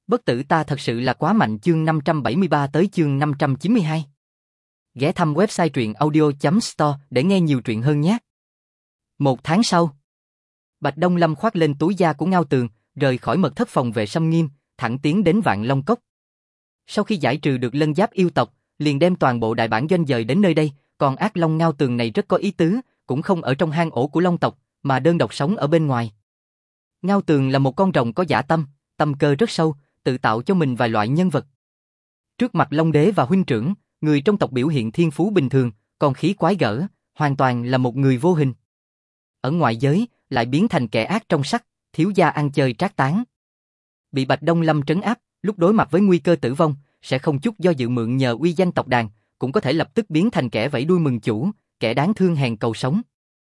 Bất tử ta thật sự là quá mạnh. Chương 573 tới chương 592. Ghé thăm website truyện audio.store để nghe nhiều truyện hơn nhé. 1 tháng sau, Bạch Đông Lâm khoác lên túi da của Ngao Tường, rời khỏi mật thất phòng vệ Sâm Nghiêm, thẳng tiến đến Vạn Long Cốc. Sau khi giải trừ được lân giáp yêu tộc, liền đem toàn bộ đại bản doanh dời đến nơi đây. Còn ác long Ngao Tường này rất có ý tứ, cũng không ở trong hang ổ của Long tộc, mà đơn độc sống ở bên ngoài. Ngao Tường là một con rồng có dã tâm, tâm cơ rất sâu, tự tạo cho mình vài loại nhân vật. Trước mặt Long Đế và huynh trưởng, người trong tộc biểu hiện thiên phú bình thường, còn khí quái gở, hoàn toàn là một người vô hình. Ở ngoại giới, lại biến thành kẻ ác trong sắc, thiếu gia ăn chơi trác tán. Bị Bạch Đông Lâm trấn áp, lúc đối mặt với nguy cơ tử vong, sẽ không chút do dự mượn nhờ uy danh tộc đàn, cũng có thể lập tức biến thành kẻ vẫy đuôi mừng chủ, kẻ đáng thương hèn cầu sống.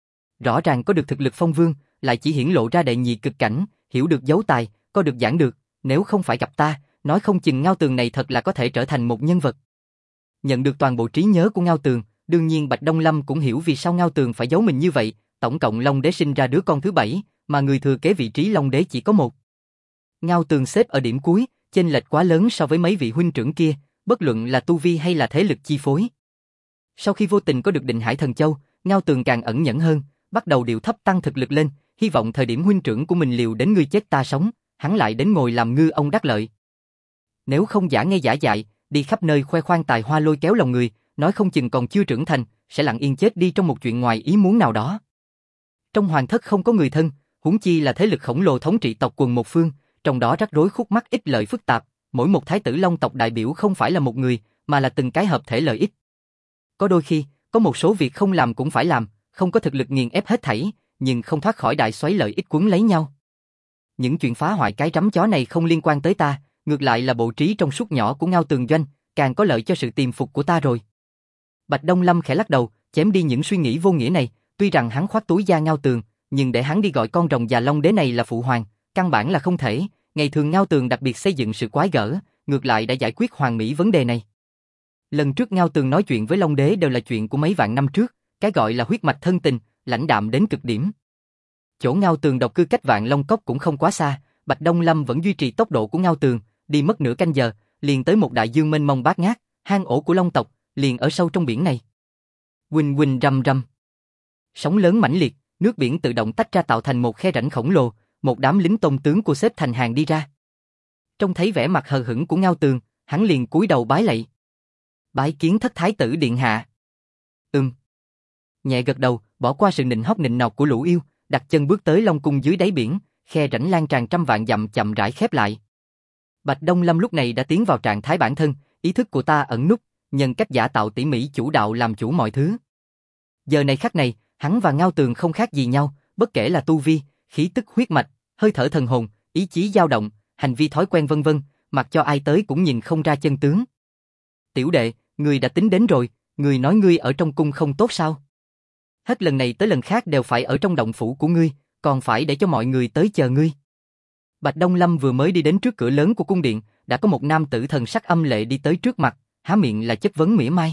Rõ ràng có được thực lực phong vương, lại chỉ hiển lộ ra đệ nhị cực cảnh, hiểu được giấu tài, có được giảng được, nếu không phải gặp ta, nói không chừng Ngao Tường này thật là có thể trở thành một nhân vật. Nhận được toàn bộ trí nhớ của Ngao Tường, đương nhiên Bạch Đông Lâm cũng hiểu vì sao Ngao Tường phải giấu mình như vậy. Tổng cộng Long Đế sinh ra đứa con thứ 7, mà người thừa kế vị trí Long Đế chỉ có 1. Ngao Tường xếp ở điểm cuối, chênh lệch quá lớn so với mấy vị huynh trưởng kia, bất luận là tu vi hay là thế lực chi phối. Sau khi vô tình có được Định Hải Thần Châu, Ngao Tường càng ẩn nhẫn hơn, bắt đầu điều thấp tăng thực lực lên, hy vọng thời điểm huynh trưởng của mình liều đến ngươi chết ta sống, hắn lại đến ngồi làm ngư ông đắc lợi. Nếu không giả ngây giả dại, đi khắp nơi khoe khoang tài hoa lôi kéo lòng người, nói không chừng còn chưa trưởng thành, sẽ lặng yên chết đi trong một chuyện ngoài ý muốn nào đó. Trong hoàng thất không có người thân, huống chi là thế lực khổng lồ thống trị tộc quần một phương, trong đó rắc rối khúc mắc ít lợi phức tạp, mỗi một thái tử Long tộc đại biểu không phải là một người, mà là từng cái hợp thể lợi ích. Có đôi khi, có một số việc không làm cũng phải làm, không có thực lực nghiền ép hết thảy, nhưng không thoát khỏi đại xoáy lợi ích quấn lấy nhau. Những chuyện phá hoại cái rắm chó này không liên quan tới ta, ngược lại là bộ trí trong suốt nhỏ của Ngao Tường doanh, càng có lợi cho sự tiềm phục của ta rồi. Bạch Đông Lâm khẽ lắc đầu, chém đi những suy nghĩ vô nghĩa này, tuy rằng hắn khoác túi da Ngao Tường, nhưng để hắn đi gọi con rồng già Long Đế này là phụ hoàng, căn bản là không thể. Ngày thường Ngao Tường đặc biệt xây dựng sự quái gở, ngược lại đã giải quyết hoàn mỹ vấn đề này. Lần trước Ngao Tường nói chuyện với Long Đế đều là chuyện của mấy vạn năm trước, cái gọi là huyết mạch thân tình, lãnh đạm đến cực điểm. Chỗ Ngao Tường độc cư cách Vạn Long Cốc cũng không quá xa, Bạch Đông Lâm vẫn duy trì tốc độ của Ngao Tường, đi mất nửa canh giờ, liền tới một đại dương mênh mông bát ngát, hang ổ của Long tộc, liền ở sâu trong biển này. Huỳnh huỳnh rầm rầm. Sóng lớn mãnh liệt, nước biển tự động tách ra tạo thành một khe rãnh khổng lồ, một đám lính tôn tướng của xếp thành hàng đi ra. Trông thấy vẻ mặt hờ hững của Ngao Tường, hắn liền cúi đầu bái lạy. Bái kiến thất thái tử điện hạ. Nhẹ gật đầu, bỏ qua sự nịnh hót nịnh nọt của lũ yêu, đặt chân bước tới Long cung dưới đáy biển, khe rãnh lan tràn trăm vạn dặm chậm rãi khép lại. Bạch Đông Lâm lúc này đã tiến vào trạng thái bản thân, ý thức của ta ẩn núp, nhân cách giả tạo tỉ mỉ chủ đạo làm chủ mọi thứ. Giờ này khắc này, hắn và Ngao Tường không khác gì nhau, bất kể là tu vi, khí tức huyết mạch, hơi thở thần hồn, ý chí dao động, hành vi thói quen vân vân, mặc cho ai tới cũng nhìn không ra chân tướng. Tiểu đệ, ngươi đã tính đến rồi, ngươi nói ngươi ở trong cung không tốt sao? Hết lần này tới lần khác đều phải ở trong động phủ của ngươi, còn phải để cho mọi người tới chờ ngươi. Bạch Đông Lâm vừa mới đi đến trước cửa lớn của cung điện, đã có một nam tử thần sắc âm lệ đi tới trước mặt, há miệng là chất vấn mỉa mai.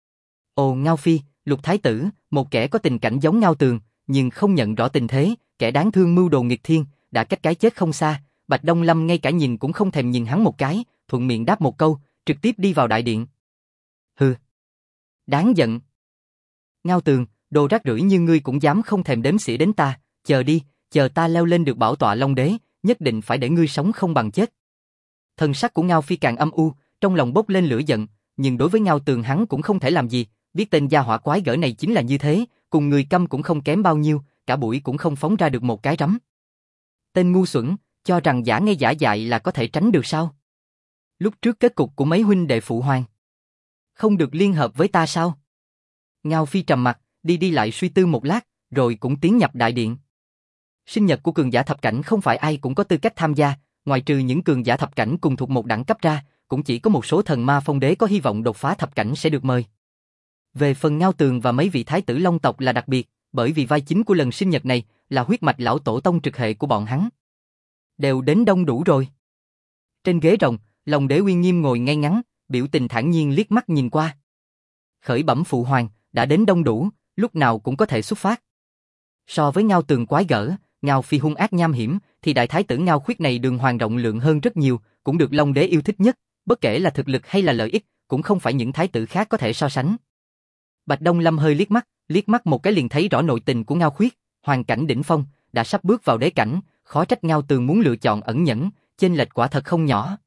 Ồ Ngao Phi, Lục Thái tử, một kẻ có tình cảnh giống Ngao Tường, nhưng không nhận rõ tình thế, kẻ đáng thương mưu đồ nghịch thiên, đã cách cái chết không xa. Bạch Đông Lâm ngay cả nhìn cũng không thèm nhìn hắn một cái, thuận miệng đáp một câu, trực tiếp đi vào đại điện. Hừ, đáng giận. Ngao Tường, đồ rác rưởi như ngươi cũng dám không thèm đếm xỉa đến ta, chờ đi, chờ ta leo lên được bảo tọa Long Đế, nhất định phải để ngươi sống không bằng chết. Thần sắc của Ngao Phi càng âm u, trong lòng bốc lên lửa giận, nhưng đối với Ngao Tường hắn cũng không thể làm gì, biết tên gia hỏa quái gở này chính là như thế, cùng người câm cũng không kém bao nhiêu, cả buổi cũng không phóng ra được một cái rắm. Tên ngu xuẩn, cho rằng giả ngây giả dại là có thể tránh được sao? Lúc trước kết cục của mấy huynh đệ phụ hoàng, không được liên hợp với ta sao? Ngao Phi trầm mặt, đi lại suy tư một lát, rồi cũng tiến nhập đại điện. Sinh nhật của cường giả thập cảnh không phải ai cũng có tư cách tham gia, ngoài trừ những cường giả thập cảnh cùng thuộc một đẳng cấp ra, cũng chỉ có một số thần ma phong đế có hy vọng đột phá thập cảnh sẽ được mời. Về phần Ngao Tường và mấy vị thái tử Long tộc là đặc biệt, bởi vì vai chính của lần sinh nhật này là huyết mạch lão tổ tông trực hệ của bọn hắn. Đều đến đông đủ rồi. Trên ghế rồng, Long Đế uy nghiêm ngồi ngay ngắn, biểu tình thản nhiên liếc mắt nhìn qua. Khởi bẩm phụ hoàng, đã đến đông đủ, lúc nào cũng có thể xuất phát. So với Ngao Tường quái gở, Ngao Phi hung ác nham hiểm, thì đại thái tử Ngao Khuyết này đường hoàng rộng lượng hơn rất nhiều, cũng được Long Đế yêu thích nhất, bất kể là thực lực hay là lợi ích, cũng không phải những thái tử khác có thể so sánh. Bạch Đông Lâm hơi liếc mắt một cái liền thấy rõ nội tình của Ngao Khuyết, hoàn cảnh đỉnh phong, đã sắp bước vào đế cảnh, khó trách Ngao Tường muốn lựa chọn ẩn nhẫn, chênh lệch quả thật không nhỏ.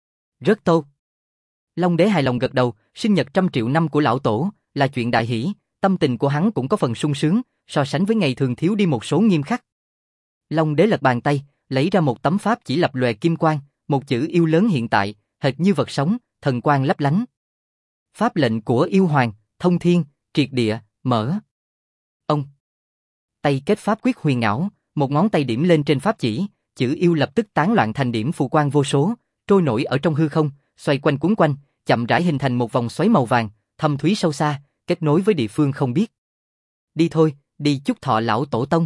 Rất tốt. Long Đế hài lòng gật đầu, sinh nhật 100 triệu năm của lão tổ, là chuyện đại hỷ, tâm tình của hắn cũng có phần sung sướng, so sánh với ngày thường thiếu đi một số nghiêm khắc. Long Đế lật bàn tay, lấy ra một tấm pháp chỉ lập lòe kim quang, một chữ yêu lớn hiện tại, hệt như vật sống, thần quang lấp lánh. Pháp lệnh của yêu hoàng, thông thiên, triệt địa, mở. Ông. Tay kết pháp quyết huyền ảo, một ngón tay điểm lên trên pháp chỉ, chữ yêu lập tức tán loạn thành điểm phù quang vô số, trôi nổi ở trong hư không, xoay quanh cuốn quanh, chậm rãi hình thành một vòng xoáy màu vàng, thâm thúy sâu xa, kết nối với địa phương không biết. Đi thôi, đi chúc thọ lão tổ tông.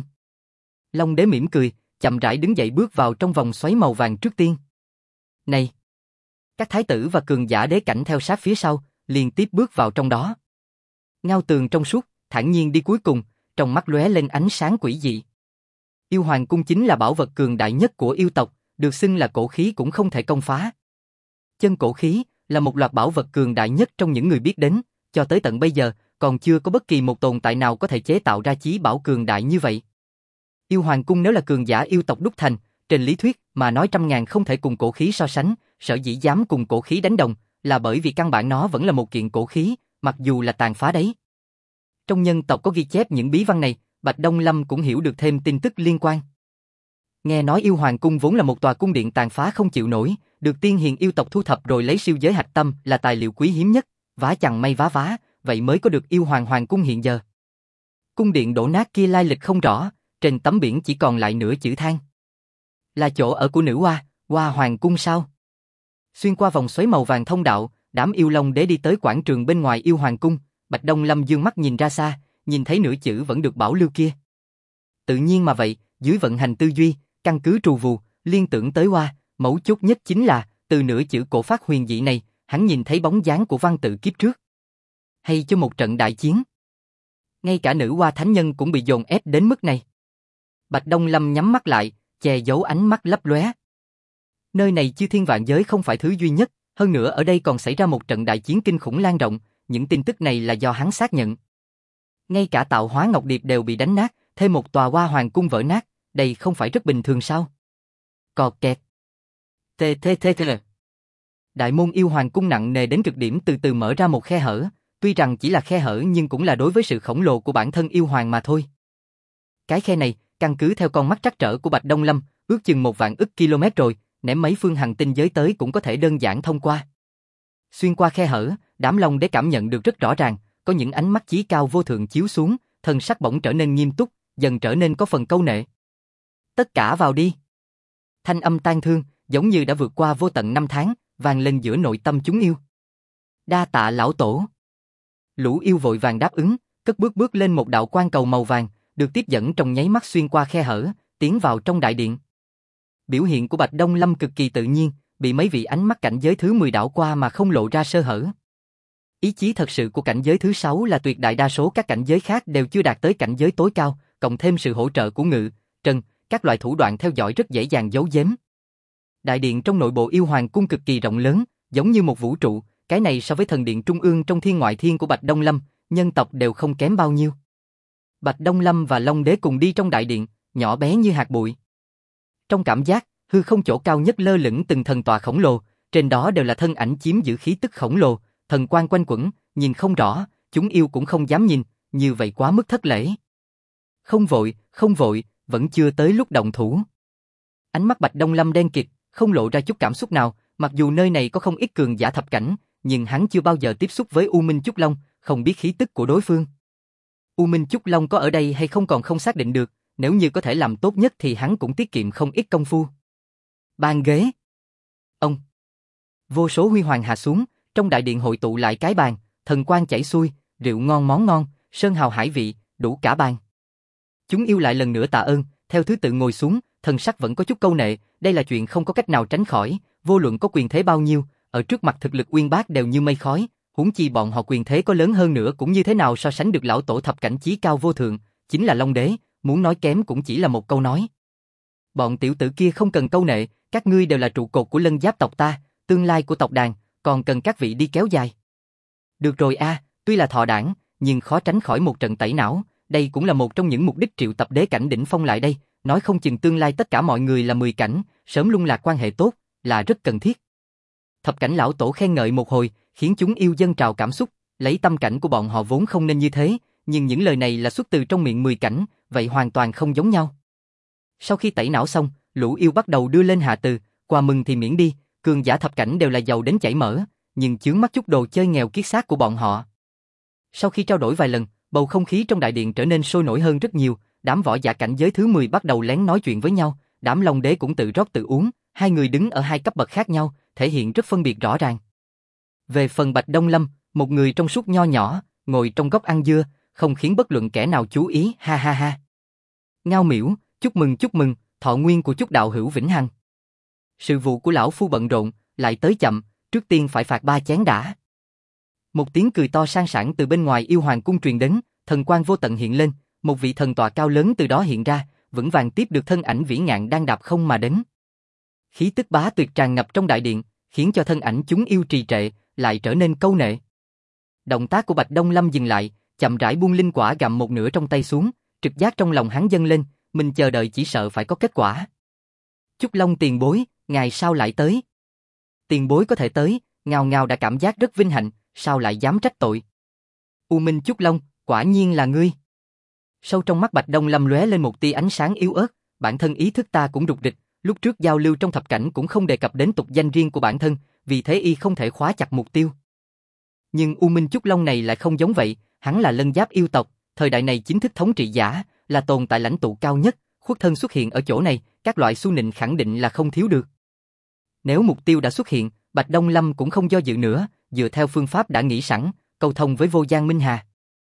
Long Đế mỉm cười, chậm rãi đứng dậy bước vào trong vòng xoáy màu vàng trước tiên. Này! Các thái tử và cường giả đế cảnh theo sát phía sau, liên tiếp bước vào trong đó. Ngao Tường trong suốt, thản nhiên đi cuối cùng, trong mắt lóe lên ánh sáng quỷ dị. Yêu Hoàng cung chính là bảo vật cường đại nhất của yêu tộc, được xưng là cổ khí cũng không thể công phá. Chân cổ khí là một loạt bảo vật cường đại nhất trong những người biết đến, cho tới tận bây giờ, còn chưa có bất kỳ một tồn tại nào có thể chế tạo ra chí bảo cường đại như vậy. Yêu Hoàng cung nếu là cường giả yêu tộc đúc thành, trên lý thuyết mà nói 100.000 không thể cùng cổ khí so sánh, sở dĩ dám cùng cổ khí đánh đồng, là bởi vì căn bản nó vẫn là một kiện cổ khí, mặc dù là tàn phá đấy. Trong nhân tộc có ghi chép những bí văn này, Bạch Đông Lâm cũng hiểu được thêm tin tức liên quan. Nghe nói Yêu Hoàng cung vốn là một tòa cung điện tàn phá không chịu nổi, được tiên hiền yêu tộc thu thập rồi lấy siêu giới hạch tâm là tài liệu quý hiếm nhất, vá chằng may vá vá, vậy mới có được Yêu Hoàng Hoàng cung hiện giờ. Cung điện đổ nát kia lai lịch không rõ, trên tấm biển chỉ còn lại nửa chữ than. Là chỗ ở của nữ Hoa Hoàng cung sao? Xuyên qua vòng xoáy màu vàng thông đạo, đám yêu long đế đi tới quảng trường bên ngoài Yêu Hoàng cung, Bạch Đông Lâm dương mắt nhìn ra xa, nhìn thấy nửa chữ vẫn được bảo lưu kia. Tự nhiên mà vậy, dưới vận hành tư duy, căn cứ trù vù, liên tưởng tới Hoa, mấu chốt nhất chính là, từ nửa chữ cổ phát huyền dị này, hắn nhìn thấy bóng dáng của văn tự kiếp trước. Hay cho một trận đại chiến. Ngay cả nữ Hoa thánh nhân cũng bị dồn ép đến mức này. Bạch Đông Lâm nhắm mắt lại, che giấu ánh mắt lấp lóe. Nơi này chư thiên vạn giới không phải thứ duy nhất, hơn nữa ở đây còn xảy ra một trận đại chiến kinh khủng lan rộng, những tin tức này là do hắn xác nhận. Ngay cả tạo hóa ngọc điệp đều bị đánh nát, thêm một tòa Hoa Hoàng cung vỡ nát, đây không phải rất bình thường sao? Cọt kẹt. Tê. Đại môn Yêu Hoàng cung nặng nề đến cực điểm từ từ mở ra một khe hở, tuy rằng chỉ là khe hở nhưng cũng là đối với sự khổng lồ của bản thân Yêu Hoàng mà thôi. Cái khe này, căn cứ theo con mắt trắc trở của Bạch Đông Lâm, ước chừng 1.000 ức km rồi, ném mấy phương hành tinh giới tới cũng có thể đơn giản thông qua. Xuyên qua khe hở, đám long đế cảm nhận được rất rõ ràng, có những ánh mắt chí cao vô thượng chiếu xuống, thần sắc bỗng trở nên nghiêm túc, dần trở nên có phần câu nệ. Tất cả vào đi. Thanh âm tang thương, giống như đã vượt qua vô tận năm tháng, vang lên giữa nội tâm chúng yêu. Đa tạ lão tổ. Lũ yêu vội vàng đáp ứng, cất bước lên một đạo quan cầu màu vàng, được tiếp dẫn trong nháy mắt xuyên qua khe hở, tiến vào trong đại điện. Biểu hiện của Bạch Đông Lâm cực kỳ tự nhiên, bị mấy vị ánh mắt cảnh giới thứ 10 đảo qua mà không lộ ra sơ hở. Ý chí thật sự của cảnh giới thứ 6 là tuyệt đại đa số các cảnh giới khác đều chưa đạt tới cảnh giới tối cao, cộng thêm sự hỗ trợ của Ngự, Trần, các loại thủ đoạn theo dõi rất dễ dàng giấu giếm. Đại điện trong nội bộ Yêu Hoàng cung cực kỳ rộng lớn, giống như một vũ trụ, cái này so với thần điện trung ương trong thiên ngoại thiên của Bạch Đông Lâm, nhân tộc đều không kém bao nhiêu. Bạch Đông Lâm và Long Đế cùng đi trong đại điện, nhỏ bé như hạt bụi. Trong cảm giác, hư không chỗ cao nhất lơ lửng từng thần tòa khổng lồ, trên đó đều là thân ảnh chiếm giữ khí tức khổng lồ, thần quang quanh quẩn, nhìn không rõ, chúng yêu cũng không dám nhìn, như vậy quá mức thất lễ. Không vội, vẫn chưa tới lúc động thủ. Ánh mắt Bạch Đông Lâm đen kịt, không lộ ra chút cảm xúc nào, mặc dù nơi này có không ít cường giả thập cảnh, nhưng hắn chưa bao giờ tiếp xúc với U Minh Chúc Long, không biết khí tức của đối phương. U Minh Chúc Long có ở đây hay không còn không xác định được, nếu như có thể làm tốt nhất thì hắn cũng tiết kiệm không ít công phu. Bàn ghế. Ông. Vô số huy hoàng hạ xuống, trong đại điện hội tụ lại cái bàn, thần quang chảy xuôi, rượu ngon món ngon, sơn hào hải vị, đủ cả bàn. Chúng yêu lại lần nữa tạ ơn, theo thứ tự ngồi xuống, thần sắc vẫn có chút câu nệ, đây là chuyện không có cách nào tránh khỏi, vô luận có quyền thế bao nhiêu, ở trước mặt thực lực uyên bác đều như mây khói, huống chi bọn họ quyền thế có lớn hơn nữa cũng như thế nào so sánh được lão tổ thập cảnh chí cao vô thượng, chính là Long Đế, muốn nói kém cũng chỉ là một câu nói. Bọn tiểu tử kia không cần câu nệ, Các ngươi đều là trụ cột của Lân Giáp tộc ta, tương lai của tộc đàn, còn cần các vị đi kéo dài. Được rồi a, tuy là thọ đảng, nhưng khó tránh khỏi một trận tẩy não, đây cũng là một trong những mục đích triệu tập đế cảnh đỉnh phong lại đây, nói không chừng tương lai tất cả mọi người là 10 cảnh, sớm lung lạc quan hệ tốt, là rất cần thiết. Thập cảnh lão tổ khen ngợi một hồi, khiến chúng yêu dân trào cảm xúc, lấy tâm cảnh của bọn họ vốn không nên như thế, nhưng những lời này là xuất từ trong miệng 10 cảnh, vậy hoàn toàn không giống nhau. Sau khi tẩy não xong, lũ yêu bắt đầu đưa lên hạ từ, quà mừng thì miễn đi, cường giả thập cảnh đều là giàu đến chảy mỡ, nhưng chướng mắt chút đồ chơi nghèo kiết xác của bọn họ. Sau khi trao đổi vài lần, bầu không khí trong đại điện trở nên sôi nổi hơn rất nhiều, đám võ giả cảnh giới thứ 10 bắt đầu lén nói chuyện với nhau, đám Long Đế cũng tự rót tự uống, hai người đứng ở hai cấp bậc khác nhau, thể hiện rất phân biệt rõ ràng. Về phần Bạch Đông Lâm, một người trong suốt nho nhỏ, ngồi trong góc ăn dưa, không khiến bất luận kẻ nào chú ý, ha ha ha. Ngao Miễu, chúc mừng, thọ nguyên của chúc đạo hữu vĩnh hằng. Sự vụ của lão phu bận rộn, lại tới chậm, trước tiên phải phạt 3 chén đã. Một tiếng cười to sang sảng từ bên ngoài yêu hoàng cung truyền đến, thần quang vô tận hiện lên, một vị thần tọa cao lớn từ đó hiện ra, vững vàng tiếp được thân ảnh vĩ ngạn đang đạp không mà đến. Khí tức bá tuyệt tràn ngập trong đại điện, khiến cho thân ảnh chúng yêu trì trệ, lại trở nên câu nệ. Động tác của Bạch Đông Lâm dừng lại, chậm rãi buông linh quả gặm một nửa trong tay xuống, trực giác trong lòng hắn dâng lên, mình chờ đợi chỉ sợ phải có kết quả. Chúc Long tiền bối, ngài sao lại tới? Tiền bối có thể tới, Ngao Ngao đã cảm giác rất vinh hạnh, sao lại dám trách tội? U Minh Chúc Long, quả nhiên là ngươi. Sâu trong mắt Bạch Đông Lâm lóe lên một tia ánh sáng yếu ớt, bản thân ý thức ta cũng rục rịch, lúc trước giao lưu trong thập cảnh cũng không đề cập đến tục danh riêng của bản thân, vì thế y không thể khóa chặt mục tiêu. Nhưng U Minh Chúc Long này lại không giống vậy, hắn là Lân Giáp yêu tộc, thời đại này chính thức thống trị giả, là tồn tại lãnh tụ cao nhất, khuất thân xuất hiện ở chỗ này, các loại xu nịnh khẳng định là không thiếu được. Nếu mục tiêu đã xuất hiện, Bạch Đông Lâm cũng không do dự nữa, dựa theo phương pháp đã nghĩ sẵn, cầu thông với Vô Giang Minh Hà.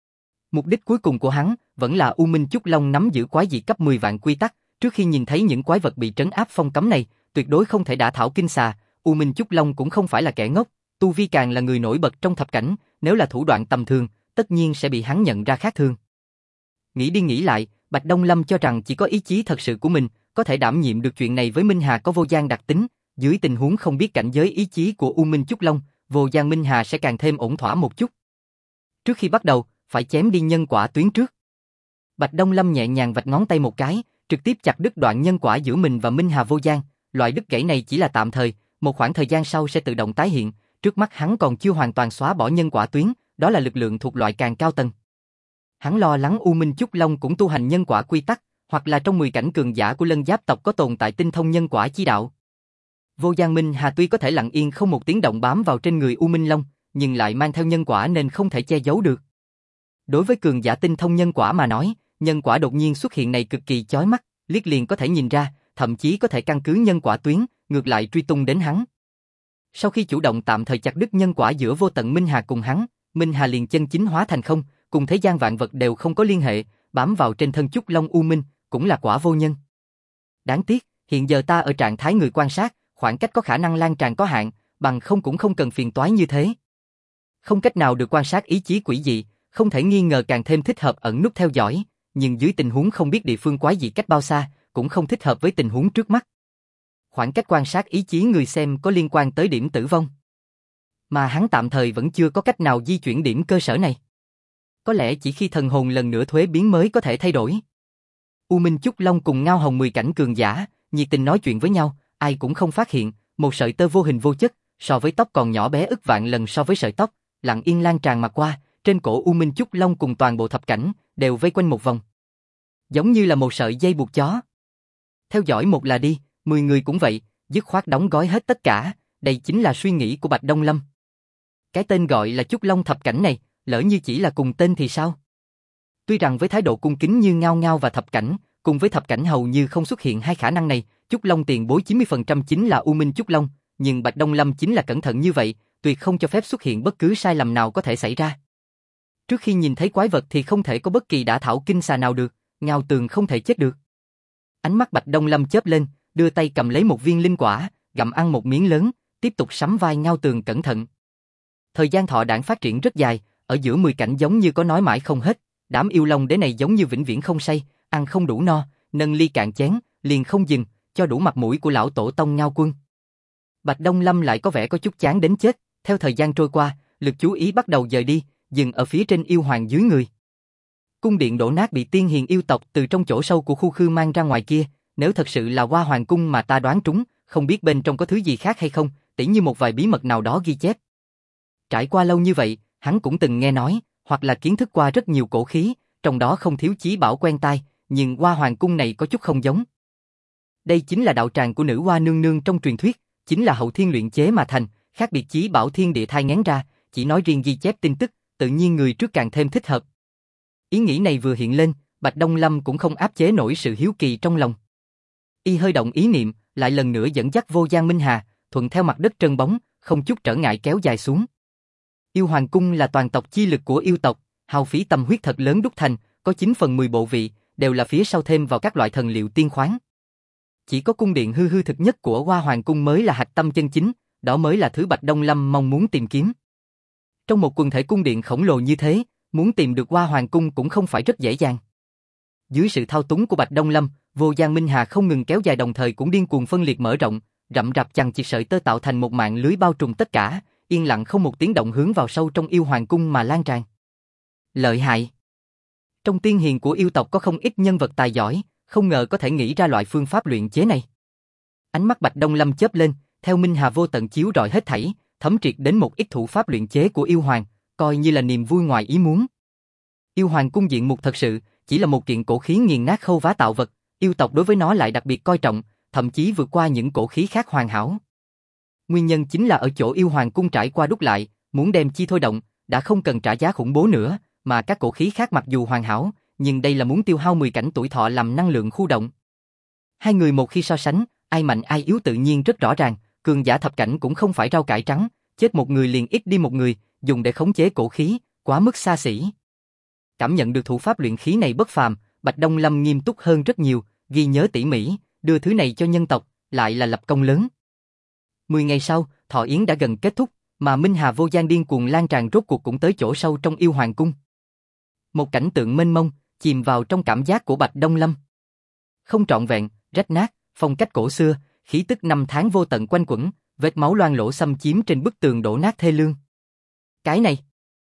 Mục đích cuối cùng của hắn vẫn là U Minh Chúc Long nắm giữ quái dị cấp 10 vạn quy tắc, trước khi nhìn thấy những quái vật bị trấn áp phong cấm này, tuyệt đối không thể đả thảo kinh xà, U Minh Chúc Long cũng không phải là kẻ ngốc, tu vi càng là người nổi bật trong thập cảnh, nếu là thủ đoạn tầm thường, tất nhiên sẽ bị hắn nhận ra khác thường. Nghĩ đi nghĩ lại, Bạch Đông Lâm cho rằng chỉ có ý chí thật sự của mình có thể đảm nhiệm được chuyện này với Minh Hà có Vô Giang đặc tính, dưới tình huống không biết cảnh giới ý chí của U Minh Chúc Long, Vô Giang Minh Hà sẽ càng thêm ổn thỏa một chút. Trước khi bắt đầu, phải chém đi nhân quả tuyến trước. Bạch Đông Lâm nhẹ nhàng vạch ngón tay một cái, trực tiếp chặt đứt đoạn nhân quả giữa mình và Minh Hà Vô Giang, loại đứt gãy này chỉ là tạm thời, một khoảng thời gian sau sẽ tự động tái hiện, trước mắt hắn còn chưa hoàn toàn xóa bỏ nhân quả tuyến, đó là lực lượng thuộc loại càng cao tầng. Hắn lo lắng U Minh Chúc Long cũng tu hành nhân quả quy tắc, hoặc là trong 10 cảnh cường giả của Lân Giáp tộc có tồn tại tinh thông nhân quả chi đạo. Vô Giang Minh Hà tuy có thể lặng yên không một tiếng động bám vào trên người U Minh Long, nhưng lại mang theo nhân quả nên không thể che giấu được. Đối với cường giả tinh thông nhân quả mà nói, nhân quả đột nhiên xuất hiện này cực kỳ chói mắt, liếc liền có thể nhìn ra, thậm chí có thể căn cứ nhân quả tuyến, ngược lại truy tung đến hắn. Sau khi chủ động tạm thời chặt đứt nhân quả giữa Vô Tận Minh Hà cùng hắn, Minh Hà liền chân chính hóa thành không, cùng thế gian vạn vật đều không có liên hệ, bám vào trên thân Chúc Long U Minh, cũng là quả vô nhân. Đáng tiếc, hiện giờ ta ở trạng thái người quan sát, khoảng cách có khả năng lan tràn có hạn, bằng không cũng không cần phiền toái như thế. Không cách nào được quan sát ý chí quỷ dị, không thể nghi ngờ càng thêm thích hợp ẩn núp theo dõi, nhưng dưới tình huống không biết địa phương quái dị cách bao xa, cũng không thích hợp với tình huống trước mắt. Khoảng cách quan sát ý chí người xem có liên quan tới điểm tử vong. Mà hắn tạm thời vẫn chưa có cách nào di chuyển điểm cơ sở này. Có lẽ chỉ khi thần hồn lần nữa thuế biến mới có thể thay đổi. U Minh Chúc Long cùng Ngao Hồng 10 cảnh cường giả, nhiệt tình nói chuyện với nhau, ai cũng không phát hiện, một sợi tơ vô hình vô chất, so với tóc còn nhỏ bé ức vạn lần so với sợi tóc, lặng yên lan tràn mà qua, trên cổ U Minh Chúc Long cùng toàn bộ thập cảnh, đều vây quanh một vòng. Giống như là một sợi dây buộc chó. Theo dõi một là đi, 10 người cũng vậy, dứt khoát đóng gói hết tất cả, đây chính là suy nghĩ của Bạch Đông Lâm. Cái tên gọi là Chúc Long thập cảnh này, lỡ như chỉ là cùng tên thì sao? Tuy rằng với thái độ cung kính như Ngao Ngao và thập cảnh, cùng với thập cảnh hầu như không xuất hiện hai khả năng này, Chúc Long tiền bối 90% chính là U Minh Chúc Long, nhưng Bạch Đông Lâm chính là cẩn thận như vậy, tuyệt không cho phép xuất hiện bất cứ sai lầm nào có thể xảy ra. Trước khi nhìn thấy quái vật thì không thể có bất kỳ đả thảo kinh xà nào được, Ngao Tường không thể chết được. Ánh mắt Bạch Đông Lâm chớp lên, đưa tay cầm lấy một viên linh quả, gặm ăn một miếng lớn, tiếp tục sắm vai Ngao Tường cẩn thận. Thời gian thọ đản phát triển rất dài, ở giữa 10 cảnh giống như có nói mãi không hết, đám yêu long đế này giống như vĩnh viễn không say, ăn không đủ no, nâng ly cạn chén, liền không dừng, cho đủ mặt mũi của lão tổ tông Ngao Quân. Bạch Đông Lâm lại có vẻ có chút chán đến chết, theo thời gian trôi qua, lực chú ý bắt đầu dời đi, dừng ở phía trên yêu hoàng dưới người. Cung điện đổ nát bị tiên hiền yêu tộc từ trong chỗ sâu của khu khư mang ra ngoài kia, nếu thật sự là Hoa Hoàng cung mà ta đoán trúng, không biết bên trong có thứ gì khác hay không, tỉ như một vài bí mật nào đó ghi chép. Trải qua lâu như vậy, hắn cũng từng nghe nói, hoặc là kiến thức qua rất nhiều cổ khí, trong đó không thiếu chí bảo quen tai, nhưng Hoa Hoàng cung này có chút không giống. Đây chính là đạo tràng của nữ Hoa nương nương trong truyền thuyết, chính là hậu thiên luyện chế mà thành, khác biệt chí bảo thiên địa thai nghén ra, chỉ nói riêng ghi chép tin tức, tự nhiên người trước càng thêm thích hợp. Ý nghĩ này vừa hiện lên, Bạch Đông Lâm cũng không áp chế nổi sự hiếu kỳ trong lòng. Y hơi động ý niệm, lại lần nữa dẫn dắt Vô Giang Minh Hà, thuận theo mặt đất trơn bóng, không chút trở ngại kéo dài xuống. Yêu Hoàng cung là toàn tộc chi lực của yêu tộc, hao phí tâm huyết thật lớn đúc thành, có 9 phần 10 bộ vị, đều là phía sau thêm vào các loại thần liệu tiên khoáng. Chỉ có cung điện hư hư thực nhất của Hoa Hoàng cung mới là hạch tâm chân chính, đó mới là thứ Bạch Đông Lâm mong muốn tìm kiếm. Trong một quần thể cung điện khổng lồ như thế, muốn tìm được Hoa Hoàng cung cũng không phải rất dễ dàng. Dưới sự thao túng của Bạch Đông Lâm, Vô Giang Minh Hà không ngừng kéo dài đồng thời cũng điên cuồng phân liệt mở rộng, rậm rạp chằng chịt sợi tơ tạo thành một mạng lưới bao trùm tất cả, yên lặng không một tiếng động hướng vào sâu trong yêu hoàng cung mà lan tràn. Lợi hại. Trong tiên hiền của yêu tộc có không ít nhân vật tài giỏi, không ngờ có thể nghĩ ra loại phương pháp luyện chế này. Ánh mắt Bạch Đông Lâm chớp lên, theo Minh Hà vô tận chiếu rọi hết thảy, thấm triệt đến một ít thủ pháp luyện chế của yêu hoàng, coi như là niềm vui ngoài ý muốn. Yêu hoàng cung diện mục thật sự chỉ là một kiện cổ khí nghiền nát khâu vá tạo vật, yêu tộc đối với nó lại đặc biệt coi trọng, thậm chí vượt qua những cổ khí khác hoàn hảo. Nguyên nhân chính là ở chỗ yêu hoàng cung trải qua đúc lại, muốn đem chi thôi động, đã không cần trả giá khủng bố nữa, mà các cổ khí khác mặc dù hoàn hảo, nhưng đây là muốn tiêu hao 10 cảnh tuổi thọ làm năng lượng khu động. Hai người một khi so sánh, ai mạnh ai yếu tự nhiên rất rõ ràng, cường giả thập cảnh cũng không phải rau cải trắng, chết một người liền ít đi một người, dùng để khống chế cổ khí, quá mức xa xỉ. Cảm nhận được thủ pháp luyện khí này bất phàm, Bạch Đông Lâm nghiêm túc hơn rất nhiều, ghi nhớ tỉ mỉ, đưa thứ này cho nhân tộc, lại là lập công lớn. 10 ngày sau, thọ yến đã gần kết thúc, mà Minh Hà Vô Giang điên cuồng lan tràn rốt cuộc cũng tới chỗ sâu trong yêu hoàng cung. Một cảnh tượng mênh mông, chìm vào trong cảm giác của Bạch Đông Lâm. Không trọn vẹn, rách nát, phong cách cổ xưa, khí tức năm tháng vô tận quanh quẩn, vết máu loang lổ xâm chiếm trên bức tường đổ nát thê lương. Cái này,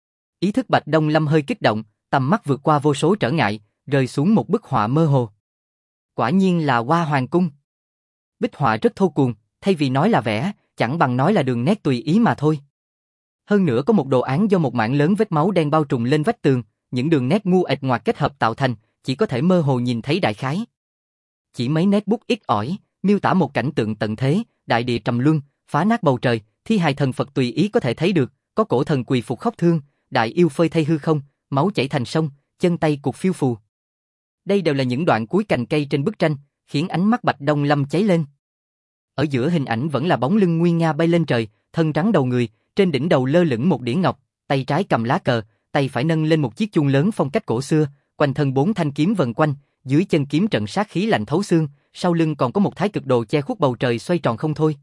ý thức Bạch Đông Lâm hơi kích động, tầm mắt vượt qua vô số trở ngại, rơi xuống một bức họa mơ hồ. Quả nhiên là Hoa Hoàng cung. Bích họa rất thô cuồng, thay vì nói là vẽ, chẳng bằng nói là đường nét tùy ý mà thôi. Hơn nữa có một đồ án do một mảng lớn vết máu đen bao trùm lên vách tường, những đường nét ngu ệch ngoạc kết hợp tạo thành, chỉ có thể mơ hồ nhìn thấy đại khái. Chỉ mấy nét bút ít ỏi, miêu tả một cảnh tượng tận thế, đại địa trầm luân, phá nát bầu trời, thi hài thần Phật tùy ý có thể thấy được, có cổ thần quỳ phục khóc thương, đại yêu phơi thay hư không, máu chảy thành sông, chân tay cục phiêu phù. Đây đều là những đoạn cuối cành cây trên bức tranh, khiến ánh mắt Bạch Đông Lâm cháy lên. Ở giữa hình ảnh vẫn là bóng lưng nguy nga bay lên trời, thân trắng đầu người, trên đỉnh đầu lơ lửng một đĩa ngọc, tay trái cầm lá cờ, tay phải nâng lên một chiếc chuông lớn phong cách cổ xưa, quanh thân 4 thanh kiếm vần quanh, dưới chân kiếm trận sát khí lạnh thấu xương, sau lưng còn có một thái cực đồ che khuất bầu trời xoay tròn không thôi.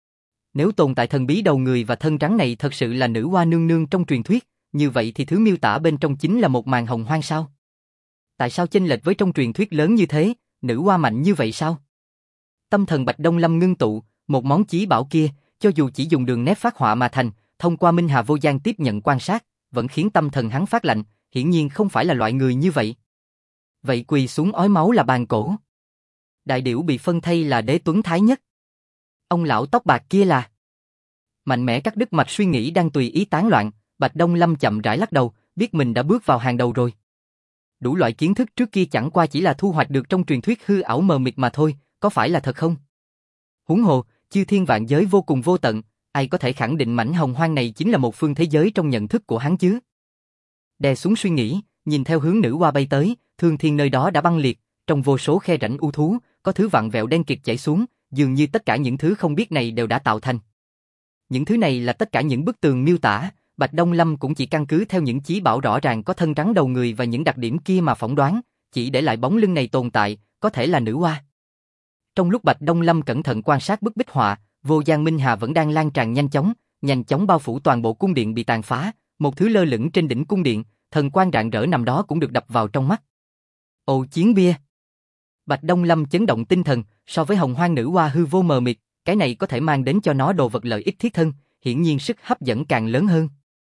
Nếu tồn tại thần bí đầu người và thân trắng này thật sự là nữ Hoa nương nương trong truyền thuyết, như vậy thì thứ miêu tả bên trong chính là một màn hồng hoang sao? Tại sao chênh lệch với trong truyền thuyết lớn như thế, nữ Hoa mạnh như vậy sao? Tâm thần Bạch Đông Lâm ngưng tụ, một món chí bảo kia, cho dù chỉ dùng đường nét phác họa mà thành, thông qua Minh Hà Vô Giang tiếp nhận quan sát, vẫn khiến tâm thần hắn phát lạnh, hiển nhiên không phải là loại người như vậy. Vậy quỳ xuống ói máu là bàn cổ. Đại điểu bị phân thây là Đế Tuấn Thái Nhất. Ông lão tóc bạc kia là... Mạnh mẽ cắt đứt mạch suy nghĩ đang tùy ý tán loạn, Bạch Đông Lâm chậm rãi lắc đầu, biết mình đã bước vào hàng đầu rồi. Đủ loại kiến thức trước kia chẳng qua chỉ là thu hoạch được trong truyền thuyết hư ảo mờ mịt mà thôi, có phải là thật không? Huống hồ, chư thiên vạn giới vô cùng vô tận, ai có thể khẳng định mảnh hồng hoang này chính là một phương thế giới trong nhận thức của hắn chứ? Đè xuống suy nghĩ, nhìn theo hướng nữ Hoa bay tới, thương thiên nơi đó đã băng liệt, trong vô số khe rãnh u thú, có thứ vặn vẹo đen kịt chảy xuống, dường như tất cả những thứ không biết này đều đã tạo thành. Những thứ này là tất cả những bức tường miêu tả, Bạch Đông Lâm cũng chỉ căn cứ theo những chí bảo rõ ràng có thân trắng đầu người và những đặc điểm kia mà phỏng đoán, chỉ để lại bóng lưng này tồn tại, có thể là nữ Hoa. Trong lúc Bạch Đông Lâm cẩn thận quan sát bức bích họa, Vô Giang Minh Hà vẫn đang lan tràn nhanh chóng bao phủ toàn bộ cung điện bị tàn phá, một thứ lơ lửng trên đỉnh cung điện, thần quang rạng rỡ nằm đó cũng được đập vào trong mắt. Ồ, chiến bia. Bạch Đông Lâm chấn động tinh thần, so với hồng hoang nữ hoa hư vô mờ mịt, cái này có thể mang đến cho nó đồ vật lợi ích thiết thân, hiển nhiên sức hấp dẫn càng lớn hơn.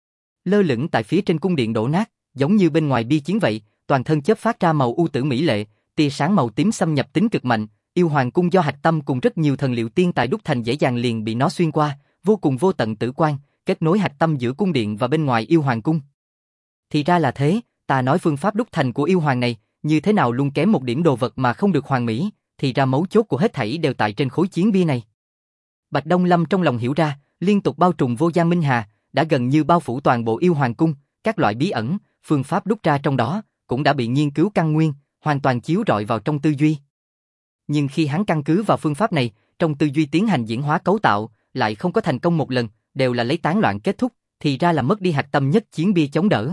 Lơ lửng tại phía trên cung điện đổ nát, giống như bên ngoài bi chiến vậy, toàn thân chớp phát ra màu u tử mỹ lệ, tia sáng màu tím xâm nhập tính cực mạnh, yêu hoàng cung do hạch tâm cùng rất nhiều thần liệu tiên tài đúc thành dễ dàng liền bị nó xuyên qua, vô cùng vô tận tử quang, kết nối hạch tâm giữa cung điện và bên ngoài yêu hoàng cung. Thì ra là thế, ta nói phương pháp đúc thành của yêu hoàng này, như thế nào luôn kém một điểm đồ vật mà không được hoàn mỹ, thì ra mấu chốt của hết thảy đều tại trên khối chiến bia này. Bạch Đông Lâm trong lòng hiểu ra, liên tục bao trùm vô gian minh hà, đã gần như bao phủ toàn bộ yêu hoàng cung, các loại bí ẩn, phương pháp đúc ra trong đó, cũng đã bị nghiên cứu căn nguyên, hoàn toàn chiếu rọi vào trong tư duy. Nhưng khi hắn căn cứ vào phương pháp này, trong tư duy tiến hành diễn hóa cấu tạo, lại không có thành công một lần, đều là lấy tán loạn kết thúc, thì ra là mất đi hạch tâm nhất chiến bia chống đỡ.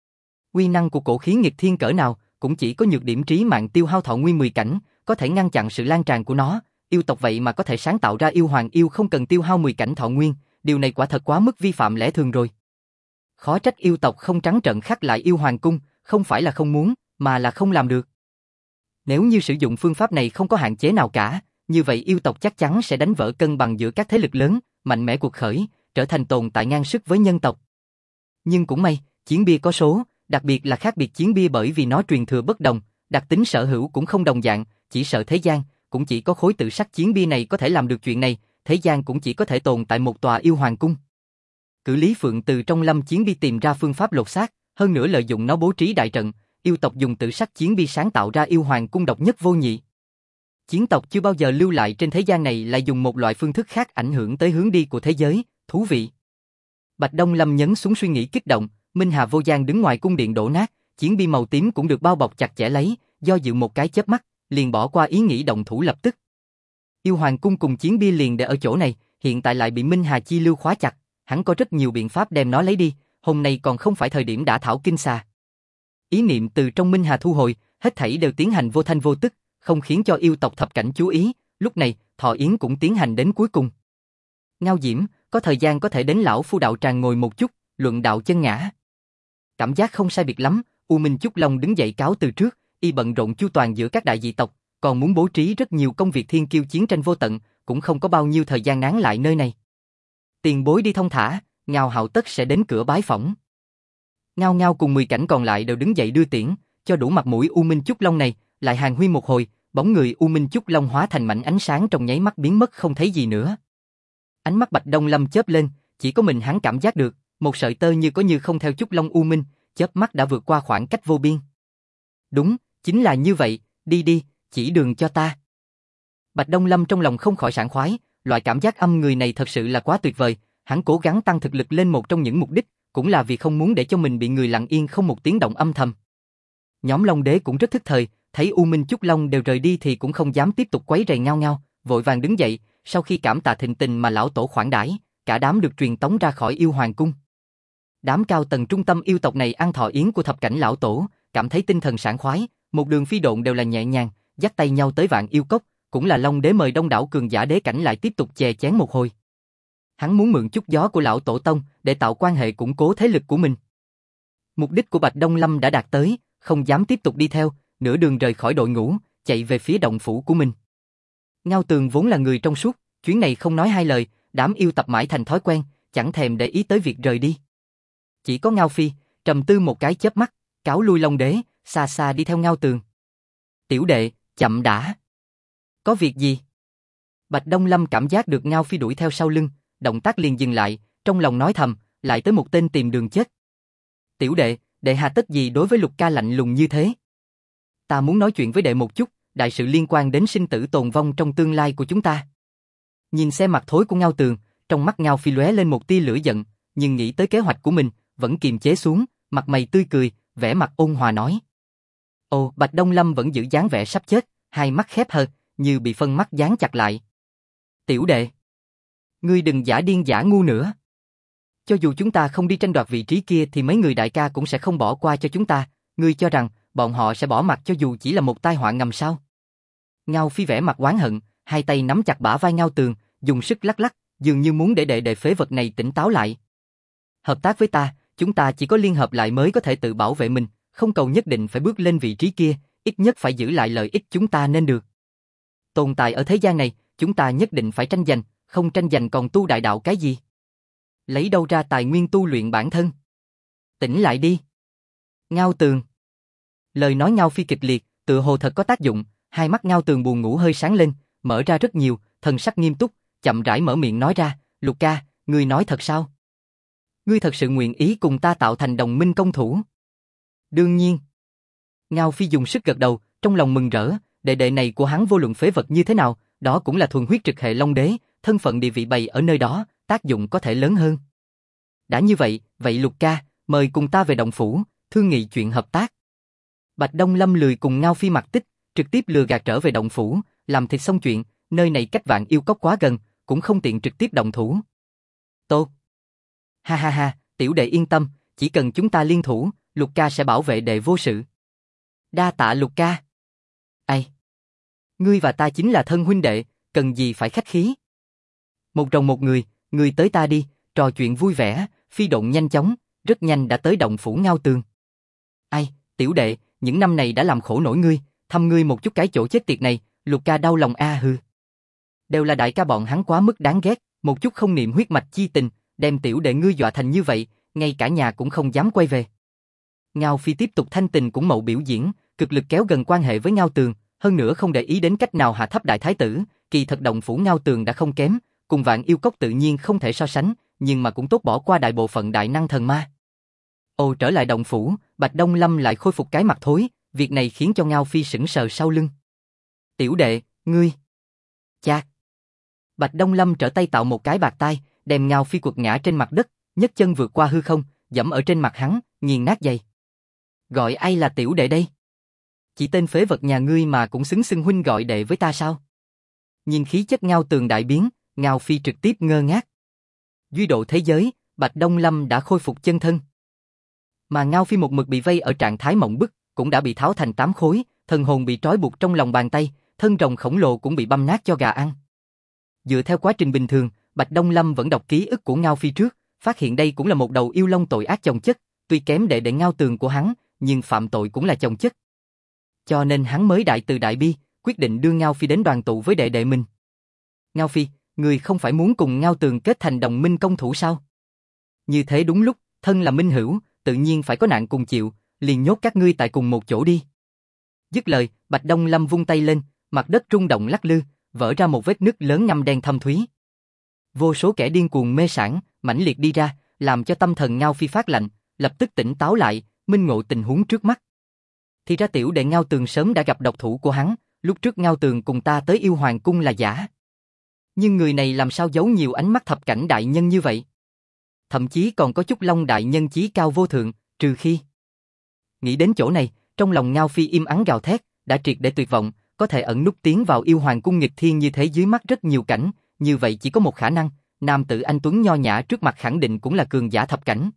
Uy năng của cổ khí nghịch thiên cỡ nào, cũng chỉ có nhược điểm trí mạng tiêu hao thọ nguyên 10 cảnh, có thể ngăn chặn sự lan tràn của nó, yêu tộc vậy mà có thể sáng tạo ra yêu hoàng yêu không cần tiêu hao 10 cảnh thọ nguyên, điều này quả thật quá mức vi phạm lẽ thường rồi. Khó trách yêu tộc không trắng trợn khắc lại yêu hoàng cung, không phải là không muốn, mà là không làm được. Nếu như sử dụng phương pháp này không có hạn chế nào cả, như vậy yêu tộc chắc chắn sẽ đánh vỡ cân bằng giữa các thế lực lớn, mạnh mẽ cuộc khởi, trở thành tồn tại ngang sức với nhân tộc. Nhưng cũng may, chiến bia có số, đặc biệt là khác biệt chiến bia bởi vì nó truyền thừa bất đồng, đặc tính sở hữu cũng không đồng dạng, chỉ sợ thế gian, cũng chỉ có khối tự sắc chiến bia này có thể làm được chuyện này, thế gian cũng chỉ có thể tồn tại một tòa yêu hoàng cung. Cử Lý Phượng từ trong lâm chiến bia tìm ra phương pháp lột xác, hơn nữa lợi dụng nó bố trí đại trận, yêu tộc dùng tự sắc chiến bia sáng tạo ra yêu hoàng cung độc nhất vô nhị. Chiến tộc chưa bao giờ lưu lại trên thế gian này lại dùng một loại phương thức khác ảnh hưởng tới hướng đi của thế giới, thú vị. Bạch Đông Lâm nhấn xuống suy nghĩ kích động, Minh Hà Vô Gian đứng ngoài cung điện đổ nát, chiến bia màu tím cũng được bao bọc chặt chẽ lấy, do dự một cái chớp mắt, liền bỏ qua ý nghĩ động thủ lập tức. Yêu hoàng cung cùng chiến bia liền để ở chỗ này, hiện tại lại bị Minh Hà chi lưu khóa chặt, hắn có rất nhiều biện pháp đem nó lấy đi, hôm nay còn không phải thời điểm đả thảo kinh xà. Ý niệm từ trong Minh Hà thu hồi, hết thảy đều tiến hành vô thanh vô tức, không khiến cho yêu tộc thập cảnh chú ý, lúc này, Thọ Yến cũng tiến hành đến cuối cùng. Ngao Diễm, có thời gian có thể đến lão phu đạo tràng ngồi một chút, luận đạo chân ngã. Cảm giác không sai biệt lắm, U Minh Chúc Long đứng dậy cáo từ trước, y bận rộn chu toàn giữa các đại dị tộc, còn muốn bố trí rất nhiều công việc thiên kiêu chiến tranh vô tận, cũng không có bao nhiêu thời gian nán lại nơi này. Tiền bối đi thông thả, Ngao Hạo tất sẽ đến cửa bái phỏng. Ngao Ngao cùng 10 cảnh còn lại đều đứng dậy đưa tiễn, cho đủ mặt mũi U Minh Chúc Long này, lại hàng huy một hồi, bóng người U Minh Chúc Long hóa thành mảnh ánh sáng trong nháy mắt biến mất không thấy gì nữa. Ánh mắt Bạch Đông Lâm chớp lên, chỉ có mình hắn cảm giác được, một sợi tơ như có như không theo Chúc Long U Minh, chớp mắt đã vượt qua khoảng cách vô biên. Đúng, chính là như vậy, đi đi, chỉ đường cho ta. Bạch Đông Lâm trong lòng không khỏi sảng khoái, loại cảm giác âm người này thật sự là quá tuyệt vời, hắn cố gắng tăng thực lực lên một trong những mục đích, cũng là vì không muốn để cho mình bị người lặng yên không một tiếng động âm thầm. Nhóm Long Đế cũng rất thức thời, thấy U Minh Chúc Long đều rời đi thì cũng không dám tiếp tục quấy rầy Ngao Ngao, vội vàng đứng dậy, sau khi cảm tạ thịnh tình mà lão tổ khoản đãi, cả đám được truyền tống ra khỏi yêu hoàng cung. Đám cao tầng trung tâm yêu tộc này ăn thọ yến của thập cảnh lão tổ, cảm thấy tinh thần sảng khoái, một đường phi độn đều là nhẹ nhàng, dắt tay nhau tới Vạn Yêu Cốc, cũng là Long Đế mời đông đảo cường giả đế cảnh lại tiếp tục chè chén một hồi. Hắn muốn mượn chút gió của lão tổ tông để tạo quan hệ củng cố thế lực của mình. Mục đích của Bạch Đông Lâm đã đạt tới, không dám tiếp tục đi theo, nửa đường rời khỏi đội ngũ, chạy về phía động phủ của mình. Ngao Tường vốn là người trong suốt, chuyến này không nói hai lời, đám yêu tập mãi thành thói quen, chẳng thèm để ý tới việc rời đi. Chỉ có Ngao Phi, trầm tư một cái chớp mắt, cáo lui Long Đế, xa xa đi theo Ngao Tường. Tiểu đệ, chậm đã. Có việc gì? Bạch Đông Lâm cảm giác được Ngao Phi đuổi theo sau lưng, động tác liền dừng lại, trong lòng nói thầm, lại tới một tên tìm đường chết. Tiểu đệ, đệ hà tất gì đối với Lục ca lạnh lùng như thế? Ta muốn nói chuyện với đệ một chút, đại sự liên quan đến sinh tử tồn vong trong tương lai của chúng ta. Nhìn xem mặt thối của Ngao Tường, trong mắt Ngao Phi lóe lên một tia lửa giận, nhưng nghĩ tới kế hoạch của mình, vẫn kiềm chế xuống, mặt mày tươi cười, vẻ mặt ôn hòa nói. Ồ, Bạch Đông Lâm vẫn giữ dáng vẻ sắp chết, hai mắt khép hờ, như bị phân mắt dán chặt lại. Tiểu đệ, ngươi đừng giả điên giả ngu nữa. Cho dù chúng ta không đi tranh đoạt vị trí kia thì mấy người đại ca cũng sẽ không bỏ qua cho chúng ta, ngươi cho rằng bọn họ sẽ bỏ mặc cho dù chỉ là một tai họa ngầm sao? Ngao Phi vẻ mặt oán hận, hai tay nắm chặt bả vai Ngao Tường, dùng sức lắc lắc, dường như muốn để đệ phế vật này tỉnh táo lại. Hợp tác với ta, chúng ta chỉ có liên hợp lại mới có thể tự bảo vệ mình, không cầu nhất định phải bước lên vị trí kia, ít nhất phải giữ lại lợi ích chúng ta nên được. Tồn tại ở thế gian này, chúng ta nhất định phải tranh giành, không tranh giành còn tu đại đạo cái gì? Lấy đâu ra tài nguyên tu luyện bản thân? Tỉnh lại đi. Ngao Tường. Lời nói Ngao Phi kịch liệt, tựa hồ thật có tác dụng, hai mắt Ngao Tường buồn ngủ hơi sáng lên, mở ra rất nhiều, thần sắc nghiêm túc, chậm rãi mở miệng nói ra, Lục ca, ngươi nói thật sao? Ngươi thật sự nguyện ý cùng ta tạo thành đồng minh công thủ? Đương nhiên. Ngao Phi dùng sức gật đầu, trong lòng mừng rỡ, đệ đệ này của hắn vô luận phế vật như thế nào, đó cũng là thuần huyết trực hệ Long Đế, thân phận địa vị bày ở nơi đó, tác dụng có thể lớn hơn. Đã như vậy, vậy Lục ca, mời cùng ta về động phủ, thương nghị chuyện hợp tác. Bạch Đông Lâm lười cùng Ngao Phi mặc tích, trực tiếp lừa gạt trở về động phủ, làm thịt xong chuyện, nơi này cách Vạn Yêu Cốc quá gần, cũng không tiện trực tiếp động thủ. Tốt. Ha ha ha, tiểu đệ yên tâm, chỉ cần chúng ta liên thủ, Lục ca sẽ bảo vệ đệ vô sự. Đa tạ Lục ca. Ai? Ngươi và ta chính là thân huynh đệ, cần gì phải khách khí. Một rồng một người tới ta đi, trò chuyện vui vẻ, phi độn nhanh chóng, rất nhanh đã tới động phủ Ngao Tường. Ai, tiểu đệ, những năm này đã làm khổ nổi ngươi, thăm ngươi một chút cái chỗ chết tiệt này, Lục ca đau lòng a hư. Đều là đại ca bọn hắn quá mức đáng ghét, một chút không niệm huyết mạch chi tình, đem tiểu đệ ngươi dọa thành như vậy, ngay cả nhà cũng không dám quay về. Ngao Phi tiếp tục thanh tình cũng mậu biểu diễn, cực lực kéo gần quan hệ với Ngao Tường, hơn nữa không để ý đến cách nào hạ thấp đại thái tử, kỳ thật động phủ Ngao Tường đã không kém, cùng Vạn Yêu Cốc tự nhiên không thể so sánh, nhưng mà cũng tốt bỏ qua đại bộ phận đại năng thần ma. Ồ, trở lại động phủ, Bạch Đông Lâm lại khôi phục cái mặt thối, việc này khiến cho Ngao Phi sững sờ sau lưng. Tiểu đệ, ngươi. Chát. Bạch Đông Lâm trở tay tạo một cái bạt tai, đem Ngao Phi quật ngã trên mặt đất, nhấc chân vượt qua hư không, dẫm ở trên mặt hắn, nghiền nát giày. Gọi ai là tiểu đệ đây? Chỉ tên phế vật nhà ngươi mà cũng xứng xưng huynh gọi đệ với ta sao? Nhìn khí chất Ngao Tường đại biến, Ngao Phi trực tiếp ngơ ngác. Duy độ thế giới, Bạch Đông Lâm đã khôi phục chân thân. Mà Ngao Phi một mực bị vây ở trạng thái mộng bức, cũng đã bị tháo thành 8 khối, thần hồn bị trói buộc trong lòng bàn tay, thân rồng khổng lồ cũng bị băm nát cho gà ăn. Dựa theo quá trình bình thường, Bạch Đông Lâm vẫn đọc ký ức của Ngao Phi trước, phát hiện đây cũng là một đầu yêu long tội ác chồng chất, tuy kém đệ đệ Ngao Tường của hắn, nhưng phạm tội cũng là chồng chất. Cho nên hắn mới đại từ đại bi, quyết định đưa Ngao Phi đến đoàn tụ với đệ đệ mình. Ngao Phi, người không phải muốn cùng Ngao Tường kết thành đồng minh công thủ sao? Như thế đúng lúc, thân là minh hữu, tự nhiên phải có nạn cùng chịu, liền nhốt các ngươi tại cùng một chỗ đi. Dứt lời, Bạch Đông Lâm vung tay lên, mặt đất rung động lắc lư, vỡ ra một vết nứt lớn ngăm đen thâm thúy. Vô số kẻ điên cuồng mê sảng, mãnh liệt đi ra, làm cho tâm thần Ngao Phi phát lạnh, lập tức tỉnh táo lại, minh ngộ tình huống trước mắt. Thì ra tiểu đệ Ngao Tường sớm đã gặp độc thủ của hắn, lúc trước Ngao Tường cùng ta tới yêu hoàng cung là giả. Nhưng người này làm sao giấu nhiều ánh mắt thập cảnh đại nhân như vậy? Thậm chí còn có chút Long đại nhân chí cao vô thượng, trừ khi. Nghĩ đến chỗ này, trong lòng Ngao Phi im ắng gào thét, đã triệt để tuyệt vọng, có thể ẩn núp tiến vào yêu hoàng cung nghịch thiên như thế dưới mắt rất nhiều cảnh, như vậy chỉ có một khả năng, nam tử anh tuấn nho nhã trước mặt khẳng định cũng là cường giả thập cảnh.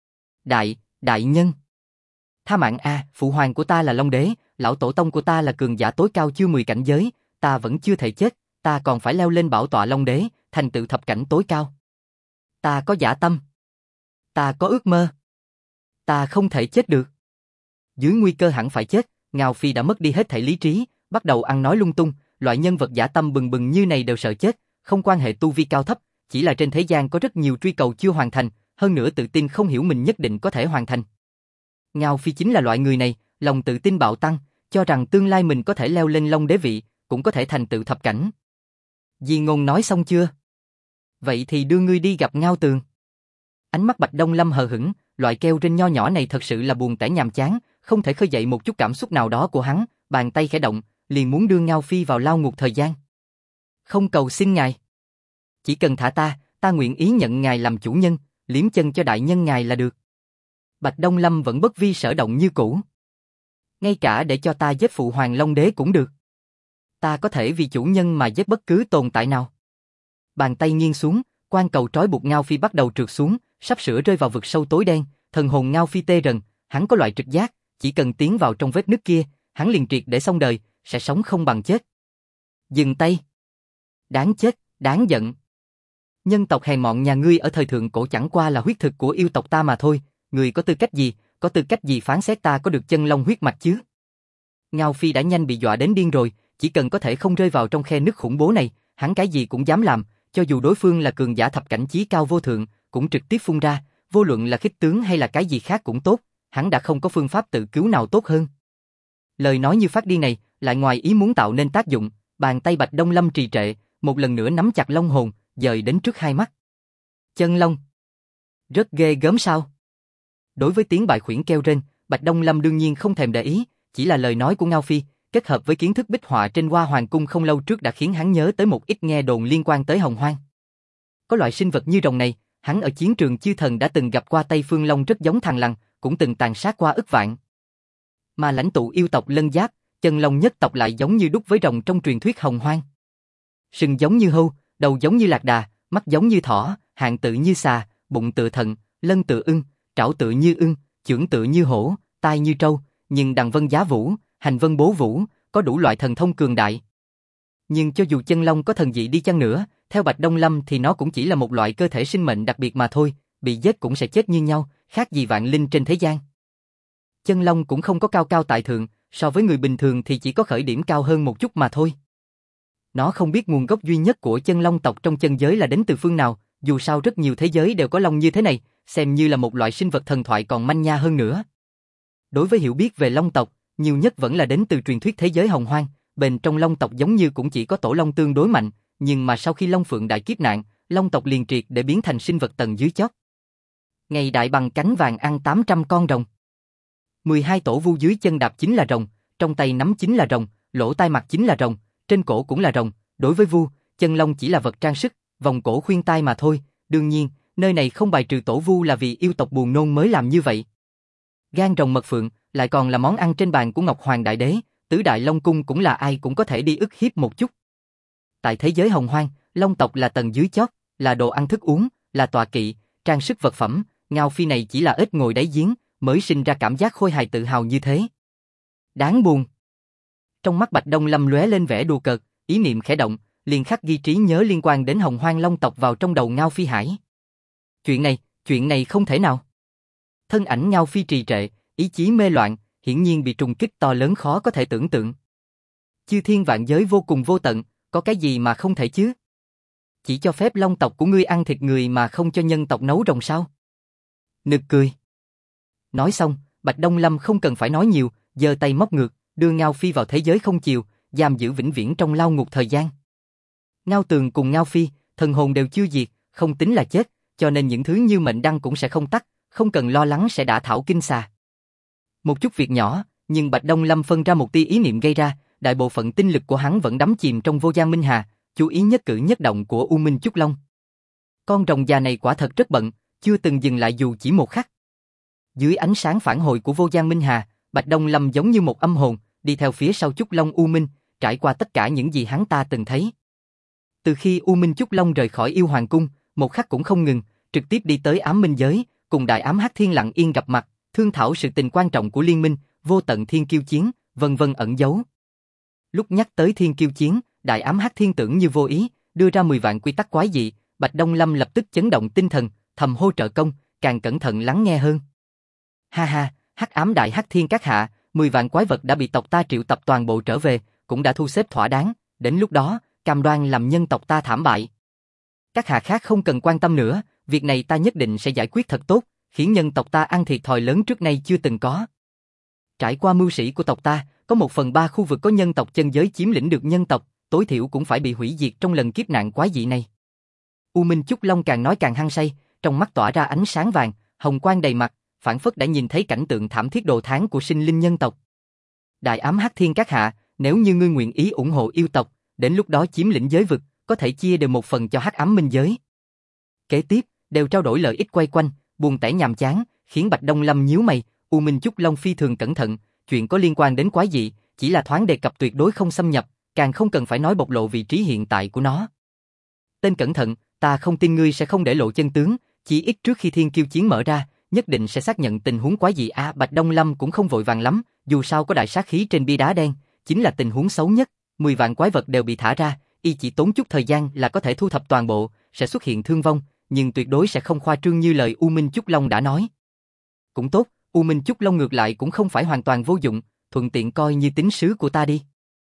Đại nhân. Tha mạng a, phụ hoàng của ta là Long đế, lão tổ tông của ta là cường giả tối cao chưa 10 cảnh giới, ta vẫn chưa thể chết, ta còn phải leo lên bảo tọa Long đế, thành tựu thập cảnh tối cao. Ta có dã tâm, ta có ước mơ, ta không thể chết được. Dưới nguy cơ hẳn phải chết, Ngao Phi đã mất đi hết thảy lý trí, bắt đầu ăn nói lung tung, loại nhân vật dã tâm bừng bừng như này đều sợ chết, không quan hệ tu vi cao thấp, chỉ là trên thế gian có rất nhiều truy cầu chưa hoàn thành, hơn nữa tự tin không hiểu mình nhất định có thể hoàn thành. Ngao Phi chính là loại người này, lòng tự tin bạo tăng, cho rằng tương lai mình có thể leo lên Long đế vị, cũng có thể thành tựu thập cảnh. Di Ngôn nói xong chưa? Vậy thì đưa ngươi đi gặp Ngao Tường. Ánh mắt Bạch Đông Lâm hờ hững, loại keo trên nho nhỏ này thật sự là buồn tẻ nhàm chán, không thể khơi dậy một chút cảm xúc nào đó của hắn, bàn tay khẽ động, liền muốn đưa Ngao Phi vào lao ngục thời gian. Không cầu xin ngài. Chỉ cần thả ta nguyện ý nhận ngài làm chủ nhân, liếm chân cho đại nhân ngài là được. Bạch Đông Lâm vẫn bất vi sở động như cũ. Ngay cả để cho ta giết phụ hoàng Long đế cũng được. Ta có thể vì chủ nhân mà giết bất cứ tồn tại nào. Bàn tay nghiêng xuống, quan cầu trói buộc Ngao Phi bắt đầu trượt xuống, sắp sửa rơi vào vực sâu tối đen, thần hồn Ngao Phi tê rần, hắn có loại trực giác, chỉ cần tiến vào trong vết nứt kia, hắn liền triệt để xong đời, sẽ sống không bằng chết. Dừng tay. Đáng chết, đáng giận. Nhân tộc hèn mọn nhà ngươi ở thời thượng cổ chẳng qua là huyết thực của yêu tộc ta mà thôi, ngươi có tư cách gì phán xét ta có được chân long huyết mạch chứ? Ngao Phi đã nhanh bị dọa đến điên rồi, chỉ cần có thể không rơi vào trong khe nứt khủng bố này, hắn cái gì cũng dám làm, cho dù đối phương là cường giả thập cảnh chí cao vô thượng, cũng trực tiếp phun ra, vô luận là khích tướng hay là cái gì khác cũng tốt, hắn đã không có phương pháp tự cứu nào tốt hơn. Lời nói như phát điên này, lại ngoài ý muốn tạo nên tác dụng, bàn tay Bạch Đông Lâm trì trệ, một lần nữa nắm chặt long hồn, dời đến trước hai mắt. Chân long. Rất ghê gớm sao? Đối với tiếng bài khuyển kêu rên, Bạch Đông Lâm đương nhiên không thèm để ý, chỉ là lời nói của Ngao Phi, kết hợp với kiến thức bích họa trên Hoa Hoàng Cung không lâu trước đã khiến hắn nhớ tới một ít nghe đồn liên quan tới Hồng Hoang. Có loại sinh vật như rồng này, hắn ở chiến trường chư thần đã từng gặp qua Tây Phương Long rất giống thằn lằn, cũng từng tàn sát qua ức vạn. Mà lãnh tụ yêu tộc Lân Giáp, chân long nhất tộc lại giống như đúc với rồng trong truyền thuyết Hồng Hoang. Sừng giống như hươu, đầu giống như lạc đà, mắt giống như thỏ, hạng tự như xà, bụng tựa thận, lân tựa ưng, trảo tựa như ưng, chưởng tựa như hổ, tai như trâu, nhưng đằng vân giá vũ, hành vân bố vũ, có đủ loại thần thông cường đại. Nhưng cho dù chân long có thần dị đi chăng nữa, theo Bạch Đông Lâm thì nó cũng chỉ là một loại cơ thể sinh mệnh đặc biệt mà thôi, bị giết cũng sẽ chết như nhau, khác gì vạn linh trên thế gian. Chân long cũng không có cao cao tại thượng, so với người bình thường thì chỉ có khởi điểm cao hơn một chút mà thôi. Nó không biết nguồn gốc duy nhất của chân long tộc trong chân giới là đến từ phương nào, dù sao rất nhiều thế giới đều có long như thế này, xem như là một loại sinh vật thần thoại còn manh nha hơn nữa. Đối với hiểu biết về long tộc, nhiều nhất vẫn là đến từ truyền thuyết thế giới Hồng Hoang, bên trong long tộc giống như cũng chỉ có tổ long tương đối mạnh, nhưng mà sau khi Long Phượng đại kiếp nạn, long tộc liền triệt để biến thành sinh vật tầng dưới chót. Ngày đại bằng cánh vàng ăn 800 con rồng. 12 tổ vu dưới chân đạp chính là rồng, trong tay nắm chính là rồng, lỗ tai mặt chính là rồng, trên cổ cũng là rồng. Đối với vu, chân long chỉ là vật trang sức, vòng cổ khuyên tai mà thôi. Đương nhiên, nơi này không bài trừ tổ vu là vì yêu tộc buồn nôn mới làm như vậy. Gan rồng mật phượng lại còn là món ăn trên bàn của Ngọc Hoàng Đại Đế, tứ đại long cung cũng là ai cũng có thể đi ức hiếp một chút. Tại thế giới Hồng Hoang, long tộc là tầng dưới chót, là đồ ăn thức uống, là tọa kỵ, trang sức vật phẩm. Ngao Phi này chỉ là ếch ngồi đáy giếng, mới sinh ra cảm giác khôi hài tự hào như thế. Đáng buồn. Trong mắt Bạch Đông Lâm lóe lên vẻ đùa cợt, ý niệm khẽ động, liền khắc ghi trí nhớ liên quan đến Hồng Hoang long tộc vào trong đầu Ngao Phi Hải. Chuyện này không thể nào. Thân ảnh Ngao Phi trì trệ, ý chí mê loạn, hiển nhiên bị trùng kích to lớn khó có thể tưởng tượng. Chư thiên vạn giới vô cùng vô tận, có cái gì mà không thể chứ? Chỉ cho phép long tộc của ngươi ăn thịt người mà không cho nhân tộc nấu rồng sao? Nực cười. Nói xong, Bạch Đông Lâm không cần phải nói nhiều, giơ tay móc ngược, đưa Ngao Phi vào thế giới không chiều, giam giữ vĩnh viễn trong lao ngục thời gian. Ngao Tường cùng Ngao Phi, thần hồn đều chưa diệt, không tính là chết, cho nên những thứ như mệnh đăng cũng sẽ không tắt, không cần lo lắng sẽ đả thảo kinh xà. Một chút việc nhỏ, nhưng Bạch Đông Lâm phân ra một tia ý niệm gây ra, đại bộ phận tinh lực của hắn vẫn đắm chìm trong vô gian minh hà, chú ý nhất cử nhất động của U Minh Chúc Long. Con rồng già này quả thật rất bận, chưa từng dừng lại dù chỉ một khắc. Dưới ánh sáng phản hồi của vô gian minh hà, Bạch Đông Lâm giống như một âm hồn, đi theo phía sau Chúc Long U Minh, trải qua tất cả những gì hắn ta từng thấy. Từ khi U Minh Chúc Long rời khỏi Yêu Hoàng Cung, một khắc cũng không ngừng, trực tiếp đi tới ám minh giới, cùng đại ám Hắc Thiên lặng yên gặp mặt, thương thảo sự tình quan trọng của liên minh, vô tận thiên kiêu chiến, vân vân ẩn giấu. Lúc nhắc tới thiên kiêu chiến, đại ám Hắc Thiên tưởng như vô ý, đưa ra 10 vạn quy tắc quái dị, Bạch Đông Lâm lập tức chấn động tinh thần, thầm hô trợ công, càng cẩn thận lắng nghe hơn. Ha ha, Hắc ám đại Hắc Thiên các hạ, 10 vạn quái vật đã bị tộc ta triệu tập toàn bộ trở về, cũng đã thu xếp thỏa đáng, đến lúc đó, cam đoan làm nhân tộc ta thảm bại. Các hạ khác không cần quan tâm nữa, việc này ta nhất định sẽ giải quyết thật tốt, khiến nhân tộc ta ăn thiệt thòi lớn trước nay chưa từng có. Trải qua mưu sĩ của tộc ta, có 1/3 khu vực có nhân tộc chân giới chiếm lĩnh được nhân tộc, tối thiểu cũng phải bị hủy diệt trong lần kiếp nạn quái dị này. U Minh Chúc Long càng nói càng hăng say, trong mắt tỏa ra ánh sáng vàng, hồng quang đầy mặt, phảng phất đã nhìn thấy cảnh tượng thảm thiết đồ thán của sinh linh nhân tộc. Đại ám Hắc Thiên các hạ, nếu như ngươi nguyện ý ủng hộ yêu tộc, đến lúc đó chiếm lĩnh giới vực, có thể chia đều một phần cho Hắc ám minh giới. Kế tiếp, đều trao đổi lợi ích quay quanh, buồn tẻ nhàm chán, khiến Bạch Đông Lâm nhíu mày. U Minh Chúc Long phi thường cẩn thận, chuyện có liên quan đến quái dị, chỉ là thoáng đề cập tuyệt đối không xâm nhập, càng không cần phải nói bộc lộ vị trí hiện tại của nó. Tên cẩn thận, ta không tin ngươi sẽ không để lộ chân tướng, chỉ ít trước khi thiên kiêu chiến mở ra, nhất định sẽ xác nhận tình huống quái dị. Bạch Đông Lâm cũng không vội vàng lắm, dù sao có đại sát khí trên bia đá đen, chính là tình huống xấu nhất, 10 vạn quái vật đều bị thả ra, y chỉ tốn chút thời gian là có thể thu thập toàn bộ, sẽ xuất hiện thương vong, nhưng tuyệt đối sẽ không khoa trương như lời U Minh Chúc Long đã nói. Cũng tốt, U Minh Chúc Long ngược lại cũng không phải hoàn toàn vô dụng, thuận tiện coi như tín sứ của ta đi.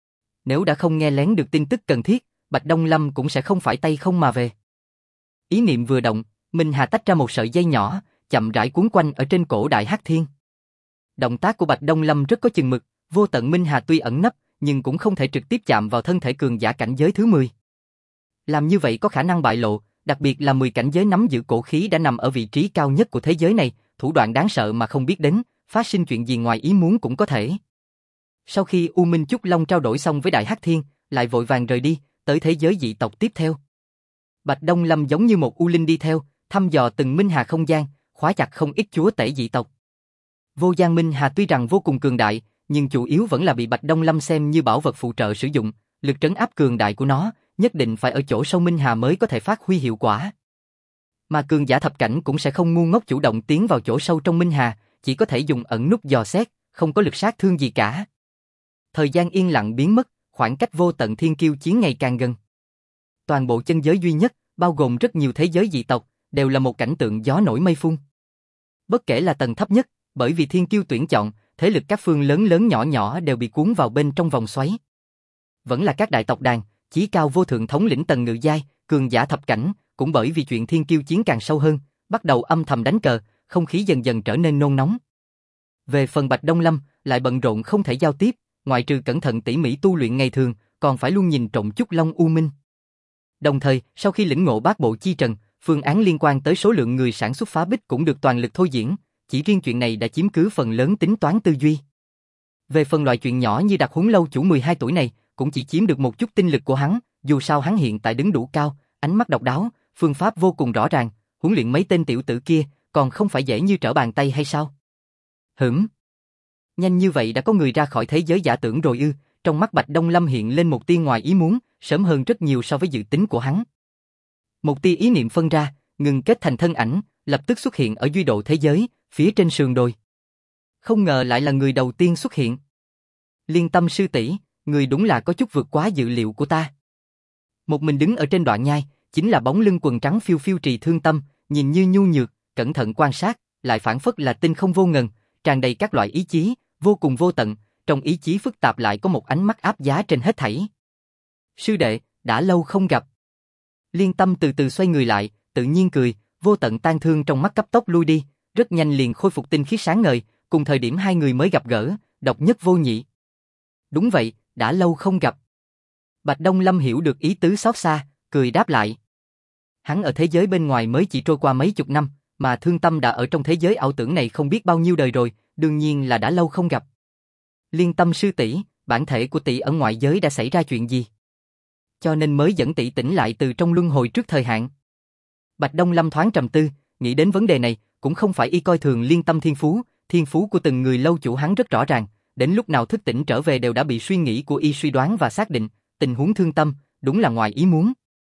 Nếu đã không nghe lén được tin tức cần thiết, Bạch Đông Lâm cũng sẽ không phải tay không mà về. Ý niệm vừa động, Minh Hà tách ra một sợi dây nhỏ, chậm rãi quấn quanh ở trên cổ Đại Hắc Thiên. Động tác của Bạch Đông Lâm rất có chừng mực, Vô Tận Minh Hà tuy ẩn nấp, nhưng cũng không thể trực tiếp chạm vào thân thể cường giả cảnh giới thứ 10. Làm như vậy có khả năng bại lộ, đặc biệt là 10 cảnh giới nắm giữ cổ khí đã nằm ở vị trí cao nhất của thế giới này, thủ đoạn đáng sợ mà không biết đến, phát sinh chuyện gì ngoài ý muốn cũng có thể. Sau khi U Minh Chúc Long trao đổi xong với Đại Hắc Thiên, lại vội vàng rời đi, tới thế giới dị tộc tiếp theo. Bạch Đông Lâm giống như một U Linh đi theo, thăm dò từng Minh Hà không gian, khóa chặt không ít chúa tể dị tộc. Vô Gian Minh Hà tuy rằng vô cùng cường đại, nhưng chủ yếu vẫn là bị Bạch Đông Lâm xem như bảo vật phụ trợ sử dụng, lực trấn áp cường đại của nó, nhất định phải ở chỗ sâu Minh Hà mới có thể phát huy hiệu quả. Mà cường giả thập cảnh cũng sẽ không ngu ngốc chủ động tiến vào chỗ sâu trong Minh Hà, chỉ có thể dùng ẩn núp dò xét, không có lực sát thương gì cả. Thời gian yên lặng biến mất, khoảng cách Vô Tận Thiên Kiêu chiến ngày càng gần. Toàn bộ chân giới duy nhất, bao gồm rất nhiều thế giới dị tộc, đều là một cảnh tượng gió nổi mây phun. Bất kể là tầng thấp nhất, bởi vì Thiên Kiêu tuyển chọn, thế lực các phương lớn lớn nhỏ nhỏ đều bị cuốn vào bên trong vòng xoáy. Vẫn là các đại tộc đàn, chí cao vô thượng thống lĩnh tầng ngự giai, cường giả thập cảnh, cũng bởi vì chuyện Thiên Kiêu chiến càng sâu hơn, bắt đầu âm thầm đánh cờ, không khí dần dần trở nên nôn nóng. Về phần Bạch Đông Lâm, lại bận rộn không thể giao tiếp, ngoại trừ cẩn thận tỉ mỉ tu luyện ngày thường, còn phải luôn nhìn trộm Chúc Long U Minh. Đồng thời, sau khi lĩnh ngộ bát bộ chi trần, phương án liên quan tới số lượng người sản xuất phá bích cũng được toàn lực thôi diễn, chỉ riêng chuyện này đã chiếm cứ phần lớn tính toán tư duy. Về phần loại chuyện nhỏ như đặt huấn lâu chủ 12 tuổi này, cũng chỉ chiếm được một chút tinh lực của hắn, dù sao hắn hiện tại đứng đủ cao, ánh mắt độc đáo, phương pháp vô cùng rõ ràng, huấn luyện mấy tên tiểu tử kia, còn không phải dễ như trở bàn tay hay sao? Nhanh như vậy đã có người ra khỏi thế giới giả tưởng rồi ư? Trong mắt Bạch Đông Lâm hiện lên một tia ngoài ý muốn, sớm hơn rất nhiều so với dự tính của hắn. Một tia ý niệm phân ra, ngừng kết thành thân ảnh, lập tức xuất hiện ở duy độ thế giới, phía trên sườn đồi. Không ngờ lại là người đầu tiên xuất hiện. Liên Tâm sư tỷ, người đúng là có chút vượt quá dự liệu của ta. Một mình đứng ở trên đoạn nhai, chính là bóng lưng quần trắng phiêu phiêu Trì Thương Tâm, nhìn như nhu nhược, cẩn thận quan sát, lại phảng phất là tinh không vô ngần, tràn đầy các loại ý chí, vô cùng vô tận, trong ý chí phức tạp lại có một ánh mắt áp giá trên hết thảy. Sư đệ, đã lâu không gặp. Liên Tâm từ từ xoay người lại, tự nhiên cười, vô tận tang thương trong mắt cấp tốc lui đi, rất nhanh liền khôi phục tinh khiết sáng ngời, cùng thời điểm hai người mới gặp gỡ, độc nhất vô nhị. Đúng vậy, đã lâu không gặp. Bạch Đông Lâm hiểu được ý tứ xót xa, cười đáp lại. Hắn ở thế giới bên ngoài mới chỉ trôi qua mấy chục năm, mà Thương Tâm đã ở trong thế giới ảo tưởng này không biết bao nhiêu đời rồi, đương nhiên là đã lâu không gặp. Liên Tâm sư tỷ, bản thể của tỷ ở ngoại giới đã xảy ra chuyện gì? Cho nên mới dẫn tỷ tỉnh lại từ trong luân hồi trước thời hạn. Bạch Đông Lâm thoáng trầm tư, nghĩ đến vấn đề này, cũng không phải y coi thường Liên Tâm thiên phú của từng người lâu chủ hắn rất rõ ràng, đến lúc nào thức tỉnh trở về đều đã bị suy nghĩ của y suy đoán và xác định, tình huống Thương Tâm, đúng là ngoài ý muốn.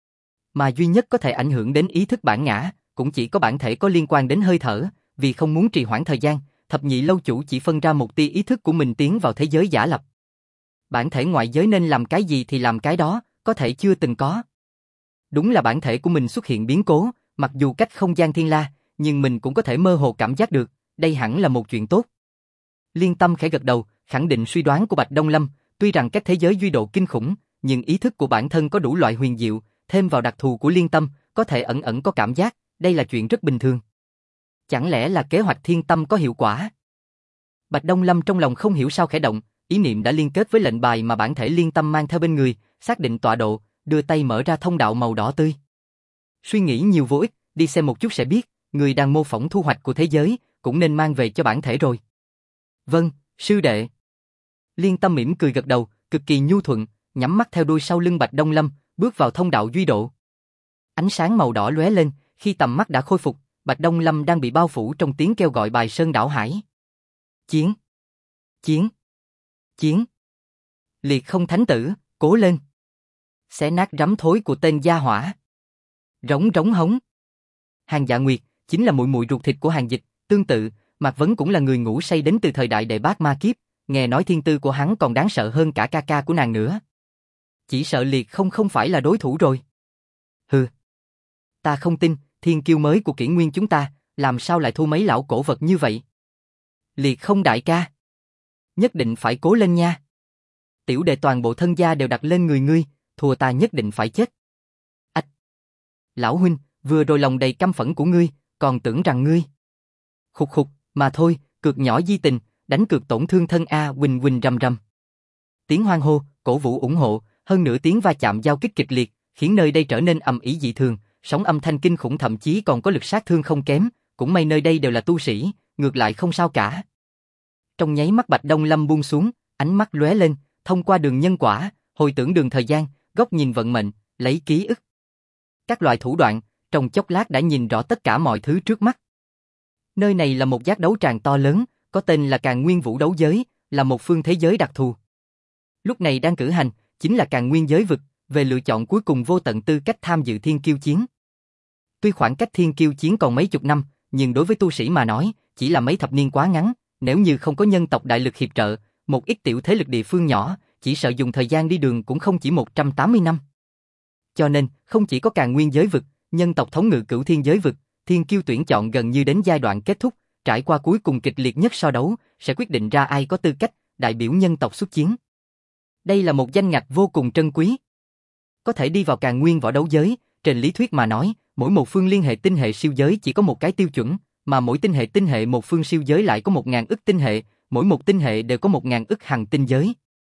Mà duy nhất có thể ảnh hưởng đến ý thức bản ngã, cũng chỉ có bản thể có liên quan đến hơi thở, vì không muốn trì hoãn thời gian, thập nhị lâu chủ chỉ phân ra một tia ý thức của mình tiến vào thế giới giả lập. Bản thể ngoại giới nên làm cái gì thì làm cái đó, có thể chưa từng có. Đúng là bản thể của mình xuất hiện biến cố, mặc dù cách không gian thiên la, nhưng mình cũng có thể mơ hồ cảm giác được, đây hẳn là một chuyện tốt. Liên Tâm khẽ gật đầu, khẳng định suy đoán của Bạch Đông Lâm, tuy rằng cách thế giới duy độ kinh khủng, nhưng ý thức của bản thân có đủ loại huyền diệu, thêm vào đặc thù của Liên Tâm, có thể ẩn ẩn có cảm giác, đây là chuyện rất bình thường. Chẳng lẽ là kế hoạch Thiên Tâm có hiệu quả? Bạch Đông Lâm trong lòng không hiểu sao khẽ động, ý niệm đã liên kết với lệnh bài mà bản thể Liên Tâm mang theo bên người, xác định tọa độ, đưa tay mở ra thông đạo màu đỏ tươi. Suy nghĩ nhiều vô ích, đi xem một chút sẽ biết, người đang mô phỏng thu hoạch của thế giới, cũng nên mang về cho bản thể rồi. Vâng, sư đệ. Liên Tâm mỉm cười gật đầu, cực kỳ nhu thuận, nhắm mắt theo đuôi sau lưng Bạch Đông Lâm, bước vào thông đạo duy độ. Ánh sáng màu đỏ lóe lên, khi tầm mắt đã khôi phục, Bạch Đông Lâm đang bị bao phủ trong tiếng kêu gọi bài sơn đảo hải. Chiến! Chiến! Chiến! Liệt không thánh tử, cố lên! Xé nát rắm thối của tên gia hỏa. Rống rống hống. Hàng Dạ Nguyệt chính là muội muội ruột thịt của Hàng Dịch, tương tự, Mạc Vấn cũng là người ngủ say đến từ thời đại Đệ Bát Ma Kiếp, nghe nói thiên tư của hắn còn đáng sợ hơn cả ca ca của nàng nữa. Chỉ sợ Liệt không phải là đối thủ rồi. Hừ. Ta không tin, thiên kiêu mới của Kỷ Nguyên chúng ta, làm sao lại thu mấy lão cổ vật như vậy? Liệt không đại ca. Nhất định phải cố lên nha. Tiểu đệ toàn bộ thân gia đều đặt lên người ngươi, thua ta nhất định phải chết. Ách! Lão huynh, vừa rồi lòng đầy căm phẫn của ngươi, còn tưởng rằng ngươi... Khục khục, mà thôi, cược nhỏ di tình, đánh cược tổn thương thân a, huỳnh huỳnh rầm rầm. Tiếng hoan hô, cổ vũ ủng hộ, hơn nữa tiếng va chạm giao kích kịch liệt, khiến nơi đây trở nên ầm ĩ dị thường, sóng âm thanh kinh khủng thậm chí còn có lực sát thương không kém, cũng may nơi đây đều là tu sĩ, ngược lại không sao cả. Trong nháy mắt Bạch Đông Lâm buông xuống, ánh mắt lóe lên, thông qua đường nhân quả, hồi tưởng đường thời gian, góc nhìn vận mệnh, lấy ký ức. Các loại thủ đoạn, trong chốc lát đã nhìn rõ tất cả mọi thứ trước mắt. Nơi này là một giác đấu tràng to lớn, có tên là Càn Nguyên Vũ Đấu Giới, là một phương thế giới đặc thù. Lúc này đang cử hành, chính là Càn Nguyên giới vực, về lựa chọn cuối cùng vô tận tư cách tham dự thiên kiêu chiến. Tuy khoảng cách thiên kiêu chiến còn mấy chục năm, nhưng đối với tu sĩ mà nói, chỉ là mấy thập niên quá ngắn, nếu như không có nhân tộc đại lực hiệp trợ, một ít tiểu thế lực địa phương nhỏ, chỉ sợ dùng thời gian đi đường cũng không chỉ 180 năm. Cho nên, không chỉ có Càn Nguyên giới vực, nhân tộc thống ngự Cửu Thiên giới vực, thiên kiêu tuyển chọn gần như đến giai đoạn kết thúc, trải qua cuối cùng kịch liệt nhất so đấu, sẽ quyết định ra ai có tư cách đại biểu nhân tộc xuất chiến. Đây là một danh ngạch vô cùng trân quý. Có thể đi vào Càn Nguyên võ đấu giới, trên lý thuyết mà nói, mỗi một phương liên hệ tinh hệ siêu giới chỉ có một cái tiêu chuẩn, mà mỗi tinh hệ một phương siêu giới lại có 1000 ức tinh hệ, mỗi một tinh hệ đều có 1000 ức hành tinh giới.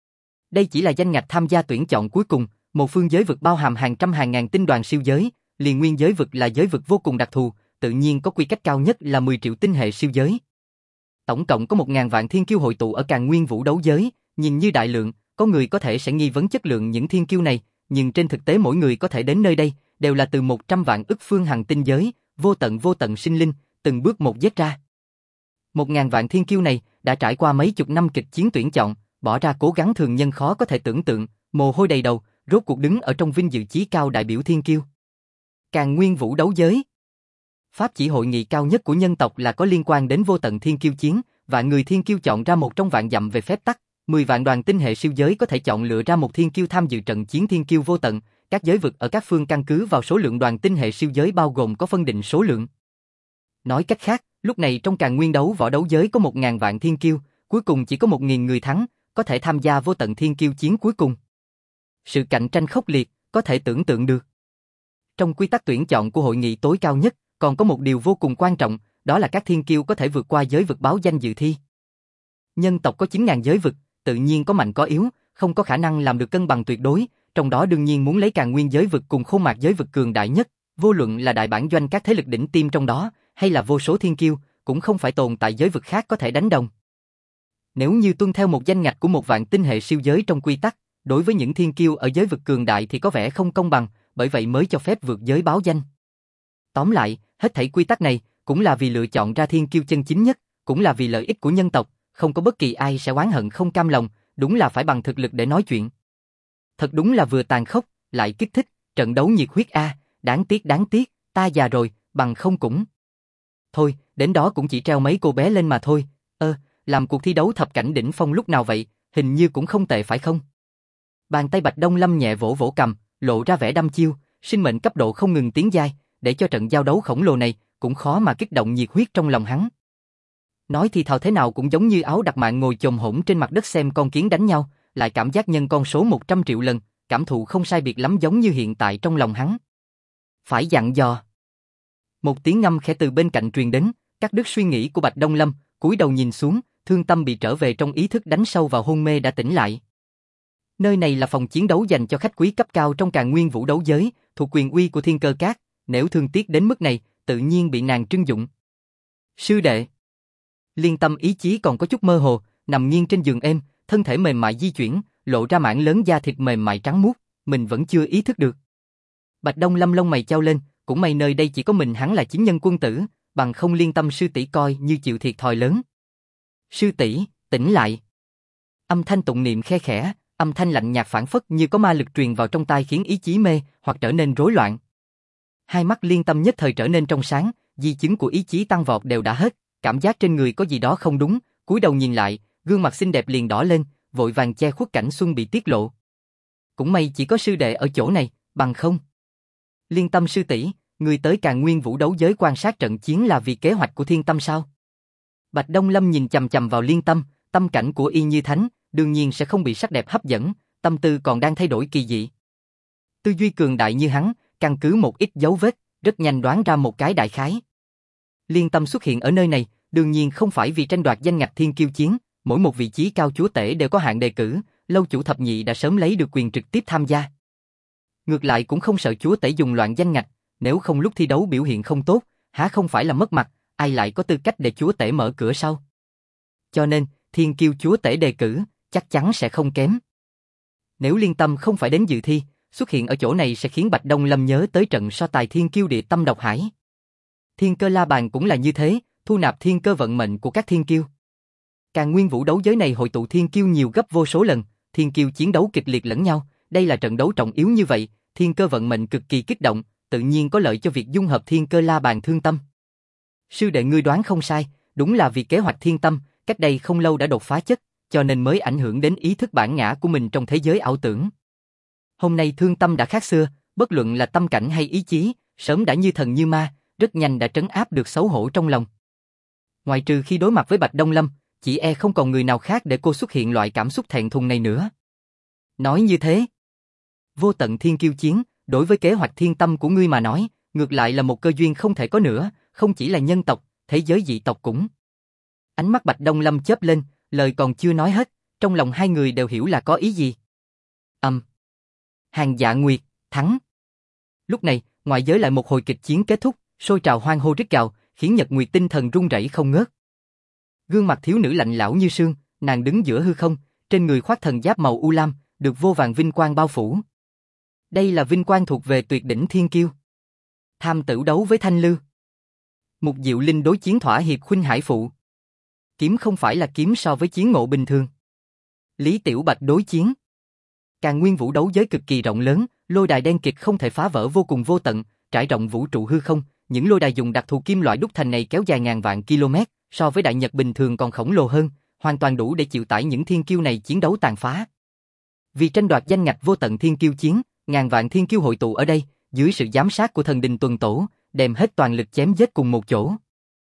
Đây chỉ là danh ngạch tham gia tuyển chọn cuối cùng, một phương giới vực bao hàm hàng trăm hàng ngàn tinh đoàn siêu giới, liền nguyên giới vực là giới vực vô cùng đặc thù, tự nhiên có quy cách cao nhất là 10 triệu tinh hệ siêu giới. Tổng cộng có 1000 vạn thiên kiêu hội tụ ở Càn Nguyên Vũ đấu giới, nhìn như đại lượng, có người có thể sẽ nghi vấn chất lượng những thiên kiêu này, nhưng trên thực tế mỗi người có thể đến nơi đây đều là từ 100 vạn ức phương hành tinh giới, vô tận sinh linh, từng bước một giết ra. 1000 vạn thiên kiêu này đã trải qua mấy chục năm kịch chiến tuyển chọn, bỏ ra cố gắng thường nhân khó có thể tưởng tượng, mồ hôi đầy đầu, rốt cuộc đứng ở trong vinh dự chí cao đại biểu thiên kiêu. Càn Nguyên Vũ đấu giới. Pháp chỉ hội nghị cao nhất của nhân tộc là có liên quan đến vô tận thiên kiêu chiến, vạn người thiên kiêu chọn ra một trong vạn dặm về phép tắc, 10 vạn đoàn tinh hệ siêu giới có thể chọn lựa ra một thiên kiêu tham dự trận chiến thiên kiêu vô tận, các giới vực ở các phương căn cứ vào số lượng đoàn tinh hệ siêu giới bao gồm có phân định số lượng. Nói cách khác, lúc này trong Càn Nguyên đấu võ đấu giới có 1000 vạn thiên kiêu, cuối cùng chỉ có 1000 người thắng, có thể tham gia vô tận thiên kiêu chiến cuối cùng. Sự cạnh tranh khốc liệt, có thể tưởng tượng được. Trong quy tắc tuyển chọn của hội nghị tối cao nhất, còn có một điều vô cùng quan trọng, đó là các thiên kiêu có thể vượt qua giới vực báo danh dự thi. Nhân tộc có 9000 giới vực, tự nhiên có mạnh có yếu, không có khả năng làm được cân bằng tuyệt đối, trong đó đương nhiên muốn lấy Càn Nguyên giới vực cùng Khôn Mạc giới vực cường đại nhất, vô luận là đại bản doanh các thế lực đỉnh tiêm trong đó, hay là vô số thiên kiêu, cũng không phải tồn tại giới vực khác có thể đánh đồng. Nếu như tuân theo một danh ngạch của một vạn tinh hệ siêu giới trong quy tắc, đối với những thiên kiêu ở giới vực cường đại thì có vẻ không công bằng, bởi vậy mới cho phép vượt giới báo danh. Tóm lại, hết thảy quy tắc này cũng là vì lựa chọn ra thiên kiêu chân chính nhất, cũng là vì lợi ích của nhân tộc, không có bất kỳ ai sẽ oán hận không cam lòng, đúng là phải bằng thực lực để nói chuyện. Thật đúng là vừa tàn khốc, lại kích thích, trận đấu nhiệt huyết a, đáng tiếc, ta già rồi, bằng không cũng. Thôi, đến đó cũng chỉ treo mấy cô bé lên mà thôi, làm cuộc thi đấu thập cảnh đỉnh phong lúc nào vậy, hình như cũng không tệ phải không? Bàn tay Bạch Đông Lâm nhẹ vỗ vỗ cầm, lộ ra vẻ đăm chiêu, sinh mệnh cấp độ không ngừng tiến giai, để cho trận giao đấu khổng lồ này cũng khó mà kích động nhiệt huyết trong lòng hắn. Nói thì thào thế nào cũng giống như áo đặc mạn ngồi chồm hổm trên mặt đất xem con kiến đánh nhau, lại cảm giác nhân con số 100 triệu lần, cảm thụ không sai biệt lắm giống như hiện tại trong lòng hắn. Phải dặn dò. Một tiếng ngâm khẽ từ bên cạnh truyền đến, cắt đứt suy nghĩ của Bạch Đông Lâm, cúi đầu nhìn xuống, thương tâm bị trở về trong ý thức đánh sâu vào hôn mê đã tỉnh lại. Nơi này là phòng chiến đấu dành cho khách quý cấp cao trong Càn Nguyên Vũ đấu giới, thuộc quyền uy của Thiên Cơ Các, nếu thương tiếc đến mức này, tự nhiên bị nàng trưng dụng. Sư đệ. Liên Tâm ý chí còn có chút mơ hồ, nằm nghiêng trên giường êm, thân thể mềm mại di chuyển, lộ ra mảng lớn da thịt mềm mại trắng muốt, mình vẫn chưa ý thức được. Bạch Đông Lâm lông mày chau lên, cũng may nơi đây chỉ có mình hắn là chính nhân quân tử, bằng không Liên Tâm sư tỷ coi như chịu thiệt thòi lớn. Sư tỷ, tỉnh lại. Âm thanh tụng niệm khe khẽ, âm thanh lạnh nhạt phảng phất như có ma lực truyền vào trong tai khiến ý chí mê hoặc trở nên rối loạn. Hai mắt Liên Tâm nhất thời trở nên trong sáng, di chứng của ý chí tăng vọt đều đã hết, cảm giác trên người có gì đó không đúng, cúi đầu nhìn lại, gương mặt xinh đẹp liền đỏ lên, vội vàng che khuất cảnh xuân bị tiết lộ. Cũng may chỉ có sư đệ ở chỗ này, bằng không. Liên Tâm sư tỷ, người tới Càn Nguyên Vũ đấu giới quan sát trận chiến là vì kế hoạch của Thiên Tâm sao? Bạch Đông Lâm nhìn chằm chằm vào Liên Tâm, tâm cảnh của y như thánh, đương nhiên sẽ không bị sắc đẹp hấp dẫn, tâm tư còn đang thay đổi kỳ dị. Tư duy cường đại như hắn, căn cứ một ít dấu vết, rất nhanh đoán ra một cái đại khái. Liên Tâm xuất hiện ở nơi này, đương nhiên không phải vì tranh đoạt danh ngạch thiên kiêu chiến, mỗi một vị trí cao chúa tể đều có hạng đề cử, lâu chủ thập nhị đã sớm lấy được quyền trực tiếp tham gia. Ngược lại cũng không sợ chúa tể dùng loạn danh ngạch, nếu không lúc thi đấu biểu hiện không tốt, há không phải là mất mặt, ai lại có tư cách để chúa tể mở cửa sau. Cho nên, thiên kiêu chúa tể đề cử, chắc chắn sẽ không kém. Nếu Liên Tâm không phải đến dự thi, xuất hiện ở chỗ này sẽ khiến Bạch Đông Lâm nhớ tới trận so tài thiên kiêu địa tâm độc hải. Thiên cơ la bàn cũng là như thế, thu nạp thiên cơ vận mệnh của các thiên kiêu. Càng nguyên vũ đấu giới này hội tụ thiên kiêu nhiều gấp vô số lần, thiên kiêu chiến đấu kịch liệt lẫn nhau, đây là trận đấu trọng yếu như vậy, thiên cơ vận mệnh cực kỳ kích động, tự nhiên có lợi cho việc dung hợp thiên cơ la bàn thương tâm. Sư đệ ngươi đoán không sai, đúng là vì kế hoạch thiên tâm, cách đây không lâu đã đột phá chất, cho nên mới ảnh hưởng đến ý thức bản ngã của mình trong thế giới ảo tưởng. Hôm nay thương tâm đã khác xưa, bất luận là tâm cảnh hay ý chí, sớm đã như thần như ma, rất nhanh đã trấn áp được xấu hổ trong lòng. Ngoại trừ khi đối mặt với Bạch Đông Lâm, chỉ e không còn người nào khác để cô xuất hiện loại cảm xúc thẹn thùng này nữa. Nói như thế, vô tận thiên kiêu chiến, đối với kế hoạch thiên tâm của ngươi mà nói, ngược lại là một cơ duyên không thể có nữa, không chỉ là nhân tộc, thế giới dị tộc cũng. Ánh mắt Bạch Đông Lâm chớp lên, lời còn chưa nói hết, trong lòng hai người đều hiểu là có ý gì. Hàng Dạ Nguyệt, thắng. Lúc này, ngoại giới lại một hồi kịch chiến kết thúc, sôi trào hoan hô rít gào, khiến Nhật Nguyệt tinh thần run rẩy không ngớt. Gương mặt thiếu nữ lạnh lẽo như sương, nàng đứng giữa hư không, trên người khoác thần giáp màu u lam, được vô vàn vinh quang bao phủ. Đây là vinh quang thuộc về tuyệt đỉnh thiên kiêu. Tham Tử đấu với Thanh Lư. Mục Diệu Linh đối chiến thỏa hiệp khuynh hải phụ. Kiếm không phải là kiếm so với chiến ngộ bình thường. Lý Tiểu Bạch đối chiến. Càng nguyên vũ đấu giới cực kỳ rộng lớn, lôi đài đen kịt không thể phá vỡ vô cùng vô tận, trải rộng vũ trụ hư không, những lôi đài dùng đặc thù kim loại đúc thành này kéo dài ngàn vạn km, so với đại nhật bình thường còn khổng lồ hơn, hoàn toàn đủ để chịu tải những thiên kiêu này chiến đấu tàn phá. Vì tranh đoạt danh ngạch vô tận thiên kiêu chiến, ngàn vạn thiên kiêu hội tụ ở đây, dưới sự giám sát của thần đình tuần tổ, đem hết toàn lực chém giết cùng một chỗ.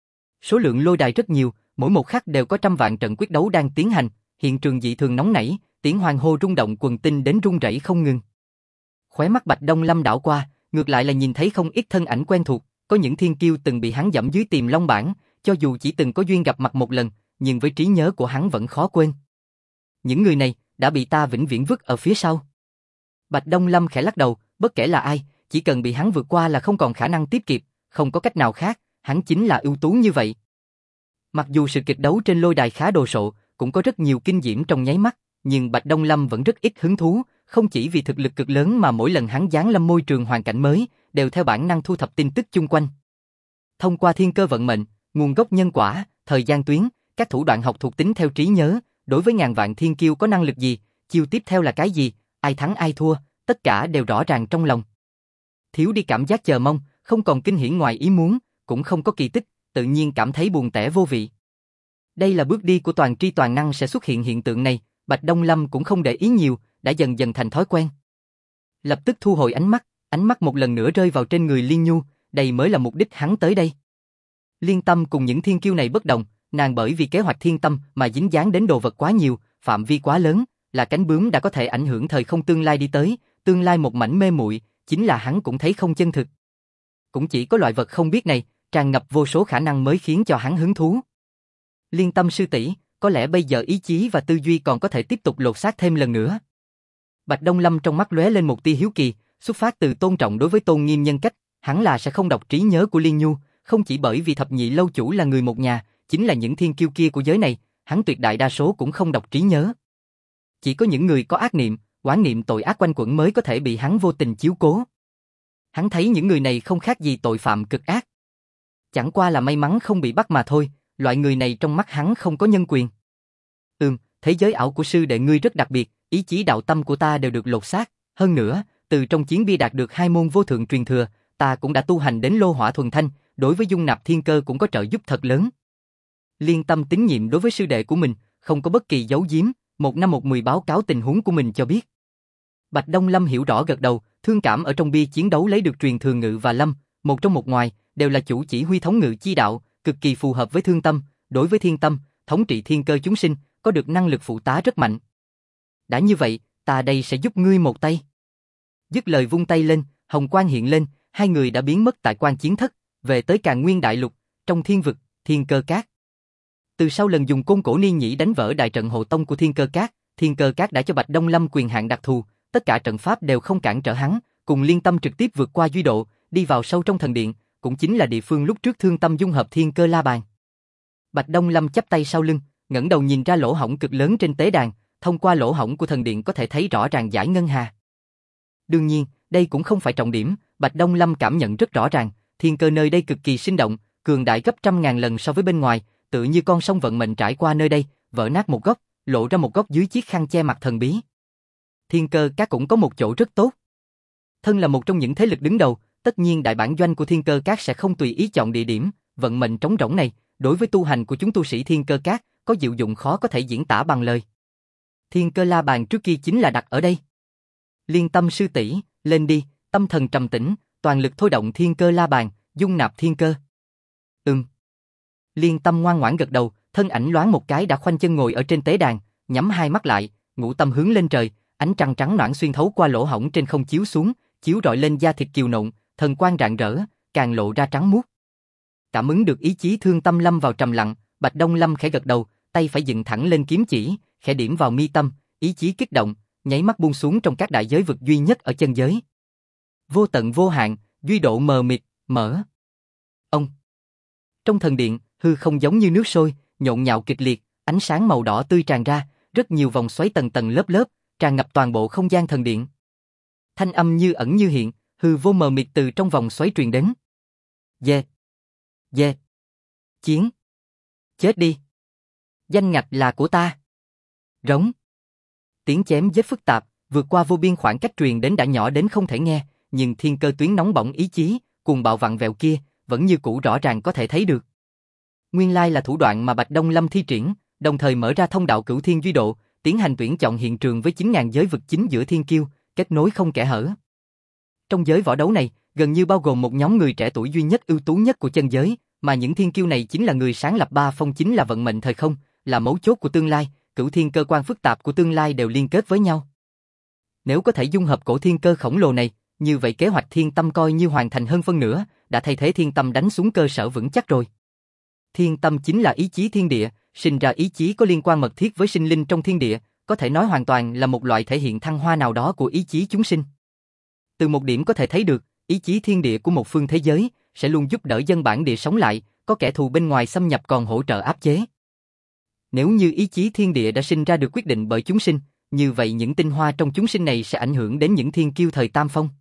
Số lượng lôi đài rất nhiều, mỗi một khắc đều có trăm vạn trận quyết đấu đang tiến hành, hiện trường dị thường nóng nảy, tiếng hoan hô rung động quần tinh đến run rẩy không ngừng. Khóe mắt Bạch Đông Lâm đảo qua, ngược lại là nhìn thấy không ít thân ảnh quen thuộc, có những thiên kiêu từng bị hắn dẫm dưới Tiềm Long bảng, cho dù chỉ từng có duyên gặp mặt một lần, nhưng với trí nhớ của hắn vẫn khó quên. Những người này đã bị ta vĩnh viễn vứt ở phía sau. Bạch Đông Lâm khẽ lắc đầu, bất kể là ai, chỉ cần bị hắn vượt qua là không còn khả năng tiếp kịp, không có cách nào khác, hắn chính là ưu tú như vậy. Mặc dù sự kịch đấu trên lôi đài khá đồ sộ, cũng có rất nhiều kinh diễm trong nháy mắt, nhưng Bạch Đông Lâm vẫn rất ít hứng thú, không chỉ vì thực lực cực lớn mà mỗi lần hắn giáng lâm môi trường hoàn cảnh mới, đều theo bản năng thu thập tin tức chung quanh. Thông qua thiên cơ vận mệnh, nguồn gốc nhân quả, thời gian tuyến, các thủ đoạn học thuộc tính theo trí nhớ, đối với ngàn vạn thiên kiêu có năng lực gì, chiêu tiếp theo là cái gì, ai thắng ai thua, tất cả đều rõ ràng trong lòng. Thiếu đi cảm giác chờ mong, không còn kinh hiển ngoài ý muốn, cũng không có kỳ tích, tự nhiên cảm thấy buồn tẻ vô vị. Đây là bước đi của toàn tri toàn năng sẽ xuất hiện hiện tượng này, Bạch Đông Lâm cũng không để ý nhiều, đã dần dần thành thói quen. Lập tức thu hồi ánh mắt một lần nữa rơi vào trên người Liên Nhu, đây mới là mục đích hắn tới đây. Liên Tâm cùng những thiên kiêu này bất đồng, nàng bởi vì kế hoạch thiên tâm mà dính dáng đến đồ vật quá nhiều, phạm vi quá lớn, là cánh bướm đã có thể ảnh hưởng thời không tương lai đi tới, tương lai một mảnh mê muội, chính là hắn cũng thấy không chân thực. Cũng chỉ có loại vật không biết này, tràn ngập vô số khả năng mới khiến cho hắn hứng thú. Liên Tâm sư tỷ, có lẽ bây giờ ý chí và tư duy còn có thể tiếp tục lột xác thêm lần nữa. Bạch Đông Lâm trong mắt lóe lên một tia hiếu kỳ, xuất phát từ tôn trọng đối với tôn nghiêm nhân cách, hắn là sẽ không đọc trí nhớ của Liên Nhu, không chỉ bởi vì thập nhị lâu chủ là người một nhà, chính là những thiên kiêu kia của giới này, hắn tuyệt đại đa số cũng không đọc trí nhớ. Chỉ có những người có ác niệm, oán niệm tội ác quanh quẩn mới có thể bị hắn vô tình chiếu cố. Hắn thấy những người này không khác gì tội phạm cực ác. Chẳng qua là may mắn không bị bắt mà thôi, loại người này trong mắt hắn không có nhân quyền. Thế giới ảo của sư đệ ngươi rất đặc biệt, ý chí đạo tâm của ta đều được lột xác, hơn nữa, từ trong chiến bia đạt được 2 môn vô thượng truyền thừa, ta cũng đã tu hành đến lô hỏa thuần thanh, đối với dung nạp thiên cơ cũng có trợ giúp thật lớn. Liên Tâm tín nhiệm đối với sư đệ của mình, không có bất kỳ giấu giếm, 1/10 báo cáo tình huống của mình cho biết. Bạch Đông Lâm hiểu rõ gật đầu, thương cảm ở trong bia chiến đấu lấy được truyền thừa ngự và lâm, một trong một ngoài, đều là chủ chỉ huy thống ngự chi đạo, cực kỳ phù hợp với thương tâm, đối với thiên tâm, thống trị thiên cơ chúng sinh, có được năng lực phụ tá rất mạnh. đã như vậy, ta đây sẽ giúp ngươi một tay. Dứt lời vung tay lên, hồng quang hiện lên, hai người đã biến mất tại quan chiến thất, về tới Càn Nguyên Đại Lục, trong thiên vực, Thiên Cơ Các. Từ sau lần dùng côn cổ niên nhĩ đánh vỡ đại trận hộ tông của Thiên Cơ Các đã cho Bạch Đông Lâm quyền hạn đặc thù, tất cả trận pháp đều không cản trở hắn, cùng Liên Tâm trực tiếp vượt qua duy độ, đi vào sâu trong thần điện, cũng chính là địa phương lúc trước Thương Tâm dung hợp Thiên Cơ La Bàn. Bạch Đông Lâm chắp tay sau lưng, ngẩng đầu nhìn ra lỗ hổng cực lớn trên tế đàn, thông qua lỗ hổng của thần điện có thể thấy rõ ràng dải ngân hà. Đương nhiên, đây cũng không phải trọng điểm, Bạch Đông Lâm cảm nhận rất rõ ràng, thiên cơ nơi đây cực kỳ sinh động, cường đại gấp 100.000 lần so với bên ngoài, tựa như con sông vận mệnh trải qua nơi đây, vỡ nát một góc, lộ ra một góc dưới chiếc khăn che mặt thần bí. Thiên Cơ Các cũng có một chỗ rất tốt. Thân là một trong những thế lực đứng đầu, tất nhiên đại bản doanh của Thiên Cơ Các sẽ không tùy ý chọn địa điểm, vận mệnh trống rỗng này, đối với tu hành của chúng tu sĩ Thiên Cơ Các, có diệu dụng khó có thể diễn tả bằng lời. Thiên Cơ La Bàn trước kia chính là đặt ở đây. Liên Tâm sư tỷ, lên đi, tâm thần trầm tĩnh, toàn lực thôi động Thiên Cơ La Bàn, dung nạp thiên cơ. Liên Tâm ngoan ngoãn gật đầu, thân ảnh loáng một cái đã khoanh chân ngồi ở trên tế đàn, nhắm hai mắt lại, ngũ tâm hướng lên trời, ánh trăng trắng nõn xuyên thấu qua lỗ hổng trên không chiếu xuống, chiếu rọi lên da thịt kiều nộn, thần quang rạng rỡ, càng lộ ra trắng muốt. Cảm ứng được ý chí Thương Tâm lâm vào trầm lặng, Bạch Đông Lâm khẽ gật đầu, tay phải dựng thẳng lên kiếm chỉ, khẽ điểm vào mi tâm, ý chí kích động, nháy mắt buông xuống trong các đại giới vực duy nhất ở chân giới. Vô tận vô hạn, duy độ mờ mịt, mở. Ông. Trong thần điện, hư không giống như nước sôi, nhộn nhạo kịch liệt, ánh sáng màu đỏ tươi tràn ra, rất nhiều vòng xoáy tầng tầng lớp lớp, tràn ngập toàn bộ không gian thần điện. Thanh âm như ẩn như hiện, hư vô mờ mịt từ trong vòng xoáy truyền đến. Dê. Dê. Chiến. Chết đi. Danh ngạch là của ta. Rống. Tiếng chém giết phức tạp, vượt qua vô biên khoảng cách truyền đến đã nhỏ đến không thể nghe, nhưng thiên cơ tuyến nóng bỏng ý chí, cuồng bạo vặn vẹo kia, vẫn như cũ rõ ràng có thể thấy được. Nguyên lai là thủ đoạn mà Bạch Đông Lâm thi triển, đồng thời mở ra thông đạo cửu thiên duy độ, tiến hành tuyển chọn hiện trường với 9.000 giới vực chính giữa thiên kiêu, kết nối không kẽ hở. Trong giới võ đấu này, gần như bao gồm một nhóm người trẻ tuổi duy nhất ưu tú nhất của chân giới, mà những thiên kiêu này chính là người sáng lập ba phong, chính là vận mệnh thời không, là mấu chốt của tương lai, cửu thiên cơ quan phức tạp của tương lai đều liên kết với nhau. Nếu có thể dung hợp cổ thiên cơ khổng lồ này, như vậy kế hoạch Thiên Tâm coi như hoàn thành hơn phân nửa, đã thay thế Thiên Tâm đánh xuống cơ sở vững chắc rồi. Thiên Tâm chính là ý chí thiên địa, sinh ra ý chí có liên quan mật thiết với sinh linh trong thiên địa, có thể nói hoàn toàn là một loại thể hiện thăng hoa nào đó của ý chí chúng sinh. Từ một điểm có thể thấy được, ý chí thiên địa của một phương thế giới sẽ luôn giúp đỡ dân bản địa sống lại, có kẻ thù bên ngoài xâm nhập còn hỗ trợ áp chế. Nếu như ý chí thiên địa đã sinh ra được quyết định bởi chúng sinh, như vậy những tinh hoa trong chúng sinh này sẽ ảnh hưởng đến những thiên kiêu thời Tam Phong.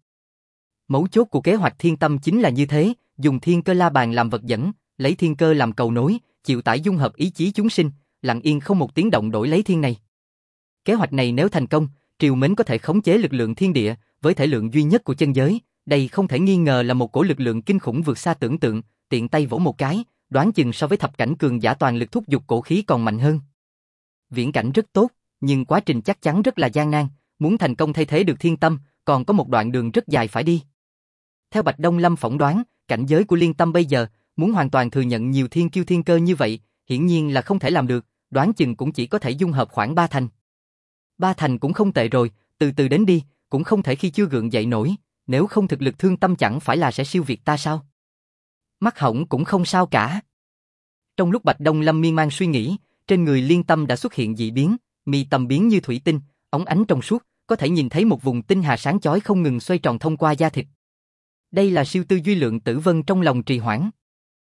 Mấu chốt của kế hoạch Thiên Tâm chính là như thế, dùng Thiên Cơ La Bàn làm vật dẫn, lấy thiên cơ làm cầu nối, chịu tải dung hợp ý chí chúng sinh, lặng yên không một tiếng động đổi lấy thiên này. Kế hoạch này nếu thành công, triều mến có thể khống chế lực lượng thiên địa, với thể lượng duy nhất của chân giới, đây không thể nghi ngờ là một cổ lực lượng kinh khủng vượt xa tưởng tượng, tiện tay vỗ một cái, đoán chừng so với thập cảnh cường giả toàn lực thúc giục cổ khí còn mạnh hơn. Viễn cảnh rất tốt, nhưng quá trình chắc chắn rất là gian nan, muốn thành công thay thế được Thiên Tâm, còn có một đoạn đường rất dài phải đi. Theo Bạch Đông Lâm phỏng đoán, cảnh giới của Liên Tâm bây giờ, muốn hoàn toàn thừa nhận nhiều thiên kiêu thiên cơ như vậy, hiển nhiên là không thể làm được, đoán chừng cũng chỉ có thể dung hợp khoảng 3 thành. 3 thành cũng không tệ rồi, từ từ đến đi, cũng không thể khi chưa gượng dậy nổi, nếu không thực lực Thương Tâm chẳng phải là sẽ siêu việt ta sao? Mắt hỏng cũng không sao cả. Trong lúc Bạch Đông Lâm miên man suy nghĩ, trên người Liên Tâm đã xuất hiện dị biến, mi tâm biến như thủy tinh, óng ánh trong suốt, có thể nhìn thấy một vùng tinh hà sáng chói không ngừng xoay tròn thông qua da thịt. Đây là siêu tư duy lượng tử vân trong lòng trì hoãn.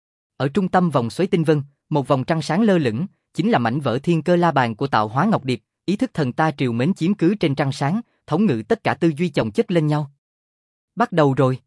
Ở trung tâm vòng xoáy tinh vân, một vòng trăng sáng lơ lửng, chính là mảnh vỡ Thiên Cơ La Bàn của Tạo Hóa Ngọc Điệp, ý thức thần ta triều mến chiếm cứ trên trăng sáng, thống ngự tất cả tư duy chồng chất lên nhau. Bắt đầu rồi.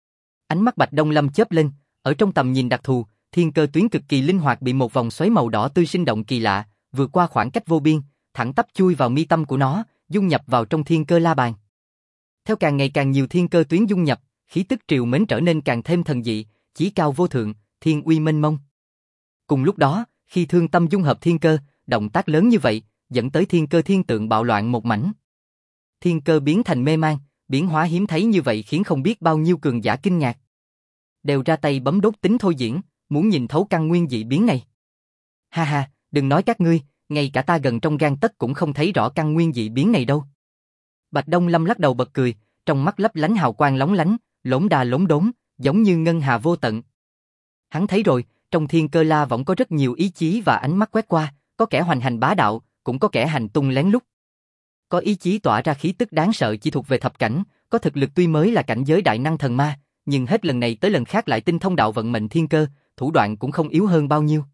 Ánh mắt Bạch Đông Lâm chớp lên, ở trong tầm nhìn đặc thù, thiên cơ tuyến cực kỳ linh hoạt bị một vòng xoáy màu đỏ tươi sinh động kỳ lạ, vượt qua khoảng cách vô biên, thẳng tắp chui vào mi tâm của nó, dung nhập vào trong Thiên Cơ La Bàn. Theo càng ngày càng nhiều thiên cơ tuyến dung nhập, khí tức triều mến trở nên càng thêm thần dị, chí cao vô thượng, thiên uy mênh mông. Cùng lúc đó, khi Thương Tâm dung hợp thiên cơ, động tác lớn như vậy, dẫn tới thiên cơ thiên tượng bạo loạn một mảnh. Thiên cơ biến thành mê man, biến hóa hiếm thấy như vậy khiến không biết bao nhiêu cường giả kinh ngạc. Đều ra tay bấm đốt tính thôi diễn, muốn nhìn thấu căn nguyên dị biến này. Ha ha, đừng nói các ngươi, ngay cả ta gần trong gang tấc cũng không thấy rõ căn nguyên dị biến này đâu. Bạch Đông Lâm lắc đầu bật cười, trong mắt lấp lánh hào quang lóng lánh, lỗng đà lỗng đốn, giống như ngân hà vô tận. Hắn thấy rồi, trong thiên cơ la võng có rất nhiều ý chí và ánh mắt quét qua, có kẻ hoành hành bá đạo, cũng có kẻ hành tung lén lút. Có ý chí tỏa ra khí tức đáng sợ chỉ thuộc về thập cảnh, có thực lực tuy mới là cảnh giới đại năng thần ma, nhưng hết lần này tới lần khác lại tinh thông đạo vận mệnh thiên cơ, thủ đoạn cũng không yếu hơn bao nhiêu.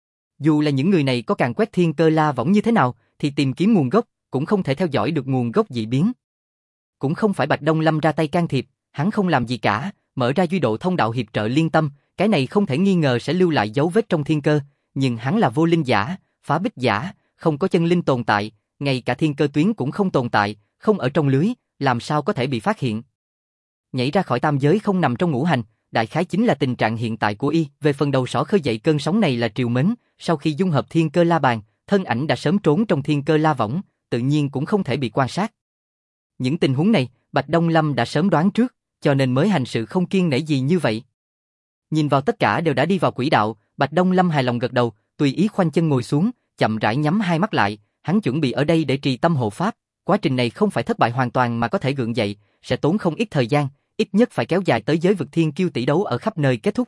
Dù là những người này có càn quét thiên cơ la võng như thế nào, thì tìm kiếm nguồn gốc, cũng không thể theo dõi được nguồn gốc dị biến. Cũng không phải Bạch Đông Lâm ra tay can thiệp, hắn không làm gì cả, mở ra duy độ thông đạo hiệp trợ liên tâm, cái này không thể nghi ngờ sẽ lưu lại dấu vết trong thiên cơ, nhưng hắn là vô linh giả, phá bích giả, không có chân linh tồn tại, ngay cả thiên cơ tuyến cũng không tồn tại, không ở trong lưới, làm sao có thể bị phát hiện. Nhảy ra khỏi tam giới không nằm trong ngũ hành, đại khái chính là tình trạng hiện tại của y. Về phần đầu sỏ khơi dậy cơn sóng này là Triều Mến, sau khi dung hợp thiên cơ la bàn, thân ảnh đã sớm trốn trong thiên cơ la võng, tự nhiên cũng không thể bị quan sát. Những tình huống này, Bạch Đông Lâm đã sớm đoán trước, cho nên mới hành sự không kiêng nể gì như vậy. Nhìn vào tất cả đều đã đi vào quỹ đạo, Bạch Đông Lâm hài lòng gật đầu, tùy ý khoanh chân ngồi xuống, chậm rãi nhắm hai mắt lại, hắn chuẩn bị ở đây để trì tâm hộ pháp, quá trình này không phải thất bại hoàn toàn mà có thể gượng dậy, sẽ tốn không ít thời gian, ít nhất phải kéo dài tới giới vực thiên kiêu tỷ đấu ở khắp nơi kết thúc.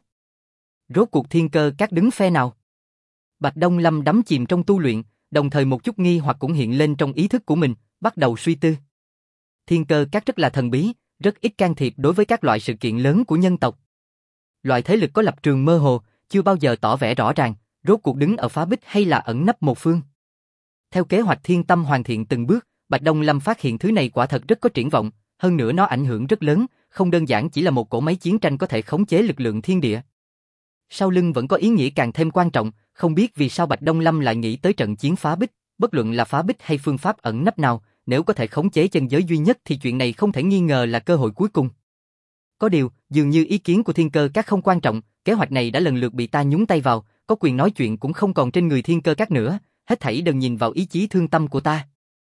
Rốt cuộc thiên cơ các đứng phe nào? Bạch Đông Lâm đắm chìm trong tu luyện, đồng thời một chút nghi hoặc cũng hiện lên trong ý thức của mình, bắt đầu suy tư. Thiên cơ các rất là thần bí, rất ít can thiệp đối với các loại sự kiện lớn của nhân tộc. Loại thế lực có lập trường mơ hồ, chưa bao giờ tỏ vẻ rõ ràng, rốt cuộc đứng ở phá bích hay là ẩn nấp một phương. Theo kế hoạch thiên tâm hoàn thiện từng bước, Bạch Đông Lâm phát hiện thứ này quả thật rất có triển vọng, hơn nữa nó ảnh hưởng rất lớn, không đơn giản chỉ là một cỗ máy chiến tranh có thể khống chế lực lượng thiên địa. Sau lưng vẫn có ý nghĩa càng thêm quan trọng, không biết vì sao Bạch Đông Lâm lại nghĩ tới trận chiến phá bích, bất luận là phá bích hay phương pháp ẩn nấp nào, nếu có thể khống chế chân giới duy nhất thì chuyện này không thể nghi ngờ là cơ hội cuối cùng. Có điều, dường như ý kiến của thiên cơ các không quan trọng, kế hoạch này đã lần lượt bị ta nhúng tay vào, có quyền nói chuyện cũng không còn trên người thiên cơ các nữa, hết thảy đều nhìn vào ý chí thương tâm của ta.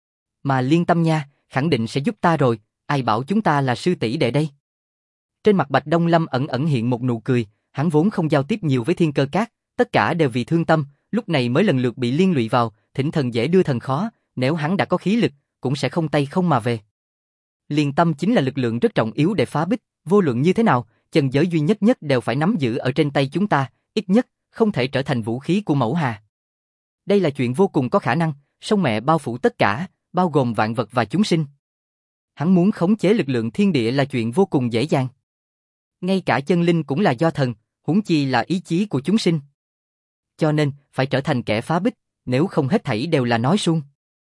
Mà liên tâm nha, khẳng định sẽ giúp ta rồi, ai bảo chúng ta là sư tỷ đệ đây. Trên mặt Bạch Đông Lâm ẩn ẩn hiện một nụ cười, hắn vốn không giao tiếp nhiều với thiên cơ các, tất cả đều vì thương tâm, lúc này mới lần lượt bị liên lụy vào, thỉnh thần dễ đưa thần khó, nếu hắn đã có khí lực, cũng sẽ không tay không mà về. Liên tâm chính là lực lượng rất trọng yếu để phá bích, vô luận như thế nào, chân giới duy nhất đều phải nắm giữ ở trên tay chúng ta, ít nhất không thể trở thành vũ khí của Mẫu Hà. Đây là chuyện vô cùng có khả năng, sông mẹ bao phủ tất cả, bao gồm vạn vật và chúng sinh. Hắn muốn khống chế lực lượng thiên địa là chuyện vô cùng dễ dàng. Ngay cả chân linh cũng là do thần, huống chi là ý chí của chúng sinh. Cho nên, phải trở thành kẻ phá bích, nếu không hết thảy đều là nói suông.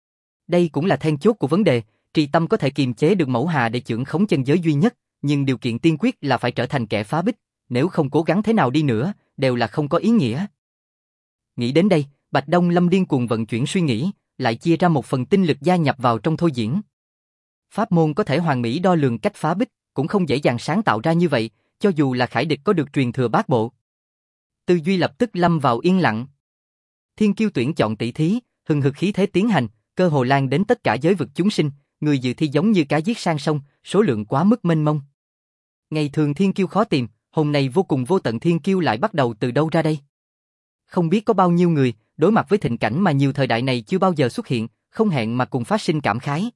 Đây cũng là then chốt của vấn đề, trì tâm có thể kiềm chế được Mẫu Hà để chưởng khống chân giới duy nhất, nhưng điều kiện tiên quyết là phải trở thành kẻ phá bích, nếu không cố gắng thế nào đi nữa, đều là không có ý nghĩa. Nghĩ đến đây, Bạch Đông Lâm điên cuồng vận chuyển suy nghĩ, lại chia ra một phần tinh lực gia nhập vào trong thôi diễn. Pháp môn có thể hoàn mỹ đo lường cách phá bích, cũng không dễ dàng sáng tạo ra như vậy, cho dù là khải địch có được truyền thừa bát bộ. Tư duy lập tức lâm vào yên lặng. Thiên kiêu tuyển chọn tỷ thí, hừng hực khí thế tiến hành, cơ hồ lan đến tất cả giới vực chúng sinh, người dự thi giống như cá giết sang sông, số lượng quá mức mênh mông. Ngày thường thiên kiêu khó tìm, hôm nay vô cùng vô tận thiên kiêu lại bắt đầu từ đâu ra đây? Không biết có bao nhiêu người, đối mặt với thịnh cảnh mà nhiều thời đại này chưa bao giờ xuất hiện, không hẹn mà cùng phát sinh cảm khái.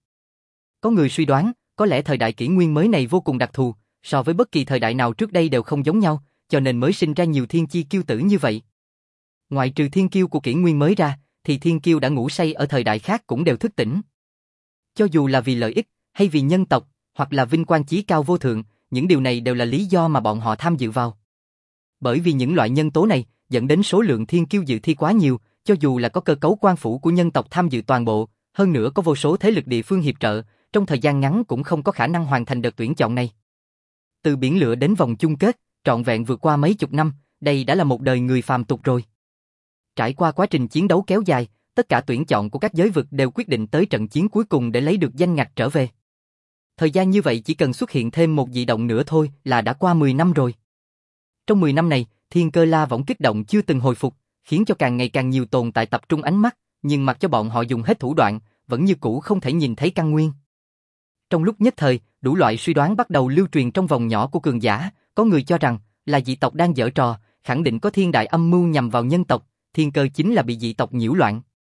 Có người suy đoán, có lẽ thời đại kỷ nguyên mới này vô cùng đặc thù, so với bất kỳ thời đại nào trước đây đều không giống nhau, cho nên mới sinh ra nhiều thiên chi kiêu tử như vậy. Ngoại trừ thiên kiêu của kỷ nguyên mới ra, thì thiên kiêu đã ngủ say ở thời đại khác cũng đều thức tỉnh. Cho dù là vì lợi ích, hay vì nhân tộc, hoặc là vinh quang chí cao vô thượng, những điều này đều là lý do mà bọn họ tham dự vào. Bởi vì những loại nhân tố này, dẫn đến số lượng thiên kiêu dự thi quá nhiều, cho dù là có cơ cấu quan phủ của nhân tộc tham dự toàn bộ, hơn nữa có vô số thế lực địa phương hiệp trợ, trong thời gian ngắn cũng không có khả năng hoàn thành đợt tuyển chọn này. Từ biển lửa đến vòng chung kết, trọn vẹn vượt qua mấy chục năm, đây đã là một đời người phàm tục rồi. Trải qua quá trình chiến đấu kéo dài, tất cả tuyển chọn của các giới vực đều quyết định tới trận chiến cuối cùng để lấy được danh ngạch trở về. Thời gian như vậy chỉ cần xuất hiện thêm một dị động nữa thôi là đã qua 10 năm rồi. Trong 10 năm này, thiên cơ la võng kích động chưa từng hồi phục, khiến cho càng ngày càng nhiều tồn tại tập trung ánh mắt, nhưng mặc cho bọn họ dùng hết thủ đoạn, vẫn như cũ không thể nhìn thấy căn nguyên. Trong lúc nhất thời, đủ loại suy đoán bắt đầu lưu truyền trong vòng nhỏ của cường giả, có người cho rằng là dị tộc đang giở trò, khẳng định có thiên đại âm mưu nhằm vào nhân tộc, thiên cơ chính là bị dị tộc nhiễu loạn.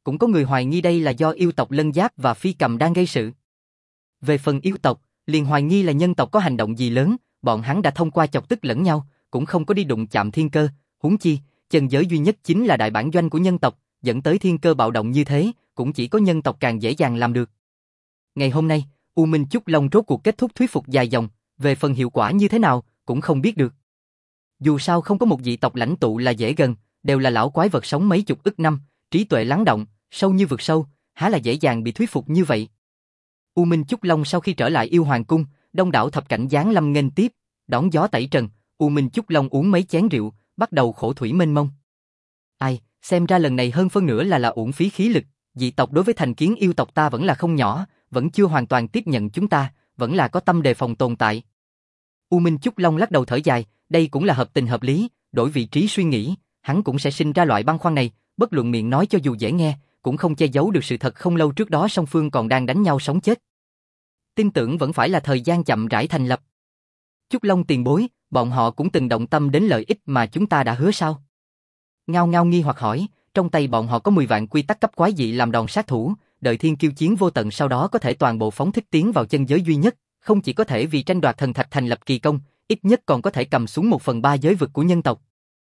cũng có người hoài nghi đây là do yêu tộc Lân Giáp và Phi Cầm đang gây sự. Về phần yêu tộc, liền hoài nghi là nhân tộc có hành động gì lớn, bọn hắn đã thông qua chọc tức lẫn nhau, cũng không có đi đụng chạm thiên cơ, huống chi, chân giới duy nhất chính là đại bản doanh của nhân tộc, dẫn tới thiên cơ bạo động như thế, cũng chỉ có nhân tộc càng dễ dàng làm được. Ngày hôm nay, U Minh Chúc Long rốt cuộc kết thúc thuyết phục dài dòng, về phần hiệu quả như thế nào, cũng không biết được. Dù sao không có một dị tộc lãnh tụ là dễ gần, đều là lão quái vật sống mấy chục ức năm, trí tuệ lắng động, sâu như vực sâu, há là dễ dàng bị thuyết phục như vậy. U Minh Chúc Long sau khi trở lại yêu hoàng cung, đông đảo thập cảnh giáng lâm nghênh tiếp, đón gió tẩy trần, U Minh Chúc Long uống mấy chén rượu, bắt đầu khổ thủy mênh mông. Ai, xem ra lần này hơn phân nửa là uổng phí khí lực, dị tộc đối với thành kiến yêu tộc ta vẫn là không nhỏ, vẫn chưa hoàn toàn tiếp nhận chúng ta, vẫn là có tâm đề phòng tồn tại. U Minh Chúc Long lắc đầu thở dài, đây cũng là hợp tình hợp lý, đổi vị trí suy nghĩ, hắn cũng sẽ sinh ra loại băn khoăn này, bất luận miệng nói cho dù dễ nghe, cũng không che giấu được sự thật không lâu trước đó song phương còn đang đánh nhau sống chết. Tin tưởng vẫn phải là thời gian chậm rãi thành lập. Chúc Long tiền bối, bọn họ cũng từng động tâm đến lợi ích mà chúng ta đã hứa sao? Ngao Ngao nghi hoặc hỏi, trong tay bọn họ có 10 vạn quy tắc cấp quái dị làm đòn sát thủ, đợi thiên kiêu chiến vô tận sau đó có thể toàn bộ phóng thích tiến vào chân giới duy nhất, không chỉ có thể vì tranh đoạt thần thạch thành lập kỳ công, ít nhất còn có thể cầm xuống 1/3 giới vực của nhân tộc.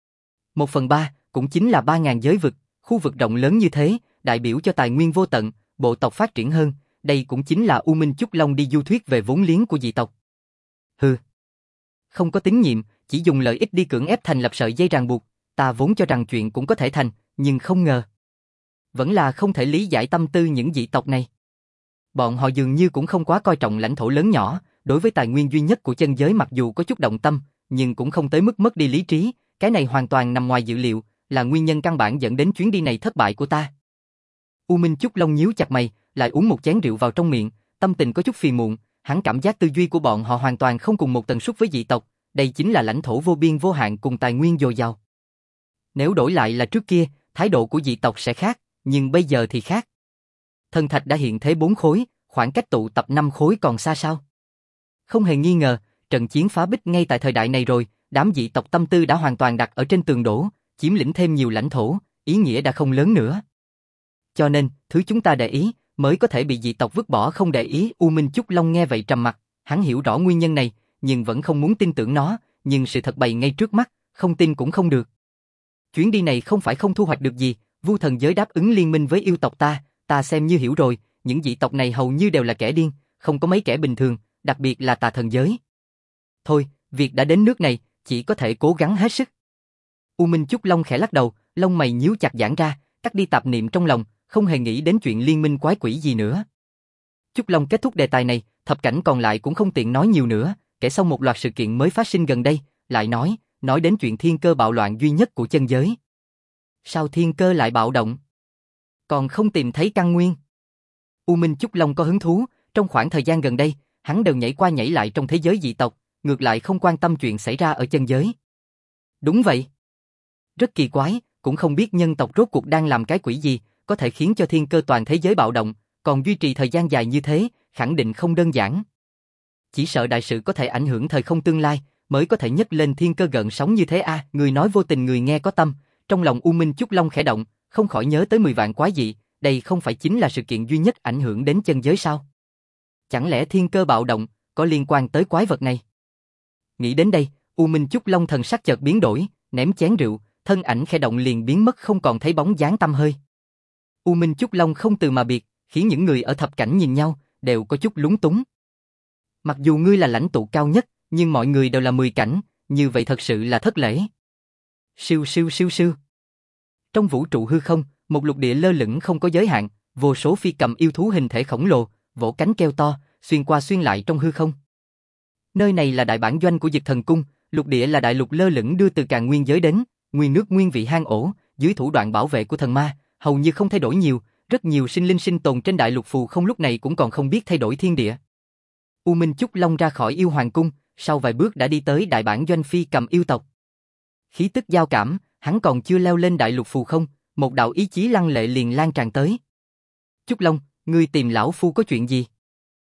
1/3 cũng chính là 3.000 giới vực, khu vực rộng lớn như thế, đại biểu cho tài nguyên vô tận, bộ tộc phát triển hơn, đây cũng chính là U Minh Chúc Long đi du thuyết về vốn liếng của dị tộc. Hừ, không có tín nhiệm, chỉ dùng lợi ích đi cưỡng ép thành lập sợi dây ràng buộc, ta vốn cho rằng chuyện cũng có thể thành, nhưng không ngờ. Vẫn là không thể lý giải tâm tư những dị tộc này. Bọn họ dường như cũng không quá coi trọng lãnh thổ lớn nhỏ, đối với tài nguyên duy nhất của chân giới mặc dù có chút động tâm, nhưng cũng không tới mức mất đi lý trí, cái này hoàn toàn nằm ngoài dự liệu, là nguyên nhân căn bản dẫn đến chuyến đi này thất bại của ta. U Minh Chúc Long nhíu chặt mày, lại uống một chén rượu vào trong miệng, tâm tình có chút phiền muộn, hắn cảm giác tư duy của bọn họ hoàn toàn không cùng một tần suất với dị tộc, đây chính là lãnh thổ vô biên vô hạn cùng tài nguyên dồi dào. Nếu đổi lại là trước kia, thái độ của dị tộc sẽ khác, nhưng bây giờ thì khác. Thần thạch đã hiện thế 4 khối, khoảng cách tụ tập 5 khối còn xa sao? Không hề nghi ngờ, trận chiến phá bích ngay tại thời đại này rồi, đám dị tộc tâm tư đã hoàn toàn đặt ở trên tường đổ, chiếm lĩnh thêm nhiều lãnh thổ, ý nghĩa đã không lớn nữa. Cho nên, thứ chúng ta để ý, mới có thể bị dị tộc vứt bỏ không để ý. U Minh Chúc Long nghe vậy trầm mặt, hắn hiểu rõ nguyên nhân này, nhưng vẫn không muốn tin tưởng nó, nhưng sự thật bày ngay trước mắt, không tin cũng không được. Chuyến đi này không phải không thu hoạch được gì, Vu thần giới đáp ứng liên minh với yêu tộc ta xem như hiểu rồi, những dị tộc này hầu như đều là kẻ điên, không có mấy kẻ bình thường, đặc biệt là tà thần giới. Thôi, việc đã đến nước này, chỉ có thể cố gắng hết sức. U Minh Chúc Long khẽ lắc đầu, lông mày nhíu chặt giãn ra, cắt đi tạp niệm trong lòng, không hề nghĩ đến chuyện liên minh quái quỷ gì nữa. Chúc Long kết thúc đề tài này, thập cảnh còn lại cũng không tiện nói nhiều nữa, kể xong một loạt sự kiện mới phát sinh gần đây, lại nói đến chuyện thiên cơ bạo loạn duy nhất của chân giới. Sao thiên cơ lại bạo động? Còn không tìm thấy căn nguyên. U Minh Chúc Long có hứng thú, trong khoảng thời gian gần đây, hắn đều nhảy qua nhảy lại trong thế giới dị tộc, ngược lại không quan tâm chuyện xảy ra ở chân giới. Đúng vậy. Rất kỳ quái, cũng không biết nhân tộc rốt cuộc đang làm cái quỷ gì, có thể khiến cho thiên cơ toàn thế giới bạo động, còn duy trì thời gian dài như thế, khẳng định không đơn giản. Chỉ sợ đại sự có thể ảnh hưởng thời không tương lai, mới có thể nhấc lên thiên cơ gợn sóng như thế a. Người nói vô tình người nghe có tâm, trong lòng U Minh Chúc Long khẽ động, không khỏi nhớ tới 10 vạn quái dị, đây không phải chính là sự kiện duy nhất ảnh hưởng đến chân giới sao? Chẳng lẽ thiên cơ bạo động có liên quan tới quái vật này? Nghĩ đến đây, U Minh Chúc Long thần sắc chợt biến đổi, ném chén rượu, thân ảnh khẽ động liền biến mất không còn thấy bóng dáng tăm hơi. U Minh Chúc Long không từ mà biệt, khiến những người ở thập cảnh nhìn nhau, đều có chút lúng túng. Mặc dù ngươi là lãnh tụ cao nhất, nhưng mọi người đều là 10 cảnh, như vậy thật sự là thất lễ. Siêu siêu siêu siêu. Trong vũ trụ hư không, một lục địa lơ lửng không có giới hạn, vô số phi cầm yêu thú hình thể khổng lồ, vỗ cánh kêu to, xuyên qua xuyên lại trong hư không. Nơi này là đại bản doanh của Diệt Thần Cung, lục địa là đại lục lơ lửng đưa từ Càn Nguyên giới đến, nguyên nước nguyên vị hang ổ, dưới thủ đoạn bảo vệ của thần ma, hầu như không thay đổi nhiều, rất nhiều sinh linh sinh tồn trên đại lục phù không lúc này cũng còn không biết thay đổi thiên địa. U Minh Chúc Long ra khỏi yêu hoàng cung, sau vài bước đã đi tới đại bản doanh phi cầm yêu tộc. Khí tức giao cảm, hắn còn chưa leo lên đại lục phù không, một đạo ý chí lăng lệ liền lan tràn tới. Chúc Long, ngươi tìm lão phu có chuyện gì?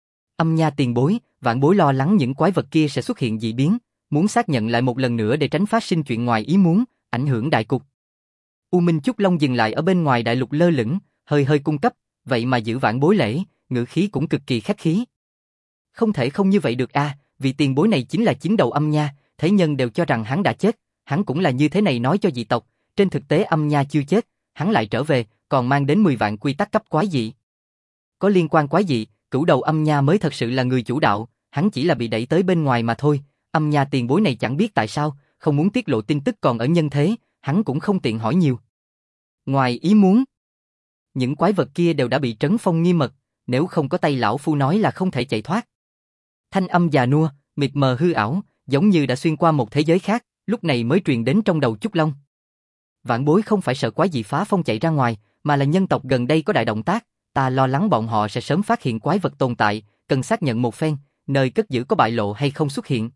Âm nha tiền bối, vạn bối lo lắng những quái vật kia sẽ xuất hiện dị biến, muốn xác nhận lại một lần nữa để tránh phát sinh chuyện ngoài ý muốn, ảnh hưởng đại cục. U Minh Chúc Long dừng lại ở bên ngoài đại lục lơ lửng, hơi hơi cung cấp, vậy mà giữ vãn bối lễ, ngữ khí cũng cực kỳ khách khí. Không thể không như vậy được a, vì tiền bối này chính là chính đầu âm nha, thế nhân đều cho rằng hắn đã chết, hắn cũng là như thế này nói cho dị tộc, trên thực tế âm nha chưa chết, hắn lại trở về, còn mang đến 10 vạn quy tắc cấp quái dị. Có liên quan quái dị, cửu đầu âm nha mới thật sự là người chủ đạo, hắn chỉ là bị đẩy tới bên ngoài mà thôi, âm nha tiền bối này chẳng biết tại sao, không muốn tiết lộ tin tức còn ở nhân thế, hắn cũng không tiện hỏi nhiều. Ngoài ý muốn, những quái vật kia đều đã bị trấn phong nghiêm mật, nếu không có tay lão phu nói là không thể chạy thoát. Thanh âm già nua, mịt mờ hư ảo, giống như đã xuyên qua một thế giới khác, lúc này mới truyền đến trong đầu Chúc Long. Vạn bối không phải sợ quái dị phá phong chạy ra ngoài, mà là nhân tộc gần đây có đại động tác, ta lo lắng bọn họ sẽ sớm phát hiện quái vật tồn tại, cần xác nhận một phen, nơi cất giữ có bại lộ hay không xuất hiện.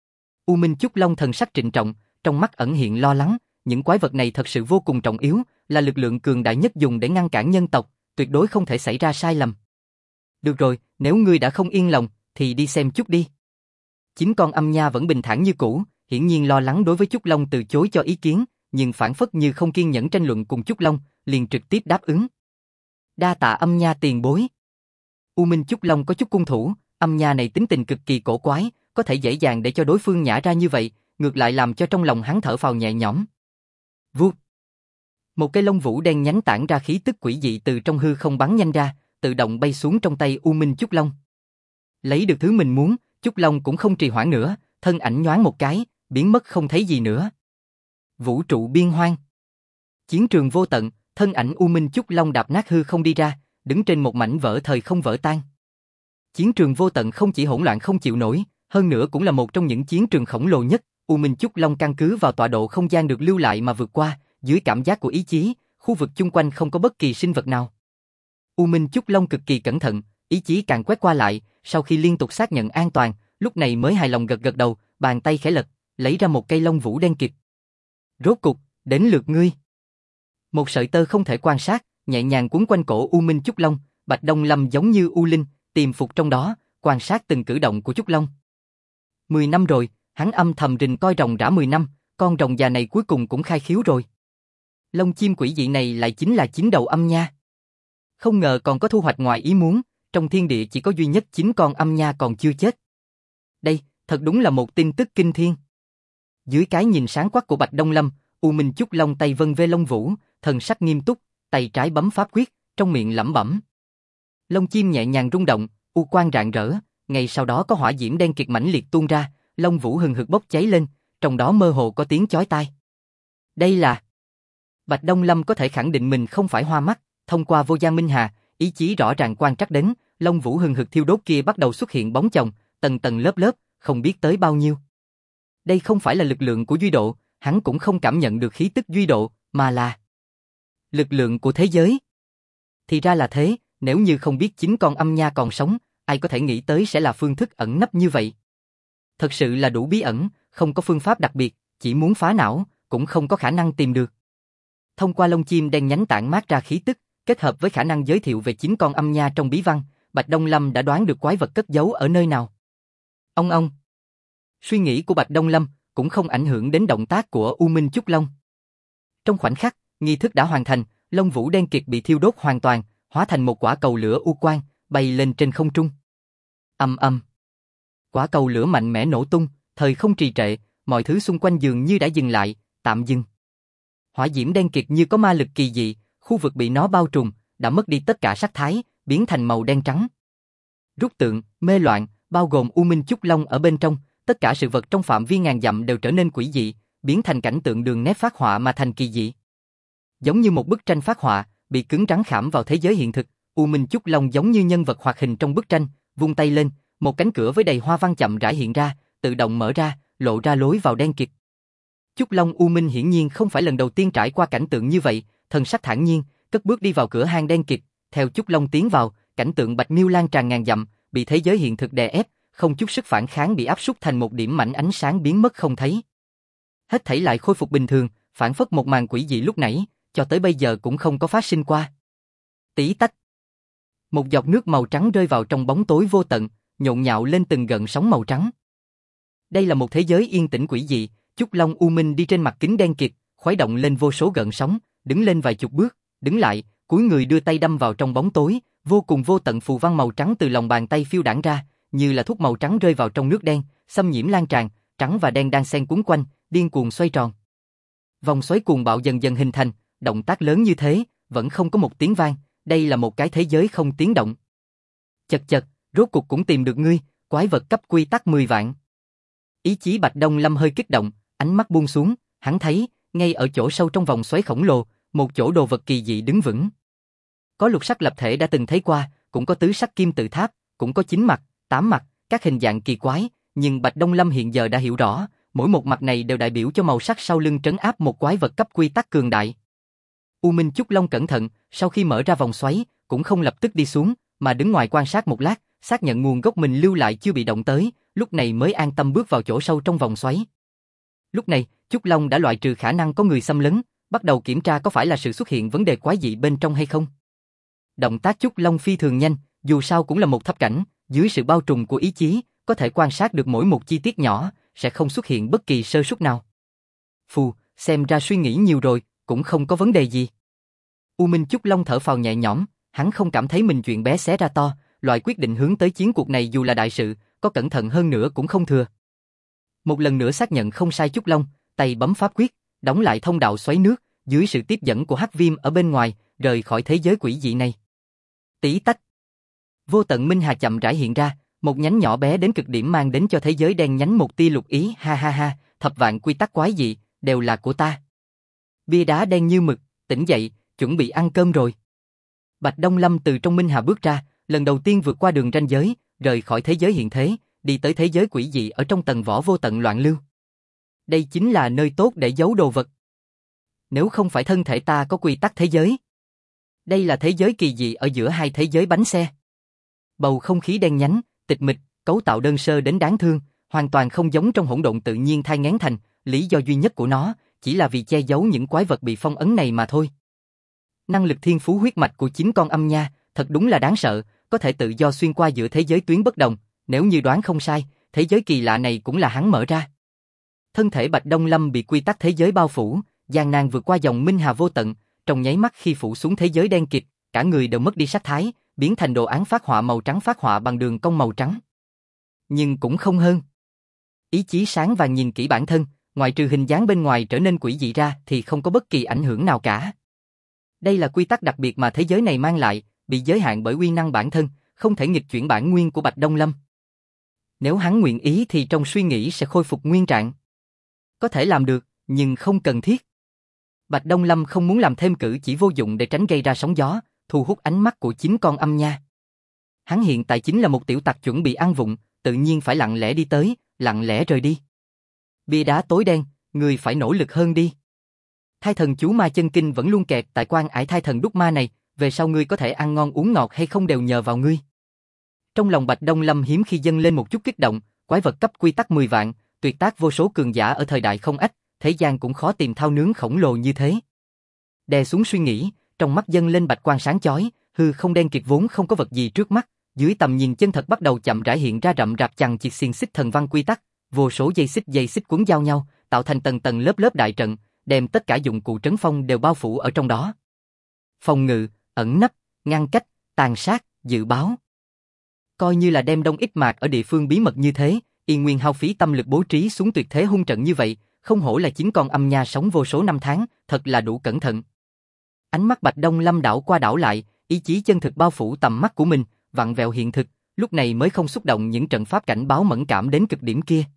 U Minh Chúc Long thần sắc trịnh trọng, trong mắt ẩn hiện lo lắng, những quái vật này thật sự vô cùng trọng yếu, là lực lượng cường đại nhất dùng để ngăn cản nhân tộc, tuyệt đối không thể xảy ra sai lầm. Được rồi, nếu ngươi đã không yên lòng, thì đi xem chút đi. Chính con âm nha vẫn bình thản như cũ, hiển nhiên lo lắng đối với Chúc Long từ chối cho ý kiến, nhưng phản phất như không kiên nhẫn tranh luận cùng Chúc Long, liền trực tiếp đáp ứng. Đa tạ âm nha tiền bối. U Minh Chúc Long có chút cung thủ, âm nha này tính tình cực kỳ cổ quái, có thể dễ dàng để cho đối phương nhả ra như vậy, ngược lại làm cho trong lòng hắn thở phào nhẹ nhõm. Vút. Một cây lông vũ đen nhánh tản ra khí tức quỷ dị từ trong hư không bắn nhanh ra, tự động bay xuống trong tay U Minh Chúc Long. Lấy được thứ mình muốn, Chúc Long cũng không trì hoãn nữa, thân ảnh nhoáng một cái, biến mất không thấy gì nữa. Vũ trụ biên hoang. Chiến trường vô tận, thân ảnh U Minh Chúc Long đạp nát hư không đi ra, đứng trên một mảnh vỡ thời không vỡ tan. Chiến trường vô tận không chỉ hỗn loạn không chịu nổi, hơn nữa cũng là một trong những chiến trường khổng lồ nhất. U Minh Chúc Long căn cứ vào tọa độ không gian được lưu lại mà vượt qua, dưới cảm giác của ý chí, khu vực chung quanh không có bất kỳ sinh vật nào. U Minh Chúc Long cực kỳ cẩn thận, ý chí càng quét qua lại, sau khi liên tục xác nhận an toàn, lúc này mới hài lòng gật gật đầu, bàn tay khẽ lật, lấy ra một cây lông vũ đen kịt. Rốt cục, đến lượt ngươi. Một sợi tơ không thể quan sát, nhẹ nhàng quấn quanh cổ U Minh Chúc Long, Bạch Đông Lâm giống như U Linh, tiềm phục trong đó, quan sát từng cử động của Chúc Long. 10 năm rồi, hắn âm thầm rình coi ròng rã 10 năm, con rồng già này cuối cùng cũng khai khiếu rồi. Lông chim quỷ dị này lại chính là chín đầu âm nha. Không ngờ còn có thu hoạch ngoài ý muốn, trong thiên địa chỉ có duy nhất 9 con âm nha còn chưa chết. Đây, thật đúng là một tin tức kinh thiên. Dưới cái nhìn sáng quắc của Bạch Đông Lâm, U Minh Chúc Long tay vân vê lông vũ, thần sắc nghiêm túc, tay trái bấm pháp quyết, trong miệng lẩm bẩm. Lông chim nhẹ nhàng rung động, u quang rạng rỡ, ngay sau đó có hỏa diễm đen kịt mãnh liệt tuôn ra, lông vũ hừng hực bốc cháy lên, trong đó mơ hồ có tiếng chói tai. Đây là... Bạch Đông Lâm có thể khẳng định mình không phải hoa mắt, thông qua vô gian minh hà, ý chí rõ ràng quan trắc đến, lông vũ hừng hực thiêu đốt kia bắt đầu xuất hiện bóng chồng, tầng tầng lớp lớp, không biết tới bao nhiêu. Đây không phải là lực lượng của duy độ, hắn cũng không cảm nhận được khí tức duy độ, mà là lực lượng của thế giới. Thì ra là thế, nếu như không biết 9 con âm nha còn sống, ai có thể nghĩ tới sẽ là phương thức ẩn nấp như vậy. Thật sự là đủ bí ẩn, không có phương pháp đặc biệt, chỉ muốn phá não, cũng không có khả năng tìm được. Thông qua lông chim đen nhánh tản mát ra khí tức, kết hợp với khả năng giới thiệu về 9 con âm nha trong bí văn, Bạch Đông Lâm đã đoán được quái vật cất giấu ở nơi nào. Ông. Suy nghĩ của Bạch Đông Lâm cũng không ảnh hưởng đến động tác của U Minh Chúc Long. Trong khoảnh khắc, nghi thức đã hoàn thành, lông vũ đen kịt bị thiêu đốt hoàn toàn, hóa thành một quả cầu lửa u quang, bay lên trên không trung. Ầm. Quả cầu lửa mạnh mẽ nổ tung, thời không trì trệ, mọi thứ xung quanh dường như đã dừng lại, tạm dừng. Hỏa diễm đen kịt như có ma lực kỳ dị, khu vực bị nó bao trùm, đã mất đi tất cả sắc thái, biến thành màu đen trắng. Rút tượng, mê loạn, bao gồm U Minh Chúc Long ở bên trong, tất cả sự vật trong phạm vi ngàn dặm đều trở nên quỷ dị, biến thành cảnh tượng đường nét phác họa mà thành kỳ dị. Giống như một bức tranh phác họa, bị cứng rắn khảm vào thế giới hiện thực, U Minh Chúc Long giống như nhân vật hoạt hình trong bức tranh, vung tay lên, một cánh cửa với đầy hoa văn chậm rãi hiện ra, tự động mở ra, lộ ra lối vào đen kịt. Chúc Long U Minh hiển nhiên không phải lần đầu tiên trải qua cảnh tượng như vậy, thần sắc thản nhiên, cất bước đi vào cửa hang đen kịt, theo Chúc Long tiến vào, cảnh tượng bạch miêu lan tràn ngàn dặm, bị thế giới hiện thực đè ép, không chút sức phản kháng bị áp súc thành một điểm mảnh ánh sáng biến mất không thấy. Hết thảy lại khôi phục bình thường, phản phất một màn quỷ dị lúc nãy, cho tới bây giờ cũng không có phát sinh qua. Tí tách. Một giọt nước màu trắng rơi vào trong bóng tối vô tận, nhộn nhạo lên từng gợn sóng màu trắng. Đây là một thế giới yên tĩnh quỷ dị, Chúc Long U Minh đi trên mặt kính đen kịt, khuấy động lên vô số gợn sóng, đứng lên vài chục bước, đứng lại, cúi người đưa tay đâm vào trong bóng tối, vô cùng vô tận phù văn màu trắng từ lòng bàn tay phiêu đãng ra, như là thuốc màu trắng rơi vào trong nước đen, xâm nhiễm lan tràn, trắng và đen đang xen quấn quanh, điên cuồng xoay tròn. Vòng xoáy cuồng bạo dần dần hình thành, động tác lớn như thế, vẫn không có một tiếng vang, đây là một cái thế giới không tiếng động. Chật chật, rốt cục cũng tìm được ngươi, quái vật cấp quy tắc 10 vạn. Ý chí Bạch Đông Lâm hơi kích động, ánh mắt buông xuống, hắn thấy, ngay ở chỗ sâu trong vòng xoáy khổng lồ, một chỗ đồ vật kỳ dị đứng vững. Có lục sắc lập thể đã từng thấy qua, cũng có tứ sắc kim tự tháp, cũng có 9 mặt, 8 mặt, các hình dạng kỳ quái, nhưng Bạch Đông Lâm hiện giờ đã hiểu rõ, mỗi một mặt này đều đại biểu cho màu sắc sau lưng trấn áp một quái vật cấp quy tắc cường đại. U Minh Chúc Long cẩn thận, sau khi mở ra vòng xoáy, cũng không lập tức đi xuống, mà đứng ngoài quan sát một lát, xác nhận nguồn gốc mình lưu lại chưa bị động tới, lúc này mới an tâm bước vào chỗ sâu trong vòng xoáy. Lúc này, Chúc Long đã loại trừ khả năng có người xâm lấn, bắt đầu kiểm tra có phải là sự xuất hiện vấn đề quái dị bên trong hay không. Động tác Chúc Long phi thường nhanh, dù sao cũng là một thấp cảnh, dưới sự bao trùm của ý chí, có thể quan sát được mỗi một chi tiết nhỏ, sẽ không xuất hiện bất kỳ sơ suất nào. Phù, xem ra suy nghĩ nhiều rồi, cũng không có vấn đề gì. U Minh Chúc Long thở phào nhẹ nhõm, hắn không cảm thấy mình chuyện bé xé ra to, loại quyết định hướng tới chiến cuộc này dù là đại sự, có cẩn thận hơn nữa cũng không thừa. Một lần nữa xác nhận không sai Chúc Long, tay bấm pháp quyết, đóng lại thông đạo xoáy nước, dưới sự tiếp dẫn của hắc viêm ở bên ngoài, rời khỏi thế giới quỷ dị này. Tí tách. Vô tận minh hà chậm rãi hiện ra, một nhánh nhỏ bé đến cực điểm mang đến cho thế giới đen nhánh một tia lục ý, ha ha ha, thập vạn quy tắc quái dị, đều là của ta. Bia đá đen như mực, tỉnh dậy, chuẩn bị ăn cơm rồi. Bạch Đông Lâm từ trong minh hà bước ra, lần đầu tiên vượt qua đường ranh giới, rời khỏi thế giới hiện thế, đi tới thế giới quỷ dị ở trong tầng võ vô tận loạn lưu. Đây chính là nơi tốt để giấu đồ vật. Nếu không phải thân thể ta có quy tắc thế giới. Đây là thế giới kỳ dị ở giữa hai thế giới bánh xe. Bầu không khí đen nhánh, tịch mịch, cấu tạo đơn sơ đến đáng thương, hoàn toàn không giống trong hỗn độn tự nhiên thai nghén thành, lý do duy nhất của nó chỉ là vì che giấu những quái vật bị phong ấn này mà thôi. Năng lực thiên phú huyết mạch của chính con âm nha, thật đúng là đáng sợ, có thể tự do xuyên qua giữa thế giới tuyến bất đồng, nếu như đoán không sai, thế giới kỳ lạ này cũng là hắn mở ra. Thân thể Bạch Đông Lâm bị quy tắc thế giới bao phủ, gian nan vượt qua dòng minh hà vô tận, trong nháy mắt khi phủ xuống thế giới đen kịt, cả người đều mất đi sắc thái, biến thành đồ án phác họa màu trắng phác họa bằng đường cong màu trắng. Nhưng cũng không hơn. Ý chí sáng vàng nhìn kỹ bản thân, ngoại trừ hình dáng bên ngoài trở nên quỷ dị ra thì không có bất kỳ ảnh hưởng nào cả. Đây là quy tắc đặc biệt mà thế giới này mang lại, bị giới hạn bởi uy năng bản thân, không thể nghịch chuyển bản nguyên của Bạch Đông Lâm. Nếu hắn nguyện ý thì trong suy nghĩ sẽ khôi phục nguyên trạng. Có thể làm được, nhưng không cần thiết. Bạch Đông Lâm không muốn làm thêm cử chỉ vô dụng để tránh gây ra sóng gió, thu hút ánh mắt của chính con âm nha. Hắn hiện tại chính là một tiểu tặc chuẩn bị ăn vụng, tự nhiên phải lặng lẽ đi tới, lặng lẽ rời đi. Bia đá tối đen, người phải nỗ lực hơn đi. Thai thần chú ma chân kinh vẫn luôn kẹt tại quan ải thai thần đúc ma này, về sau ngươi có thể ăn ngon uống ngọt hay không đều nhờ vào ngươi. Trong lòng Bạch Đông Lâm hiếm khi dâng lên một chút kích động, quái vật cấp quy tắc 10 vạn, tuyệt tác vô số cường giả ở thời đại không ách, thế gian cũng khó tìm thao nướng khổng lồ như thế. Đè xuống suy nghĩ, trong mắt dâng lên bạch quang sáng chói, hư không đen kịt vốn không có vật gì trước mắt, dưới tầm nhìn chân thật bắt đầu chậm rãi hiện ra rậm rạp chằng chịt xiềng xích thần văn quy tắc, vô số dây xích quấn giao nhau, tạo thành tầng tầng lớp lớp đại trận, đem tất cả dụng cụ trấn phong đều bao phủ ở trong đó. Phòng ngự, ẩn nấp, ngăn cách, tàn sát, dự báo. Coi như là đem đông ít mạc ở địa phương bí mật như thế, Yên Nguyên hao phí tâm lực bố trí xuống tuyệt thế hung trận như vậy, không hổ là chính con âm nha sống vô số năm tháng, thật là đủ cẩn thận. Ánh mắt Bạch Đông Lâm đảo qua đảo lại, ý chí chân thực bao phủ tầm mắt của mình, vặn vẹo hiện thực, lúc này mới không xúc động những trận pháp cảnh báo mẫn cảm đến cực điểm kia.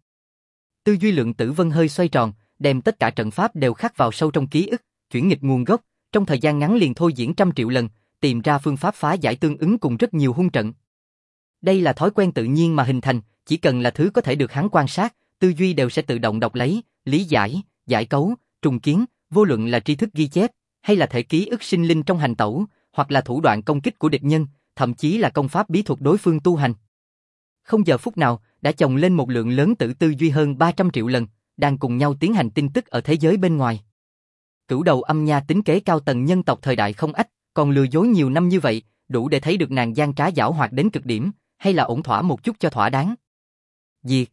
Tư duy lượng tử vân hơi xoay tròn, đem tất cả trận pháp đều khắc vào sâu trong ký ức, chuyển nghịch nguồn gốc, trong thời gian ngắn liền thôi diễn 100 triệu lần, tìm ra phương pháp phá giải tương ứng cùng rất nhiều hung trận. Đây là thói quen tự nhiên mà hình thành, chỉ cần là thứ có thể được hắn quan sát, tư duy đều sẽ tự động đọc lấy, lý giải, giải cấu, trùng kiến, vô luận là tri thức ghi chép, hay là thể ký ức sinh linh trong hành tẩu, hoặc là thủ đoạn công kích của địch nhân, thậm chí là công pháp bí thuật đối phương tu hành. Không giờ phút nào, đã chồng lên một lượng lớn tử tư duy hơn 300 triệu lần, đang cùng nhau tiến hành tin tức ở thế giới bên ngoài. Cửu đầu âm nha tính kế cao tầng nhân tộc thời đại không ách, còn lừa dối nhiều năm như vậy, đủ để thấy được nàng gian trá giảo hoạt đến cực điểm, hay là ổn thỏa một chút cho thỏa đáng. Diệt.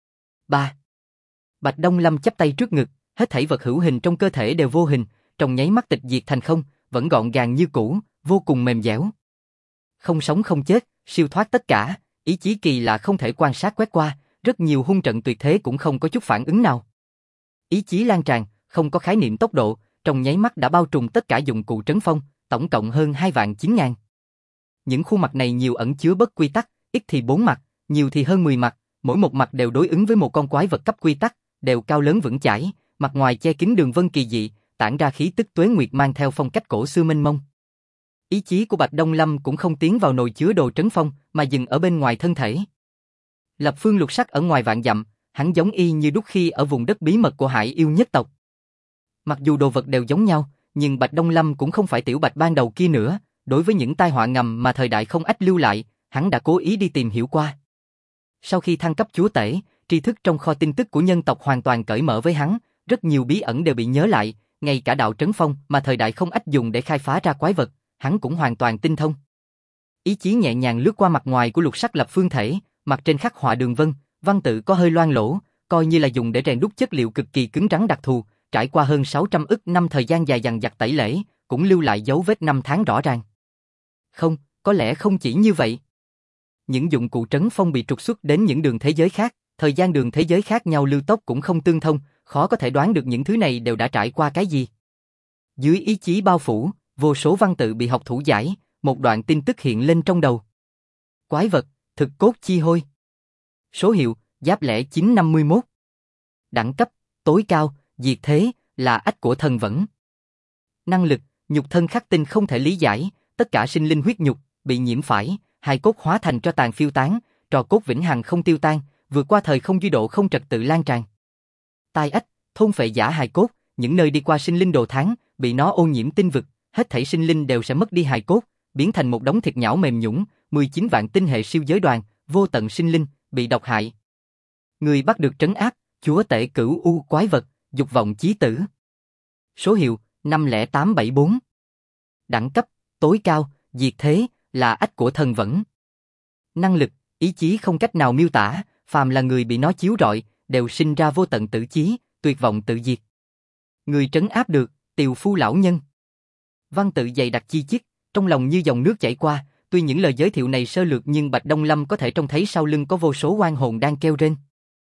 3. Bạch Đông Lâm chắp tay trước ngực, hết thảy vật hữu hình trong cơ thể đều vô hình, trong nháy mắt tịch diệt thành không, vẫn gọn gàng như cũ, vô cùng mềm dẻo. Không sống không chết, siêu thoát tất cả, ý chí kỳ lạ không thể quan sát quét qua, rất nhiều hung trận tuyệt thế cũng không có chút phản ứng nào. Ý chí lan tràn, không có khái niệm tốc độ, trong nháy mắt đã bao trùm tất cả dụng cụ trấn phong, tổng cộng hơn 2.900.000. Những khuôn mặt này nhiều ẩn chứa bất quy tắc, ít thì 4 mặt, nhiều thì hơn 10 mặt, mỗi một mặt đều đối ứng với một con quái vật cấp quy tắc, đều cao lớn vững chãi, mặt ngoài che kín đường vân kỳ dị, tản ra khí tức tuế nguyệt mang theo phong cách cổ xưa mênh mông. Ý chí của Bạch Đông Lâm cũng không tiến vào nồi chứa đồ trấn phong, mà dừng ở bên ngoài thân thể. Lập phương lục sắc ở ngoài vạn dặm, hắn giống y như đúc khi ở vùng đất bí mật của Hải Yêu nhất tộc. Mặc dù đồ vật đều giống nhau, nhưng Bạch Đông Lâm cũng không phải tiểu Bạch ban đầu kia nữa, đối với những tai họa ngầm mà thời đại không ách lưu lại, hắn đã cố ý đi tìm hiểu qua. Sau khi thăng cấp chúa tể, tri thức trong kho tin tức của nhân tộc hoàn toàn cởi mở với hắn, rất nhiều bí ẩn đều bị nhớ lại, ngay cả đạo trấn phong mà thời đại không ách dùng để khai phá ra quái vật, hắn cũng hoàn toàn tinh thông. Ý chí nhẹ nhàng lướt qua mặt ngoài của lục sắc lập phương thể, mặt trên khắc họa đường vân, văn tự có hơi loang lỗ, coi như là dùng để rèn đúc chất liệu cực kỳ cứng rắn đặc thù, trải qua hơn 600 ức năm thời gian dài dằng dặc tẩy lễ, cũng lưu lại dấu vết năm tháng rõ ràng. Không, có lẽ không chỉ như vậy. Những dụng cụ trấn phong bị trục xuất đến những đường thế giới khác, thời gian đường thế giới khác nhau lưu tốc cũng không tương thông, khó có thể đoán được những thứ này đều đã trải qua cái gì. Dưới ý chí bao phủ, vô số văn tự bị học thủ giải, một đoạn tin tức hiện lên trong đầu. Quái vật, thực cốt chi hôi. Số hiệu, giáp lẻ 951. Đẳng cấp, tối cao, diệt thế, là ách của thần vẫn. Năng lực, nhục thân khắc tinh không thể lý giải, tất cả sinh linh huyết nhục, bị nhiễm phải, hài cốt hóa thành tro tàn phiêu tán, trò cốt vĩnh hằng không tiêu tan, vượt qua thời không duy độ không trật tự lan tràn. Tai ách, thôn phệ giả hài cốt, những nơi đi qua sinh linh đồ tháng, bị nó ô nhiễm tinh vực, hết thảy sinh linh đều sẽ mất đi hài cốt, biến thành một đống thịt nhão mềm nhũn, 19 vạn tinh hệ siêu giới đoàn, vô tận sinh linh, bị độc hại. Người bắt được trấn áp, chúa tể cửu u quái vật, dục vọng chí tử. Số hiệu, 50874. Đẳng cấp, tối cao, diệt thế, là ách của thần vẫn. Năng lực, ý chí không cách nào miêu tả, phàm là người bị nó chiếu rọi, đều sinh ra vô tận tử chí, tuyệt vọng tự diệt. Người trấn áp được, tiều phu lão nhân. Văn tự dày đặc chi chít, trong lòng như dòng nước chảy qua, tuy những lời giới thiệu này sơ lược nhưng Bạch Đông Lâm có thể trông thấy sau lưng có vô số oan hồn đang kêu rên.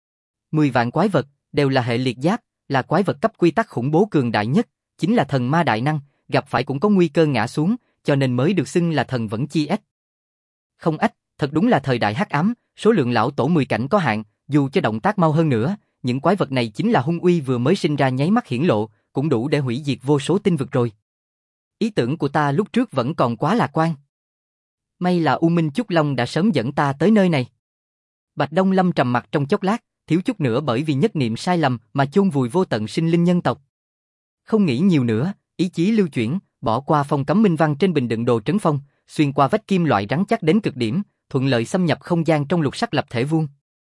10 vạn quái vật, đều là hệ liệt giáp, là quái vật cấp quy tắc khủng bố cường đại nhất, chính là thần ma đại năng, gặp phải cũng có nguy cơ ngã xuống, cho nên mới được xưng là thần vẫn chi ách. Không ách, thật đúng là thời đại hắc ám, số lượng lão tổ 10 cảnh có hạn, dù cho động tác mau hơn nữa, những quái vật này chính là hung uy vừa mới sinh ra nháy mắt hiển lộ, cũng đủ để hủy diệt vô số tinh vực rồi. Ý tưởng của ta lúc trước vẫn còn quá lạc quan. May là U Minh Chúc Long đã sớm dẫn ta tới nơi này. Bạch Đông Lâm trầm mặt trong chốc lát, thiếu chút nữa bởi vì nhất niệm sai lầm mà chôn vùi vô tận sinh linh nhân tộc. Không nghĩ nhiều nữa, ý chí lưu chuyển, bỏ qua phong cấm minh văn trên bình đựng đồ trấn phong, xuyên qua vách kim loại rắn chắc đến cực điểm, thuận lợi xâm nhập không gian trong lục sắc lập thể vuông.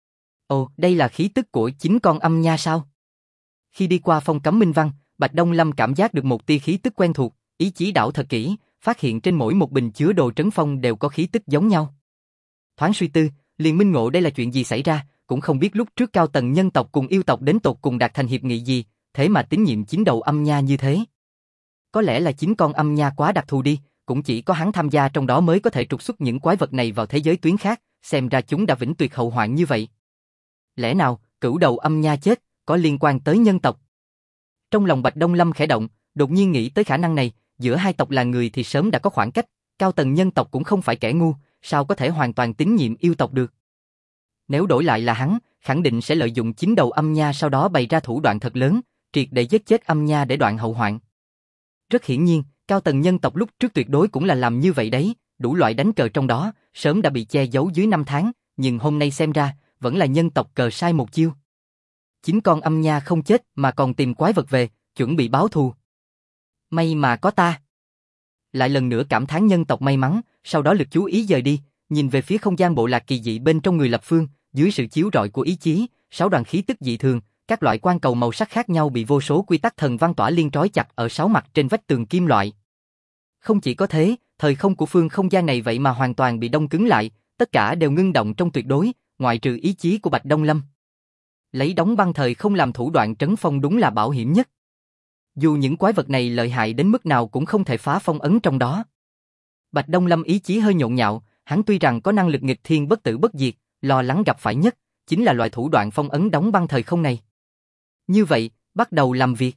Ồ, đây là khí tức của chính con âm nha sao? Khi đi qua phong cấm minh văn, Bạch Đông Lâm cảm giác được một tia khí tức quen thuộc, ý chí đảo thật kỹ, phát hiện trên mỗi một bình chứa đồ trấn phong đều có khí tức giống nhau. Thoáng suy tư, liền minh ngộ đây là chuyện gì xảy ra, cũng không biết lúc trước cao tầng nhân tộc cùng yêu tộc đến tột cùng đạt thành hiệp nghị gì, thế mà tín nhiệm chính đầu âm nha như thế. Có lẽ là chính con âm nha quá đặc thù đi, cũng chỉ có hắn tham gia trong đó mới có thể trục xuất những quái vật này vào thế giới tuyến khác, xem ra chúng đã vĩnh tuyệt hậu hoạn như vậy. Lẽ nào, cửu đầu âm nha chết, có liên quan tới nhân tộc? Trong lòng Bạch Đông Lâm khẽ động, đột nhiên nghĩ tới khả năng này, giữa hai tộc là người thì sớm đã có khoảng cách, cao tầng nhân tộc cũng không phải kẻ ngu, sao có thể hoàn toàn tín nhiệm yêu tộc được? Nếu đổi lại là hắn, khẳng định sẽ lợi dụng chính đầu âm nha sau đó bày ra thủ đoạn thật lớn, triệt để giết chết âm nha để đoạn hậu hoạn. Rất hiển nhiên, cao tầng nhân tộc lúc trước tuyệt đối cũng là làm như vậy đấy, đủ loại đánh cờ trong đó, sớm đã bị che giấu dưới 5 tháng, nhưng hôm nay xem ra, vẫn là nhân tộc cờ sai một chiêu. Chính con âm nha không chết mà còn tìm quái vật về, chuẩn bị báo thù. May mà có ta. Lại lần nữa cảm thán nhân tộc may mắn, sau đó lực chú ý dời đi, nhìn về phía không gian bộ lạc kỳ dị bên trong người lập phương, dưới sự chiếu rọi của ý chí, 6 đoàn khí tức dị thường, các loại quan cầu màu sắc khác nhau bị vô số quy tắc thần văn tỏa liên trói chặt ở 6 mặt trên vách tường kim loại. Không chỉ có thế, thời không của phương không gian này vậy mà hoàn toàn bị đông cứng lại, tất cả đều ngưng động trong tuyệt đối, ngoại trừ ý chí của Bạch Đông Lâm. Lấy đóng băng thời không làm thủ đoạn trấn phong đúng là bảo hiểm nhất. Dù những quái vật này lợi hại đến mức nào cũng không thể phá phong ấn trong đó. Bạch Đông Lâm ý chí hơi nhộn nhạo, hắn tuy rằng có năng lực nghịch thiên bất tử bất diệt, lo lắng gặp phải nhất chính là loại thủ đoạn phong ấn đóng băng thời không này. Như vậy, bắt đầu làm việc.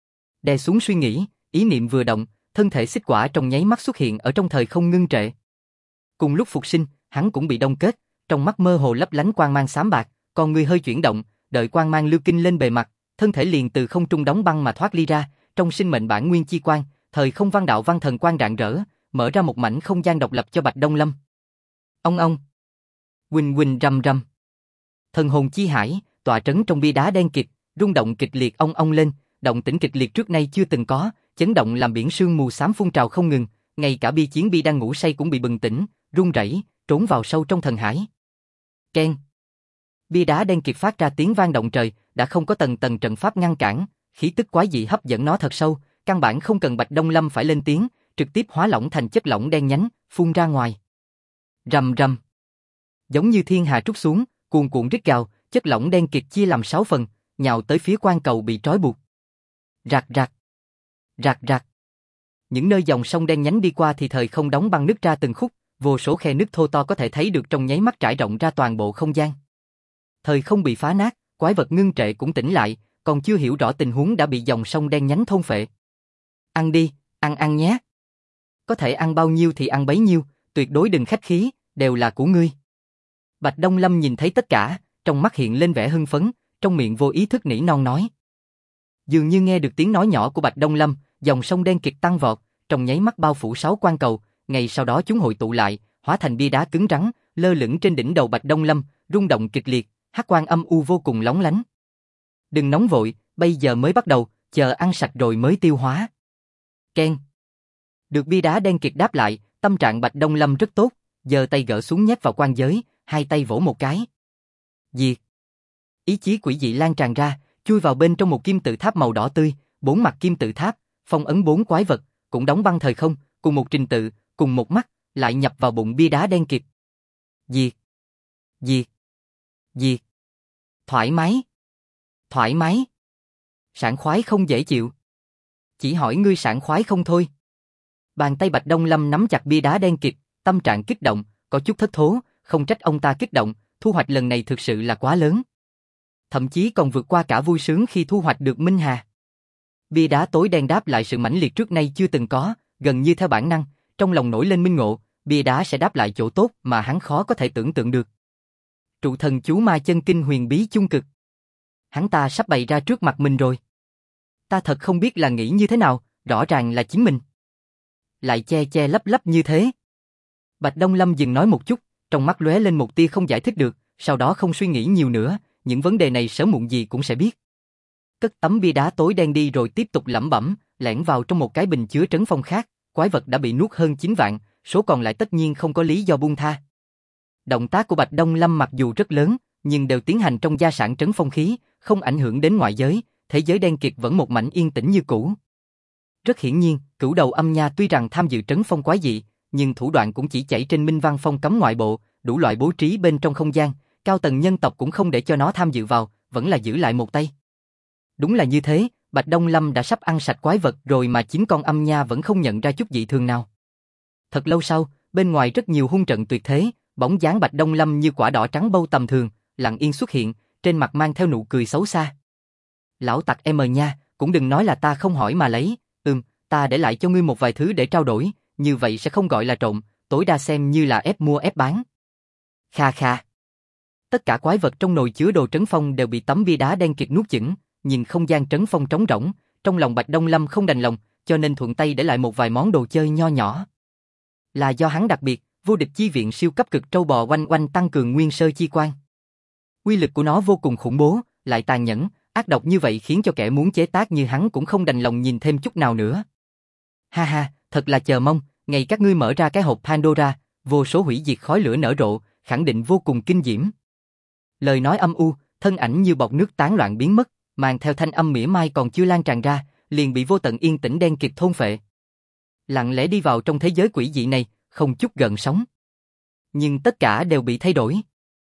Đè xuống suy nghĩ, ý niệm vừa động, thân thể xích quả trong nháy mắt xuất hiện ở trong thời không ngưng trệ. Cùng lúc phục sinh, hắn cũng bị đông kết, trong mắt mơ hồ lấp lánh quang mang xám bạc, con người hơi chuyển động, đợi quang mang lưu kinh lên bề mặt, thân thể liền từ không trung đóng băng mà thoát ly ra, trong sinh mệnh bản nguyên chi quang, thời không văn đạo văn thần quang rạng rỡ, mở ra một mảnh không gian độc lập cho Bạch Đông Lâm. Ông, huỳnh huỳnh rầm rầm. Thần hồn chi hải, tọa trấn trong bia đá đen kịt, rung động kịch liệt ong lên, động tĩnh kịch liệt trước nay chưa từng có, chấn động làm biển sương mù xám phun trào không ngừng, ngay cả bia chiến bia đang ngủ say cũng bị bừng tỉnh, run rẩy, trốn vào sâu trong thần hải. Keng. Bia đá đen kịt phát ra tiếng vang động trời, đã không có tầng tầng trận pháp ngăn cản, khí tức quái dị hấp dẫn nó thật sâu, căn bản không cần Bạch Đông Lâm phải lên tiếng, trực tiếp hóa lỏng thành chất lỏng đen nhánh, phun ra ngoài. Rầm rầm. Giống như thiên hà trút xuống, cuồn cuộn rít gào, chất lỏng đen kịt chia làm 6 phần, nhào tới phía quan cầu bị trói buộc. Rạc rạc. Rạc rạc. Những nơi dòng sông đen nhánh đi qua thì thời không đóng băng nứt ra từng khúc, vô số khe nứt thô to có thể thấy được trong nháy mắt trải rộng ra toàn bộ không gian. Thời không bị phá nát, quái vật ngưng trệ cũng tỉnh lại, còn chưa hiểu rõ tình huống đã bị dòng sông đen nhánh thôn phệ. Ăn đi, ăn nhé. Có thể ăn bao nhiêu thì ăn bấy nhiêu, tuyệt đối đừng khách khí, đều là của ngươi. Bạch Đông Lâm nhìn thấy tất cả, trong mắt hiện lên vẻ hưng phấn, trong miệng vô ý thức nỉ non nói. Dường như nghe được tiếng nói nhỏ của Bạch Đông Lâm, dòng sông đen kịt tăng vọt, trong nháy mắt bao phủ 6 quan cầu, ngay sau đó chúng hội tụ lại, hóa thành bia đá cứng rắn, lơ lửng trên đỉnh đầu Bạch Đông Lâm, rung động kịch liệt, hắc quang âm u vô cùng lóng lánh. Đừng nóng vội, bây giờ mới bắt đầu, chờ ăn sạch rồi mới tiêu hóa. Keng. Được bia đá đen kịt đáp lại, tâm trạng Bạch Đông Lâm rất tốt, giơ tay gỡ xuống nhét vào quan giới, hai tay vỗ một cái. Diệt. Ý chí quỷ dị lan tràn ra, chui vào bên trong một kim tự tháp màu đỏ tươi, 4 mặt kim tự tháp, phong ấn 4 quái vật, cũng đóng băng thời không, cùng một trình tự, cùng một mắt, lại nhập vào bụng bia đá đen kịt. Diệt. Diệt. Diệt. Thoải mái. Thoải mái. Sảng khoái không dễ chịu. Chỉ hỏi ngươi sảng khoái không thôi. Bàn tay Bạch Đông Lâm nắm chặt bia đá đen kịt, tâm trạng kích động, có chút thất thố, không trách ông ta kích động, thu hoạch lần này thực sự là quá lớn. Thậm chí còn vượt qua cả vui sướng khi thu hoạch được Minh Hà. Bia đá tối đen đáp lại sự mãnh liệt trước nay chưa từng có, gần như theo bản năng, trong lòng nổi lên minh ngộ, bia đá sẽ đáp lại chỗ tốt mà hắn khó có thể tưởng tượng được. Trụ thần chú ma chân kinh huyền bí chung cực. Hắn ta sắp bày ra trước mặt mình rồi. Ta thật không biết là nghĩ như thế nào, rõ ràng là chính mình. Lại che che lấp lấp như thế. Bạch Đông Lâm dừng nói một chút, trong mắt lóe lên một tia không giải thích được, sau đó không suy nghĩ nhiều nữa, những vấn đề này sớm muộn gì cũng sẽ biết. Cất tấm bia đá tối đen đi rồi tiếp tục lẩm bẩm, lẻn vào trong một cái bình chứa trấn phong khác, quái vật đã bị nuốt hơn 9 vạn, số còn lại tất nhiên không có lý do buông tha. Động tác của Bạch Đông Lâm mặc dù rất lớn, nhưng đều tiến hành trong gia sản trấn phong khí, không ảnh hưởng đến ngoại giới, thế giới đen kịt vẫn một mảnh yên tĩnh như cũ. Rất hiển nhiên, Cửu Đầu Âm Nha tuy rằng tham dự trấn phong quái dị, nhưng thủ đoạn cũng chỉ chảy trên Minh Văn Phong cấm ngoại bộ, đủ loại bố trí bên trong không gian, cao tầng nhân tộc cũng không để cho nó tham dự vào, vẫn là giữ lại một tay. Đúng là như thế, Bạch Đông Lâm đã sắp ăn sạch quái vật rồi mà chính con âm nha vẫn không nhận ra chút dị thường nào. Thật lâu sau, bên ngoài rất nhiều hung trận tuyệt thế, bóng dáng Bạch Đông Lâm như quả đỏ trắng bâu tầm thường, lặng yên xuất hiện, trên mặt mang theo nụ cười xấu xa. Lão tặc em nha, cũng đừng nói là ta không hỏi mà lấy, ta để lại cho ngươi một vài thứ để trao đổi, như vậy sẽ không gọi là trộm, tối đa xem như là ép mua ép bán. Kha kha. Tất cả quái vật trong nồi chứa đồ trấn phong đều bị tấm bia đá đen kịt nuốt chửng, nhìn không gian trấn phong trống rỗng, trong lòng Bạch Đông Lâm không đành lòng, cho nên thuận tay để lại một vài món đồ chơi nho nhỏ. Là do hắn đặc biệt, vô địch chi viện siêu cấp cực trâu bò oanh oanh tăng cường nguyên sơ chi quan. Uy lực của nó vô cùng khủng bố, lại tàn nhẫn, ác độc như vậy khiến cho kẻ muốn chế tác như hắn cũng không đành lòng nhìn thêm chút nào nữa. Ha ha, thật là chờ mong, ngày các ngươi mở ra cái hộp Pandora, vô số hủy diệt khói lửa nở rộ, khẳng định vô cùng kinh diễm. Lời nói âm u, thân ảnh như bọt nước tán loạn biến mất, mang theo thanh âm mỉa mai còn chưa lan tràn ra, liền bị vô tận yên tĩnh đen kịt thôn phệ. Lặng lẽ đi vào trong thế giới quỷ dị này, không chút gợn sóng. Nhưng tất cả đều bị thay đổi.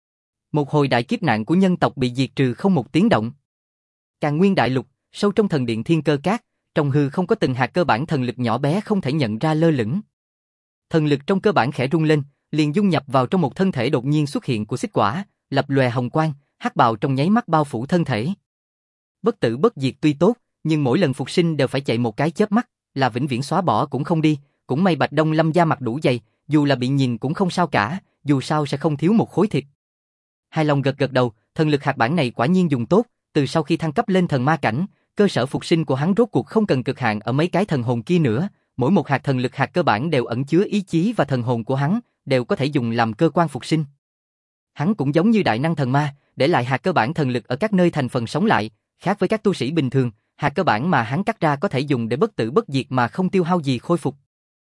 Một hồi đại kiếp nạn của nhân tộc bị diệt trừ không một tiếng động. Càn Nguyên đại lục, sâu trong thần điện Thiên Cơ Cát, trong hư không có từng hạt cơ bản thần lực nhỏ bé không thể nhận ra lơ lửng. Thần lực trong cơ bản khẽ rung lên, liền dung nhập vào trong một thân thể đột nhiên xuất hiện của xích quả, lập lòe hồng quang, hắc bào trong nháy mắt bao phủ thân thể. Bất tử bất diệt tuy tốt, nhưng mỗi lần phục sinh đều phải chạy một cái chớp mắt, là vĩnh viễn xóa bỏ cũng không đi, cũng may Bạch Đông Lâm da mặt đủ dày, dù là bị nhìn cũng không sao cả, dù sao sẽ không thiếu một khối thịt. Hài lòng gật gật đầu, thần lực hạt bản này quả nhiên dùng tốt, từ sau khi thăng cấp lên thần ma cảnh, cơ sở phục sinh của hắn rốt cuộc không cần cực hạn ở mấy cái thần hồn kia nữa, mỗi một hạt thần lực hạt cơ bản đều ẩn chứa ý chí và thần hồn của hắn, đều có thể dùng làm cơ quan phục sinh. Hắn cũng giống như đại năng thần ma, để lại hạt cơ bản thần lực ở các nơi thành phần sống lại, khác với các tu sĩ bình thường, hạt cơ bản mà hắn cắt ra có thể dùng để bất tử bất diệt mà không tiêu hao gì khôi phục.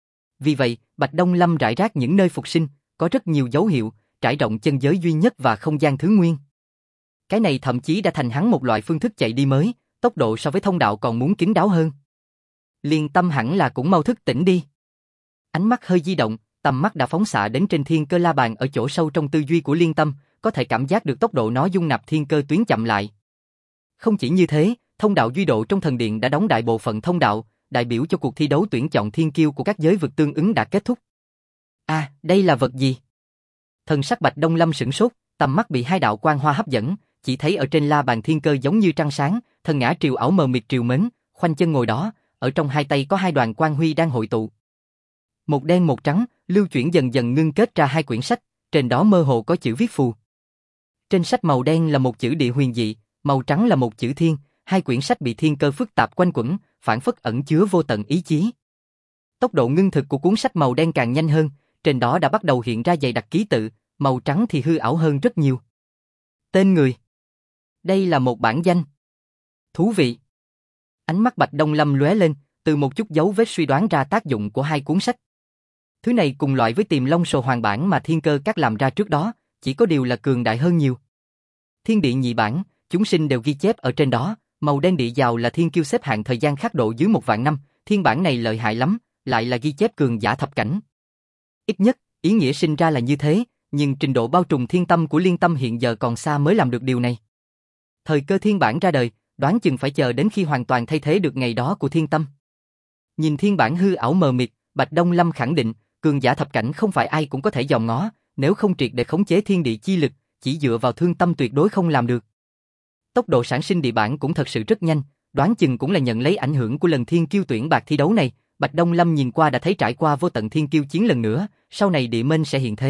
Vì vậy, Bạch Đông Lâm rải rác những nơi phục sinh, có rất nhiều dấu hiệu, trải rộng chân giới duy nhất và không gian thứ nguyên. Cái này thậm chí đã thành hắn một loại phương thức chạy đi mới, tốc độ so với thông đạo còn muốn kín đáo hơn. Liên Tâm hẳn là cũng mau thức tỉnh đi. Ánh mắt hơi di động, tầm mắt đã phóng xạ đến trên thiên cơ la bàn ở chỗ sâu trong tư duy của Liên Tâm, có thể cảm giác được tốc độ nó dung nạp thiên cơ tuyến chậm lại. Không chỉ như thế, thông đạo duy độ trong thần điện đã đóng đại bộ phận thông đạo, đại biểu cho cuộc thi đấu tuyển chọn thiên kiêu của các giới vực tương ứng đã kết thúc. À, đây là vật gì? Thần sắc Bạch Đông Lâm sửng sốt, tầm mắt bị hai đạo quang hoa hấp dẫn, chỉ thấy ở trên la bàn thiên cơ giống như trăng sáng, thần ngã triều ảo mờ mịt triều mến, khoanh chân ngồi đó, ở trong hai tay có hai đoàn quang huy đang hội tụ. Một đen một trắng, lưu chuyển dần dần ngưng kết ra hai quyển sách, trên đó mơ hồ có chữ viết phù. Trên sách màu đen là một chữ địa huyền dị, màu trắng là một chữ thiên, hai quyển sách bị thiên cơ phức tạp quanh quẩn, phản phất ẩn chứa vô tận ý chí. Tốc độ ngưng thực của cuốn sách màu đen càng nhanh hơn, trên đó đã bắt đầu hiện ra dày đặc ký tự, màu trắng thì hư ảo hơn rất nhiều. Tên người. Đây là một bản danh. Thú vị. Ánh mắt Bạch Đông Lâm lóe lên, từ một chút dấu vết suy đoán ra tác dụng của hai cuốn sách. Thứ này cùng loại với Tiềm Long Sồ Hoàng bản mà thiên cơ các làm ra trước đó, chỉ có điều là cường đại hơn nhiều. Thiên địa nhị bản, chúng sinh đều ghi chép ở trên đó, màu đen địa giàu là thiên kiêu xếp hạng thời gian khắc độ dưới 1.000 năm, thiên bản này lợi hại lắm, lại là ghi chép cường giả thập cảnh. Ít nhất, ý nghĩa sinh ra là như thế, nhưng trình độ bao trùm thiên tâm của Liên Tâm hiện giờ còn xa mới làm được điều này. Thời cơ thiên bản ra đời, đoán chừng phải chờ đến khi hoàn toàn thay thế được ngày đó của thiên tâm. Nhìn thiên bản hư ảo mờ mịt, Bạch Đông Lâm khẳng định, cường giả thập cảnh không phải ai cũng có thể dòm ngó, nếu không triệt để khống chế thiên địa chi lực, chỉ dựa vào thương tâm tuyệt đối không làm được. Tốc độ sản sinh địa bản cũng thật sự rất nhanh, đoán chừng cũng là nhận lấy ảnh hưởng của lần thiên kiêu tuyển bạc thi đấu này, Bạch Đông Lâm nhìn qua đã thấy trải qua vô tận thiên kiêu chiến lần nữa, sau này địa mên sẽ hiện thế.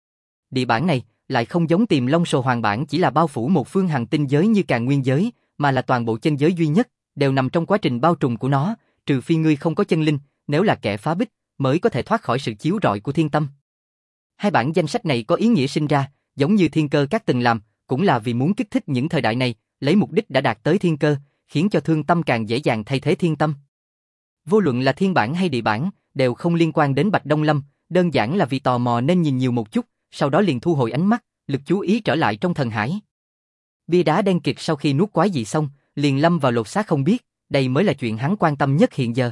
Địa bản này lại không giống Tiềm Long Sồ Hoàng bản chỉ là bao phủ một phương hành tinh giới như Càn Nguyên giới, mà là toàn bộ chân giới duy nhất, đều nằm trong quá trình bao trùm của nó, trừ phi ngươi không có chân linh, nếu là kẻ phá bích, mới có thể thoát khỏi sự chiếu rọi của thiên tâm. Hai bản danh sách này có ý nghĩa sinh ra, giống như thiên cơ các từng làm, cũng là vì muốn kích thích những thời đại này, lấy mục đích đã đạt tới thiên cơ, khiến cho thương tâm càng dễ dàng thay thế thiên tâm. Vô luận là thiên bản hay địa bản, đều không liên quan đến Bạch Đông Lâm, đơn giản là vì tò mò nên nhìn nhiều một chút, sau đó liền thu hồi ánh mắt, lực chú ý trở lại trong thần hải. Bia đá đen kịt sau khi nuốt quái dị xong, liền lâm vào lột xác không biết, đây mới là chuyện hắn quan tâm nhất hiện giờ.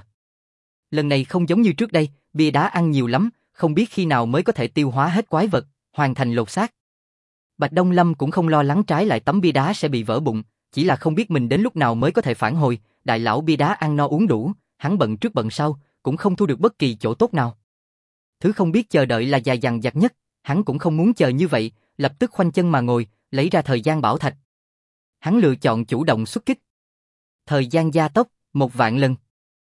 Lần này không giống như trước đây, bia đá ăn nhiều lắm, không biết khi nào mới có thể tiêu hóa hết quái vật, hoàn thành lột xác. Bạch Đông Lâm cũng không lo lắng trái lại tấm bia đá sẽ bị vỡ bụng, chỉ là không biết mình đến lúc nào mới có thể phản hồi, đại lão bia đá ăn no uống đủ, hắn bận trước bận sau, cũng không thu được bất kỳ chỗ tốt nào. Thứ không biết chờ đợi là dài dằng dặc nhất, hắn cũng không muốn chờ như vậy, lập tức khoanh chân mà ngồi, lấy ra thời gian bảo thạch. Hắn lựa chọn chủ động xuất kích. Thời gian gia tốc, 1.000 lần.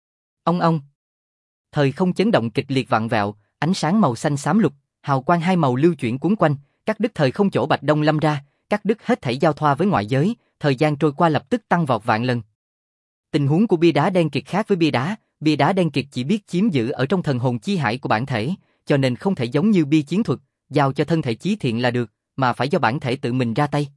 Ông. Thời không chấn động kịch liệt vặn vẹo, ánh sáng màu xanh xám lục, hào quang hai màu lưu chuyển cuốn quanh, cắt đứt thời không chỗ Bạch Đông Lâm ra, cắt đứt hết thảy giao thoa với ngoại giới, thời gian trôi qua lập tức tăng vọt vạn lần. Tình huống của bia đá đen kịt khác với bia đá đen kịt chỉ biết chiếm giữ ở trong thần hồn chi hải của bản thể, cho nên không thể giống như bia chiến thuật, giao cho thân thể chí thiện là được, mà phải do bản thể tự mình ra tay.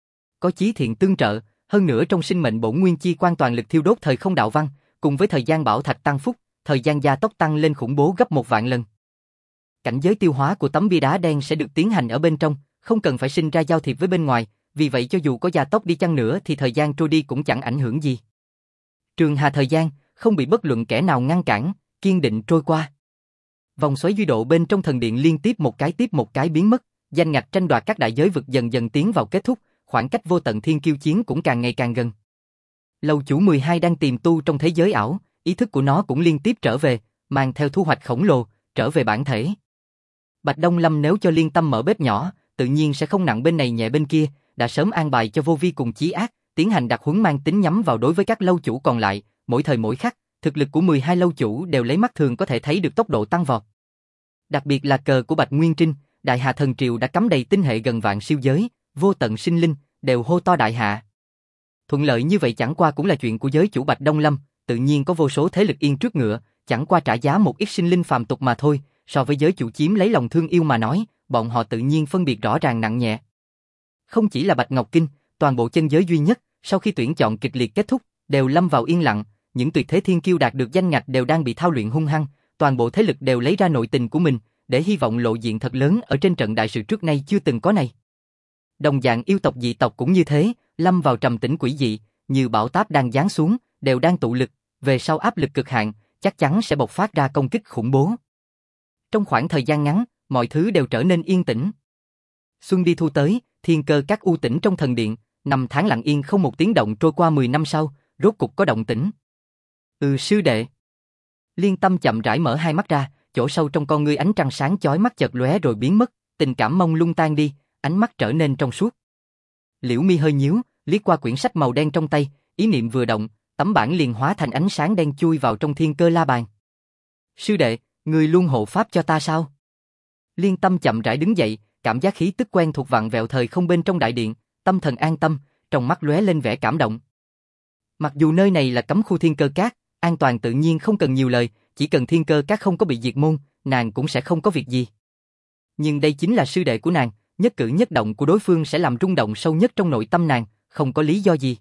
Có chí thiện tương trợ, hơn nữa trong sinh mệnh bổn nguyên chi quan toàn lực thiêu đốt thời không đạo văn, cùng với thời gian bảo thạch tăng phúc, thời gian gia tốc tăng lên khủng bố gấp 1.000 lần. Cảnh giới tiêu hóa của tấm bia đá đen sẽ được tiến hành ở bên trong, không cần phải sinh ra giao thiệp với bên ngoài, vì vậy cho dù có gia tốc đi chăng nữa thì thời gian trôi đi cũng chẳng ảnh hưởng gì. Trường hà thời gian, không bị bất luận kẻ nào ngăn cản, kiên định trôi qua. Vòng xoáy duy độ bên trong thần điện liên tiếp một cái biến mất, danh ngạch tranh đoạt các đại giới vực dần dần tiến vào kết thúc, khoảng cách vô tận thiên kiêu chiến cũng càng ngày càng gần. Lâu chủ 12 đang tìm tu trong thế giới ảo, ý thức của nó cũng liên tiếp trở về, mang theo thu hoạch khổng lồ, trở về bản thể. Bạch Đông Lâm nếu cho Liên Tâm mở bếp nhỏ, tự nhiên sẽ không nặng bên này nhẹ bên kia, đã sớm an bài cho Vô Vi cùng Chí Ác, tiến hành đặc huấn mang tính nhắm vào đối với các lâu chủ còn lại, mỗi thời mỗi khắc, thực lực của 12 lâu chủ đều lấy mắt thường có thể thấy được tốc độ tăng vọt. Đặc biệt là cờ của Bạch Nguyên Trinh, Đại Hạ Thần Triều đã cắm đầy tinh hệ gần vạn siêu giới, vô tận sinh linh, đều hô to Đại Hạ. Thuận lợi như vậy chẳng qua cũng là chuyện của giới chủ Bạch Đông Lâm, tự nhiên có vô số thế lực yên trước ngựa, chẳng qua trả giá một ít sinh linh phàm tục mà thôi, so với giới chủ chiếm lấy lòng thương yêu mà nói, bọn họ tự nhiên phân biệt rõ ràng nặng nhẹ. Không chỉ là Bạch Ngọc Kinh, toàn bộ chân giới duy nhất, sau khi tuyển chọn kịch liệt kết thúc, đều lâm vào yên lặng, những tuyệt thế thiên kiêu đạt được danh ngạch đều đang bị thao luyện hung hăng, toàn bộ thế lực đều lấy ra nội tình của mình, để hy vọng lộ diện thật lớn ở trên trận đại sự trước nay chưa từng có này. Đồng dạng yêu tộc dị tộc cũng như thế, lâm vào trầm tĩnh quỷ dị, như bão táp đang giáng xuống, đều đang tụ lực, về sau áp lực cực hạn, chắc chắn sẽ bộc phát ra công kích khủng bố. Trong khoảng thời gian ngắn, mọi thứ đều trở nên yên tĩnh. Xuân đi thu tới, thiên cơ các u tĩnh trong thần điện, 5 tháng lặng yên không một tiếng động trôi qua 10 năm sau, rốt cục có động tĩnh. Sư đệ. Liên Tâm chậm rãi mở hai mắt ra, chỗ sâu trong con ngươi ánh trăng sáng chói mắt chợt lóe rồi biến mất, tình cảm mông lung tan đi, ánh mắt trở nên trong suốt. Liễu mi hơi nhíu, liếc qua quyển sách màu đen trong tay, ý niệm vừa động, tấm bản liền hóa thành ánh sáng đen chui vào trong thiên cơ la bàn. Sư đệ, người luôn hộ pháp cho ta sao? Liên Tâm chậm rãi đứng dậy, cảm giác khí tức quen thuộc vặn vẹo thời không bên trong đại điện, tâm thần an tâm, trong mắt lóe lên vẻ cảm động. Mặc dù nơi này là cấm khu thiên cơ các, an toàn tự nhiên không cần nhiều lời, chỉ cần thiên cơ các không có bị diệt môn, nàng cũng sẽ không có việc gì. Nhưng đây chính là sư đệ của nàng, nhất cử nhất động của đối phương sẽ làm rung động sâu nhất trong nội tâm nàng, không có lý do gì.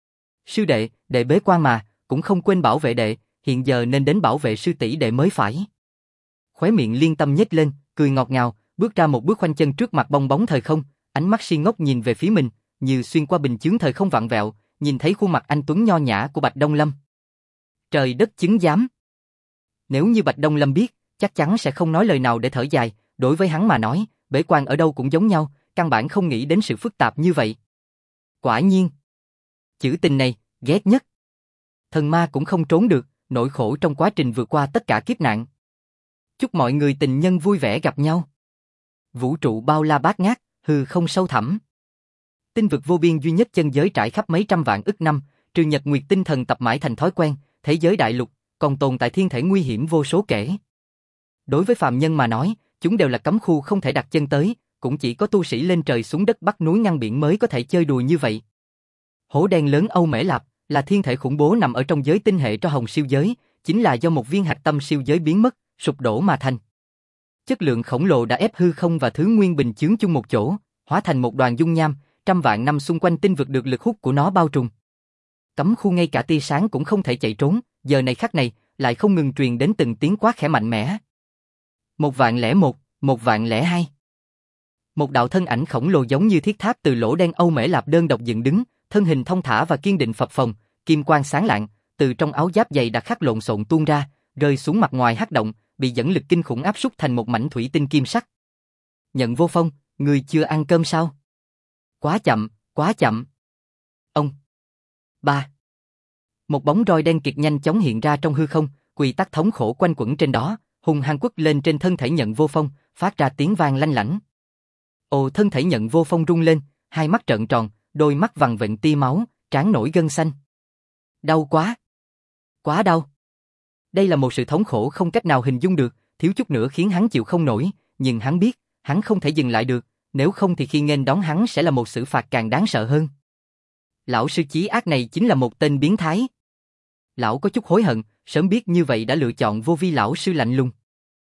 Sư đệ, đệ bế quan mà, cũng không quên bảo vệ đệ, hiện giờ nên đến bảo vệ sư tỷ đệ mới phải. Khóe miệng Liên Tâm nhếch lên, cười ngọt ngào, bước ra một bước khoanh chân trước mặt bong bóng thời không, ánh mắt si ngốc nhìn về phía mình, như xuyên qua bình chướng thời không vặn vẹo, nhìn thấy khuôn mặt anh tuấn nho nhã của Bạch Đông Lâm. Trời đất chứng giám. Nếu như Bạch Đông Lâm biết, chắc chắn sẽ không nói lời nào để thở dài, đối với hắn mà nói, bế quan ở đâu cũng giống nhau, căn bản không nghĩ đến sự phức tạp như vậy. Quả nhiên. Chữ tình này, ghét nhất. Thần ma cũng không trốn được, nỗi khổ trong quá trình vượt qua tất cả kiếp nạn. Chúc mọi người tình nhân vui vẻ gặp nhau. Vũ trụ bao la bát ngát, hư không sâu thẳm. Tinh vực vô biên duy nhất chân giới trải khắp mấy trăm vạn ức năm, trừ Nhật Nguyệt tinh thần tập mãi thành thói quen, thế giới đại lục còn tồn tại thiên thể nguy hiểm vô số kể. Đối với phàm nhân mà nói, chúng đều là cấm khu không thể đặt chân tới, cũng chỉ có tu sĩ lên trời xuống đất bắt núi ngăn biển mới có thể chơi đùa như vậy. Hố đen lớn Âu Mễ Lạp là thiên thể khủng bố nằm ở trong giới tinh hệ tro hồng siêu giới, chính là do một viên hạch tâm siêu giới biến mất, sụp đổ mà thành. Chất lượng khổng lồ đã ép hư không và thứ nguyên bình chướng chung một chỗ, hóa thành một đoàn dung nham, trăm vạn năm xung quanh tinh vực được lực hút của nó bao trùm. Cấm khu ngay cả tia sáng cũng không thể chạy trốn, giờ này khắc này, lại không ngừng truyền đến từng tiếng quát khẽ mạnh mẽ. 1.001, 1.002. Một đạo thân ảnh khổng lồ giống như thiết tháp từ lỗ đen Âu Mễ Lạp đơn độc dựng đứng, thân hình thong thả và kiên định phập phồng, kim quang sáng lạng, từ trong áo giáp dày đặc khắc lộn xộn tuôn ra, rơi xuống mặt ngoài hắc động, bị dẫn lực kinh khủng áp súc thành một mảnh thủy tinh kim sắc. Nhận Vô Phong, người chưa ăn cơm sao? Quá chậm, quá chậm. Ông. Ba. Một bóng roi đen kịt nhanh chóng hiện ra trong hư không, quy tắc thống khổ quanh quẩn trên đó, hung hăng quất lên trên thân thể Nhận Vô Phong, phát ra tiếng vang lanh lảnh. Ồ, thân thể Nhận Vô Phong rung lên, hai mắt trợn tròn, đôi mắt vằn vện tia máu, trán nổi gân xanh. Đau quá. Quá đau. Đây là một sự thống khổ không cách nào hình dung được, thiếu chút nữa khiến hắn chịu không nổi, nhưng hắn biết, hắn không thể dừng lại được, nếu không thì khi nghênh đón hắn sẽ là một xử phạt càng đáng sợ hơn. Lão sư Chí Ác này chính là một tên biến thái. Lão có chút hối hận, sớm biết như vậy đã lựa chọn Vô Vi lão sư lạnh lùng.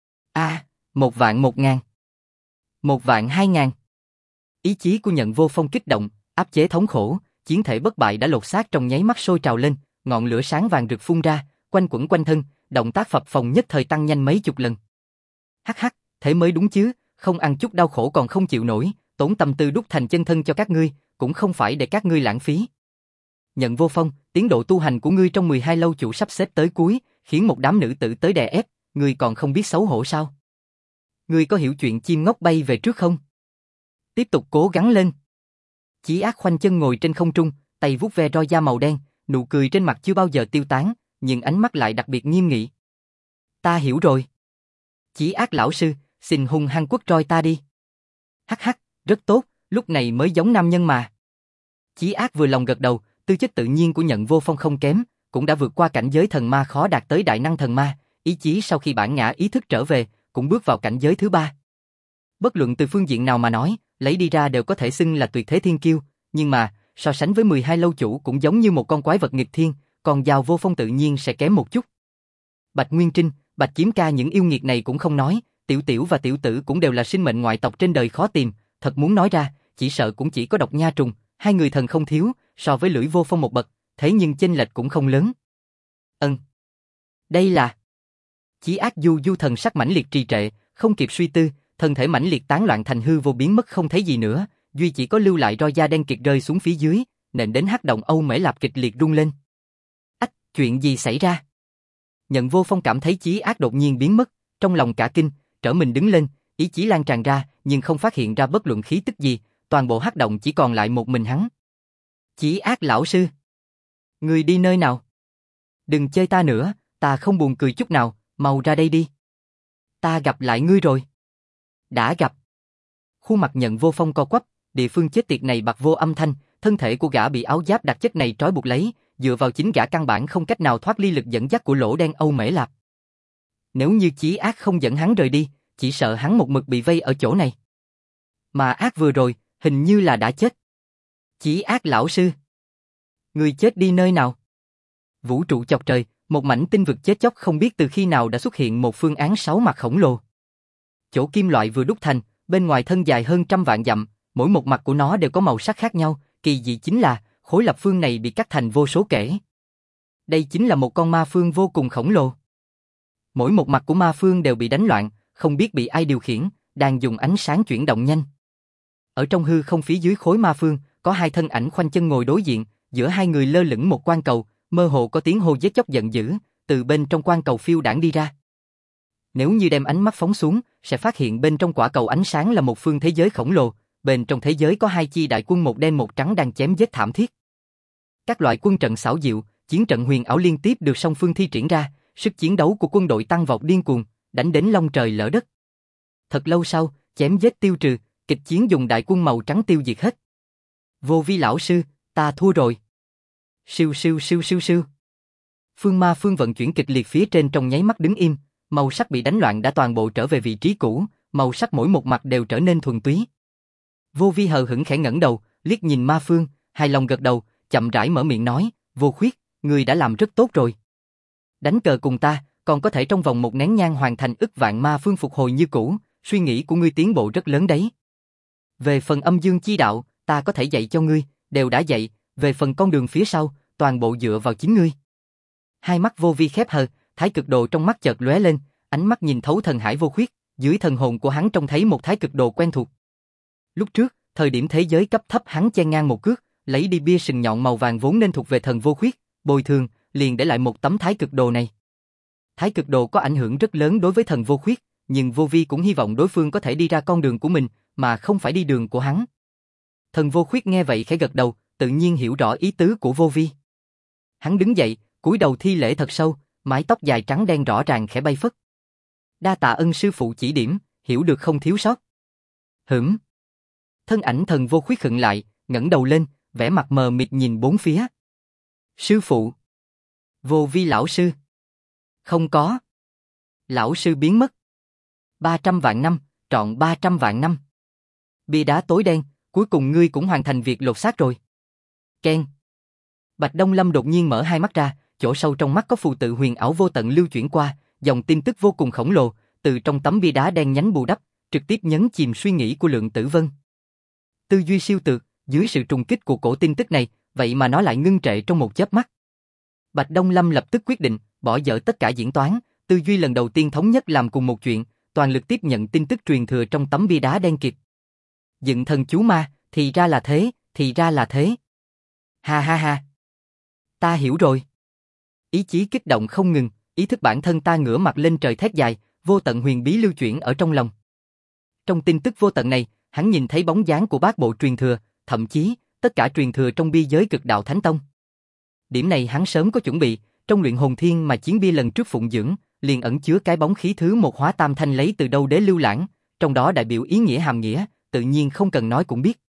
1.000.000. 1.002.000. Ý chí của Nhận Vô Phong kích động, áp chế thống khổ, chiến thể bất bại đã lột xác trong nháy mắt sôi trào lên, ngọn lửa sáng vàng rực phun ra, quanh quẩn quanh thân, động tác phập phồng nhất thời tăng nhanh mấy chục lần. Hắc hắc, thế mới đúng chứ, không ăn chút đau khổ còn không chịu nổi, tốn tâm tư đúc thành chân thân cho các ngươi, cũng không phải để các ngươi lãng phí. Nhận Vô Phong, tiến độ tu hành của ngươi trong 12 lâu chủ sắp xếp tới cuối, khiến một đám nữ tử tới đè ép, ngươi còn không biết xấu hổ sao? Ngươi có hiểu chuyện chim ngốc bay về trước không? Tiếp tục cố gắng lên. Chí Ác khoanh chân ngồi trên không trung, tay vuốt ve roi da màu đen, nụ cười trên mặt chưa bao giờ tiêu tán, nhưng ánh mắt lại đặc biệt nghiêm nghị. Ta hiểu rồi. Chí Ác lão sư, xin hung hăng quất roi ta đi. Hắc hắc, rất tốt, lúc này mới giống nam nhân mà. Chí Ác vừa lòng gật đầu, tư chất tự nhiên của Nhận Vô Phong không kém, cũng đã vượt qua cảnh giới thần ma khó đạt tới đại năng thần ma, ý chí sau khi bản ngã ý thức trở về, cũng bước vào cảnh giới thứ 3. Bất luận từ phương diện nào mà nói, lấy đi ra đều có thể xưng là tuyệt thế thiên kiêu, nhưng mà, so sánh với 12 lâu chủ cũng giống như một con quái vật nghịch thiên, còn Giào Vô Phong tự nhiên sẽ kém một chút. Bạch Nguyên Trinh, Bạch Kiếm Ca những yêu nghiệt này cũng không nói, Tiểu Tiểu và Tiểu Tử cũng đều là sinh mệnh ngoại tộc trên đời khó tìm, thật muốn nói ra, chỉ sợ cũng chỉ có Độc Nha Trùng, hai người thần không thiếu, so với Lưỡi Vô Phong một bậc, thế nhưng chênh lệch cũng không lớn. Đây là... Chí Ác du thần sắc mãnh liệt trì trệ, không kịp suy tư, thân thể mãnh liệt tán loạn thành hư vô biến mất không thấy gì nữa, duy chỉ có lưu lại roi da đen kịt rơi xuống phía dưới, nện đến hắc động Âu Mễ Lạp kịch liệt rung lên. Ách, chuyện gì xảy ra? Nhận Vô Phong cảm thấy Chí Ác đột nhiên biến mất, trong lòng cả kinh, trở mình đứng lên, ý chí lan tràn ra, nhưng không phát hiện ra bất luận khí tức gì, toàn bộ hắc động chỉ còn lại một mình hắn. Chí Ác lão sư, người đi nơi nào? Đừng chơi ta nữa, ta không buồn cười chút nào, mau ra đây đi. Ta gặp lại ngươi rồi. Đã gặp. Khuôn mặt Nhận Vô Phong co quắp, địa phương chết tiệt này bạc vô âm thanh, thân thể của gã bị áo giáp đặc chất này trói buộc lấy, dựa vào chính gã căn bản không cách nào thoát ly lực dẫn dắt của lỗ đen Âu Mễ Lạp. Nếu như Chí Ác không dẫn hắn rời đi, chỉ sợ hắn một mực bị vây ở chỗ này. Mà Ác vừa rồi, hình như là đã chết. Chí Ác lão sư, người chết đi nơi nào? Vũ trụ chọc trời, một mảnh tinh vực chết chóc không biết từ khi nào đã xuất hiện một phương án 6 mặt khổng lồ. Chỗ kim loại vừa đúc thành, bên ngoài thân dài hơn 100 vạn dặm, mỗi một mặt của nó đều có màu sắc khác nhau, kỳ dị chính là khối lập phương này bị cắt thành vô số kẽ. Đây chính là một con ma phương vô cùng khổng lồ. Mỗi một mặt của ma phương đều bị đánh loạn, không biết bị ai điều khiển, đang dùng ánh sáng chuyển động nhanh. Ở trong hư không phía dưới khối ma phương, có hai thân ảnh khoanh chân ngồi đối diện, giữa hai người lơ lửng một quan cầu, mơ hồ có tiếng hô giết chóc giận dữ, từ bên trong quan cầu phiêu đãng đi ra. Nếu như đem ánh mắt phóng xuống, sẽ phát hiện bên trong quả cầu ánh sáng là một phương thế giới khổng lồ, bên trong thế giới có hai chi đại quân một đen một trắng đang chém giết thảm thiết. Các loại quân trận xảo diệu, chiến trận huyền ảo liên tiếp được song phương thi triển ra, sức chiến đấu của quân đội tăng vọt điên cuồng, đánh đến long trời lở đất. Thật lâu sau, chém giết tiêu trừ, kịch chiến dùng đại quân màu trắng tiêu diệt hết. Vô Vi lão sư, ta thua rồi. Siêu siêu siêu siêu siêu. Phương ma phương vận chuyển kịch liệt phía trên trong nháy mắt đứng im, màu sắc bị đánh loạn đã toàn bộ trở về vị trí cũ, màu sắc mỗi một mặt đều trở nên thuần túy. Vô Vi hờ hững khẽ ngẩng đầu, liếc nhìn ma phương, hài lòng gật đầu, chậm rãi mở miệng nói, Vô Khuyết, ngươi đã làm rất tốt rồi. Đánh cờ cùng ta, còn có thể trong vòng một nén nhang hoàn thành ức vạn ma phương phục hồi như cũ, suy nghĩ của ngươi tiến bộ rất lớn đấy. Về phần âm dương chi đạo, ta có thể dạy cho ngươi, đều đã dạy, về phần con đường phía sau, toàn bộ dựa vào chính ngươi. Hai mắt Vô Vi khép hờ, thái cực đồ trong mắt chợt lóe lên, ánh mắt nhìn thấu thần hải Vô Khuyết, dưới thần hồn của hắn trông thấy một thái cực đồ quen thuộc. Lúc trước, thời điểm thế giới cấp thấp hắn chen ngang một cước, lấy đi bia sừng nhọn màu vàng vốn nên thuộc về thần Vô Khuyết, bồi thường, liền để lại một tấm thái cực đồ này. Thái cực đồ có ảnh hưởng rất lớn đối với thần Vô Khuyết, nhưng Vô Vi cũng hy vọng đối phương có thể đi ra con đường của mình, mà không phải đi đường của hắn. Thần Vô Khuyết nghe vậy khẽ gật đầu, tự nhiên hiểu rõ ý tứ của Vô Vi. Hắn đứng dậy, cúi đầu thi lễ thật sâu, mái tóc dài trắng đen rõ ràng khẽ bay phất. Đa tạ ân sư phụ chỉ điểm, hiểu được không thiếu sót. Hửm. Thân ảnh thần Vô Khuyết khựng lại, ngẩng đầu lên, vẻ mặt mờ mịt nhìn bốn phía. Sư phụ. Vô Vi lão sư. Không có. Lão sư biến mất. 300 vạn năm, trọn 300 vạn năm. Bia đá tối đen, cuối cùng ngươi cũng hoàn thành việc lột xác rồi. Ken. Bạch Đông Lâm đột nhiên mở hai mắt ra, chỗ sâu trong mắt có phù tự huyền ảo vô tận lưu chuyển qua, dòng tin tức vô cùng khổng lồ, từ trong tấm bia đá đen nhánh bù đắp, trực tiếp nhấn chìm suy nghĩ của Lượng Tử Vân. Tư duy siêu tược, dưới sự trùng kích của cổ tin tức này, vậy mà nó lại ngưng trệ trong một chớp mắt. Bạch Đông Lâm lập tức quyết định, bỏ dở tất cả diễn toán, tư duy lần đầu tiên thống nhất làm cùng một chuyện, toàn lực tiếp nhận tin tức truyền thừa trong tấm bia đá đen kịt. Dựng thần chú ma, thì ra là thế, thì ra là thế. Ha ha ha. Ta hiểu rồi. Ý chí kích động không ngừng, ý thức bản thân ta ngửa mặt lên trời thét dài, vô tận huyền bí lưu chuyển ở trong lòng. Trong tin tức vô tận này, hắn nhìn thấy bóng dáng của bát bộ truyền thừa, thậm chí tất cả truyền thừa trong bi giới Cực Đạo Thánh Tông. Điểm này hắn sớm có chuẩn bị, trong luyện hồn thiên mà chiến bia lần trước phụng dưỡng, liền ẩn chứa cái bóng khí thứ một hóa tam thanh lấy từ đâu đế lưu lãng, trong đó đại biểu ý nghĩa hàm nghĩa, tự nhiên không cần nói cũng biết.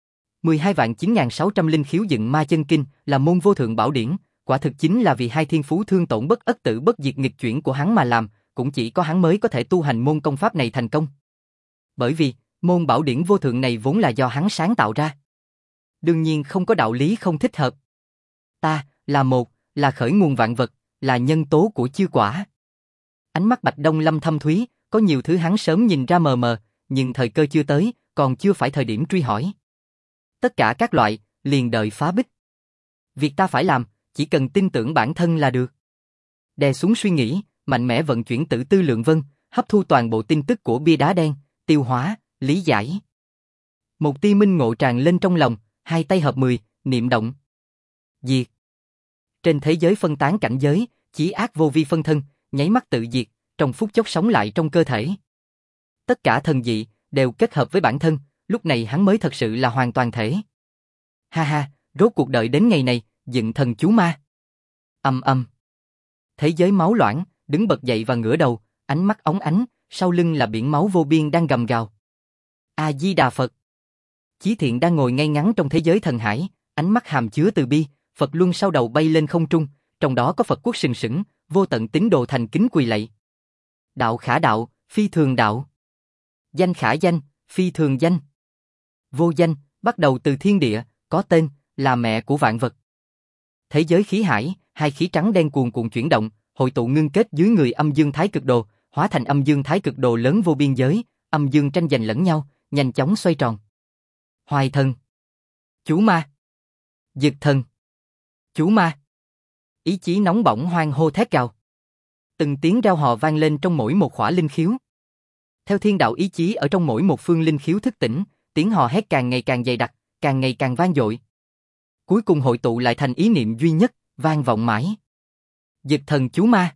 12.9600 linh khiếu dựng ma chân kinh là môn vô thượng bảo điển, quả thực chính là vì hai thiên phú thương tổn bất ất tự bất diệt nghịch chuyển của hắn mà làm, cũng chỉ có hắn mới có thể tu hành môn công pháp này thành công. Bởi vì, môn bảo điển vô thượng này vốn là do hắn sáng tạo ra. Đương nhiên không có đạo lý không thích hợp. Ta, là khởi nguồn vạn vật, là nhân tố của chư quả. Ánh mắt Bạch Đông Lâm thâm thúy, có nhiều thứ hắn sớm nhìn ra mờ mờ, nhưng thời cơ chưa tới, còn chưa phải thời điểm truy hỏi. Tất cả các loại, liền đợi phá bích. Việc ta phải làm, chỉ cần tin tưởng bản thân là được. Đè xuống suy nghĩ, mạnh mẽ vận chuyển tử tư lượng vân, hấp thu toàn bộ tin tức của bia đá đen, tiêu hóa, lý giải. Một tia minh ngộ tràn lên trong lòng, hai tay hợp 10, niệm động. Diệt. Trên thế giới phân tán cảnh giới, chí ác vô vi phân thân, nháy mắt tự diệt, trong phút chốc sống lại trong cơ thể. Tất cả thần dị, đều kết hợp với bản thân, lúc này hắn mới thật sự là hoàn toàn thể. Ha ha, rốt cuộc đợi đến ngày này, dựng thần chú ma. Âm âm. Thế giới máu loãng, đứng bật dậy và ngửa đầu, ánh mắt óng ánh, sau lưng là biển máu vô biên đang gầm gào. A-di-đà Phật. Chí Thiện đang ngồi ngay ngắn trong thế giới thần hải, ánh mắt hàm chứa từ bi, Phật luân sau đầu bay lên không trung, trong đó có Phật quốc sừng sững, vô tận tín đồ thành kính quỳ lạy. Đạo khả đạo, phi thường đạo. Danh khả danh, phi thường danh. Vô danh, bắt đầu từ thiên địa, có tên, là mẹ của vạn vật. Thế giới khí hải, hai khí trắng đen cuồn cuộn chuyển động, hội tụ ngưng kết dưới người âm dương thái cực đồ, hóa thành âm dương thái cực đồ lớn vô biên giới, âm dương tranh giành lẫn nhau, nhanh chóng xoay tròn. Hoài thần. Chú ma. Dực thần. Chú ma. Ý chí nóng bỏng hoang hô thét gào. Từng tiếng reo hò vang lên trong mỗi một khỏa linh khiếu. Theo thiên đạo ý chí ở trong mỗi một phương linh khiếu thức tỉnh, tiếng hò hét càng ngày càng dày đặc, càng ngày càng vang dội. Cuối cùng hội tụ lại thành ý niệm duy nhất, vang vọng mãi. Dực thần chú ma.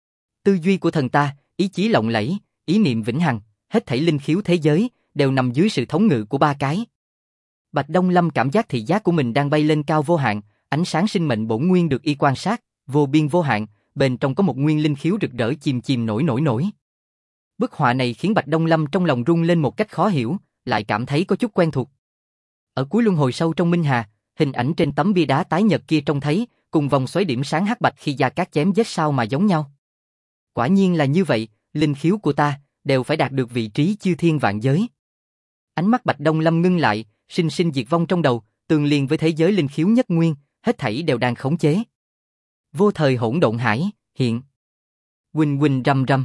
Tư duy của thần ta, ý chí lộng lẫy, ý niệm vĩnh hằng, hết thảy linh khiếu thế giới đều nằm dưới sự thống ngự của ba cái. Bạch Đông Lâm cảm giác thị giác của mình đang bay lên cao vô hạn, ánh sáng sinh mệnh bổn nguyên được y quan sát, vô biên vô hạn, bên trong có một nguyên linh khiếu rực rỡ chìm chìm nổi. Bức họa này khiến Bạch Đông Lâm trong lòng rung lên một cách khó hiểu, lại cảm thấy có chút quen thuộc. Ở cuối luân hồi sâu trong Minh Hà, hình ảnh trên tấm bia đá tái nhật kia trông thấy, cùng vòng xoáy điểm sáng hắc bạch khi Gia Cát chém giết sao mà giống nhau. Quả nhiên là như vậy, linh khiếu của ta đều phải đạt được vị trí chư thiên vạn giới. Ánh mắt Bạch Đông Lâm ngưng lại, sinh sinh diệt vong trong đầu, tương liên với thế giới linh khiếu nhất nguyên, hết thảy đều đang khống chế. Vô thời hỗn độn hải, hiện. Huỳnh huỳnh rầm rầm.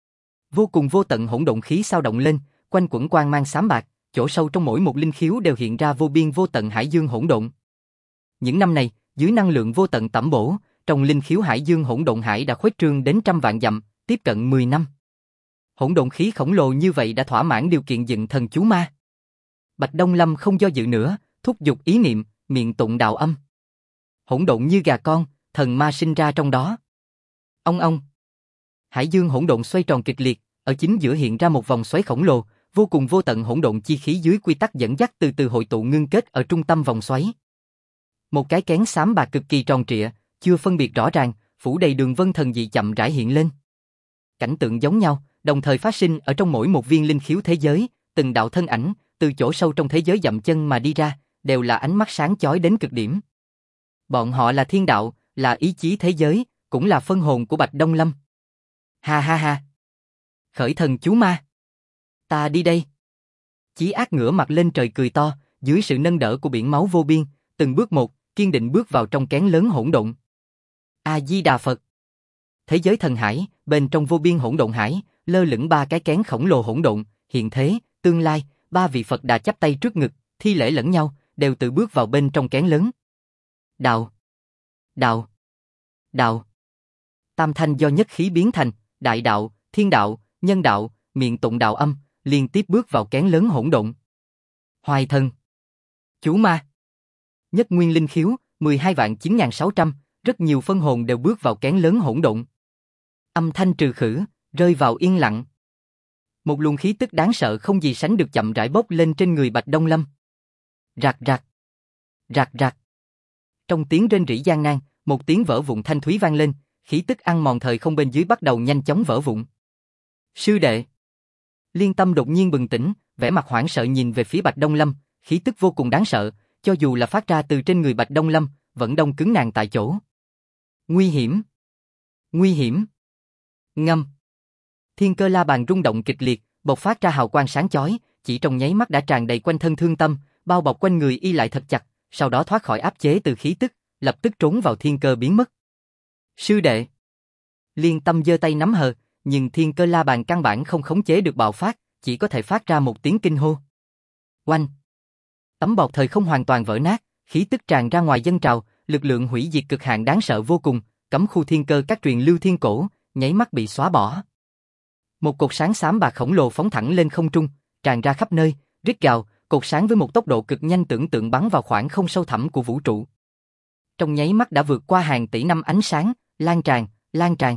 Vô cùng vô tận hỗn độn khí sao động lên, quanh quẩn quang mang xám bạc, chỗ sâu trong mỗi một linh khiếu đều hiện ra vô biên vô tận hải dương hỗn độn. Những năm này, dưới năng lượng vô tận tẩm bổ, trong linh khiếu hải dương hỗn độn hải đã khuếch trương đến trăm vạn dặm, tiếp cận 10 năm. Hỗn độn khí khổng lồ như vậy đã thỏa mãn điều kiện dựng thần chú ma. Bạch Đông Lâm không do dự nữa, thúc giục ý niệm, miệng tụng đạo âm. Hỗn độn như gà con, thần ma sinh ra trong đó. Ông. Hải dương hỗn độn xoay tròn kịch liệt, ở chính giữa hiện ra một vòng xoáy khổng lồ, vô cùng vô tận hỗn độn chi khí dưới quy tắc dẫn dắt từ từ hội tụ ngưng kết ở trung tâm vòng xoáy. Một cái kén xám bạc cực kỳ tròn trịa, chưa phân biệt rõ ràng, phủ đầy đường vân thần dị chậm rãi hiện lên. Cảnh tượng giống nhau, đồng thời phát sinh ở trong mỗi một viên linh khiếu thế giới, từng đạo thân ảnh từ chỗ sâu trong thế giới dậm chân mà đi ra, đều là ánh mắt sáng chói đến cực điểm. Bọn họ là thiên đạo, là ý chí thế giới, cũng là phân hồn của Bạch Đông Lâm. Ha. Khởi thần chú ma. Ta đi đây. Chí ác ngửa mặt lên trời cười to, dưới sự nâng đỡ của biển máu vô biên, từng bước một, kiên định bước vào trong kén lớn hỗn độn. A-di-đà Phật. Thế giới thần hải, bên trong vô biên hỗn độn hải, lơ lửng ba cái kén khổng lồ hỗn độn, hiện thế, tương lai, ba vị Phật Đà chắp tay trước ngực, thi lễ lẫn nhau, đều tự bước vào bên trong kén lớn. Đạo. Tam thanh do nhất khí biến thành, đại đạo, thiên đạo, nhân đạo, miệng tụng đạo âm, liên tiếp bước vào kén lớn hỗn độn. Hoài thần. Chú ma. Nhất nguyên linh khiếu, 12.9600, rất nhiều phân hồn đều bước vào kén lớn hỗn độn. Âm thanh trừ khử, rơi vào yên lặng. Một luồng khí tức đáng sợ không gì sánh được chậm rãi bốc lên trên người Bạch Đông Lâm. Rạc rạc. Trong tiếng rên rỉ gian nan, một tiếng vỡ vụn thanh thúy vang lên, khí tức ăn mòn thời không bên dưới bắt đầu nhanh chóng vỡ vụn. Sư đệ! Liên Tâm đột nhiên bừng tỉnh, vẻ mặt hoảng sợ nhìn về phía Bạch Đông Lâm, khí tức vô cùng đáng sợ, cho dù là phát ra từ trên người Bạch Đông Lâm, vẫn đông cứng nàng tại chỗ. Nguy hiểm! Nguy hiểm! Ngâm! Thiên Cơ La Bàn rung động kịch liệt, bộc phát ra hào quang sáng chói, chỉ trong nháy mắt đã tràn đầy quanh thân Thương Tâm, bao bọc quanh người y lại thật chặt, sau đó thoát khỏi áp chế từ khí tức, lập tức trốn vào thiên cơ biến mất. Sư đệ! Liên Tâm giơ tay nắm hờ, nhưng Thiên Cơ La Bàn căn bản không khống chế được bạo phát, chỉ có thể phát ra một tiếng kinh hô. Oanh! Tấm bọt thời không hoàn toàn vỡ nát, khí tức tràn ra ngoài dâng trào, lực lượng hủy diệt cực hạn đáng sợ vô cùng, cấm khu thiên cơ các truyền lưu thiên cổ, nháy mắt bị xóa bỏ. Một cột sáng xám bạc khổng lồ phóng thẳng lên không trung, tràn ra khắp nơi, rít gào, cột sáng với một tốc độ cực nhanh tưởng tượng bắn vào khoảng không sâu thẳm của vũ trụ. Trong nháy mắt đã vượt qua hàng tỷ năm ánh sáng, lan tràn, lan tràn.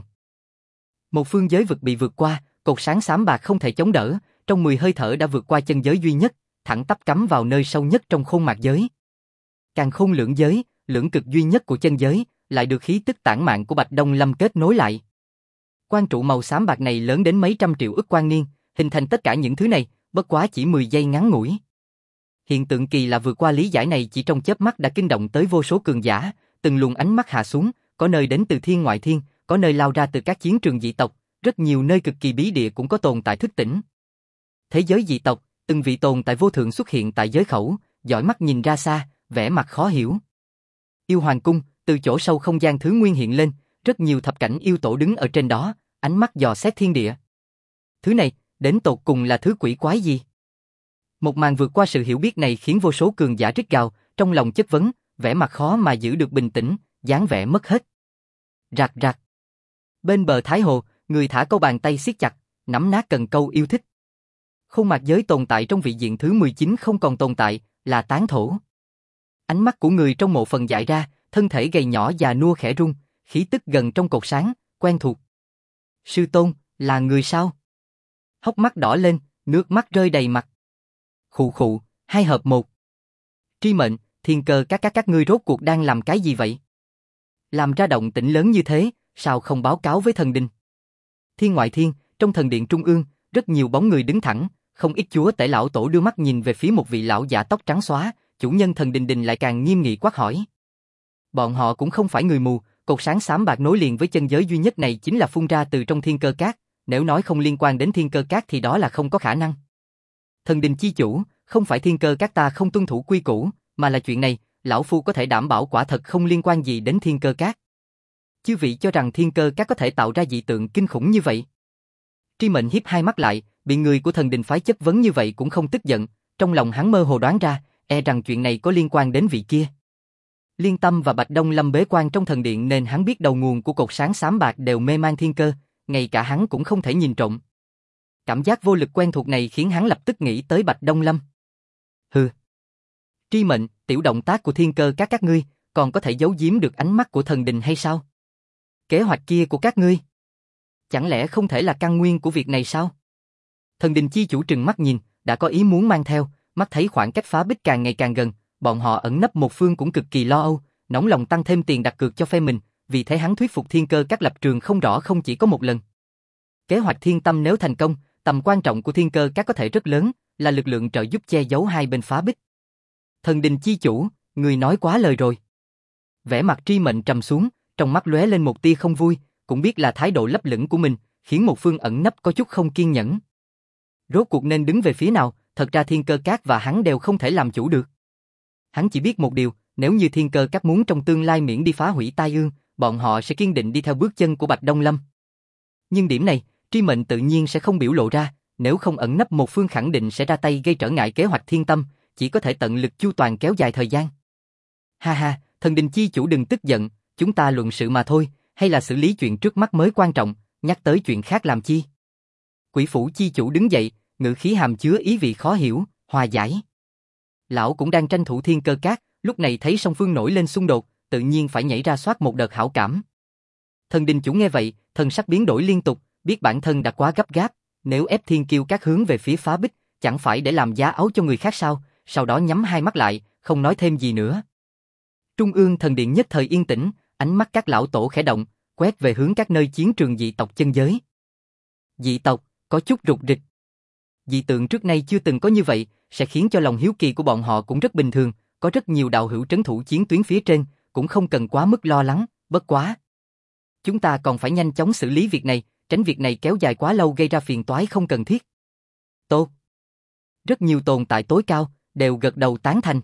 Một phương giới vực bị vượt qua, cột sáng xám bạc không thể chống đỡ, trong 10 hơi thở đã vượt qua chân giới duy nhất, thẳng tắp cắm vào nơi sâu nhất trong khôn mạc giới. Càn khôn lưỡng giới, lưỡng cực duy nhất của chân giới, lại được khí tức tản mạn của Bạch Đông Lâm kết nối lại. Quang trụ màu xám bạc này lớn đến mấy trăm triệu ức quang niên, hình thành tất cả những thứ này, bất quá chỉ 10 giây ngắn ngủi. Hiện tượng kỳ lạ vượt qua lý giải này chỉ trong chớp mắt đã kinh động tới vô số cường giả, từng luồng ánh mắt hạ xuống, có nơi đến từ thiên ngoại thiên, có nơi lao ra từ các chiến trường dị tộc, rất nhiều nơi cực kỳ bí địa cũng có tồn tại thức tỉnh. Thế giới dị tộc, từng vị tồn tại vô thượng xuất hiện tại giới khẩu, dõi mắt nhìn ra xa, vẻ mặt khó hiểu. Yêu Hoàng cung, từ chỗ sâu không gian thứ nguyên hiện lên, rất nhiều thập cảnh yêu tổ đứng ở trên đó, ánh mắt dò xét thiên địa. Thứ này, đến tột cùng là thứ quỷ quái gì? Một màn vượt qua sự hiểu biết này khiến vô số cường giả rít gào, trong lòng chất vấn, vẻ mặt khó mà giữ được bình tĩnh, dáng vẻ mất hết. Rạc rạc. Bên bờ Thái Hồ, người thả câu bàn tay siết chặt, nắm nát cần câu yêu thích. Khôn mạc giới tồn tại trong vị diện thứ 19 không còn tồn tại, là tán thổ. Ánh mắt của người trong mộ phần dại ra, thân thể gầy nhỏ già nua khẽ rung, khí tức gần trong cột sáng, quen thuộc. Sư tôn, là người sao? Hốc mắt đỏ lên, nước mắt rơi đầy mặt. Khụ khụ, 2 hợp 1. Tri Mệnh, Thiên Cơ các ngươi rốt cuộc đang làm cái gì vậy? Làm ra động tĩnh lớn như thế, sao không báo cáo với thần đình? Thiên ngoại thiên, trong thần điện trung ương, rất nhiều bóng người đứng thẳng, không ít chúa tể lão tổ đưa mắt nhìn về phía một vị lão giả tóc trắng xóa, chủ nhân thần đình lại càng nghiêm nghị quát hỏi. Bọn họ cũng không phải người mù, cột sáng xám bạc nối liền với chân giới duy nhất này chính là phun ra từ trong thiên cơ cát, nếu nói không liên quan đến thiên cơ cát thì đó là không có khả năng. Thần đình chi chủ, không phải thiên cơ cát ta không tuân thủ quy củ, mà là chuyện này, lão phu có thể đảm bảo quả thật không liên quan gì đến thiên cơ cát. Chư vị cho rằng thiên cơ cát có thể tạo ra dị tượng kinh khủng như vậy? Tri Mệnh hiếp hai mắt lại, bị người của thần đình phái chất vấn như vậy cũng không tức giận, trong lòng hắn mơ hồ đoán ra, rằng chuyện này có liên quan đến vị kia. Liên Tâm và Bạch Đông Lâm bế quan trong thần điện nên hắn biết đầu nguồn của cột sáng xám bạc đều mê man thiên cơ, ngay cả hắn cũng không thể nhìn trộm. Cảm giác vô lực quen thuộc này khiến hắn lập tức nghĩ tới Bạch Đông Lâm. Hừ. Tri Mệnh, tiểu động tác của thiên cơ các ngươi, còn có thể giấu giếm được ánh mắt của thần đình hay sao? Kế hoạch kia của các ngươi, chẳng lẽ không thể là căn nguyên của việc này sao? Thần đình chi chủ trừng mắt nhìn, đã có ý muốn mang theo, mắt thấy khoảng cách phá bích càng ngày càng gần, bọn họ ẩn nấp một phương cũng cực kỳ lo âu, nóng lòng tăng thêm tiền đặt cược cho phe mình, vì thế hắn thuyết phục thiên cơ các lập trường không rõ không chỉ có một lần. Kế hoạch thiên tâm nếu thành công, tầm quan trọng của thiên cơ các có thể rất lớn, là lực lượng trợ giúp che giấu hai bên phá bích. Thần đình chi chủ, người nói quá lời rồi. Vẻ mặt Tri Mệnh trầm xuống, trong mắt lóe lên một tia không vui, cũng biết là thái độ lấp lửng của mình, khiến một phương ẩn nấp có chút không kiên nhẫn. Rốt cuộc nên đứng về phía nào, thật ra thiên cơ các và hắn đều không thể làm chủ được. Hắn chỉ biết một điều, nếu như thiên cơ các muốn trong tương lai miễn đi phá hủy tai ương, bọn họ sẽ kiên định đi theo bước chân của Bạch Đông Lâm. Nhưng điểm này, Tri Mệnh tự nhiên sẽ không biểu lộ ra, nếu không ẩn nấp một phương khẳng định sẽ ra tay gây trở ngại kế hoạch thiên tâm, chỉ có thể tận lực chu toàn kéo dài thời gian. Ha ha, thần đình chi chủ đừng tức giận, chúng ta luận sự mà thôi, hay là xử lý chuyện trước mắt mới quan trọng, nhắc tới chuyện khác làm chi? Quỷ phủ chi chủ đứng dậy, ngữ khí hàm chứa ý vị khó hiểu, hòa giải. Lão cũng đang tranh thủ thiên cơ cát, lúc này thấy song phương nổi lên xung đột, tự nhiên phải nhảy ra soát một đợt hảo cảm. Thần đình chủ nghe vậy, thần sắc biến đổi liên tục, biết bản thân đã quá gấp gáp, nếu ép thiên kiêu các hướng về phía phá bích, chẳng phải để làm giá áo cho người khác sao, sau đó nhắm hai mắt lại, không nói thêm gì nữa. Trung ương thần điện nhất thời yên tĩnh, ánh mắt các lão tổ khẽ động, quét về hướng các nơi chiến trường dị tộc chân giới. Dị tộc, có chút rục rịch. Dị tượng trước nay chưa từng có như vậy, sẽ khiến cho lòng hiếu kỳ của bọn họ cũng rất bình thường, có rất nhiều đạo hữu trấn thủ chiến tuyến phía trên, cũng không cần quá mức lo lắng, bất quá. Chúng ta còn phải nhanh chóng xử lý việc này, tránh việc này kéo dài quá lâu gây ra phiền toái không cần thiết. Tốt. Rất nhiều tồn tại tối cao, đều gật đầu tán thành.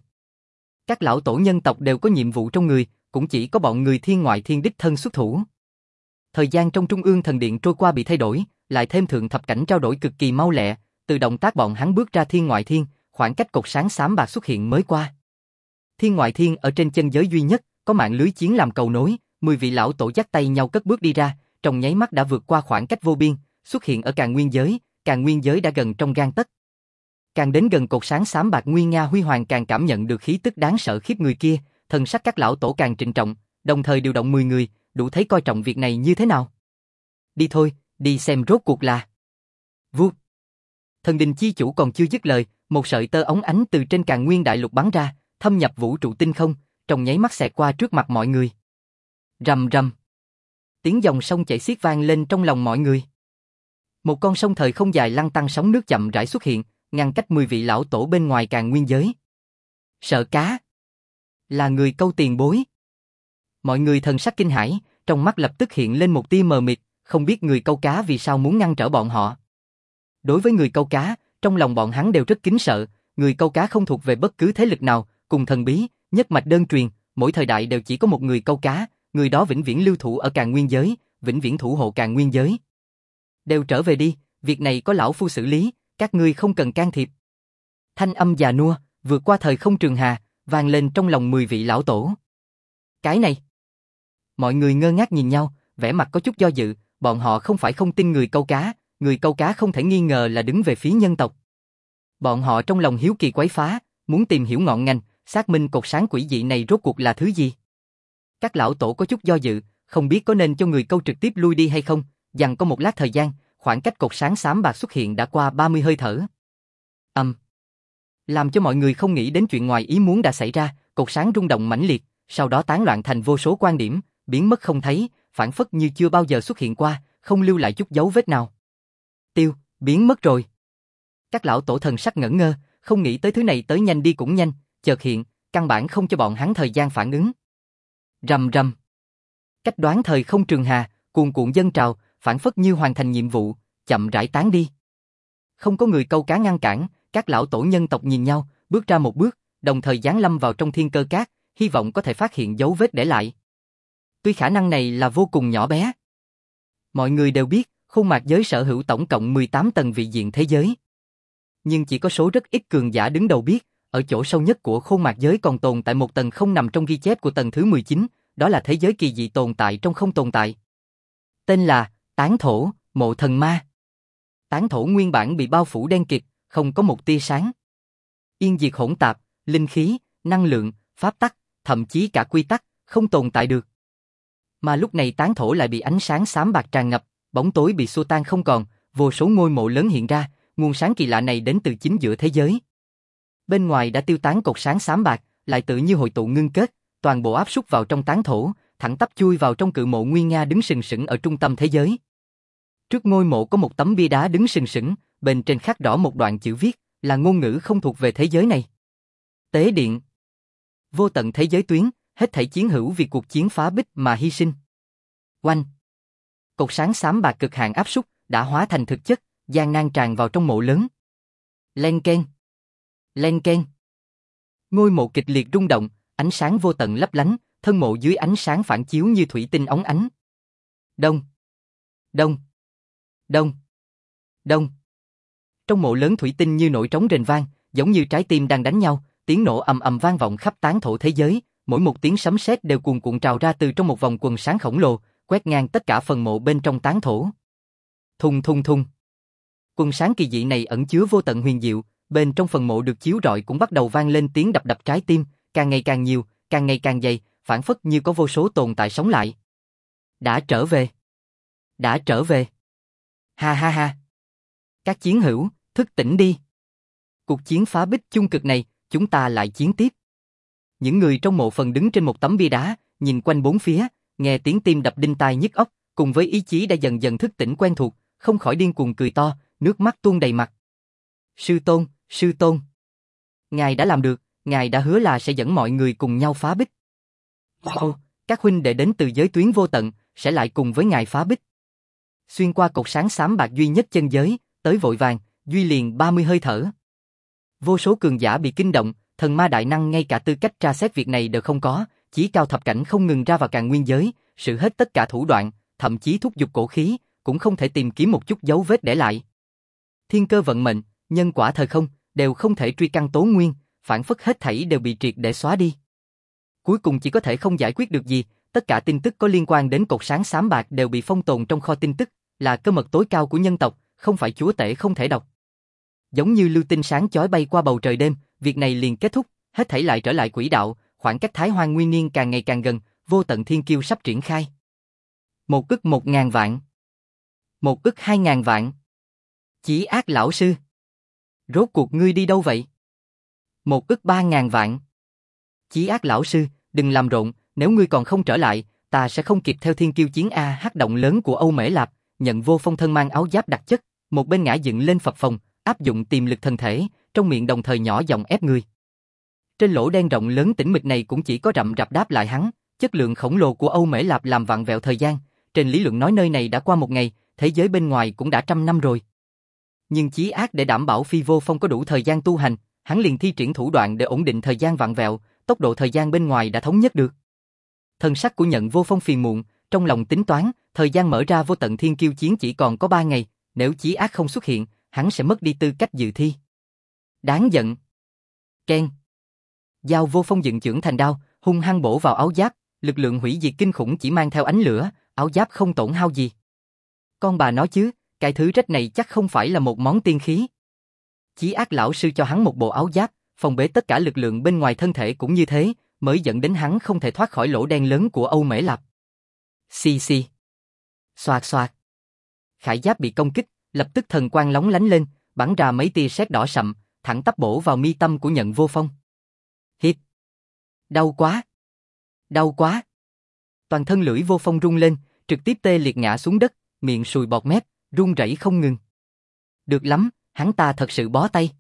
Các lão tổ nhân tộc đều có nhiệm vụ trong người, cũng chỉ có bọn người thiên ngoại thiên đích thân xuất thủ. Thời gian trong Trung ương Thần Điện trôi qua bị thay đổi, lại thêm thượng thập cảnh trao đổi cực kỳ mau lẹ, từ động tác bọn hắn bước ra thiên ngoại thiên, khoảng cách cột sáng xám bạc xuất hiện mới qua. Thiên ngoại thiên ở trên chân giới duy nhất, có mạng lưới chiến làm cầu nối, 10 vị lão tổ dắt tay nhau cất bước đi ra, trong nháy mắt đã vượt qua khoảng cách vô biên, xuất hiện ở Càn Nguyên giới đã gần trong gang tấc. Càng đến gần cột sáng xám bạc nguy nga huy hoàng càng cảm nhận được khí tức đáng sợ khiếp người kia, thần sắc các lão tổ càng trịnh trọng, đồng thời điều động 10 người, đủ thấy coi trọng việc này như thế nào. Đi thôi, đi xem rốt cuộc là. Vút. Thần đình chi chủ còn chưa dứt lời, một sợi tơ óng ánh từ trên Càn Nguyên đại lục bắn ra, thâm nhập vũ trụ tinh không, trong nháy mắt xẹt qua trước mặt mọi người. Rầm rầm. Tiếng dòng sông chảy xiết vang lên trong lòng mọi người. Một con sông thời không dài lăn tăn sóng nước chậm rãi xuất hiện, ngăn cách 10 vị lão tổ bên ngoài Càn Nguyên giới. Sợ cá. Là người câu tiền bối. Mọi người thần sắc kinh hãi, trong mắt lập tức hiện lên một tia mờ mịt, không biết người câu cá vì sao muốn ngăn trở bọn họ. Đối với người câu cá, trong lòng bọn hắn đều rất kính sợ, người câu cá không thuộc về bất cứ thế lực nào, cùng thần bí, nhất mạch đơn truyền, mỗi thời đại đều chỉ có một người câu cá, người đó vĩnh viễn lưu thủ ở Càn Nguyên giới, vĩnh viễn thủ hộ Càn Nguyên giới. Đều trở về đi, việc này có lão phu xử lý, các ngươi không cần can thiệp. Thanh âm già nua, vượt qua thời không trường hà, vang lên trong lòng 10 vị lão tổ. Cái này. Mọi người ngơ ngác nhìn nhau, vẻ mặt có chút do dự, bọn họ không phải không tin người câu cá không thể nghi ngờ là đứng về phía nhân tộc. Bọn họ trong lòng hiếu kỳ quấy phá, muốn tìm hiểu ngọn ngành, xác minh cột sáng quỷ dị này rốt cuộc là thứ gì. Các lão tổ có chút do dự, không biết có nên cho người câu trực tiếp lui đi hay không, dằn có một lát thời gian, khoảng cách cột sáng xám bạc xuất hiện đã qua 30 hơi thở. Làm cho mọi người không nghĩ đến chuyện ngoài ý muốn đã xảy ra, cột sáng rung động mãnh liệt, sau đó tán loạn thành vô số quan điểm, biến mất không thấy, phảng phất như chưa bao giờ xuất hiện qua, không lưu lại chút dấu vết nào. Biến mất rồi. Các lão tổ thần sắc ngẩn ngơ, không nghĩ tới thứ này tới nhanh đi cũng nhanh, chợt hiện, căn bản không cho bọn hắn thời gian phản ứng. Rầm rầm. Cách đoán thời không trường hà, cuồn cuộn dâng trào, phảng phất như hoàn thành nhiệm vụ, chậm rãi tán đi. Không có người câu cá ngăn cản, các lão tổ nhân tộc nhìn nhau, bước ra một bước, đồng thời giáng lâm vào trong thiên cơ cát, hy vọng có thể phát hiện dấu vết để lại. Tuy khả năng này là vô cùng nhỏ bé. Mọi người đều biết, khuôn mạc giới sở hữu tổng cộng 18 tầng vị diện thế giới. Nhưng chỉ có số rất ít cường giả đứng đầu biết, ở chỗ sâu nhất của khuôn mạc giới còn tồn tại một tầng không nằm trong ghi chép của tầng thứ 19, đó là thế giới kỳ dị tồn tại trong không tồn tại. Tên là Tán Thổ, Mộ Thần Ma. Tán thổ nguyên bản bị bao phủ đen kịt, không có một tia sáng. Yên diệt hỗn tạp, linh khí, năng lượng, pháp tắc, thậm chí cả quy tắc, không tồn tại được. Mà lúc này tán thổ lại bị ánh sáng xám bạc tràn ngập, bóng tối bị xua tan không còn, vô số ngôi mộ lớn hiện ra, nguồn sáng kỳ lạ này đến từ chính giữa thế giới. Bên ngoài đã tiêu tán cột sáng xám bạc, lại tự như hội tụ ngưng kết, toàn bộ áp súc vào trong tán thổ, thẳng tắp chui vào trong cự mộ nguy nga đứng sừng sững ở trung tâm thế giới. Trước ngôi mộ có một tấm bia đá đứng sừng sững, bên trên khắc rõ một đoạn chữ viết, là ngôn ngữ không thuộc về thế giới này. Tế điện. Vô tận thế giới tuyến, hết thảy chiến hữu vì cuộc chiến phá bích mà hy sinh. Oanh. Cột sáng xám bạc cực hạn áp súc, đã hóa thành thực chất, gian nan tràn vào trong mộ lớn. Len keng. Len keng. Ngôi mộ kịch liệt rung động, ánh sáng vô tận lấp lánh, thân mộ dưới ánh sáng phản chiếu như thủy tinh óng ánh. Đông. Đông. Đông. Đông. Trong mộ lớn thủy tinh như nổi trống rền vang, giống như trái tim đang đánh nhau, tiếng nổ ầm ầm vang vọng khắp tán thổ thế giới, mỗi một tiếng sấm sét đều cuồn cuộn trào ra từ trong một vòng quần sáng khổng lồ, quét ngang tất cả phần mộ bên trong tán thổ. Thùng thùng thùng. Quần sáng kỳ dị này ẩn chứa vô tận huyền diệu, bên trong phần mộ được chiếu rọi cũng bắt đầu vang lên tiếng đập đập trái tim, càng ngày càng nhiều, càng ngày càng dày, phảng phất như có vô số tồn tại sống lại. Đã trở về. Đã trở về. Ha ha ha. Các chiến hữu, thức tỉnh đi. Cuộc chiến phá bích chung cực này, chúng ta lại chiến tiếp. Những người trong mộ phần đứng trên một tấm bia đá, nhìn quanh bốn phía, nghe tiếng tim đập đinh tai nhức óc, cùng với ý chí đã dần dần thức tỉnh quen thuộc, không khỏi điên cuồng cười to, nước mắt tuôn đầy mặt. Sư tôn. Ngài đã làm được, ngài đã hứa là sẽ dẫn mọi người cùng nhau phá bích. Ồ, các huynh đệ đến từ giới tuyến vô tận, sẽ lại cùng với ngài phá bích. Xuyên qua cột sáng xám bạc duy nhất chân giới, tới vội vàng, duy liền 30 hơi thở. Vô số cường giả bị kinh động, thần ma đại năng ngay cả tư cách tra xét việc này đều không có, chí cao thập cảnh không ngừng ra vào Càn Nguyên giới, sử hết tất cả thủ đoạn, thậm chí thúc giục cổ khí, cũng không thể tìm kiếm một chút dấu vết để lại. Thiên cơ vận mệnh, nhân quả thời không, đều không thể truy căn tố nguyên, phản phất hết thảy đều bị triệt để xóa đi. Cuối cùng chỉ có thể không giải quyết được gì, tất cả tin tức có liên quan đến cột sáng xám bạc đều bị phong tồn trong kho tin tức, là cơ mật tối cao của nhân tộc, không phải chúa tể không thể đọc. Giống như lưu tinh sáng chói bay qua bầu trời đêm, việc này liền kết thúc, hết thảy lại trở lại quỹ đạo, khoảng cách Thái Hoang Nguyên Niên càng ngày càng gần, vô tận thiên kiêu sắp triển khai. 1 ức 1.000 vạn. 1 ức 2.000 vạn. Chí Ác lão sư. Rốt cuộc ngươi đi đâu vậy? 1 ức 3.000 vạn. Chí Ác lão sư, đừng làm rộn, nếu ngươi còn không trở lại, ta sẽ không kịp theo thiên kiêu chiến hắc động lớn của Âu Mễ Lạp. Nhận Vô Phong thân mang áo giáp đặc chất, một bên ngã dựng lên phập phồng, áp dụng tiềm lực thân thể, trong miệng đồng thời nhỏ giọng ép người. Trên lỗ đen rộng lớn tĩnh mịch này cũng chỉ có rậm rạp đáp lại hắn, chất lượng khổng lồ của Âu Mễ Lạp làm vặn vẹo thời gian, trên lý luận nói nơi này đã qua một ngày, thế giới bên ngoài cũng đã 100 năm rồi. Nhưng Chí Ác để đảm bảo Phi Vô Phong có đủ thời gian tu hành, hắn liền thi triển thủ đoạn để ổn định thời gian vặn vẹo, tốc độ thời gian bên ngoài đã thống nhất được. Thân sắc của Nhận Vô Phong phiền muộn, trong lòng tính toán, thời gian mở ra vô tận thiên kiêu chiến chỉ còn có 3 ngày, nếu Chí Ác không xuất hiện, hắn sẽ mất đi tư cách dự thi. Đáng giận. Keng. Dao Vô Phong dựng chưởng thành đao, hung hăng bổ vào áo giáp, lực lượng hủy diệt kinh khủng chỉ mang theo ánh lửa, áo giáp không tổn hao gì. Con bà nói chứ, cái thứ rách này chắc không phải là một món tiên khí. Chí Ác lão sư cho hắn một bộ áo giáp, phòng bế tất cả lực lượng bên ngoài thân thể cũng như thế, mới dẫn đến hắn không thể thoát khỏi lỗ đen lớn của Âu Mễ Lạp. Xì xì. Xoạt xoạt. Khải giáp bị công kích, lập tức thần quang lóng lánh lên, bắn ra mấy tia sét đỏ sậm, thẳng tắp bổ vào mi tâm của Nhận Vô Phong. Hít. Đau quá. Đau quá. Toàn thân lưỡi Vô Phong rung lên, trực tiếp tê liệt ngã xuống đất, miệng sùi bọt mép, run rẩy không ngừng. Được lắm, hắn ta thật sự bó tay.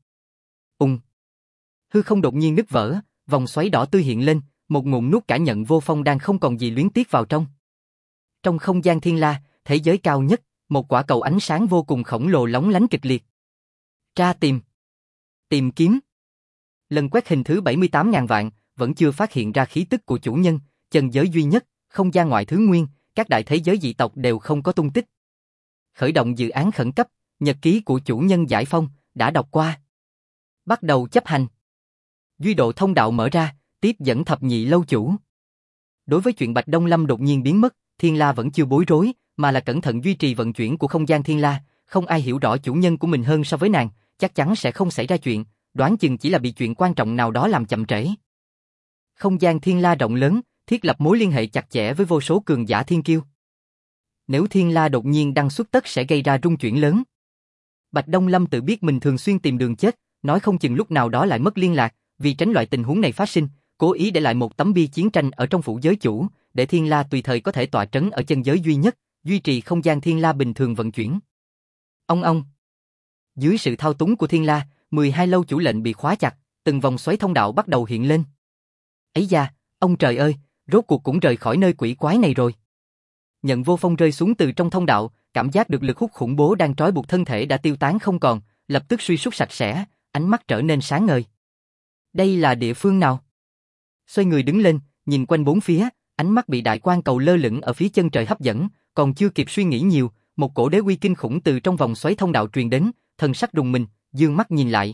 Hư không đột nhiên nứt vỡ, vòng xoáy đỏ tươi hiện lên, một ngụm nuốt cả Nhận Vô Phong đang không còn gì luyến tiếc vào trong. Trong không gian thiên la, thế giới cao nhất, một quả cầu ánh sáng vô cùng khổng lồ lóng lánh kịch liệt. Tra tìm. Tìm kiếm. Lần quét hình thứ 78.000 vạn, vẫn chưa phát hiện ra khí tức của chủ nhân, chân giới duy nhất, không gian ngoại thứ nguyên, các đại thế giới dị tộc đều không có tung tích. Khởi động dự án khẩn cấp, nhật ký của chủ nhân Giải Phong, đã đọc qua. Bắt đầu chấp hành. Duy độ thông đạo mở ra, tiếp dẫn thập nhị lâu chủ. Đối với chuyện Bạch Đông Lâm đột nhiên biến mất, Thiên La vẫn chưa bối rối, mà là cẩn thận duy trì vận chuyển của không gian Thiên La, không ai hiểu rõ chủ nhân của mình hơn so với nàng, chắc chắn sẽ không xảy ra chuyện, đoán chừng chỉ là bị chuyện quan trọng nào đó làm chậm trễ. Không gian Thiên La rộng lớn, thiết lập mối liên hệ chặt chẽ với vô số cường giả thiên kiêu. Nếu Thiên La đột nhiên đăng xuất tất sẽ gây ra rung chuyển lớn. Bạch Đông Lâm tự biết mình thường xuyên tìm đường chết, nói không chừng lúc nào đó lại mất liên lạc, vì tránh loại tình huống này phát sinh, cố ý để lại một tấm bia chiến tranh ở trong phủ giới chủ, để Thiên La tùy thời có thể tọa trấn ở chân giới duy nhất, duy trì không gian Thiên La bình thường vận chuyển. Ông. Dưới sự thao túng của Thiên La, 12 lâu chủ lệnh bị khóa chặt, từng vòng xoáy thông đạo bắt đầu hiện lên. Ấy da, ông trời ơi, rốt cuộc cũng rời khỏi nơi quỷ quái này rồi. Nhận Vô Phong rơi xuống từ trong thông đạo, cảm giác được lực hút khủng bố đang trói buộc thân thể đã tiêu tán không còn, lập tức suy sút sạch sẽ, ánh mắt trở nên sáng ngời. Đây là địa phương nào? Xoay người đứng lên, nhìn quanh bốn phía, ánh mắt bị đại quan cầu lơ lửng ở phía chân trời hấp dẫn, còn chưa kịp suy nghĩ nhiều, một cổ đế uy kinh khủng từ trong vòng xoáy thông đạo truyền đến, thần sắc rùng mình, dương mắt nhìn lại.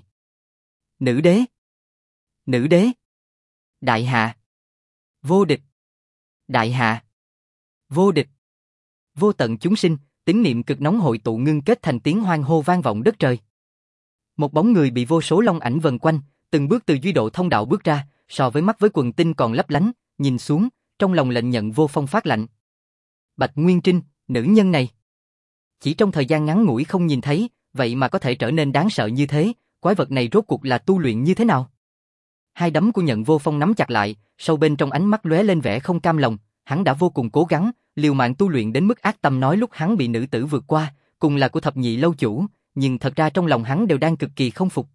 Nữ đế! Nữ đế! Đại hạ! Vô địch! Đại hạ! Vô địch! Vô tận chúng sinh, tín niệm cực nóng hội tụ ngưng kết thành tiếng hoan hô vang vọng đất trời. Một bóng người bị vô số long ảnh vần quanh, từng bước từ duy độ thông đạo bước ra, so với mắt với quần tinh còn lấp lánh, nhìn xuống, trong lòng lệnh Nhận Vô Phong phát lạnh. Bạch Nguyên Trinh, nữ nhân này. Chỉ trong thời gian ngắn ngủi không nhìn thấy, vậy mà có thể trở nên đáng sợ như thế, quái vật này rốt cuộc là tu luyện như thế nào? Hai đấm của Nhận Vô Phong nắm chặt lại, sâu bên trong ánh mắt lóe lên vẻ không cam lòng, hắn đã vô cùng cố gắng, liều mạng tu luyện đến mức ác tâm nói lúc hắn bị nữ tử vượt qua, cùng là của thập nhị lâu chủ, nhưng thật ra trong lòng hắn đều đang cực kỳ không phục.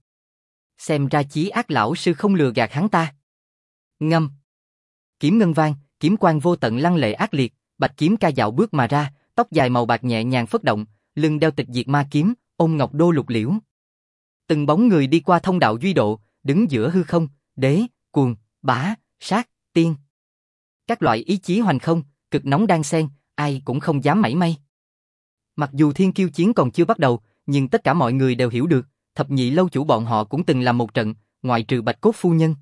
Xem ra Chí Ác lão sư không lừa gạt hắn ta. Ngâm. Kiếm ngân vang, kiếm quang vô tận lăng lệ ác liệt, bạch kiếm ca dạo bước mà ra, tóc dài màu bạc nhẹ nhàng phất động, lưng đeo tịch diệt ma kiếm, ôm ngọc đô lục liễu. Từng bóng người đi qua thông đạo duy độ, đứng giữa hư không, đế, cuồng, bá, sát, tiên. Các loại ý chí hoành không, cực nóng đan xen, ai cũng không dám mảy may. Mặc dù thiên kiêu chiến còn chưa bắt đầu, nhưng tất cả mọi người đều hiểu được, thập nhị lâu chủ bọn họ cũng từng làm một trận, ngoại trừ Bạch Cốt phu nhân.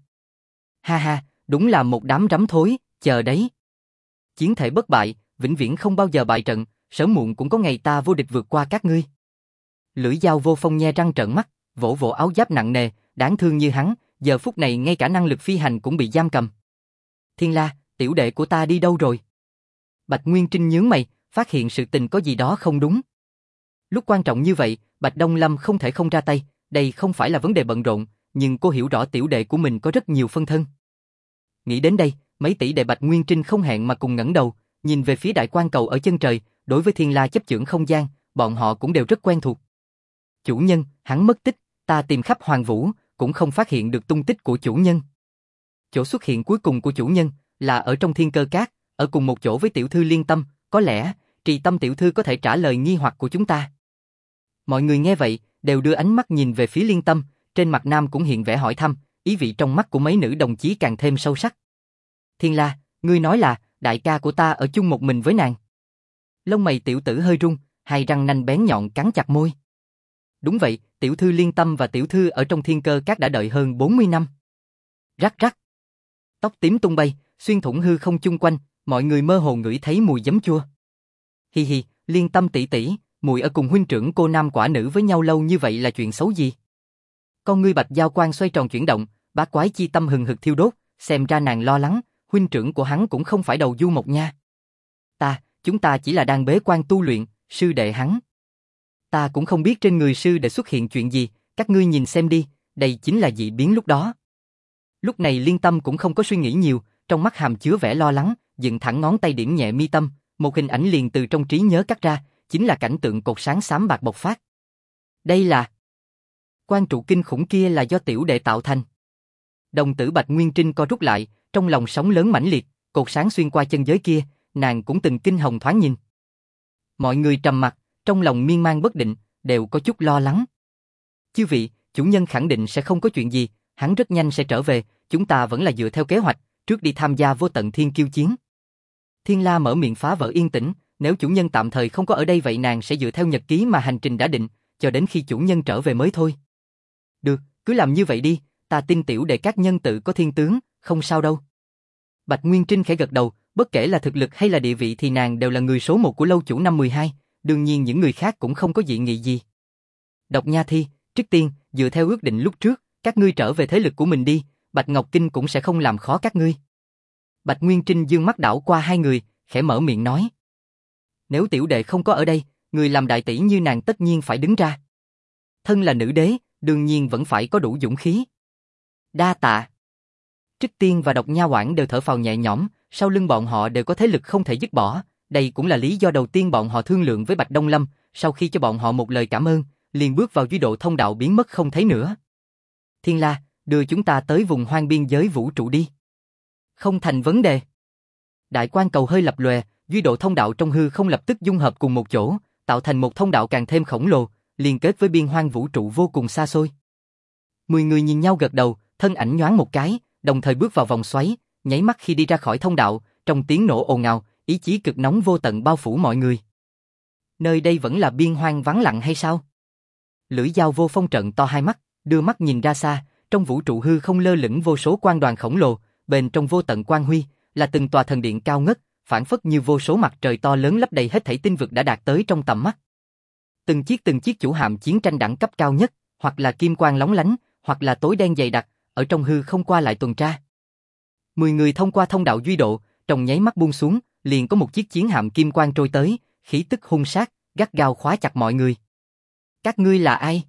Ha ha, đúng là một đám rắm thối, chờ đấy. Chiến thể bất bại, vĩnh viễn không bao giờ bại trận, sớm muộn cũng có ngày ta vô địch vượt qua các ngươi. Lưỡi dao vô phong nhe răng trợn mắt, vỗ vỗ áo giáp nặng nề, đáng thương như hắn, giờ phút này ngay cả năng lực phi hành cũng bị giam cầm. Thiên La, tiểu đệ của ta đi đâu rồi? Bạch Nguyên Trinh nhướng mày, phát hiện sự tình có gì đó không đúng. Lúc quan trọng như vậy, Bạch Đông Lâm không thể không ra tay, đây không phải là vấn đề bận rộn, nhưng cô hiểu rõ tiểu đệ của mình có rất nhiều phân thân. Nghĩ đến đây, mấy tỷ đệ Bạch Nguyên Trinh không hẹn mà cùng ngẩng đầu, nhìn về phía đại quan cầu ở chân trời, đối với Thiên La chấp chưởng không gian, bọn họ cũng đều rất quen thuộc. Chủ nhân, hắn mất tích, ta tìm khắp Hoàng Vũ, cũng không phát hiện được tung tích của chủ nhân. Chỗ xuất hiện cuối cùng của chủ nhân là ở trong Thiên Cơ Cát, ở cùng một chỗ với tiểu thư Liên Tâm, có lẽ Trì Tâm tiểu thư có thể trả lời nghi hoặc của chúng ta. Mọi người nghe vậy, đều đưa ánh mắt nhìn về phía Liên Tâm, trên mặt nam cũng hiện vẻ hỏi thăm, ý vị trong mắt của mấy nữ đồng chí càng thêm sâu sắc. Thiên La, ngươi nói là đại ca của ta ở chung một mình với nàng. Lông mày tiểu tử hơi rung, hai răng nanh bén nhọn cắn chặt môi. Đúng vậy, tiểu thư Liên Tâm và tiểu thư ở trong Thiên Cơ Cát đã đợi hơn 40 năm. Rắc rắc. Tóc tím tung bay, xuyên thủng hư không chung quanh, mọi người mơ hồ ngửi thấy mùi giấm chua. Hi hi, Liên Tâm tỷ tỷ, muội ở cùng huynh trưởng cô nam quả nữ với nhau lâu như vậy là chuyện xấu gì? Con ngươi bạch giao quang xoay tròn chuyển động, bá quái chi tâm hừng hực thiêu đốt, xem ra nàng lo lắng, huynh trưởng của hắn cũng không phải đầu du mộc nha. Chúng ta chỉ là đang bế quan tu luyện, sư đệ hắn. Ta cũng không biết trên người sư đệ xuất hiện chuyện gì, các ngươi nhìn xem đi, đây chính là dị biến lúc đó. Lúc này Liên Tâm cũng không có suy nghĩ nhiều, trong mắt hàm chứa vẻ lo lắng, dựng thẳng ngón tay điểm nhẹ mi tâm, một hình ảnh liền từ trong trí nhớ cắt ra, chính là cảnh tượng cột sáng xám bạc bộc phát. Đây là quan trụ kinh khủng kia là do tiểu đệ tạo thành. Đồng tử Bạch Nguyên Trinh co rút lại, trong lòng sóng lớn mãnh liệt, cột sáng xuyên qua chân giới kia, nàng cũng từng kinh hồng thoáng nhìn. Mọi người trầm mặc, trong lòng miên man bất định, đều có chút lo lắng. Chư vị, chủ nhân khẳng định sẽ không có chuyện gì, hắn rất nhanh sẽ trở về, chúng ta vẫn là dựa theo kế hoạch, trước đi tham gia vô tận thiên kiêu chiến. Thiên La mở miệng phá vỡ yên tĩnh, nếu chủ nhân tạm thời không có ở đây vậy nàng sẽ dựa theo nhật ký mà hành trình đã định, cho đến khi chủ nhân trở về mới thôi. Được, cứ làm như vậy đi, ta tin tiểu đệ các nhân tự có thiên tướng, không sao đâu. Bạch Nguyên Trinh khẽ gật đầu, bất kể là thực lực hay là địa vị thì nàng đều là người số 1 của lâu chủ năm 12, đương nhiên những người khác cũng không có dị nghị gì. Độc Nha Thi, trước tiên, dựa theo ước định lúc trước, các ngươi trở về thế lực của mình đi, Bạch Ngọc Kinh cũng sẽ không làm khó các ngươi. Bạch Nguyên Trinh dương mắt đảo qua hai người, khẽ mở miệng nói. Nếu tiểu đệ không có ở đây, người làm đại tỷ như nàng tất nhiên phải đứng ra. Thân là nữ đế, đương nhiên vẫn phải có đủ dũng khí. Đa tạ. Trích Tiên và Độc Nha Oản đều thở phào nhẹ nhõm, sau lưng bọn họ đều có thế lực không thể dứt bỏ, đây cũng là lý do đầu tiên bọn họ thương lượng với Bạch Đông Lâm, sau khi cho bọn họ một lời cảm ơn, liền bước vào duy độ thông đạo biến mất không thấy nữa. Thiên La, đưa chúng ta tới vùng hoang biên giới vũ trụ đi. Không thành vấn đề. Đại quan cầu hơi lập lòe, duy độ thông đạo trong hư không lập tức dung hợp cùng một chỗ, tạo thành một thông đạo càng thêm khổng lồ, liên kết với biên hoang vũ trụ vô cùng xa xôi. 10 người nhìn nhau gật đầu, thân ảnh nhoáng một cái, đồng thời bước vào vòng xoáy, nháy mắt khi đi ra khỏi thông đạo, trong tiếng nổ ồn ào, ý chí cực nóng vô tận bao phủ mọi người. Nơi đây vẫn là biên hoang vắng lặng hay sao? Lưỡi dao vô phong trận to hai mắt, đưa mắt nhìn ra xa, trong vũ trụ hư không lơ lửng vô số quang đoàn khổng lồ, bên trong vô tận quang huy, là từng tòa thần điện cao ngất, phản phất như vô số mặt trời to lớn lấp đầy hết thảy tinh vực đã đạt tới trong tầm mắt. Từng chiếc chủ hạm chiến tranh đẳng cấp cao nhất, hoặc là kim quang lóng lánh, hoặc là tối đen dày đặc, ở trong hư không qua lại tuần tra. 10 người thông qua thông đạo duy độ, trong nháy mắt buông xuống, liền có một chiếc chiến hạm kim quang trôi tới, khí tức hung sát, gắt gao khóa chặt mọi người. Các ngươi là ai?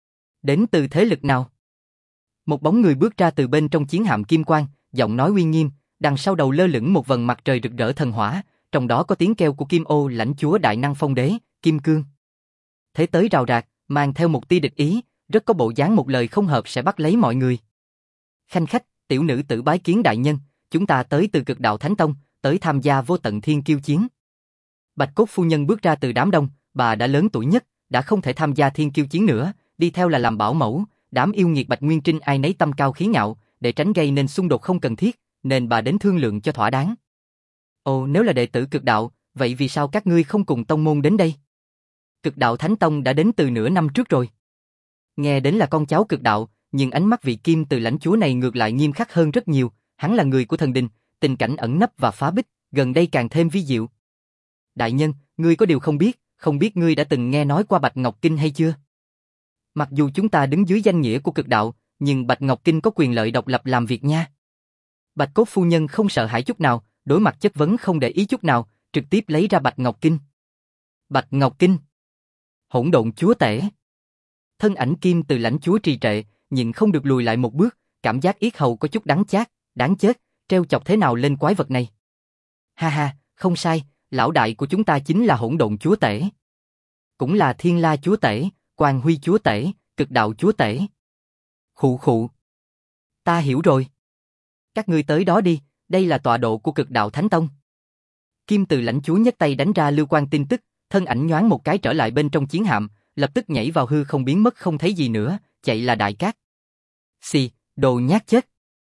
Đến từ thế lực nào? Một bóng người bước ra từ bên trong chiến hạm kim quang, giọng nói uy nghiêm, Đằng sau đầu lơ lửng một vầng mặt trời rực rỡ thần hỏa, trong đó có tiếng kêu của Kim Ô lãnh chúa đại năng phong đế, Kim Cương. Thế tới rào rạc, mang theo một tia địch ý, rất có bộ dáng một lời không hợp sẽ bắt lấy mọi người. Khanh khách, tiểu nữ tử bái kiến đại nhân, chúng ta tới từ Cực Đạo Thánh Tông, tới tham gia vô tận thiên kiêu chiến. Bạch Cốt phu nhân bước ra từ đám đông, bà đã lớn tuổi nhất, đã không thể tham gia thiên kiêu chiến nữa, đi theo là làm bảo mẫu, đám yêu nghiệt Bạch Nguyên Trinh ai nấy tâm cao khí ngạo, để tránh gây nên xung đột không cần thiết, nên bà đến thương lượng cho thỏa đáng. Ồ, nếu là đệ tử Cực Đạo, vậy vì sao các ngươi không cùng tông môn đến đây? Cực Đạo Thánh Tông đã đến từ nửa năm trước rồi. Nghe đến là con cháu Cực Đạo, nhưng ánh mắt vị Kim từ lãnh chúa này ngược lại nghiêm khắc hơn rất nhiều, hắn là người của thần đình, tình cảnh ẩn nấp và phá bích, gần đây càng thêm vi diệu. Đại nhân, ngươi có điều không biết ngươi đã từng nghe nói qua Bạch Ngọc Kinh hay chưa? Mặc dù chúng ta đứng dưới danh nghĩa của Cực Đạo, nhưng Bạch Ngọc Kinh có quyền lợi độc lập làm việc nha. Bạch Cốt phu nhân không sợ hãi chút nào, đối mặt chất vấn không để ý chút nào, trực tiếp lấy ra Bạch Ngọc Kinh. Bạch Ngọc Kinh. Hỗn độn chúa tể. Thân ảnh Kim từ lãnh chúa trì trệ, nhịn không được lùi lại một bước, cảm giác yết hầu có chút đắng chát, đáng chết, treo chọc thế nào lên quái vật này. Ha ha, không sai, lão đại của chúng ta chính là hỗn độn chúa tể. Cũng là thiên la chúa tể, quang huy chúa tể, cực đạo chúa tể. Khụ khụ. Ta hiểu rồi. Các ngươi tới đó đi, đây là tọa độ của Cực Đạo Thánh Tông. Kim từ lãnh chúa nhấc tay đánh ra lưu quan tin tức, thân ảnh nhoáng một cái trở lại bên trong chiến hạm, lập tức nhảy vào hư không biến mất không thấy gì nữa, chạy là đại cát. Xì, đồ nhát chết.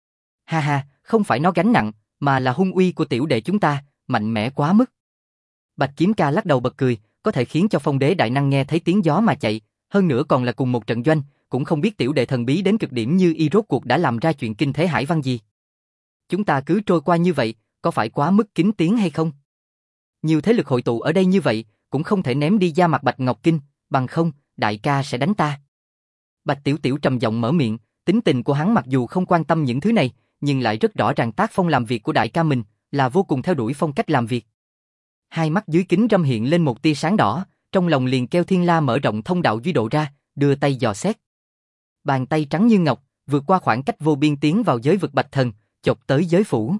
Ha ha, không phải nó gánh nặng, mà là hung uy của tiểu đệ chúng ta, mạnh mẽ quá mức. Bạch Kiếm Ca lắc đầu bật cười, có thể khiến cho phong đế đại năng nghe thấy tiếng gió mà chạy, hơn nữa còn là cùng một trận doanh, cũng không biết tiểu đệ thần bí đến cực điểm như y rốt cuộc đã làm ra chuyện kinh thế hải văn gì. Chúng ta cứ trôi qua như vậy, có phải quá mức kính tiếng hay không? Nhiều thế lực hội tụ ở đây như vậy, cũng không thể ném đi da mặt Bạch Ngọc Kinh, bằng không, đại ca sẽ đánh ta. Bạch Tiểu Tiểu trầm giọng mở miệng, tính tình của hắn mặc dù không quan tâm những thứ này, nhưng lại rất rõ ràng tác phong làm việc của đại ca mình, là vô cùng theo đuổi phong cách làm việc. Hai mắt dưới kính râm hiện lên một tia sáng đỏ, trong lòng liền kêu Thiên La mở rộng thông đạo duy độ ra, đưa tay dò xét. Bàn tay trắng như ngọc, vượt qua khoảng cách vô biên tiến vào giới vực Bạch Thần, chộp tới giới phủ.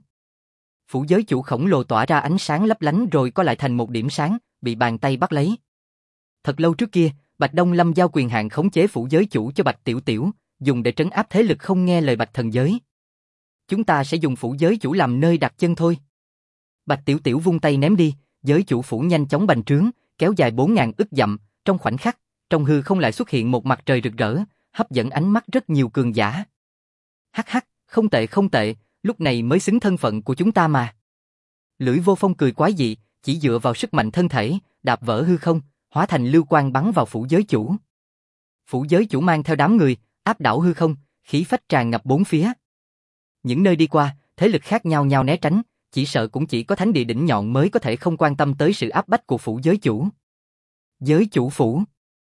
Phủ giới chủ khổng lồ tỏa ra ánh sáng lấp lánh rồi có lại thành một điểm sáng, bị bàn tay bắt lấy. Thật lâu trước kia, Bạch Đông Lâm giao quyền hạn khống chế phủ giới chủ cho Bạch Tiểu Tiểu, dùng để trấn áp thế lực không nghe lời Bạch Thần giới. Chúng ta sẽ dùng phủ giới chủ làm nơi đặt chân thôi. Bạch Tiểu Tiểu vung tay ném đi, giới chủ phủ nhanh chóng bành trướng, kéo dài 4.000 ức dặm, trong khoảnh khắc, trong hư không lại xuất hiện một mặt trời rực rỡ, hấp dẫn ánh mắt rất nhiều cường giả. Hắc hắc, không tệ không tệ, lúc này mới xứng thân phận của chúng ta mà. Lưỡi Vô Phong cười quái dị, chỉ dựa vào sức mạnh thân thể, đạp vỡ hư không, hóa thành lưu quang bắn vào phủ giới chủ. Phủ giới chủ mang theo đám người, áp đảo hư không, khí phách tràn ngập bốn phía. Những nơi đi qua, thế lực khác nhau nhau né tránh, chỉ sợ cũng chỉ có thánh địa đỉnh nhọn mới có thể không quan tâm tới sự áp bách của phủ giới chủ. Giới chủ phủ?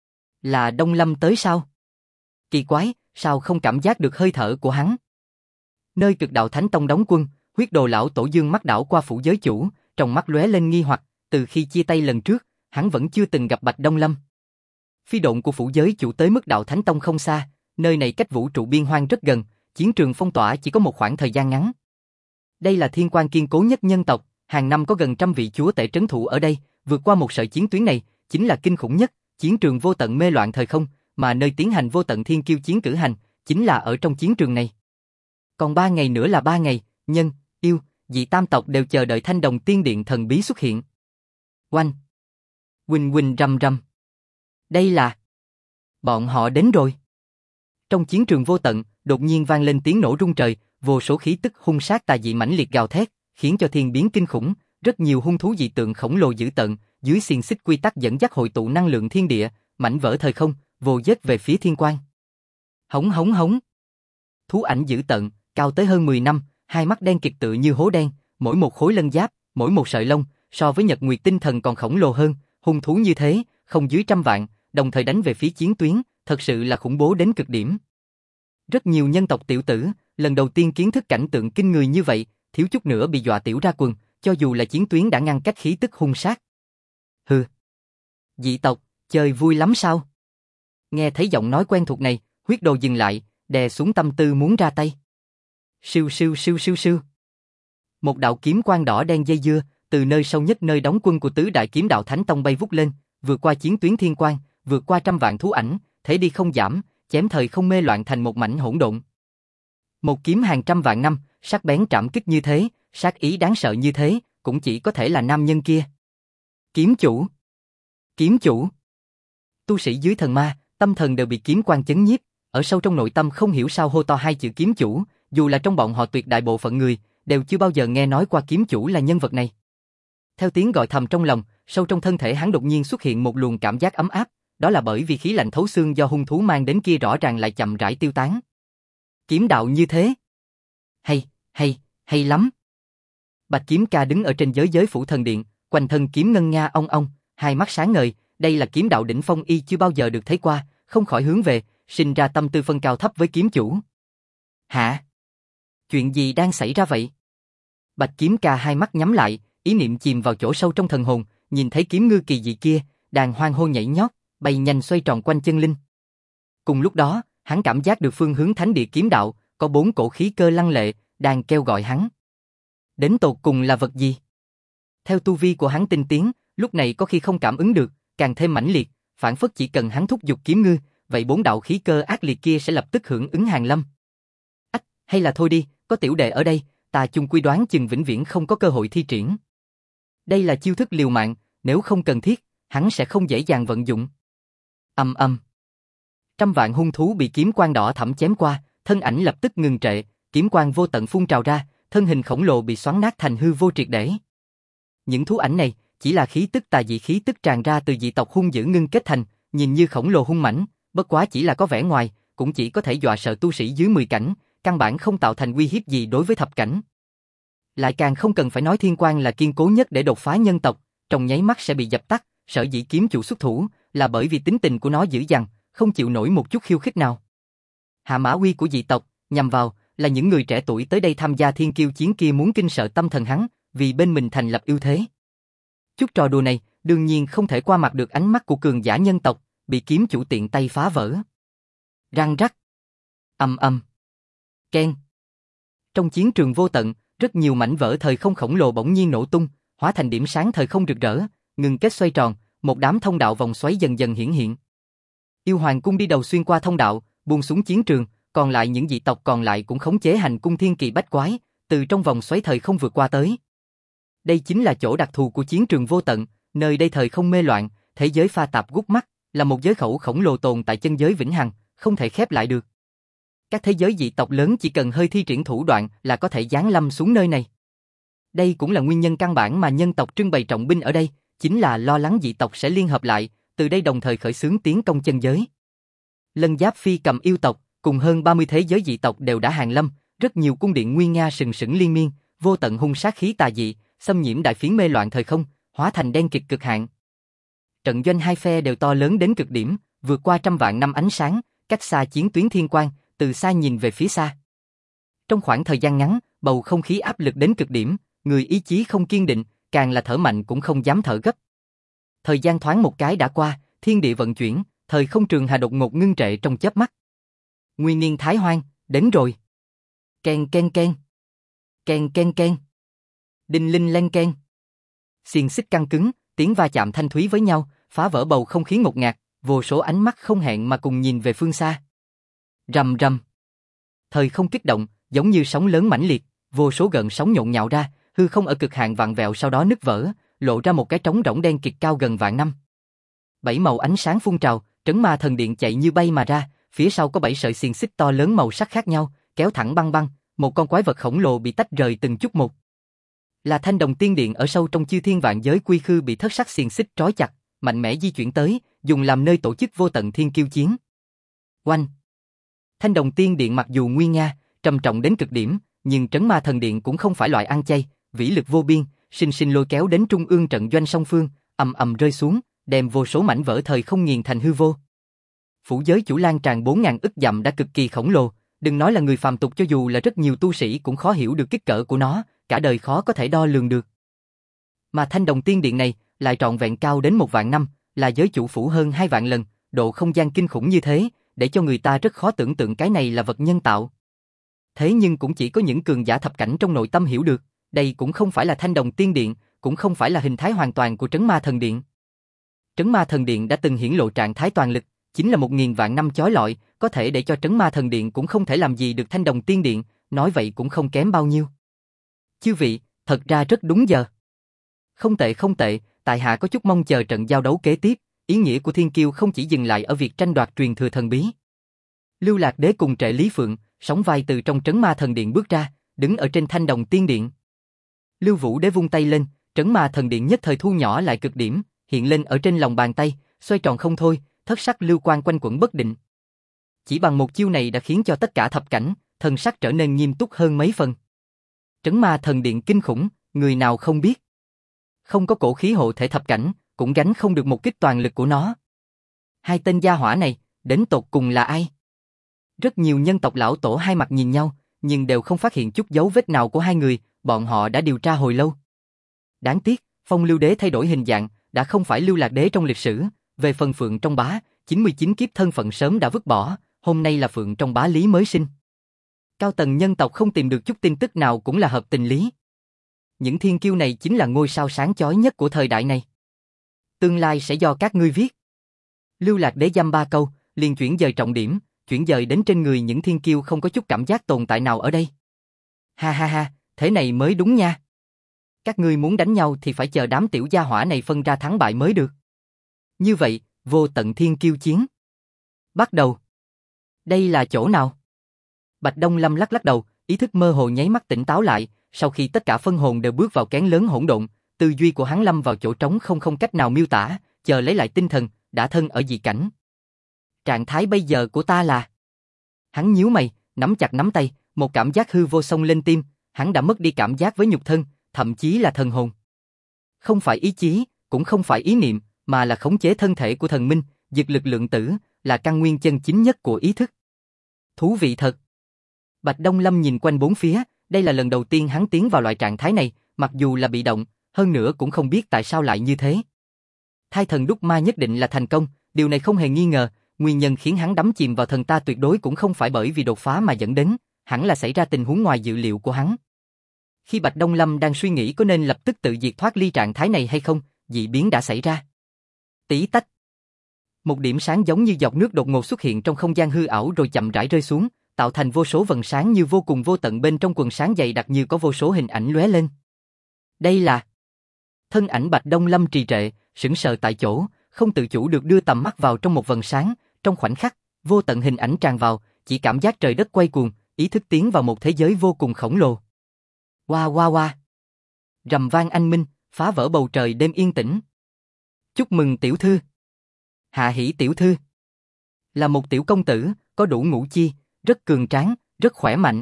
Là Đông Lâm tới sao? Kỳ quái, sao không cảm giác được hơi thở của hắn? Nơi Cực Đạo Thánh Tông đóng quân, Huyết Đồ lão tổ dương mắt đảo qua phủ giới chủ, trong mắt lóe lên nghi hoặc, từ khi chia tay lần trước, hắn vẫn chưa từng gặp Bạch Đông Lâm. Phi độn của phủ giới chủ tới mức Đạo Thánh Tông không xa, nơi này cách vũ trụ biên hoang rất gần, chiến trường phong tỏa chỉ có một khoảng thời gian ngắn. Đây là thiên quan kiên cố nhất nhân tộc, hàng năm có gần 100 vị chúa tể trấn thủ ở đây, vượt qua một sợi chiến tuyến này, chính là kinh khủng nhất, chiến trường vô tận mê loạn thời không, mà nơi tiến hành vô tận thiên kiêu chiến cử hành, chính là ở trong chiến trường này. Còn 3 ngày nữa là 3 ngày, nhân, yêu, dị tam tộc đều chờ đợi thanh đồng tiên điện thần bí xuất hiện. Oanh! Quỳnh quỳnh rầm rầm. Đây là... Bọn họ đến rồi. Trong chiến trường vô tận, đột nhiên vang lên tiếng nổ rung trời, vô số khí tức hung sát tà dị mãnh liệt gào thét, khiến cho thiên biến kinh khủng, rất nhiều hung thú dị tượng khổng lồ dữ tợn, dưới xiềng xích quy tắc dẫn dắt hội tụ năng lượng thiên địa, mảnh vỡ thời không, vô giết về phía thiên quan. Hống hống hống. Thú ảnh dữ tợn, cao tới hơn 10 năm, hai mắt đen kịt tựa như hố đen, mỗi một khối lân giáp, mỗi một sợi lông, so với Nhật Nguyệt tinh thần còn khổng lồ hơn, hung thú như thế, không dưới 100 vạn, đồng thời đánh về phía chiến tuyến, thật sự là khủng bố đến cực điểm. Rất nhiều nhân tộc tiểu tử, lần đầu tiên kiến thức cảnh tượng kinh người như vậy, thiếu chút nữa bị dọa tiểu ra quần, cho dù là chiến tuyến đã ngăn cách khí tức hung sát. Hừ. Dị tộc, chơi vui lắm sao? Nghe thấy giọng nói quen thuộc này, Huyết Đồ dừng lại, đè xuống tâm tư muốn ra tay. Siêu siêu siêu siêu siêu. Một đạo kiếm quang đỏ đen dây dưa, từ nơi sâu nhất nơi đóng quân của tứ đại kiếm đạo Thánh Tông bay vút lên, vượt qua chiến tuyến thiên quang, vượt qua trăm vạn thú ảnh, thế đi không giảm, chém thời không mê loạn thành một mảnh hỗn độn. Một kiếm hàng trăm vạn năm, sắc bén trảm kích như thế, sát ý đáng sợ như thế, cũng chỉ có thể là nam nhân kia. Kiếm chủ! Kiếm chủ! Tu sĩ dưới thần ma, tâm thần đều bị kiếm quang chấn nhiếp, ở sâu trong nội tâm không hiểu sao hô to hai chữ kiếm chủ, dù là trong bọn họ tuyệt đại bộ phận người, đều chưa bao giờ nghe nói qua kiếm chủ là nhân vật này. Theo tiếng gọi thầm trong lòng, sâu trong thân thể hắn đột nhiên xuất hiện một luồng cảm giác ấm áp, đó là bởi vì khí lạnh thấu xương do hung thú mang đến kia rõ ràng lại chậm rãi tiêu tán. Kiếm đạo như thế. Hay lắm. Bạch Kiếm Ca đứng ở trên giới phủ thần điện, quanh thân kiếm ngân nga ong ong, hai mắt sáng ngời, đây là kiếm đạo đỉnh phong y chưa bao giờ được thấy qua, không khỏi hướng về, sinh ra tâm tư phân cao thấp với kiếm chủ. Hả? Chuyện gì đang xảy ra vậy? Bạch Kiếm Ca hai mắt nhắm lại, ý niệm chìm vào chỗ sâu trong thần hồn, nhìn thấy kiếm ngư kỳ dị kia, đang hoang hô nhảy nhót, bay nhanh xoay tròn quanh chân linh. Cùng lúc đó, hắn cảm giác được phương hướng thánh địa kiếm đạo, có 4 cổ khí cơ lăng lệ, đang kêu gọi hắn. Đến tột cùng là vật gì? Theo tu vi của hắn tinh tiến, lúc này có khi không cảm ứng được, càng thêm mãnh liệt, phản phất chỉ cần hắn thúc giục kiếm ngư, vậy 4 đạo khí cơ ác liệt kia sẽ lập tức hưởng ứng hàng lâm. Ách, hay là thôi đi, có tiểu đệ ở đây, ta chung quy đoán chừng vĩnh viễn không có cơ hội thi triển. Đây là chiêu thức liều mạng, nếu không cần thiết, hắn sẽ không dễ dàng vận dụng. Trăm vạn hung thú bị kiếm quang đỏ thẫm chém qua, thân ảnh lập tức ngừng trệ, kiếm quang vô tận phun trào ra, thân hình khổng lồ bị xoắn nát thành hư vô triệt để. Những thú ảnh này chỉ là khí tức tà dị khí tức tràn ra từ dị tộc hung dữ ngưng kết thành, nhìn như khổng lồ hung mãnh, bất quá chỉ là có vẻ ngoài, cũng chỉ có thể dọa sợ tu sĩ dưới 10 cảnh, căn bản không tạo thành uy hiếp gì đối với thập cảnh. Lại càng không cần phải nói thiên quang là kiên cố nhất để đột phá nhân tộc, trong nháy mắt sẽ bị dập tắt, sở dĩ kiếm chủ xuất thủ là bởi vì tính tình của nó dữ dằn, không chịu nổi một chút khiêu khích nào. Hạ mã uy của dị tộc, nhằm vào là những người trẻ tuổi tới đây tham gia thiên kiêu chiến kia muốn kinh sợ tâm thần hắn, vì bên mình thành lập ưu thế. Chút trò đùa này, đương nhiên không thể qua mặt được ánh mắt của cường giả nhân tộc, bị kiếm chủ tiện tay phá vỡ. Răng rắc. Keng. Trong chiến trường vô tận, rất nhiều mảnh vỡ thời không khổng lồ bỗng nhiên nổ tung, hóa thành điểm sáng thời không rực rỡ, ngừng kết xoay tròn, một đám thông đạo vòng xoáy dần dần hiển hiện. Yêu Hoàng cung đi đầu xuyên qua thông đạo, buông xuống chiến trường, còn lại những dị tộc còn lại cũng khống chế hành cung thiên kỳ bách quái, từ trong vòng xoáy thời không vượt qua tới. Đây chính là chỗ đặc thù của chiến trường vô tận, nơi đây thời không mê loạn, thế giới pha tạp gút mắt, là một giới khẩu khổng lồ tồn tại chân giới vĩnh hằng, không thể khép lại được. Các thế giới dị tộc lớn chỉ cần hơi thi triển thủ đoạn là có thể giáng lâm xuống nơi này. Đây cũng là nguyên nhân căn bản mà nhân tộc trưng bày trọng binh ở đây, chính là lo lắng dị tộc sẽ liên hợp lại, từ đây đồng thời khởi xướng tiến công chân giới. Lân Giáp Phi cầm yêu tộc, cùng hơn 30 thế giới dị tộc đều đã hàng lâm, rất nhiều cung điện nguy nga sừng sững liên miên, vô tận hung sát khí tà dị, xâm nhiễm đại phiến mê loạn thời không, hóa thành đen kịt cực hạn. Trận doanh hai phe đều to lớn đến cực điểm, vượt qua trăm vạn năm ánh sáng, cách xa chiến tuyến thiên quang, từ xa nhìn về phía xa. Trong khoảng thời gian ngắn, bầu không khí áp lực đến cực điểm, người ý chí không kiên định, càng là thở mạnh cũng không dám thở gấp. Thời gian thoáng một cái đã qua, thiên địa vận chuyển, thời không trường hà đột ngột ngưng trệ trong chớp mắt. Nguyên niên Thái Hoang, đến rồi. Ken ken ken. Ken ken ken. Đinh linh len ken. Xiềng xích căng cứng, tiếng va chạm thanh thúy với nhau, phá vỡ bầu không khí ngột ngạt, vô số ánh mắt không hẹn mà cùng nhìn về phương xa. Rầm rầm. Thời không kích động, giống như sóng lớn mãnh liệt, vô số gợn sóng nhộn nhạo ra, hư không ở cực hạn vặn vẹo sau đó nứt vỡ, lộ ra một cái trống rỗng đen kịt cao gần vạn năm. 7 màu ánh sáng phun trào, trấn ma thần điện chạy như bay mà ra, phía sau có 7 sợi xiềng xích to lớn màu sắc khác nhau, kéo thẳng băng băng, một con quái vật khổng lồ bị tách rời từng chút một. Là Thanh Đồng Tiên Điện ở sâu trong chư thiên vạn giới quy khư bị thất sắc xiềng xích trói chặt, mạnh mẽ di chuyển tới, dùng làm nơi tổ chức vô tận thiên kiêu chiến. Oanh! Thanh Đồng Tiên Điện mặc dù nguy nga, trầm trọng đến cực điểm, nhưng Trấn Ma Thần Điện cũng không phải loại ăn chay, vĩ lực vô biên, sinh sinh lôi kéo đến trung ương trận doanh song phương, ầm ầm rơi xuống, đem vô số mảnh vỡ thời không nghiền thành hư vô. Phủ giới chủ lan tràn 4000 ức dặm đã cực kỳ khổng lồ, đừng nói là người phàm tục, cho dù là rất nhiều tu sĩ cũng khó hiểu được kích cỡ của nó, cả đời khó có thể đo lường được. Mà Thanh Đồng Tiên Điện này lại trọn vẹn cao đến 1 vạn năm, là giới chủ phủ hơn 2 vạn lần, độ không gian kinh khủng như thế, để cho người ta rất khó tưởng tượng cái này là vật nhân tạo. Thế nhưng cũng chỉ có những cường giả thập cảnh trong nội tâm hiểu được, đây cũng không phải là Thanh Đồng Tiên Điện, cũng không phải là hình thái hoàn toàn của Trấn Ma Thần Điện. Trấn Ma Thần Điện đã từng hiển lộ trạng thái toàn lực, chính là 1000 vạn năm chói lọi, có thể để cho Trấn Ma Thần Điện cũng không thể làm gì được Thanh Đồng Tiên Điện, nói vậy cũng không kém bao nhiêu. Chư vị, thật ra rất đúng giờ. Không tệ không tệ, tại hạ có chút mong chờ trận giao đấu kế tiếp, ý nghĩa của Thiên Kiêu không chỉ dừng lại ở việc tranh đoạt truyền thừa thần bí. Lưu Lạc Đế cùng Trệ Lý Phượng, sóng vai từ trong Trấn Ma Thần Điện bước ra, đứng ở trên Thanh Đồng Tiên Điện. Lưu Vũ Đế vung tay lên, Trấn Ma Thần Điện nhất thời thu nhỏ lại cực điểm, hiện lên ở trên lòng bàn tay, xoay tròn không thôi, thất sắc lưu quang quanh quẩn bất định. Chỉ bằng một chiêu này đã khiến cho tất cả thập cảnh, thần sắc trở nên nghiêm túc hơn mấy phần. Trấn Ma Thần Điện kinh khủng, người nào không biết. Không có cổ khí hộ thể thập cảnh, cũng gánh không được một kích toàn lực của nó. Hai tên gia hỏa này, đến tột cùng là ai? Rất nhiều nhân tộc lão tổ hai mặt nhìn nhau, nhưng đều không phát hiện chút dấu vết nào của hai người, bọn họ đã điều tra hồi lâu. Đáng tiếc, Phong Lưu Đế thay đổi hình dạng, đã không phải Lưu Lạc Đế trong lịch sử, về phần Phượng trong bá, 99 kiếp thân phận sớm đã vứt bỏ, hôm nay là Phượng trong bá lý mới sinh. Cao tầng nhân tộc không tìm được chút tin tức nào cũng là hợp tình lý. Những thiên kiêu này chính là ngôi sao sáng chói nhất của thời đại này. Tương lai sẽ do các ngươi viết. Lưu Lạc Đế dăm ba câu, liền chuyển dời trọng điểm, chuyển dời đến trên người những thiên kiêu không có chút cảm giác tồn tại nào ở đây. Ha ha ha, thế này mới đúng nha. Các ngươi muốn đánh nhau thì phải chờ đám tiểu gia hỏa này phân ra thắng bại mới được. Như vậy, vô tận thiên kiêu chiến. Bắt đầu. Đây là chỗ nào? Bạch Đông Lâm lắc lắc đầu, ý thức mơ hồ nháy mắt tỉnh táo lại, sau khi tất cả phân hồn đều bước vào kén lớn hỗn độn, tư duy của hắn lâm vào chỗ trống không cách nào miêu tả, chờ lấy lại tinh thần, đã thân ở dị cảnh. Trạng thái bây giờ của ta là... Hắn nhíu mày, nắm chặt nắm tay, một cảm giác hư vô xông lên tim, hắn đã mất đi cảm giác với nhục thân, thậm chí là thần hồn. Không phải ý chí, cũng không phải ý niệm, mà là khống chế thân thể của thần minh, dực lực lượng tử, là căn nguyên chân chính nhất của ý thức. Thú vị thật. Bạch Đông Lâm nhìn quanh bốn phía, đây là lần đầu tiên hắn tiến vào loại trạng thái này, mặc dù là bị động, hơn nữa cũng không biết tại sao lại như thế. Thai thần đúc ma nhất định là thành công, điều này không hề nghi ngờ, nguyên nhân khiến hắn đắm chìm vào thần ta tuyệt đối cũng không phải bởi vì đột phá mà dẫn đến, hẳn là xảy ra tình huống ngoài dự liệu của hắn. Khi Bạch Đông Lâm đang suy nghĩ có nên lập tức tự diệt thoát ly trạng thái này hay không, dị biến đã xảy ra. Tí tách. Một điểm sáng giống như giọt nước đột ngột xuất hiện trong không gian hư ảo rồi chậm rãi rơi xuống, tạo thành vô số vầng sáng như vô cùng vô tận, bên trong quần sáng dày đặc như có vô số hình ảnh lóe lên. Đây là... Thân ảnh Bạch Đông Lâm trì trệ, sững sờ tại chỗ, không tự chủ được đưa tầm mắt vào trong một vầng sáng, trong khoảnh khắc, vô tận hình ảnh tràn vào, chỉ cảm giác trời đất quay cuồng, ý thức tiến vào một thế giới vô cùng khổng lồ. Oa oa oa. Rầm vang anh minh, phá vỡ bầu trời đêm yên tĩnh. Chúc mừng tiểu thư. Hạ hỷ tiểu thư. Là một tiểu công tử, có đủ ngũ chi, rất cường tráng, rất khỏe mạnh.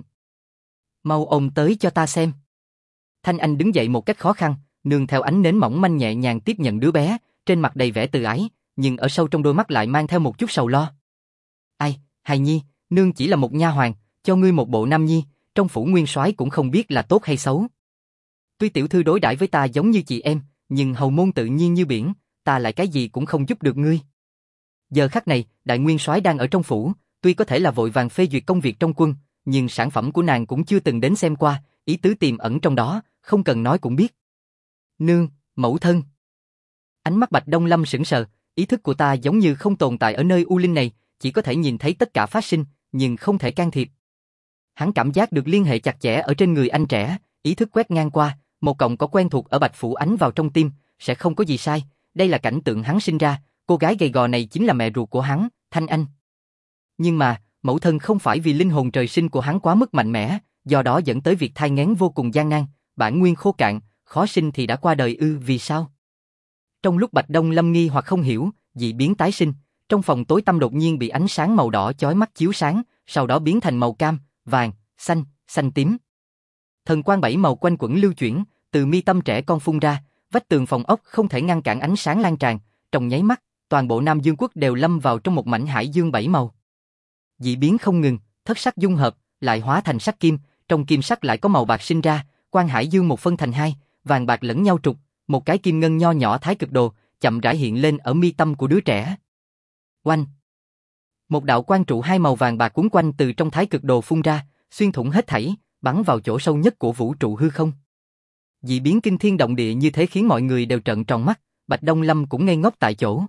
Mau ôm tới cho ta xem. Thanh Anh đứng dậy một cách khó khăn, nương theo ánh nến mỏng manh nhẹ nhàng tiếp nhận đứa bé, trên mặt đầy vẻ từ ái, nhưng ở sâu trong đôi mắt lại mang theo một chút sầu lo. Ai, hài nhi, nương chỉ là một nha hoàn, cho ngươi một bộ nam nhi, trong phủ nguyên soái cũng không biết là tốt hay xấu. Tuy tiểu thư đối đãi với ta giống như chị em, nhưng hầu môn tự nhiên như biển, ta lại cái gì cũng không giúp được ngươi. Giờ khắc này, đại nguyên soái đang ở trong phủ, tuy có thể là vội vàng phê duyệt công việc trong quân, nhưng sản phẩm của nàng cũng chưa từng đến xem qua, ý tứ tiềm ẩn trong đó, không cần nói cũng biết. Nương, mẫu thân. Ánh mắt Bạch Đông Lâm sững sờ, ý thức của ta giống như không tồn tại ở nơi u linh này, chỉ có thể nhìn thấy tất cả phát sinh, nhưng không thể can thiệp. Hắn cảm giác được liên hệ chặt chẽ ở trên người anh trẻ, ý thức quét ngang qua, một cọng có quen thuộc ở Bạch Phủ ánh vào trong tim, sẽ không có gì sai, đây là cảnh tượng hắn sinh ra, cô gái gầy gò này chính là mẹ ruột của hắn, Thanh Anh. Nhưng mà, mẫu thân không phải vì linh hồn trời sinh của hắn quá mức mạnh mẽ, do đó dẫn tới việc thai nghén vô cùng gian nan, bản nguyên khô cạn, khó sinh thì đã qua đời ư, vì sao? Trong lúc Bạch Đông Lâm nghi hoặc không hiểu, dị biến tái sinh, trong phòng tối tăm đột nhiên bị ánh sáng màu đỏ chói mắt chiếu sáng, sau đó biến thành màu cam, vàng, xanh, xanh tím. Thần quang bảy màu quanh quẩn lưu chuyển, từ mi tâm trẻ con phun ra, vách tường phòng ốc không thể ngăn cản ánh sáng lan tràn, trong nháy mắt, toàn bộ Nam Dương quốc đều lâm vào trong một mảnh hải dương bảy màu. Dị biến không ngừng, thất sắc dung hợp, lại hóa thành sắc kim, trong kim sắc lại có màu bạc sinh ra, quang hải dương một phân thành hai, vàng bạc lẫn nhau trục, một cái kim ngân nho nhỏ thái cực đồ, chậm rãi hiện lên ở mi tâm của đứa trẻ. Oanh! Một đạo quang trụ hai màu vàng bạc cuốn quanh từ trong thái cực đồ phun ra, xuyên thủng hết thảy, bắn vào chỗ sâu nhất của vũ trụ hư không. Dị biến kinh thiên động địa như thế khiến mọi người đều trợn tròn mắt, Bạch Đông Lâm cũng ngây ngốc tại chỗ.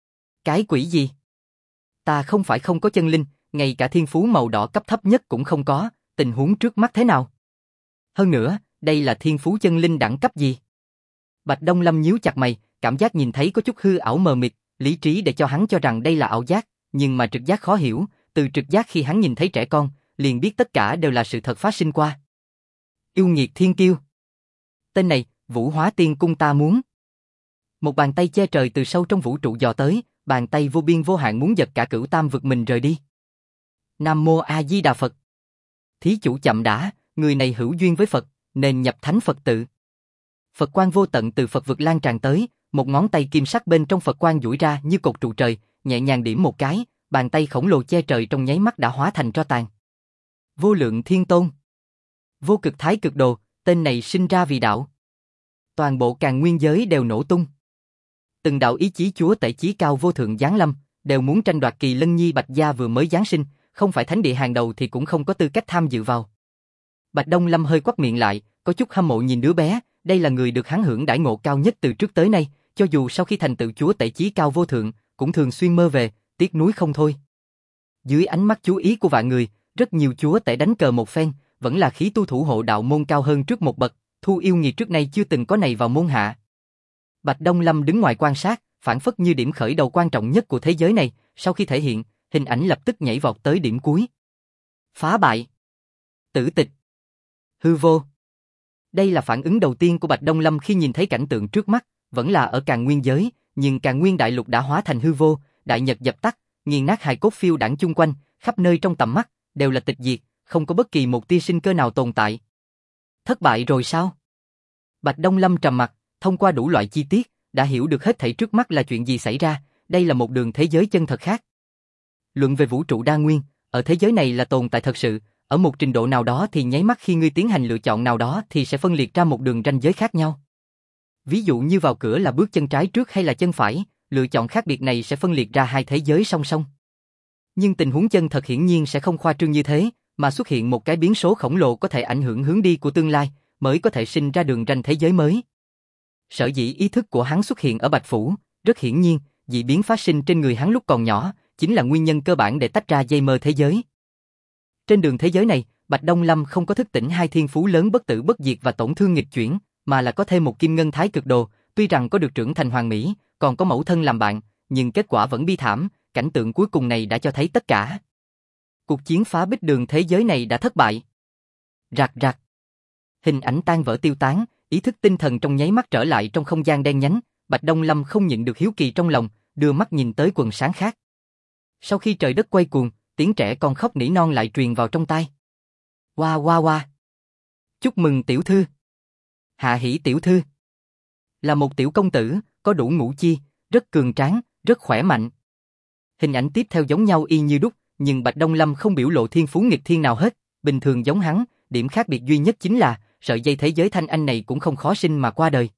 Cái quỷ gì? Ta không phải không có chân linh, ngay cả thiên phú màu đỏ cấp thấp nhất cũng không có, tình huống trước mắt thế nào? Hơn nữa, đây là thiên phú chân linh đẳng cấp gì? Bạch Đông Lâm nhíu chặt mày, cảm giác nhìn thấy có chút hư ảo mờ mịt, lý trí để cho hắn cho rằng đây là ảo giác, nhưng mà trực giác khó hiểu, từ trực giác khi hắn nhìn thấy trẻ con, liền biết tất cả đều là sự thật phát sinh qua. Yêu nghiệt thiên kiêu. Tên này, Vũ Hóa Tiên Cung ta muốn. Một bàn tay che trời từ sâu trong vũ trụ dò tới, bàn tay vô biên vô hạn muốn giật cả cửu tam vực mình rời đi. Nam Mô A Di Đà Phật. Thí chủ chậm đã, người này hữu duyên với Phật, nên nhập thánh Phật tự. Phật quang vô tận từ Phật vực lan tràn tới, một ngón tay kim sắc bên trong Phật quang duỗi ra như cột trụ trời, nhẹ nhàng điểm một cái, bàn tay khổng lồ che trời trong nháy mắt đã hóa thành tro tàn. Vô lượng thiên tôn. Vô cực thái cực đồ, tên này sinh ra vì đạo. Toàn bộ càn nguyên giới đều nổ tung. Từng đạo ý chí chúa tể chí cao vô thượng giáng lâm, đều muốn tranh đoạt kỳ lân nhi Bạch gia vừa mới giáng sinh, không phải thánh địa hàng đầu thì cũng không có tư cách tham dự vào. Bạch Đông Lâm hơi quắt miệng lại, có chút hâm mộ nhìn đứa bé, đây là người được hắn hưởng đãi ngộ cao nhất từ trước tới nay, cho dù sau khi thành tựu chúa tể chí cao vô thượng, cũng thường xuyên mơ về, tiếc nuối không thôi. Dưới ánh mắt chú ý của vạn người, rất nhiều chúa tể đánh cờ một phen, vẫn là khí tu thủ hộ đạo môn cao hơn trước một bậc, thu yêu nghiệt trước nay chưa từng có này vào môn hạ. Bạch Đông Lâm đứng ngoài quan sát, phản phất như điểm khởi đầu quan trọng nhất của thế giới này, sau khi thể hiện, hình ảnh lập tức nhảy vọt tới điểm cuối. Phá bại. Tử tịch. Hư vô. Đây là phản ứng đầu tiên của Bạch Đông Lâm khi nhìn thấy cảnh tượng trước mắt, vẫn là ở Càn Nguyên giới, nhưng Càn Nguyên đại lục đã hóa thành hư vô, đại nhật dập tắt, nghiền nát hài cốt phiêu đãng chung quanh, khắp nơi trong tầm mắt, đều là tịch diệt, không có bất kỳ một tia sinh cơ nào tồn tại. Thất bại rồi sao? Bạch Đông Lâm trầm mặc, thông qua đủ loại chi tiết, đã hiểu được hết thảy trước mắt là chuyện gì xảy ra, đây là một đường thế giới chân thật khác. Luận về vũ trụ đa nguyên, ở thế giới này là tồn tại thật sự, ở một trình độ nào đó thì nháy mắt khi ngươi tiến hành lựa chọn nào đó thì sẽ phân liệt ra một đường ranh giới khác nhau. Ví dụ như vào cửa là bước chân trái trước hay là chân phải, lựa chọn khác biệt này sẽ phân liệt ra hai thế giới song song. Nhưng tình huống chân thật hiển nhiên sẽ không khoa trương như thế, mà xuất hiện một cái biến số khổng lồ có thể ảnh hưởng hướng đi của tương lai, mới có thể sinh ra đường ranh thế giới mới. Sở dĩ ý thức của hắn xuất hiện ở Bạch Phủ, rất hiển nhiên, dị biến phát sinh trên người hắn lúc còn nhỏ, chính là nguyên nhân cơ bản để tách ra dây mơ thế giới. Trên đường thế giới này, Bạch Đông Lâm không có thức tỉnh hai thiên phú lớn bất tử bất diệt và tổn thương nghịch chuyển, mà là có thêm một kim ngân thái cực đồ, tuy rằng có được trưởng thành hoàn mỹ, còn có mẫu thân làm bạn, nhưng kết quả vẫn bi thảm, cảnh tượng cuối cùng này đã cho thấy tất cả. Cuộc chiến phá bích đường thế giới này đã thất bại. Rạc rạc. Hình ảnh tan vỡ tiêu tán, ý thức tinh thần trong nháy mắt trở lại trong không gian đen nhánh, Bạch Đông Lâm không nhịn được hiếu kỳ trong lòng, đưa mắt nhìn tới quần sáng khác. Sau khi trời đất quay cuồng, tiếng trẻ con khóc nỉ non lại truyền vào trong tai. Hoa hoa hoa. Chúc mừng tiểu thư. Hạ hỷ tiểu thư. Là một tiểu công tử, có đủ ngũ chi, rất cường tráng, rất khỏe mạnh. Hình ảnh tiếp theo giống nhau y như đúc, nhưng Bạch Đông Lâm không biểu lộ thiên phú nghịch thiên nào hết, bình thường giống hắn, điểm khác biệt duy nhất chính là, sợi dây thế giới thanh anh này cũng không khó sinh mà qua đời.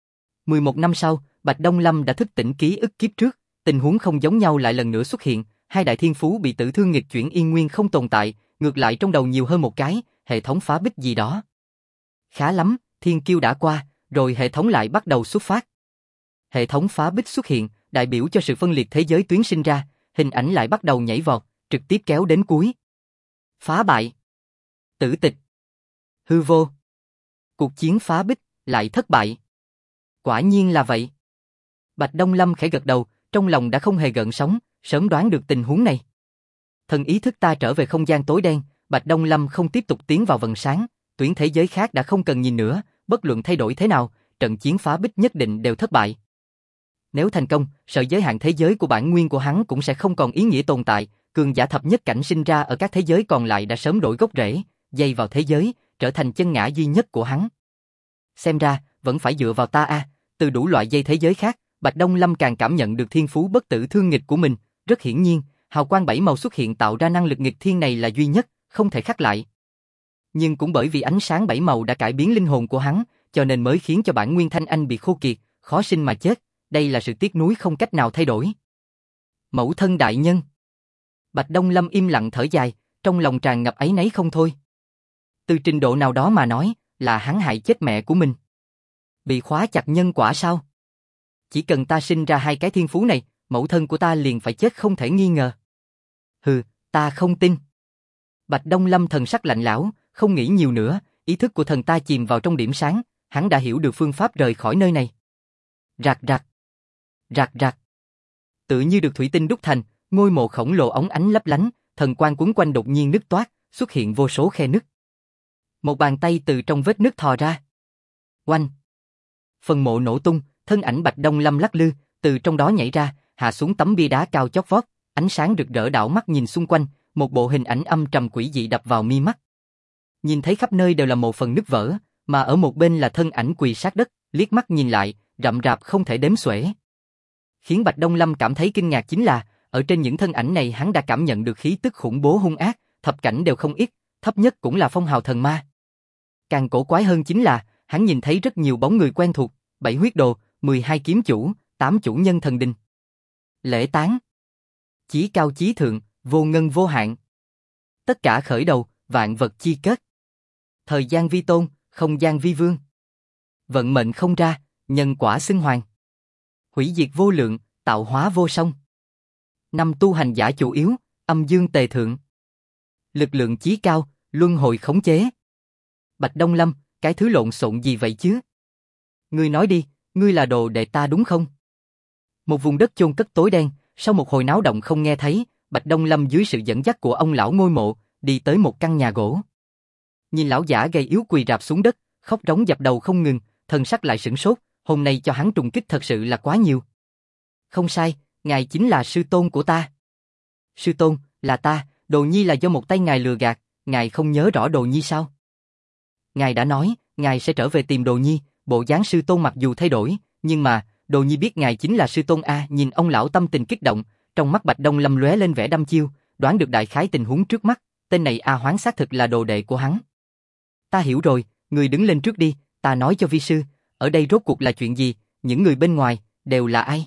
11 năm sau, Bạch Đông Lâm đã thức tỉnh ký ức kiếp trước, tình huống không giống nhau lại lần nữa xuất hiện, hai đại thiên phú bị tử thương nghịch chuyển yên nguyên không tồn tại, ngược lại trong đầu nhiều hơn một cái, hệ thống phá bích gì đó. Khá lắm, thiên kiêu đã qua, rồi hệ thống lại bắt đầu xuất phát. Hệ thống phá bích xuất hiện, đại biểu cho sự phân liệt thế giới tuyến sinh ra, hình ảnh lại bắt đầu nhảy vọt, trực tiếp kéo đến cuối. Phá bại. Tử tịch. Hư vô. Cuộc chiến phá bích, lại thất bại. Quả nhiên là vậy. Bạch Đông Lâm khẽ gật đầu, trong lòng đã không hề gợn sóng, sớm đoán được tình huống này. Thần ý thức ta trở về không gian tối đen, Bạch Đông Lâm không tiếp tục tiến vào vầng sáng, tuyến thế giới khác đã không cần nhìn nữa, bất luận thay đổi thế nào, trận chiến phá bích nhất định đều thất bại. Nếu thành công, sợi giới hạn thế giới của bản nguyên của hắn cũng sẽ không còn ý nghĩa tồn tại, cường giả thập nhất cảnh sinh ra ở các thế giới còn lại đã sớm đổi gốc rễ, dây vào thế giới, trở thành chân ngã duy nhất của hắn. Xem ra, vẫn phải dựa vào ta a. Từ đủ loại dây thế giới khác, Bạch Đông Lâm càng cảm nhận được thiên phú bất tử thương nghịch của mình, rất hiển nhiên, hào quang bảy màu xuất hiện tạo ra năng lực nghịch thiên này là duy nhất, không thể khắc lại. Nhưng cũng bởi vì ánh sáng bảy màu đã cải biến linh hồn của hắn, cho nên mới khiến cho bản nguyên thanh anh bị khô kiệt, khó sinh mà chết, đây là sự tiếc nuối không cách nào thay đổi. Mẫu thân đại nhân. Bạch Đông Lâm im lặng thở dài, trong lòng tràn ngập áy náy không thôi. Từ trình độ nào đó mà nói, là hắn hại chết mẹ của mình. Bị khóa chặt nhân quả sao? Chỉ cần ta sinh ra hai cái thiên phú này, mẫu thân của ta liền phải chết không thể nghi ngờ. Hừ, ta không tin. Bạch Đông Lâm thần sắc lạnh lẽo, không nghĩ nhiều nữa, ý thức của thần ta chìm vào trong điểm sáng, hắn đã hiểu được phương pháp rời khỏi nơi này. Rạc rạc. Rạc rạc. Tự như được thủy tinh đúc thành, ngôi mộ khổng lồ óng ánh lấp lánh, thần quang quấn quanh đột nhiên nứt toác, xuất hiện vô số khe nứt. Một bàn tay từ trong vết nứt thò ra. Oanh. Phần mộ nổ tung, thân ảnh Bạch Đông Lâm lắc lư, từ trong đó nhảy ra, hạ xuống tấm bia đá cao chót vót, ánh sáng rực rỡ đảo mắt nhìn xung quanh, một bộ hình ảnh âm trầm quỷ dị đập vào mi mắt. Nhìn thấy khắp nơi đều là một phần nứt vỡ, mà ở một bên là thân ảnh quỳ sát đất, liếc mắt nhìn lại, rậm rạp không thể đếm xuể. Khiến Bạch Đông Lâm cảm thấy kinh ngạc chính là, ở trên những thân ảnh này hắn đã cảm nhận được khí tức khủng bố hung ác, thập cảnh đều không ít, thấp nhất cũng là phong hào thần ma. Càng cổ quái hơn chính là, hắn nhìn thấy rất nhiều bóng người quen thuộc, 7 huyết đồ, 12 kiếm chủ, 8 chủ nhân thần đình. Lễ tán. Chí cao chí thượng, vô ngân vô hạn. Tất cả khởi đầu, vạn vật chi kết. Thời gian vi tôn, không gian vi vương. Vận mệnh không ra, nhân quả xưng hoàng. Hủy diệt vô lượng, tạo hóa vô song. Năm tu hành giả chủ yếu, âm dương tề thượng. Lực lượng chí cao, luân hồi khống chế. Bạch Đông Lâm, cái thứ lộn xộn gì vậy chứ? Ngươi nói đi, ngươi là đồ đệ ta đúng không? Một vùng đất chôn cất tối đen, sau một hồi náo động không nghe thấy, Bạch Đông Lâm dưới sự dẫn dắt của ông lão ngôi mộ, đi tới một căn nhà gỗ. Nhìn lão giả gầy yếu quỳ rạp xuống đất, khóc rống dập đầu không ngừng, thần sắc lại sửng sốt, hôm nay cho hắn trùng kích thật sự là quá nhiều. Không sai, ngài chính là sư tôn của ta. Sư tôn, là ta, Đồ Nhi là do một tay ngài lừa gạt, ngài không nhớ rõ Đồ Nhi sao? Ngài đã nói, ngài sẽ trở về tìm Đồ Nhi, bộ dáng sư tôn mặc dù thay đổi, nhưng mà, Đồ Nhi biết ngài chính là sư tôn a. Nhìn ông lão tâm tình kích động, trong mắt Bạch Đông Lâm lóe lên vẻ đăm chiêu, đoán được đại khái tình huống trước mắt, tên này A Hoán xác thực là đồ đệ của hắn. Ta hiểu rồi, người đứng lên trước đi, ta nói cho vi sư, ở đây rốt cuộc là chuyện gì, những người bên ngoài, đều là ai?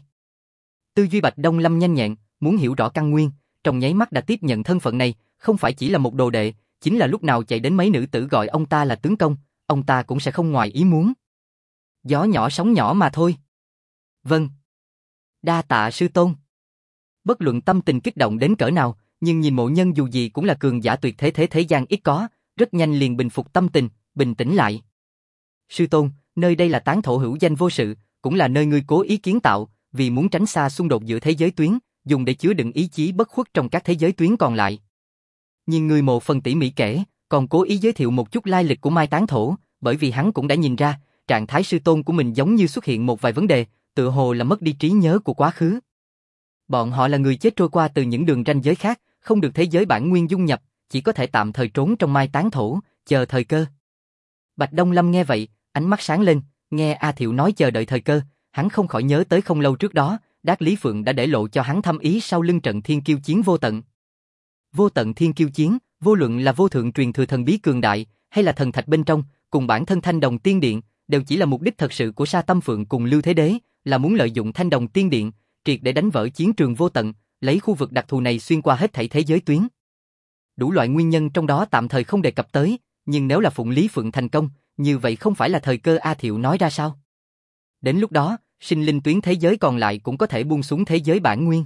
Tư duy Bạch Đông Lâm nhanh nhẹn, muốn hiểu rõ căn nguyên, trong nháy mắt đã tiếp nhận thân phận này, không phải chỉ là một đồ đệ, chính là lúc nào chạy đến mấy nữ tử gọi ông ta là tướng công, ông ta cũng sẽ không ngoài ý muốn. Gió nhỏ sóng nhỏ mà thôi. Vâng. Đa tạ sư tôn. Bất luận tâm tình kích động đến cỡ nào, nhưng nhìn mộ nhân dù gì cũng là cường giả tuyệt thế thế gian ít có, rất nhanh liền bình phục tâm tình, bình tĩnh lại. Sư tôn, nơi đây là tán thổ hữu danh vô sự, cũng là nơi ngươi cố ý kiến tạo, vì muốn tránh xa xung đột giữa thế giới tuyến, dùng để chứa đựng ý chí bất khuất trong các thế giới tuyến còn lại. Nhưng người mộ phần tỉ mỉ kể, còn cố ý giới thiệu một chút lai lịch của Mai Tán Thổ, bởi vì hắn cũng đã nhìn ra, trạng thái sư tôn của mình giống như xuất hiện một vài vấn đề, tựa hồ là mất đi trí nhớ của quá khứ. Bọn họ là người chết trôi qua từ những đường ranh giới khác, không được thế giới bản nguyên dung nhập, chỉ có thể tạm thời trốn trong Mai Tán Thổ, chờ thời cơ. Bạch Đông Lâm nghe vậy, ánh mắt sáng lên, nghe A Thiệu nói chờ đợi thời cơ, hắn không khỏi nhớ tới không lâu trước đó, Đát Lý Phượng đã để lộ cho hắn thâm ý sau lưng trận thiên kiêu chiến vô tận. Vô tận thiên kiêu chiến, vô luận là vô thượng truyền thừa thần bí cường đại, hay là thần thạch bên trong, cùng bản thân Thanh Đồng Tiên Điện, đều chỉ là mục đích thật sự của Sa Tâm Phượng cùng Lưu Thế Đế, là muốn lợi dụng Thanh Đồng Tiên Điện, triệt để đánh vỡ chiến trường vô tận, lấy khu vực đặc thù này xuyên qua hết thảy thế giới tuyến. Đủ loại nguyên nhân trong đó tạm thời không đề cập tới, nhưng nếu là Phụng Lý Phượng thành công, như vậy không phải là thời cơ A Thiệu nói ra sao? Đến lúc đó, sinh linh tuyến thế giới còn lại cũng có thể buông xuống thế giới bản nguyên.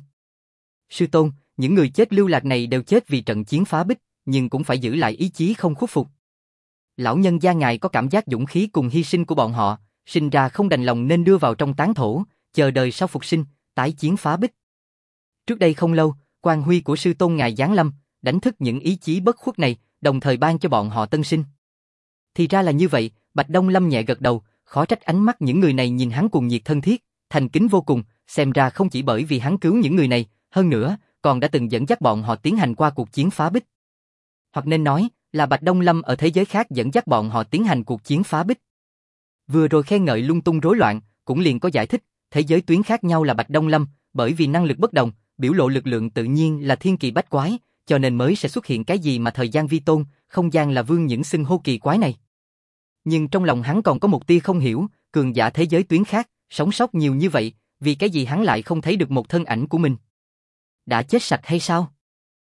Sư tôn, những người chết lưu lạc này đều chết vì trận chiến phá bích, nhưng cũng phải giữ lại ý chí không khuất phục. Lão nhân gia ngài có cảm giác dũng khí cùng hy sinh của bọn họ, sinh ra không đành lòng nên đưa vào trong tán thổ, chờ đời sau phục sinh, tái chiến phá bích. Trước đây không lâu, quang huy của sư tôn ngài giáng lâm, đánh thức những ý chí bất khuất này, đồng thời ban cho bọn họ tân sinh. Thì ra là như vậy, Bạch Đông Lâm nhẹ gật đầu, khó trách ánh mắt những người này nhìn hắn cùng nhiệt thân thiết, thành kính vô cùng, xem ra không chỉ bởi vì hắn cứu những người này, hơn nữa, còn đã từng dẫn dắt bọn họ tiến hành qua cuộc chiến phá bích. Hoặc nên nói, là Bạch Đông Lâm ở thế giới khác dẫn dắt bọn họ tiến hành cuộc chiến phá bích. Vừa rồi khen ngợi lung tung rối loạn, cũng liền có giải thích, thế giới tuyến khác nhau là Bạch Đông Lâm, bởi vì năng lực bất đồng, biểu lộ lực lượng tự nhiên là thiên kỳ bách quái, cho nên mới sẽ xuất hiện cái gì mà thời gian vi tôn, không gian là vương những xưng hô kỳ quái này. Nhưng trong lòng hắn còn có một tia không hiểu, cường giả thế giới tuyến khác, sống sót nhiều như vậy, vì cái gì hắn lại không thấy được một thân ảnh của mình? Đã chết sạch hay sao?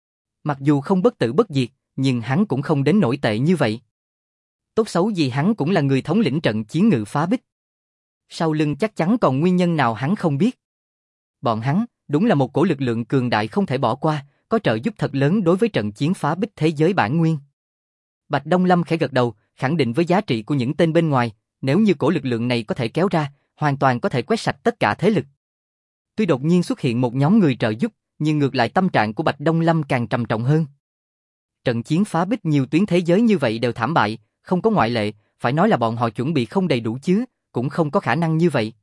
Mặc dù không bất tử bất diệt, nhưng hắn cũng không đến nổi tệ như vậy. Tốt xấu gì hắn cũng là người thống lĩnh trận chiến ngự phá bích. Sau lưng chắc chắn còn nguyên nhân nào hắn không biết. Bọn hắn, đúng là một cổ lực lượng cường đại không thể bỏ qua, có trợ giúp thật lớn đối với trận chiến phá bích thế giới bản nguyên. Bạch Đông Lâm khẽ gật đầu, khẳng định với giá trị của những tên bên ngoài, nếu như cổ lực lượng này có thể kéo ra, hoàn toàn có thể quét sạch tất cả thế lực. Tuy đột nhiên xuất hiện một nhóm người trợ giúp, nhưng ngược lại tâm trạng của Bạch Đông Lâm càng trầm trọng hơn. Trận chiến phá bích nhiều tuyến thế giới như vậy đều thảm bại, không có ngoại lệ, phải nói là bọn họ chuẩn bị không đầy đủ chứ, cũng không có khả năng như vậy.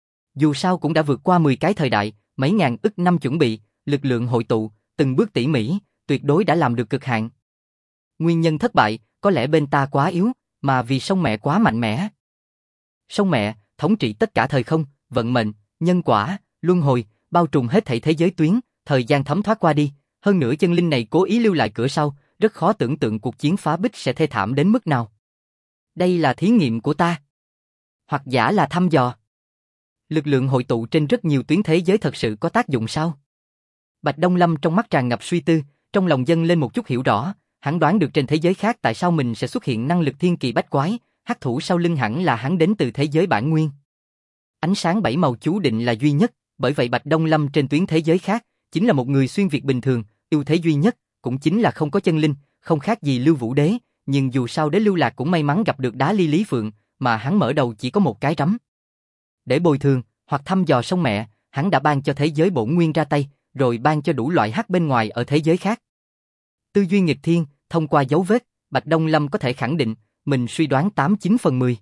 Dù sao cũng đã vượt qua 10 cái thời đại, mấy ngàn ức năm chuẩn bị, lực lượng hội tụ, từng bước tỉ mỉ, tuyệt đối đã làm được cực hạn. Nguyên nhân thất bại, có lẽ bên ta quá yếu, mà vì sông mẹ quá mạnh mẽ. Sông mẹ, thống trị tất cả thời không, vận mệnh, nhân quả, luân hồi, bao trùm hết thảy thế giới tuyến, thời gian thấm thoát qua đi, hơn nữa chân linh này cố ý lưu lại cửa sau, rất khó tưởng tượng cuộc chiến phá bích sẽ thê thảm đến mức nào. Đây là thí nghiệm của ta. Hoặc giả là thăm dò. Lực lượng hội tụ trên rất nhiều tuyến thế giới thật sự có tác dụng sao? Bạch Đông Lâm trong mắt tràn ngập suy tư, trong lòng dâng lên một chút hiểu rõ, hắn đoán được trên thế giới khác tại sao mình sẽ xuất hiện năng lực thiên kỳ bách quái, hắc thủ sau lưng hẳn là hắn đến từ thế giới bản nguyên. Ánh sáng bảy màu chú định là duy nhất, bởi vậy Bạch Đông Lâm trên tuyến thế giới khác, chính là một người xuyên việt bình thường, ưu thế duy nhất, cũng chính là không có chân linh, không khác gì Lưu Vũ Đế, nhưng dù sao Đế Lưu Lạc cũng may mắn gặp được đá ly Lý Phượng, mà hắn mở đầu chỉ có một cái rắm. Để bồi thường, hoặc thăm dò sông mẹ, hắn đã ban cho thế giới bổn nguyên ra tay, rồi ban cho đủ loại hắc bên ngoài ở thế giới khác. Tư duy nghịch thiên, thông qua dấu vết, Bạch Đông Lâm có thể khẳng định, mình suy đoán 89 phần 10.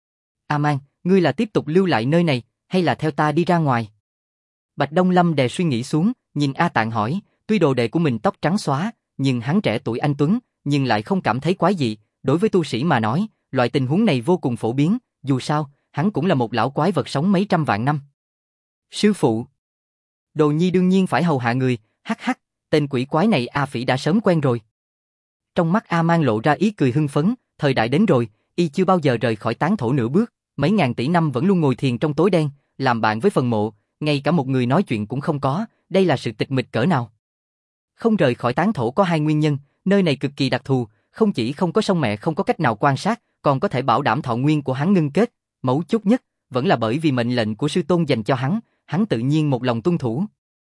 A-man, ngươi là tiếp tục lưu lại nơi này, hay là theo ta đi ra ngoài? Bạch Đông Lâm đè suy nghĩ xuống, nhìn A Tạng hỏi, tuy đồ đệ của mình tóc trắng xóa, nhưng hắn trẻ tuổi anh tuấn, nhưng lại không cảm thấy quái dị, đối với tu sĩ mà nói, loại tình huống này vô cùng phổ biến, dù sao, hắn cũng là một lão quái vật sống mấy trăm vạn năm. Sư phụ, Đồ Nhi đương nhiên phải hầu hạ người, hắc hắc, tên quỷ quái này A Phỉ đã sớm quen rồi. Trong mắt A-man lộ ra ý cười hưng phấn, thời đại đến rồi, y chưa bao giờ rời khỏi tán thổ nửa bước, mấy ngàn tỷ năm vẫn luôn ngồi thiền trong tối đen, làm bạn với phần mộ, ngay cả một người nói chuyện cũng không có, đây là sự tịch mịch cỡ nào. Không rời khỏi tán thổ có hai nguyên nhân, nơi này cực kỳ đặc thù, không chỉ không có sông mẹ không có cách nào quan sát, còn có thể bảo đảm thọ nguyên của hắn ngưng kết, mấu chốt nhất, vẫn là bởi vì mệnh lệnh của sư tôn dành cho hắn tự nhiên một lòng tuân thủ.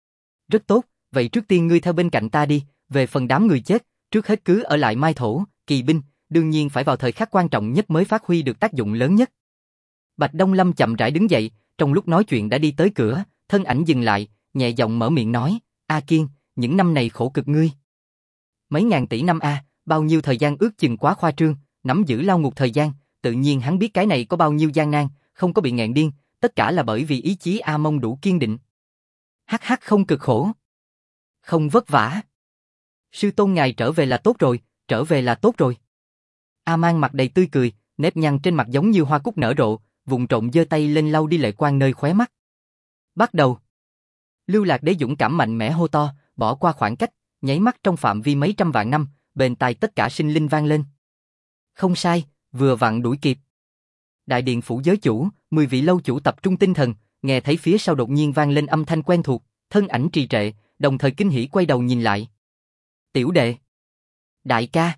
Rất tốt, vậy trước tiên ngươi theo bên cạnh ta đi, về phần đám người chết, trước hết cứ ở lại Mai Thổ, kỳ binh, đương nhiên phải vào thời khắc quan trọng nhất mới phát huy được tác dụng lớn nhất. Bạch Đông Lâm chậm rãi đứng dậy, trong lúc nói chuyện đã đi tới cửa, thân ảnh dừng lại, nhẹ giọng mở miệng nói, A Kiên, những năm này khổ cực ngươi. Mấy ngàn tỷ năm A, bao nhiêu thời gian ước chừng quá khoa trương, nắm giữ lao ngục thời gian, tự nhiên hắn biết cái này có bao nhiêu gian nan, không có bị nghẹn điên, tất cả là bởi vì ý chí A Mông đủ kiên định. Hắc hắc không cực khổ, không vất vả. Sư tôn ngài trở về là tốt rồi, trở về là tốt rồi. A-man mặt đầy tươi cười, nếp nhăn trên mặt giống như hoa cúc nở rộ, vụng trộm giơ tay lên lau đi lệ quang nơi khóe mắt. Bắt đầu. Lưu Lạc Đế dũng cảm mạnh mẽ hô to, bỏ qua khoảng cách, nháy mắt trong phạm vi mấy trăm vạn năm, bên tai tất cả sinh linh vang lên. Không sai, vừa vặn đuổi kịp. Đại điện phủ giới chủ, 10 vị lâu chủ tập trung tinh thần, nghe thấy phía sau đột nhiên vang lên âm thanh quen thuộc, thân ảnh trì trệ, đồng thời kinh hỉ quay đầu nhìn lại. Tiểu đệ. Đại ca.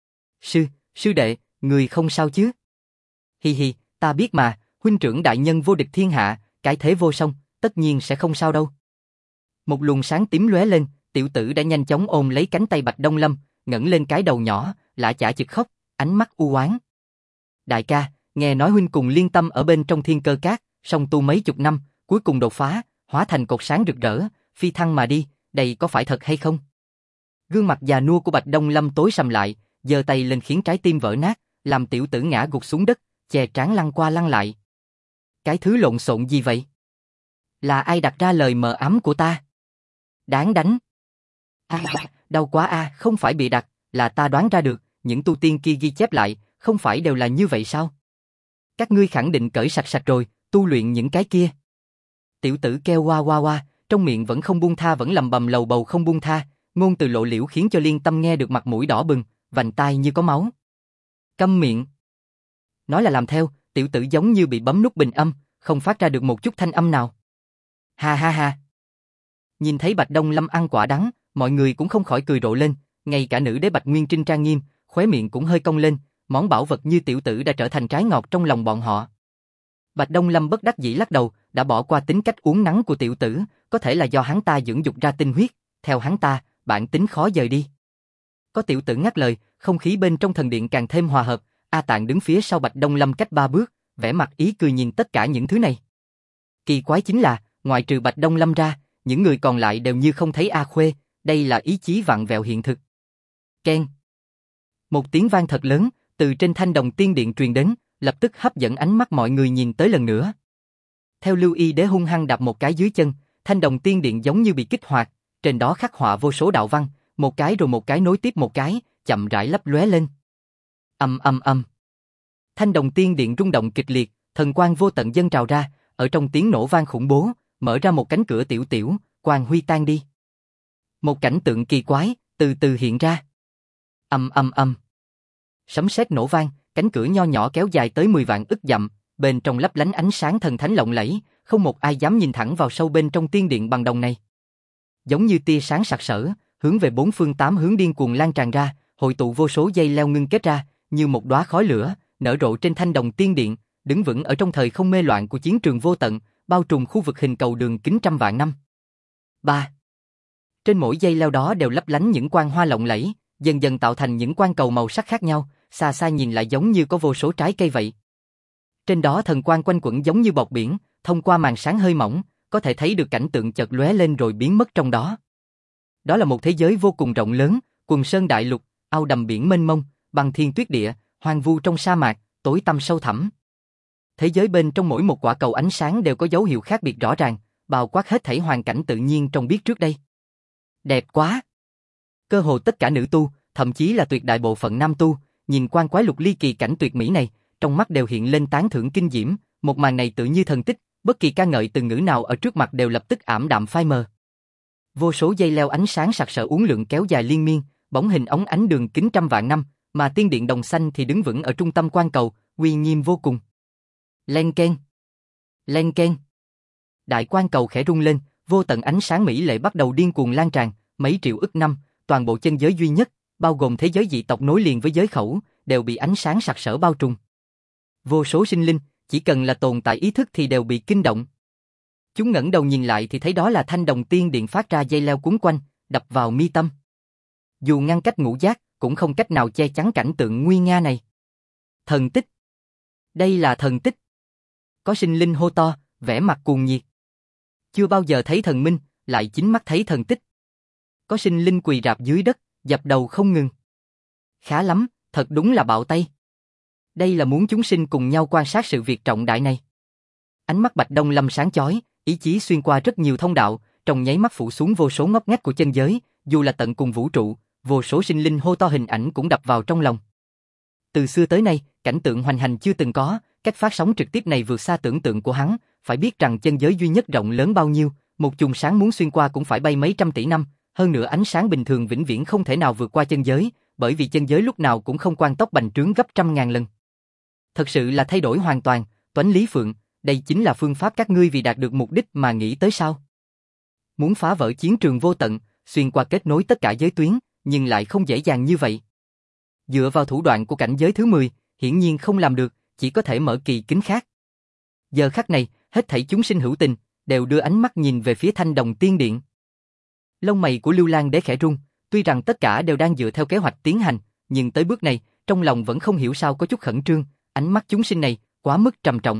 Sư đệ, người không sao chứ? Hi hi, ta biết mà, huynh trưởng đại nhân vô địch thiên hạ, cái thế vô song, tất nhiên sẽ không sao đâu. Một luồng sáng tím lóe lên, tiểu tử đã nhanh chóng ôm lấy cánh tay Bạch Đông Lâm, ngẩng lên cái đầu nhỏ, lả chả chực khóc, ánh mắt u oán. Đại ca, nghe nói huynh cùng Liên Tâm ở bên trong thiên cơ cát, song tu mấy chục năm, cuối cùng đột phá, hóa thành cột sáng rực rỡ, phi thăng mà đi, đây có phải thật hay không? Gương mặt già nua của Bạch Đông Lâm tối sầm lại, giơ tay lên khiến trái tim vỡ nát, làm tiểu tử ngã gục xuống đất, chè trán lăn qua lăn lại. Cái thứ lộn xộn gì vậy? Là ai đặt ra lời mờ ám của ta? Đáng đánh. Đau quá a, không phải bị đặt, là ta đoán ra được, những tu tiên kia ghi chép lại, không phải đều là như vậy sao? Các ngươi khẳng định cởi sạch sạch rồi, tu luyện những cái kia. Tiểu tử kêu qua qua qua, trong miệng vẫn không buông tha, vẫn lầm bầm lầu bầu không buông tha, ngôn từ lộ liễu khiến cho Liên Tâm nghe được mặt mũi đỏ bừng, vành tai như có máu. Câm miệng. Nói là làm theo, tiểu tử giống như bị bấm nút bình âm, không phát ra được một chút thanh âm nào. Ha ha ha. Nhìn thấy Bạch Đông Lâm ăn quả đắng, mọi người cũng không khỏi cười rộ lên, ngay cả nữ đế Bạch Nguyên Trinh trang nghiêm, khóe miệng cũng hơi cong lên, món bảo vật như tiểu tử đã trở thành trái ngọt trong lòng bọn họ. Bạch Đông Lâm bất đắc dĩ lắc đầu, đã bỏ qua tính cách uốn nắn của tiểu tử, có thể là do hắn ta dưỡng dục ra tinh huyết, theo hắn ta, bản tính khó dời đi. Có tiểu tử ngắt lời, không khí bên trong thần điện càng thêm hòa hợp, A Tạng đứng phía sau Bạch Đông Lâm cách 3 bước, vẻ mặt ý cười nhìn tất cả những thứ này. Kỳ quái chính là, ngoại trừ Bạch Đông Lâm ra, những người còn lại đều như không thấy A Khuê, đây là ý chí vặn vẹo hiện thực. Keng. Một tiếng vang thật lớn, từ trên thanh đồng tiên điện truyền đến, lập tức hấp dẫn ánh mắt mọi người nhìn tới lần nữa. Theo Lưu Y Đế hung hăng đạp một cái dưới chân, thanh đồng tiên điện giống như bị kích hoạt, trên đó khắc họa vô số đạo văn, một cái rồi một cái nối tiếp một cái, chậm rãi lấp lóe lên. Ầm ầm ầm. Thanh đồng tiên điện rung động kịch liệt, thần quang vô tận dâng trào ra, ở trong tiếng nổ vang khủng bố, mở ra một cánh cửa tiểu tiểu, quang huy tan đi. Một cảnh tượng kỳ quái từ từ hiện ra. Ầm ầm ầm. Sấm sét nổ vang, cánh cửa nho nhỏ kéo dài tới 10 vạn ức dặm, bên trong lấp lánh ánh sáng thần thánh lộng lẫy, không một ai dám nhìn thẳng vào sâu bên trong tiên điện bằng đồng này. Giống như tia sáng sặc sỡ, hướng về 4 phương 8 hướng điên cuồng lan tràn ra, hội tụ vô số dây leo ngưng kết ra, như một đóa khói lửa, nở rộ trên thanh đồng tiên điện, đứng vững ở trong thời không mê loạn của chiến trường vô tận, bao trùm khu vực hình cầu đường kính trăm vạn năm. 3. Trên mỗi dây leo đó đều lấp lánh những quang hoa lộng lẫy, dần dần tạo thành những quang cầu màu sắc khác nhau, xa xa nhìn lại giống như có vô số trái cây vậy. Trên đó thần quang quanh quẩn giống như bọt biển, thông qua màn sáng hơi mỏng, có thể thấy được cảnh tượng chợt lóe lên rồi biến mất trong đó. Đó là một thế giới vô cùng rộng lớn, quần sơn đại lục, ao đầm biển mênh mông, băng thiên tuyết địa, hoang vu trong sa mạc, tối tăm sâu thẳm. Thế giới bên trong mỗi một quả cầu ánh sáng đều có dấu hiệu khác biệt rõ ràng, bao quát hết thảy hoàn cảnh tự nhiên trong biết trước đây. Đẹp quá! Cơ hồ tất cả nữ tu, thậm chí là tuyệt đại bộ phận nam tu, nhìn quan quái lục ly kỳ cảnh tuyệt mỹ này, trong mắt đều hiện lên tán thưởng kinh diễm, một màn này tự như thần tích, bất kỳ ca ngợi từ ngữ nào ở trước mặt đều lập tức ảm đạm phai mờ. Vô số dây leo ánh sáng sặc sỡ uốn lượn kéo dài liên miên, bóng hình óng ánh đường kính trăm vạn năm, mà tiên điện đồng xanh thì đứng vững ở trung tâm quan cầu, uy nghiêm vô cùng. Len keng, len keng. Đại quan cầu khẽ rung lên, vô tận ánh sáng mỹ lệ bắt đầu điên cuồng lan tràn, mấy triệu ức năm, toàn bộ chân giới duy nhất, bao gồm thế giới dị tộc nối liền với giới khẩu, đều bị ánh sáng sặc sỡ bao trùm. Vô số sinh linh, chỉ cần là tồn tại ý thức thì đều bị kinh động. Chúng ngẩng đầu nhìn lại thì thấy đó là thanh đồng tiên điện phát ra dây leo cuốn quanh, đập vào mi tâm. Dù ngăn cách ngũ giác, cũng không cách nào che chắn cảnh tượng nguy nga này. Thần tích. Đây là thần tích. Có sinh linh hô to, vẻ mặt cuồng nhiệt. Chưa bao giờ thấy thần minh, lại chính mắt thấy thần tích. Có sinh linh quỳ rạp dưới đất, dập đầu không ngừng. Khá lắm, thật đúng là bạo tay. Đây là muốn chúng sinh cùng nhau quan sát sự việc trọng đại này. Ánh mắt Bạch Đông Lâm sáng chói, ý chí xuyên qua rất nhiều thông đạo, trong nháy mắt phủ xuống vô số ngóc ngách của chân giới, dù là tận cùng vũ trụ, vô số sinh linh hô to hình ảnh cũng đập vào trong lòng. Từ xưa tới nay, cảnh tượng hoành hành chưa từng có, cách phát sóng trực tiếp này vượt xa tưởng tượng của hắn, phải biết rằng chân giới duy nhất rộng lớn bao nhiêu, một chùm sáng muốn xuyên qua cũng phải bay mấy trăm tỷ năm, hơn nữa ánh sáng bình thường vĩnh viễn không thể nào vượt qua chân giới, bởi vì chân giới lúc nào cũng không quan tốc bành trướng gấp trăm ngàn lần. Thật sự là thay đổi hoàn toàn, Toánh Lý Phượng, đây chính là phương pháp các ngươi vì đạt được mục đích mà nghĩ tới sao? Muốn phá vỡ chiến trường vô tận, xuyên qua kết nối tất cả giới tuyến, nhưng lại không dễ dàng như vậy. Dựa vào thủ đoạn của cảnh giới thứ 10, hiển nhiên không làm được, chỉ có thể mở kỳ kính khác. Giờ khắc này, hết thảy chúng sinh hữu tình, đều đưa ánh mắt nhìn về phía thanh đồng tiên điện. Lông mày của Lưu Lang Đế khẽ rung, tuy rằng tất cả đều đang dựa theo kế hoạch tiến hành, nhưng tới bước này, trong lòng vẫn không hiểu sao có chút khẩn trương, ánh mắt chúng sinh này, quá mức trầm trọng.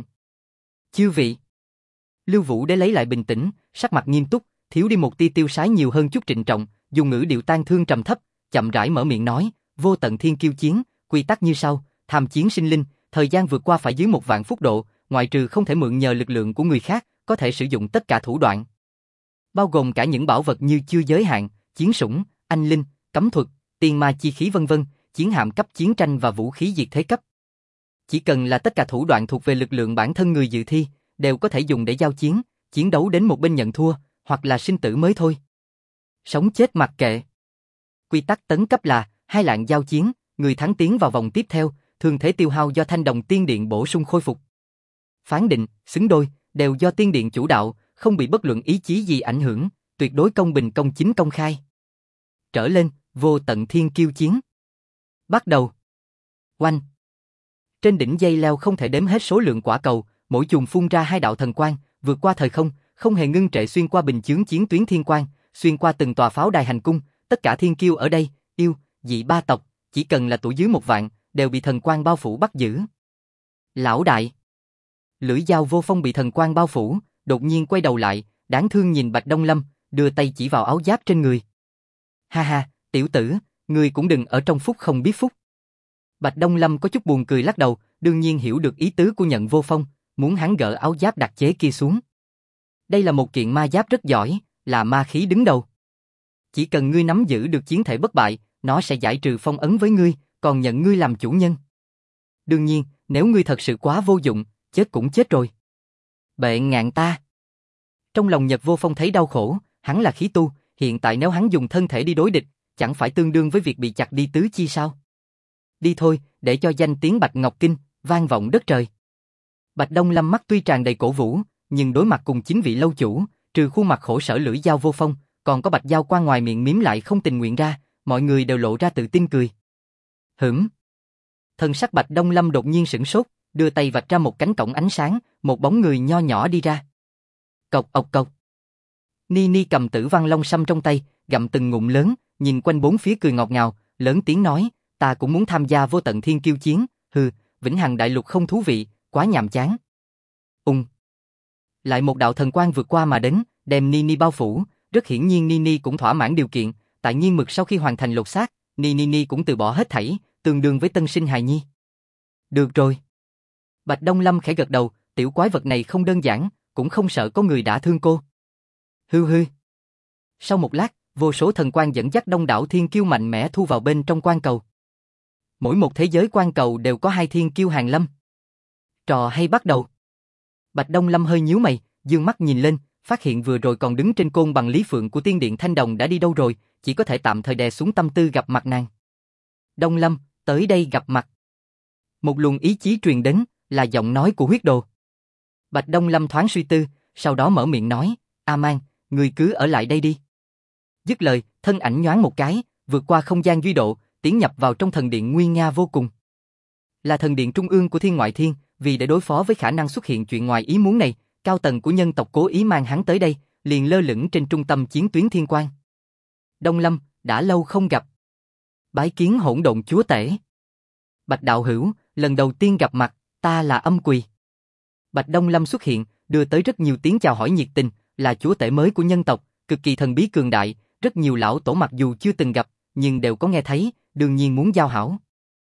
Chư vị. Lưu Vũ Đế lấy lại bình tĩnh, sắc mặt nghiêm túc, thiếu đi một tia tiêu sái nhiều hơn chút trịnh trọng, dùng ngữ điệu tang thương trầm thấp, chậm rãi mở miệng nói, vô tận thiên kiêu chiến, quy tắc như sau, tham chiến sinh linh, thời gian vượt qua phải dưới 1 vạn phút độ, ngoại trừ không thể mượn nhờ lực lượng của người khác, có thể sử dụng tất cả thủ đoạn. Bao gồm cả những bảo vật như chưa giới hạn, chiến sủng, anh linh, cấm thuật, tiên ma chi khí vân vân, chiến hạm cấp chiến tranh và vũ khí diệt thế cấp. Chỉ cần là tất cả thủ đoạn thuộc về lực lượng bản thân người dự thi, đều có thể dùng để giao chiến, chiến đấu đến một bên nhận thua, hoặc là sinh tử mới thôi. Sống chết mặc kệ. Quy tắc tấn cấp là 2 lạng giao chiến, người thắng tiến vào vòng tiếp theo, thường thể tiêu hao do thanh đồng tiên điện bổ sung khôi phục. Phán định, xứng đôi, đều do tiên điện chủ đạo, không bị bất luận ý chí gì ảnh hưởng, tuyệt đối công bình công chính công khai. Trở lên, vô tận thiên kiêu chiến. Bắt đầu. Oanh. Trên đỉnh dây leo không thể đếm hết số lượng quả cầu, mỗi chùm phun ra hai đạo thần quang, vượt qua thời không, không hề ngưng trệ xuyên qua bình chướng chiến tuyến thiên quang, xuyên qua từng tòa pháo đài hành cung, tất cả thiên kiêu ở đây, yêu, dị ba tộc, chỉ cần là tuổi dưới 1 vạn, đều bị thần quang bao phủ bắt giữ. Lão đại. Lưỡi dao vô phong bị thần quang bao phủ, đột nhiên quay đầu lại, đáng thương nhìn Bạch Đông Lâm, đưa tay chỉ vào áo giáp trên người. Ha ha, tiểu tử, ngươi cũng đừng ở trong phúc không biết phúc. Bạch Đông Lâm có chút buồn cười lắc đầu, đương nhiên hiểu được ý tứ của Nhận Vô Phong, muốn hắn gỡ áo giáp đặc chế kia xuống. Đây là một kiện ma giáp rất giỏi, là ma khí đứng đầu. Chỉ cần ngươi nắm giữ được chiến thể bất bại, nó sẽ giải trừ phong ấn với ngươi, còn nhận ngươi làm chủ nhân. Đương nhiên, nếu ngươi thật sự quá vô dụng, chết cũng chết rồi. Bệ ngạn ta. Trong lòng Nhật Vô Phong thấy đau khổ, hắn là khí tu, hiện tại nếu hắn dùng thân thể đi đối địch, chẳng phải tương đương với việc bị chặt đi tứ chi sao? Đi thôi, để cho danh tiếng Bạch Ngọc Kinh vang vọng đất trời. Bạch Đông Lâm mắt tuy tràn đầy cổ vũ, nhưng đối mặt cùng 9 vị lâu chủ, trừ khuôn mặt khổ sở lưỡi dao Vô Phong, còn có Bạch Giao Quan ngoài miệng miếm lại không tình nguyện ra, mọi người đều lộ ra tự tin cười. Hửm. Thần sắc Bạch Đông Lâm đột nhiên sửng sốt, đưa tay vạch ra một cánh cổng ánh sáng, một bóng người nho nhỏ đi ra. Cộc ộc cộc. Ni cầm Tử Văn Long Sâm trong tay, gặm từng ngụm lớn, nhìn quanh bốn phía cười ngọt ngào, lớn tiếng nói, ta cũng muốn tham gia vô tận thiên kiêu chiến, hừ, Vĩnh Hằng Đại Lục không thú vị, quá nhàm chán. Lại một đạo thần quang vượt qua mà đến, đem Ni bao phủ, rất hiển nhiên Ni cũng thỏa mãn điều kiện, tại Nhiên Mực sau khi hoàn thành lột xác, Ni cũng từ bỏ hết thảy, tương đương với tân sinh hài nhi. Được rồi. Bạch Đông Lâm khẽ gật đầu, tiểu quái vật này không đơn giản, cũng không sợ có người đã thương cô. Hư. Sau một lát, vô số thần quang dẫn dắt đông đảo thiên kiêu mạnh mẽ thu vào bên trong quan cầu. Mỗi một thế giới quan cầu đều có 2 thiên kiêu hàng lâm. Trò hay bắt đầu. Bạch Đông Lâm hơi nhíu mày, dương mắt nhìn lên, phát hiện vừa rồi còn đứng trên côn bằng Lý Phượng của Tiên Điện Thanh Đồng đã đi đâu rồi, chỉ có thể tạm thời đè xuống tâm tư gặp mặt nàng. Đông Lâm, tới đây gặp mặt. Một luồng ý chí truyền đến, là giọng nói của huyết đồ. Bạch Đông Lâm thoáng suy tư, sau đó mở miệng nói, A Mang, ngươi cứ ở lại đây đi. Dứt lời, thân ảnh nhoáng một cái, vượt qua không gian duy độ, tiến nhập vào trong thần điện nguy nga vô cùng. Là thần điện trung ương của Thiên Ngoại Thiên, vì để đối phó với khả năng xuất hiện chuyện ngoài ý muốn này, cao tầng của nhân tộc cố ý mang hắn tới đây, liền lơ lửng trên trung tâm chiến tuyến thiên quang. Đông Lâm, đã lâu không gặp. Bái kiến Hỗn Độn Chúa Tể. Bạch đạo hữu, lần đầu tiên gặp mặt, ta là Âm Quỳ. Bạch Đông Lâm xuất hiện, đưa tới rất nhiều tiếng chào hỏi nhiệt tình, là chúa tể mới của nhân tộc, cực kỳ thần bí cường đại, rất nhiều lão tổ mặc dù chưa từng gặp, nhưng đều có nghe thấy, đương nhiên muốn giao hảo.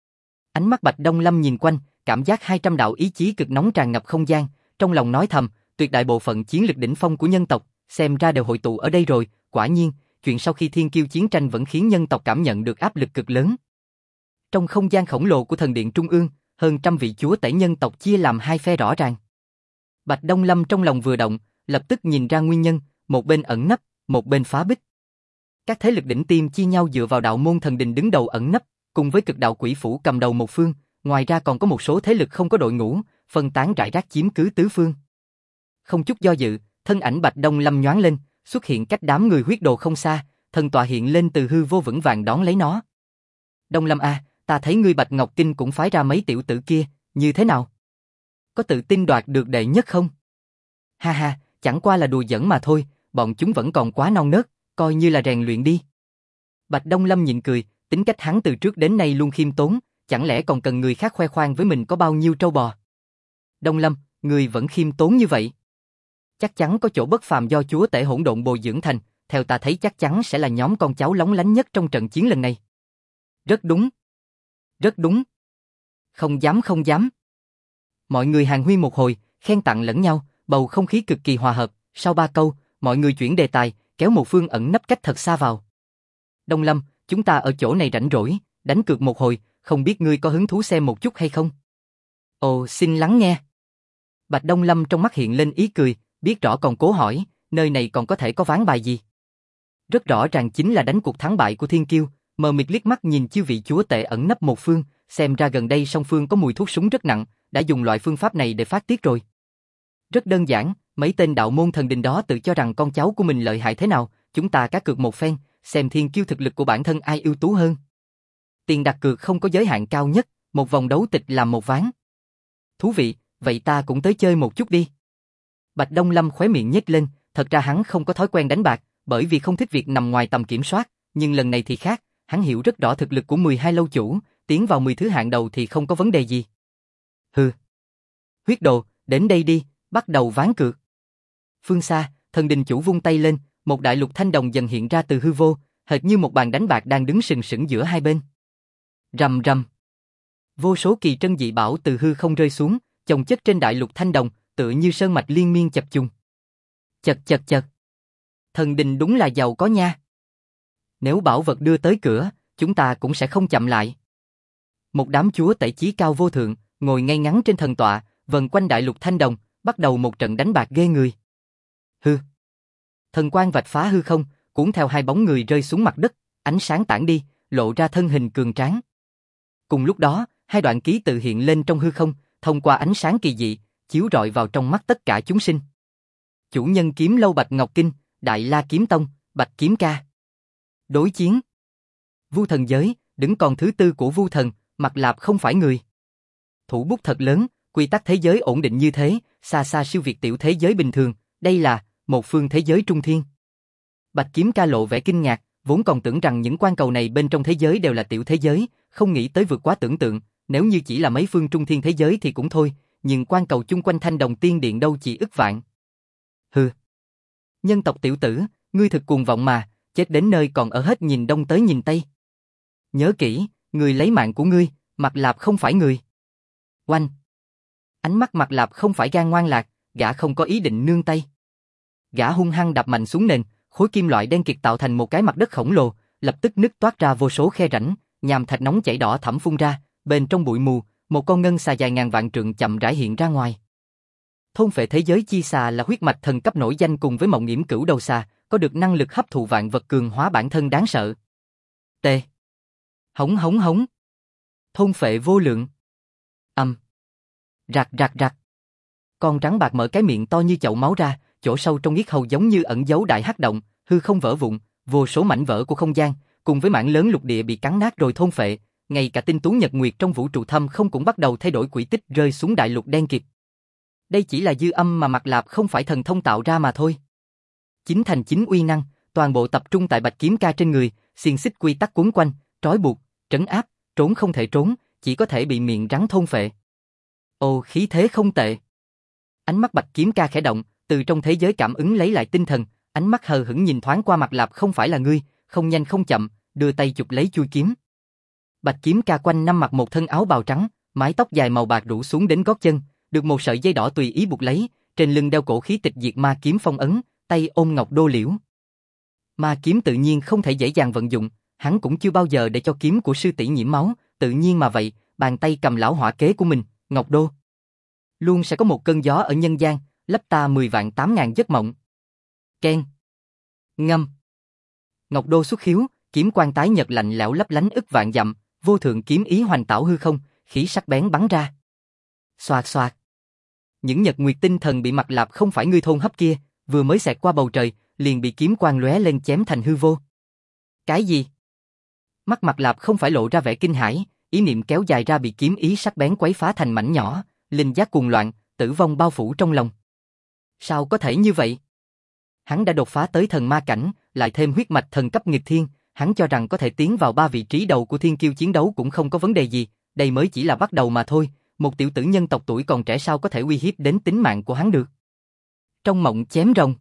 Ánh mắt Bạch Đông Lâm nhìn quanh, cảm giác 200 đạo ý chí cực nóng tràn ngập không gian, trong lòng nói thầm, tuyệt đại bộ phận chiến lực đỉnh phong của nhân tộc, xem ra đều hội tụ ở đây rồi, quả nhiên, chuyện sau khi thiên kiêu chiến tranh vẫn khiến nhân tộc cảm nhận được áp lực cực lớn. Trong không gian khổng lồ của thần điện trung ương, hơn trăm vị chúa tể nhân tộc chia làm 2 phe rõ ràng. Bạch Đông Lâm trong lòng vừa động, lập tức nhìn ra nguyên nhân, một bên ẩn nấp, một bên phá bích. Các thế lực đỉnh tiêm chia nhau dựa vào đạo môn thần đình đứng đầu ẩn nấp, cùng với cực đạo quỷ phủ cầm đầu một phương, ngoài ra còn có một số thế lực không có đội ngũ, phân tán rải rác chiếm cứ tứ phương. Không chút do dự, thân ảnh Bạch Đông Lâm nhoáng lên, xuất hiện cách đám người huyết đồ không xa, thần tọa hiện lên từ hư vô vững vàng đón lấy nó. Đông Lâm a, ta thấy ngươi Bạch Ngọc Kinh cũng phái ra mấy tiểu tử kia, như thế nào? Có tự tin đoạt được đệ nhất không? Ha ha, chẳng qua là đùa giỡn mà thôi, bọn chúng vẫn còn quá non nớt, coi như là rèn luyện đi. Bạch Đông Lâm nhịn cười, tính cách hắn từ trước đến nay luôn khiêm tốn, chẳng lẽ còn cần người khác khoe khoang với mình có bao nhiêu trâu bò? Đông Lâm, người vẫn khiêm tốn như vậy. Chắc chắn có chỗ bất phàm do chúa tể hỗn độn bồi dưỡng thành, theo ta thấy chắc chắn sẽ là nhóm con cháu lóng lánh nhất trong trận chiến lần này. Rất đúng. Rất đúng. Không dám không dám. Mọi người hàn huyên một hồi, khen tặng lẫn nhau, bầu không khí cực kỳ hòa hợp, sau 3 câu, mọi người chuyển đề tài, kéo một phương ẩn nấp cách thật xa vào. Đông Lâm, chúng ta ở chỗ này rảnh rỗi, đánh cược một hồi, không biết ngươi có hứng thú xem một chút hay không? Ồ, xin lắng nghe. Bạch Đông Lâm trong mắt hiện lên ý cười, biết rõ còn cố hỏi, nơi này còn có thể có ván bài gì? Rất rõ ràng chính là đánh cuộc thắng bại của thiên kiêu, mờ mịt liếc mắt nhìn chư vị chúa tể ẩn nấp một phương, xem ra gần đây song phương có mùi thuốc súng rất nặng, đã dùng loại phương pháp này để phát tiết rồi. Rất đơn giản, mấy tên đạo môn thần đình đó tự cho rằng con cháu của mình lợi hại thế nào, chúng ta cá cược một phen, xem thiên kiêu thực lực của bản thân ai ưu tú hơn. Tiền đặt cược không có giới hạn cao nhất, một vòng đấu tịch làm một ván. Thú vị, vậy ta cũng tới chơi một chút đi. Bạch Đông Lâm khóe miệng nhếch lên, thật ra hắn không có thói quen đánh bạc, bởi vì không thích việc nằm ngoài tầm kiểm soát, nhưng lần này thì khác, hắn hiểu rất rõ thực lực của 12 lâu chủ, tiến vào 10 thứ hạng đầu thì không có vấn đề gì. Hừ. Huyết đồ, đến đây đi, bắt đầu ván cược. Phương xa, thần đình chủ vung tay lên, một đại lục thanh đồng dần hiện ra từ hư vô, hệt như một bàn đánh bạc đang đứng sừng sững giữa hai bên. Rầm rầm. Vô số kỳ trân dị bảo từ hư không rơi xuống, chồng chất trên đại lục thanh đồng, tựa như sơn mạch liên miên chập trùng. Chật chật chật. Thần đình đúng là giàu có nha. Nếu bảo vật đưa tới cửa, chúng ta cũng sẽ không chậm lại. Một đám chúa tể chí cao vô thượng, ngồi ngay ngắn trên thần tọa, vần quanh đại lục thanh đồng, bắt đầu một trận đánh bạc ghê người. Hư. Thần quang vạch phá hư không, cuốn theo hai bóng người rơi xuống mặt đất, ánh sáng tản đi, lộ ra thân hình cường tráng. Cùng lúc đó, hai đoạn ký tự hiện lên trong hư không, thông qua ánh sáng kỳ dị, chiếu rọi vào trong mắt tất cả chúng sinh. Chủ nhân kiếm lâu Bạch Ngọc Kinh, Đại La Kiếm Tông, Bạch Kiếm Ca. Đối chiến. Vu thần giới, đứng còn thứ tư của Vu thần, Mạc Lạp không phải người. Thủ bút thật lớn, quy tắc thế giới ổn định như thế, xa xa siêu việt tiểu thế giới bình thường, đây là một phương thế giới trung thiên. Bạch Kiếm Ca lộ vẻ kinh ngạc, vốn còn tưởng rằng những quan cầu này bên trong thế giới đều là tiểu thế giới, không nghĩ tới vượt quá tưởng tượng, nếu như chỉ là mấy phương trung thiên thế giới thì cũng thôi, nhưng quan cầu chung quanh Thanh Đồng Tiên Điện đâu chỉ ức vạn. Hừ. Nhân tộc tiểu tử, ngươi thực cuồng vọng mà, chết đến nơi còn ở hết nhìn đông tới nhìn tây. Nhớ kỹ, người lấy mạng của ngươi, Mạc Lạp không phải người. Oanh. Ánh mắt Mạc Lạp không phải gan ngoan lạc, gã không có ý định nương tay. Gã hung hăng đạp mạnh xuống nền, khối kim loại đen kịt tạo thành một cái mặt đất khổng lồ, lập tức nứt toát ra vô số khe rãnh, nham thạch nóng chảy đỏ thẫm phun ra, bên trong bụi mù, một con ngân xà dài ngàn vạn trượng chậm rãi hiện ra ngoài. Thôn phệ thế giới chi xà là huyết mạch thần cấp nổi danh cùng với mộng nghiễm cửu đầu xà, có được năng lực hấp thụ vạn vật cường hóa bản thân đáng sợ. T. Hống hống hống. Thôn phệ vô lượng. Rạc rạc rạc. Con rắn bạc mở cái miệng to như chậu máu ra, chỗ sâu trong yết hầu giống như ẩn giấu đại hắc động, hư không vỡ vụn, vô số mảnh vỡ của không gian, cùng với mảng lớn lục địa bị cắn nát rồi thôn phệ, ngay cả tinh tú nhật nguyệt trong vũ trụ thâm không cũng bắt đầu thay đổi quỹ tích rơi xuống đại lục đen kịt. Đây chỉ là dư âm mà Mạc Lạp không phải thần thông tạo ra mà thôi. Chính thành chính uy năng, toàn bộ tập trung tại Bạch Kiếm Ca trên người, xiềng xích quy tắc quấn quanh, trói buộc, trấn áp, trốn không thể trốn, chỉ có thể bị miệng rắn thôn phệ. Ồ, khí thế không tệ. Ánh mắt Bạch Kiếm Ca khẽ động, từ trong thế giới cảm ứng lấy lại tinh thần, ánh mắt hờ hững nhìn thoáng qua Mạc Lạp không phải là ngươi, không nhanh không chậm, đưa tay chụp lấy chuôi kiếm. Bạch Kiếm Ca quanh năm mặc một thân áo bào trắng, mái tóc dài màu bạc rủ xuống đến gót chân, được một sợi dây đỏ tùy ý buộc lấy, trên lưng đeo cổ khí tịch diệt ma kiếm phong ấn, tay ôm ngọc đô liễu. Ma kiếm tự nhiên không thể dễ dàng vận dụng, hắn cũng chưa bao giờ để cho kiếm của sư tỷ nhiễm máu, tự nhiên mà vậy, bàn tay cầm lão hỏa kế của mình, ngọc đô. Luôn sẽ có một cơn gió ở nhân gian, lấp ta 10 vạn 8 ngàn giấc mộng. Keng. Ngâm. Ngọc đô xuất hiếu, kiếm quang tái nhật lạnh lẽo lấp lánh ức vạn dặm, vô thượng kiếm ý hoành tảo hư không, khí sắc bén bắn ra. Xoạt xoạt. Những nhật nguyệt tinh thần bị Mạc Lạp không phải ngươi thôn hấp kia, vừa mới xẹt qua bầu trời, liền bị kiếm quang lóe lên chém thành hư vô. Cái gì? Mắt Mạc Lạp không phải lộ ra vẻ kinh hãi, ý niệm kéo dài ra bị kiếm ý sắc bén quấy phá thành mảnh nhỏ, linh giác cuồng loạn, tử vong bao phủ trong lòng. Sao có thể như vậy? Hắn đã đột phá tới thần ma cảnh, lại thêm huyết mạch thần cấp nghịch thiên, hắn cho rằng có thể tiến vào 3 vị trí đầu của thiên kiêu chiến đấu cũng không có vấn đề gì, đây mới chỉ là bắt đầu mà thôi, một tiểu tử nhân tộc tuổi còn trẻ sao có thể uy hiếp đến tính mạng của hắn được. Trong mộng chém rồng.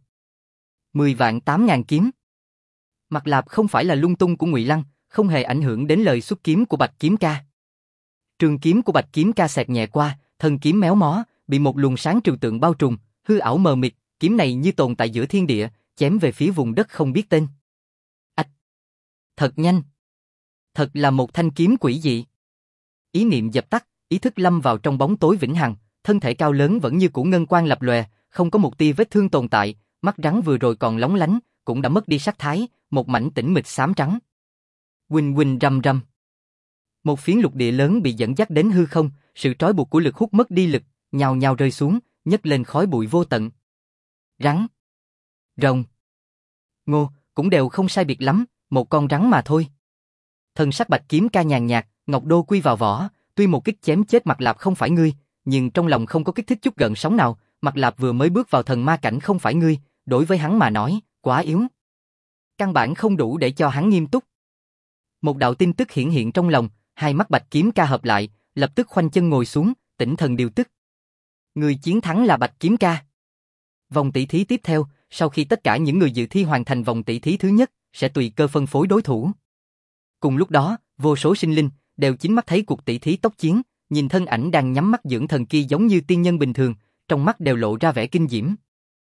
10 vạn 8 ngàn kiếm. Mạc Lạp không phải là lung tung của Ngụy Lăng, không hề ảnh hưởng đến lời xuất kiếm của Bạch Kiếm Ca. Trường kiếm của Bạch Kiếm Ca xẹt nhẹ qua, thân kiếm méo mó, bị một luồng sáng trừu tượng bao trùm, hư ảo mờ mịt, kiếm này như tồn tại giữa thiên địa, chém về phía vùng đất không biết tên. Ách! Thật nhanh! Thật là một thanh kiếm quỷ dị. Ý niệm dập tắt, ý thức lâm vào trong bóng tối vĩnh hằng, thân thể cao lớn vẫn như cũ ngân quang lập lòe, không có một tia vết thương tồn tại, mắt rắn vừa rồi còn lóng lánh, cũng đã mất đi sắc thái, một mảnh tĩnh mịch xám trắng. Huỳnh huỳnh rầm rầm. Một phiến lục địa lớn bị dẫn dắt đến hư không, sự trói buộc của lực hút mất đi lực, nhào nhào rơi xuống, nhấc lên khói bụi vô tận. Rắn, rồng, ngô, cũng đều không sai biệt lắm, một con rắn mà thôi. Thần sắc Bạch Kiếm Ca nhàn nhạt, ngọc đô quy vào vỏ, tuy một kích chém chết Mạc Lạp không phải ngươi, nhưng trong lòng không có kích thích chút gợn sóng nào, Mạc Lạp vừa mới bước vào thần ma cảnh không phải ngươi, đối với hắn mà nói, quá yếu. Căn bản không đủ để cho hắn nghiêm túc. Một đạo tin tức hiển hiện trong lòng, hai mắt Bạch Kiếm Ca hợp lại, lập tức khoanh chân ngồi xuống, tĩnh thần điều tức. Người chiến thắng là Bạch Kiếm Ca. Vòng tỷ thí tiếp theo, sau khi tất cả những người dự thi hoàn thành vòng tỷ thí thứ nhất, sẽ tùy cơ phân phối đối thủ. Cùng lúc đó, vô số sinh linh đều chính mắt thấy cuộc tỷ thí tốc chiến, nhìn thân ảnh đang nhắm mắt dưỡng thần kia giống như tiên nhân bình thường, trong mắt đều lộ ra vẻ kinh diễm.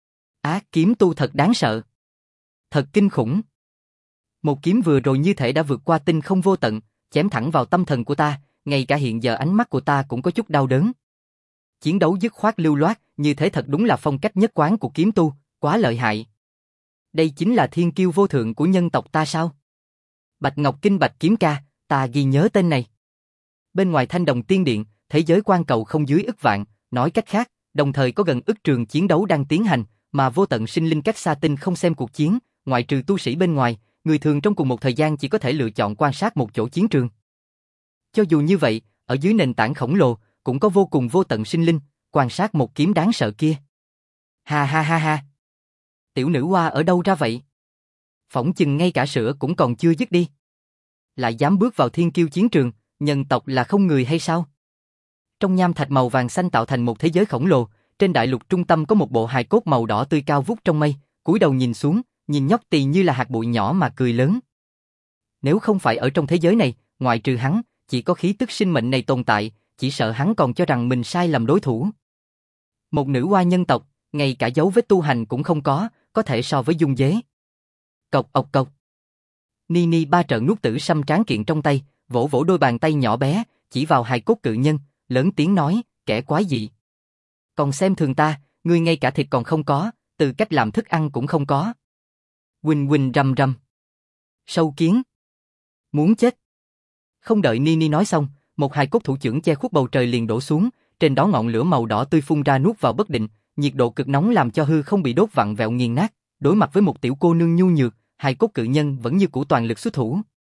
Kiếm tu thật đáng sợ. Thật kinh khủng. Một kiếm vừa rồi như thể đã vượt qua tinh không vô tận, chém thẳng vào tâm thần của ta, ngay cả hiện giờ ánh mắt của ta cũng có chút đau đớn. Chiến đấu dứt khoát lưu loát, như thế thật đúng là phong cách nhất quán của kiếm tu, quá lợi hại. Đây chính là thiên kiêu vô thượng của nhân tộc ta sao? Bạch Ngọc Kinh Bạch Kiếm Ca, ta ghi nhớ tên này. Bên ngoài Thanh Đồng Tiên Điện, thế giới quan cầu không dưới ức vạn, nói cách khác, đồng thời có gần ức trường chiến đấu đang tiến hành, mà vô tận sinh linh cách xa tinh không xem cuộc chiến, ngoại trừ tu sĩ bên ngoài, người thường trong cùng một thời gian chỉ có thể lựa chọn quan sát một chỗ chiến trường. Cho dù như vậy, ở dưới nền tảng khổng lồ, cũng có vô cùng vô tận sinh linh, quan sát một kiếm đáng sợ kia. Ha ha ha ha. Tiểu nữ hoa ở đâu ra vậy? Phỏng chừng ngay cả sữa cũng còn chưa dứt đi. Lại dám bước vào thiên kiêu chiến trường, nhân tộc là không người hay sao? Trong nham thạch màu vàng xanh tạo thành một thế giới khổng lồ, trên đại lục trung tâm có một bộ hài cốt màu đỏ tươi cao vút trong mây, cúi đầu nhìn xuống, nhìn nhóc tì như là hạt bụi nhỏ mà cười lớn. Nếu không phải ở trong thế giới này, ngoại trừ hắn, chỉ có khí tức sinh mệnh này tồn tại, chỉ sợ hắn còn cho rằng mình sai lầm đối thủ. Một nữ hoa nhân tộc, ngay cả dấu vết tu hành cũng không có thể so với dung dế. Cộc ộc cộc. Nini ba trợn nuốt tử sâm tráng kiện trong tay, vỗ vỗ đôi bàn tay nhỏ bé, chỉ vào hài cốt cự nhân, lớn tiếng nói, kẻ quái dị. Còn xem thường ta, ngươi ngay cả thịt còn không có, từ cách làm thức ăn cũng không có. Huỳnh huỳnh rầm rầm. Sâu kiến. Muốn chết. Không đợi Nini nói xong, một hài cốt thủ trưởng che khuất bầu trời liền đổ xuống, trên đó ngọn lửa màu đỏ tươi phun ra nuốt vào bất định, nhiệt độ cực nóng làm cho hư không bị đốt vặn vẹo nghiền nát, đối mặt với một tiểu cô nương nhu nhược, hài cốt cự nhân vẫn như cũ toàn lực xuất thủ.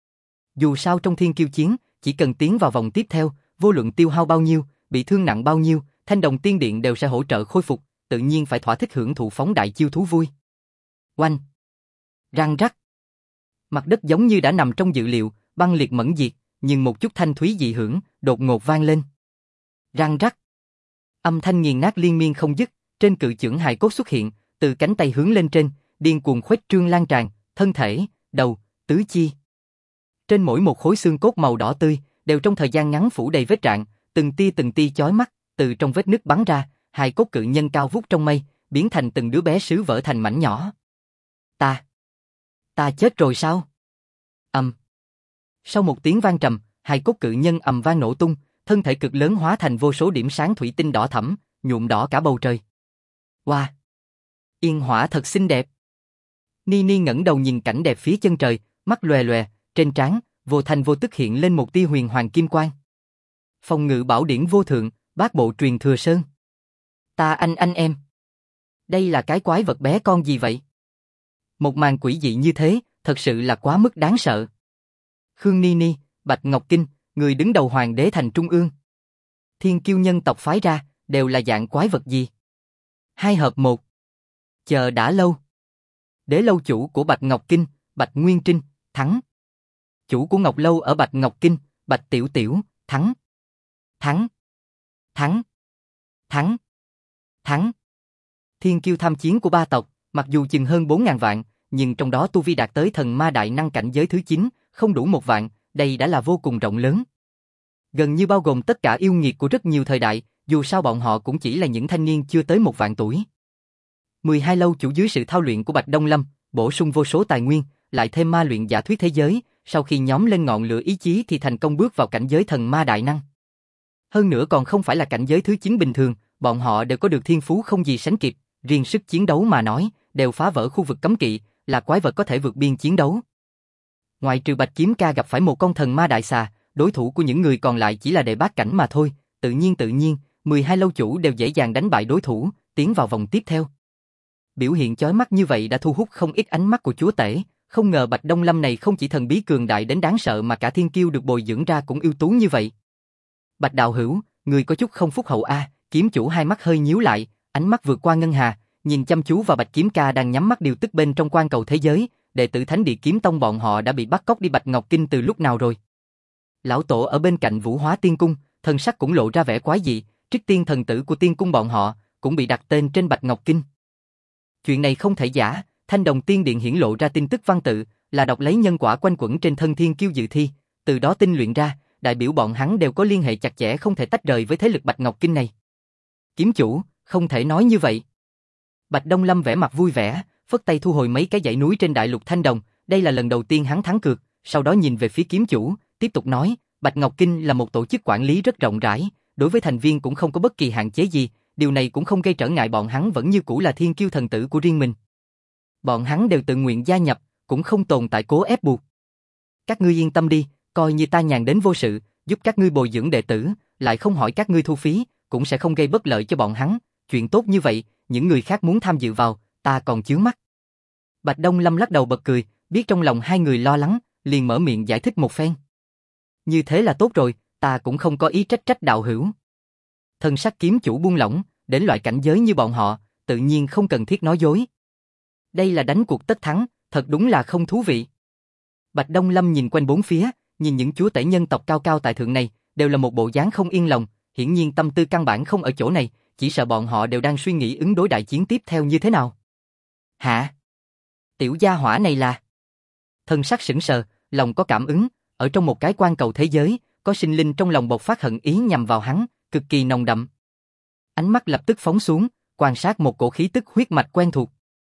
Dù sao trong thiên kiêu chiến, chỉ cần tiến vào vòng tiếp theo, vô luận tiêu hao bao nhiêu, bị thương nặng bao nhiêu, Thanh Đồng Tiên Điện đều sẽ hỗ trợ khôi phục, tự nhiên phải thỏa thích hưởng thụ phóng đại chiêu thú vui. Oanh! Răng rắc! Mặt đất giống như đã nằm trong dự liệu, băng liệt mẫn diệt, nhưng một chút thanh thúy dị hưởng, đột ngột vang lên. Răng rắc! Âm thanh nghiền nát liên miên không dứt, trên cự chưởng hài cốt xuất hiện, từ cánh tay hướng lên trên, điên cuồng khuếch trương lan tràn, thân thể, đầu, tứ chi. Trên mỗi một khối xương cốt màu đỏ tươi, đều trong thời gian ngắn phủ đầy vết rạn, từng tia chói mắt, từ trong vết nứt bắn ra, hài cốt cự nhân cao vút trong mây, biến thành từng đứa bé sứ vỡ thành mảnh nhỏ. Ta chết rồi sao? Sau một tiếng vang trầm, hài cốt cự nhân ầm vang nổ tung, thân thể cực lớn hóa thành vô số điểm sáng thủy tinh đỏ thẫm, nhuộm đỏ cả bầu trời. Wow! Yên hỏa thật xinh đẹp. Nini ngẩng đầu nhìn cảnh đẹp phía chân trời, mắt lòe lòe, trên trán, vô thanh vô tức hiện lên một tia huyền hoàng kim quang. Phòng ngự bảo điển vô thượng, bát bộ truyền thừa sơn. Anh em. Đây là cái quái vật bé con gì vậy? Một màn quỷ dị như thế, thật sự là quá mức đáng sợ. Khương Nini, Bạch Ngọc Kinh, người đứng đầu Hoàng Đế Thành Trung ương. Thiên kiêu nhân tộc phái ra, đều là dạng quái vật gì? 2 hợp 1. Chờ đã lâu. Đế lâu chủ của Bạch Ngọc Kinh, Bạch Nguyên Trinh, thắng. Chủ của Ngọc Lâu ở Bạch Ngọc Kinh, Bạch Tiểu Tiểu, thắng. Thắng. Thiên kiêu tham chiến của 3 tộc, mặc dù chừng hơn 4.000 vạn, nhưng trong đó tu vi đạt tới thần ma đại năng cảnh giới thứ 9, không đủ 1 vạn, đây đã là vô cùng rộng lớn. Gần như bao gồm tất cả yêu nghiệt của rất nhiều thời đại, dù sao bọn họ cũng chỉ là những thanh niên chưa tới 1 vạn tuổi. 12 lâu chủ dưới sự thao luyện của Bạch Đông Lâm, bổ sung vô số tài nguyên, lại thêm ma luyện giả thuyết thế giới, sau khi nhóm lên ngọn lửa ý chí thì thành công bước vào cảnh giới thần ma đại năng. Hơn nữa còn không phải là cảnh giới thứ 9 bình thường, bọn họ đều có được thiên phú không gì sánh kịp, riêng sức chiến đấu mà nói, đều phá vỡ khu vực cấm kỵ, là quái vật có thể vượt biên chiến đấu. Ngoại trừ Bạch Kiếm Ca gặp phải một con thần ma đại xà, đối thủ của những người còn lại chỉ là đệ bát cảnh mà thôi, tự nhiên, 12 lâu chủ đều dễ dàng đánh bại đối thủ, tiến vào vòng tiếp theo. Biểu hiện chói mắt như vậy đã thu hút không ít ánh mắt của chúa tể, không ngờ Bạch Đông Lâm này không chỉ thần bí cường đại đến đáng sợ mà cả thiên kiêu được bồi dưỡng ra cũng ưu tú như vậy. Bạch đạo hữu, người có chút không phúc hậu a, kiếm chủ hai mắt hơi nhíu lại, ánh mắt vượt qua ngân hà, nhìn chăm chú vào Bạch Kiếm Ca đang nhắm mắt điều tức bên trong quan cầu thế giới, đệ tử Thánh Địa Kiếm Tông bọn họ đã bị bắt cóc đi Bạch Ngọc Kinh từ lúc nào rồi? Lão tổ ở bên cạnh Vũ Hóa Tiên Cung, thần sắc cũng lộ ra vẻ quái dị, Trích Tiên thần tử của Tiên Cung bọn họ cũng bị đặt tên trên Bạch Ngọc Kinh. Chuyện này không thể giả, Thanh Đồng Tiên Điện hiển lộ ra tin tức văn tự, là đọc lấy nhân quả quanh quẩn trên thân thiên kiêu dự thi, từ đó tinh luyện ra, đại biểu bọn hắn đều có liên hệ chặt chẽ không thể tách rời với thế lực Bạch Ngọc Kinh này. Kiếm chủ, không thể nói như vậy. Bạch Đông Lâm vẻ mặt vui vẻ, phất tay thu hồi mấy cái dãy núi trên đại lục Thanh Đồng, đây là lần đầu tiên hắn thắng cược, sau đó nhìn về phía kiếm chủ, tiếp tục nói, Bạch Ngọc Kinh là một tổ chức quản lý rất rộng rãi, đối với thành viên cũng không có bất kỳ hạn chế gì, điều này cũng không gây trở ngại bọn hắn vẫn như cũ là thiên kiêu thần tử của riêng mình. Bọn hắn đều tự nguyện gia nhập, cũng không tồn tại cố ép buộc. Các ngươi yên tâm đi, coi như ta nhàn đến vô sự, giúp các ngươi bồi dưỡng đệ tử, lại không hỏi các ngươi thu phí, cũng sẽ không gây bất lợi cho bọn hắn, chuyện tốt như vậy, những người khác muốn tham dự vào, ta còn chướng mắt. Bạch Đông Lâm lắc đầu bật cười, biết trong lòng hai người lo lắng, liền mở miệng giải thích một phen. Như thế là tốt rồi, ta cũng không có ý trách đạo hữu. Thần sắc kiếm chủ buông lỏng, đến loại cảnh giới như bọn họ, tự nhiên không cần thiết nói dối. Đây là đánh cuộc tất thắng, thật đúng là không thú vị. Bạch Đông Lâm nhìn quanh bốn phía, nhìn những chúa tể nhân tộc cao cao tại thượng này, đều là một bộ dáng không yên lòng, hiển nhiên tâm tư căn bản không ở chỗ này, chỉ sợ bọn họ đều đang suy nghĩ ứng đối đại chiến tiếp theo như thế nào. Hả? Tiểu gia hỏa này là... Thần sắc sững sờ, lòng có cảm ứng, ở trong một cái quan cầu thế giới, có sinh linh trong lòng bộc phát hận ý nhằm vào hắn, cực kỳ nồng đậm. Ánh mắt lập tức phóng xuống, quan sát một cổ khí tức huyết mạch quen thuộc.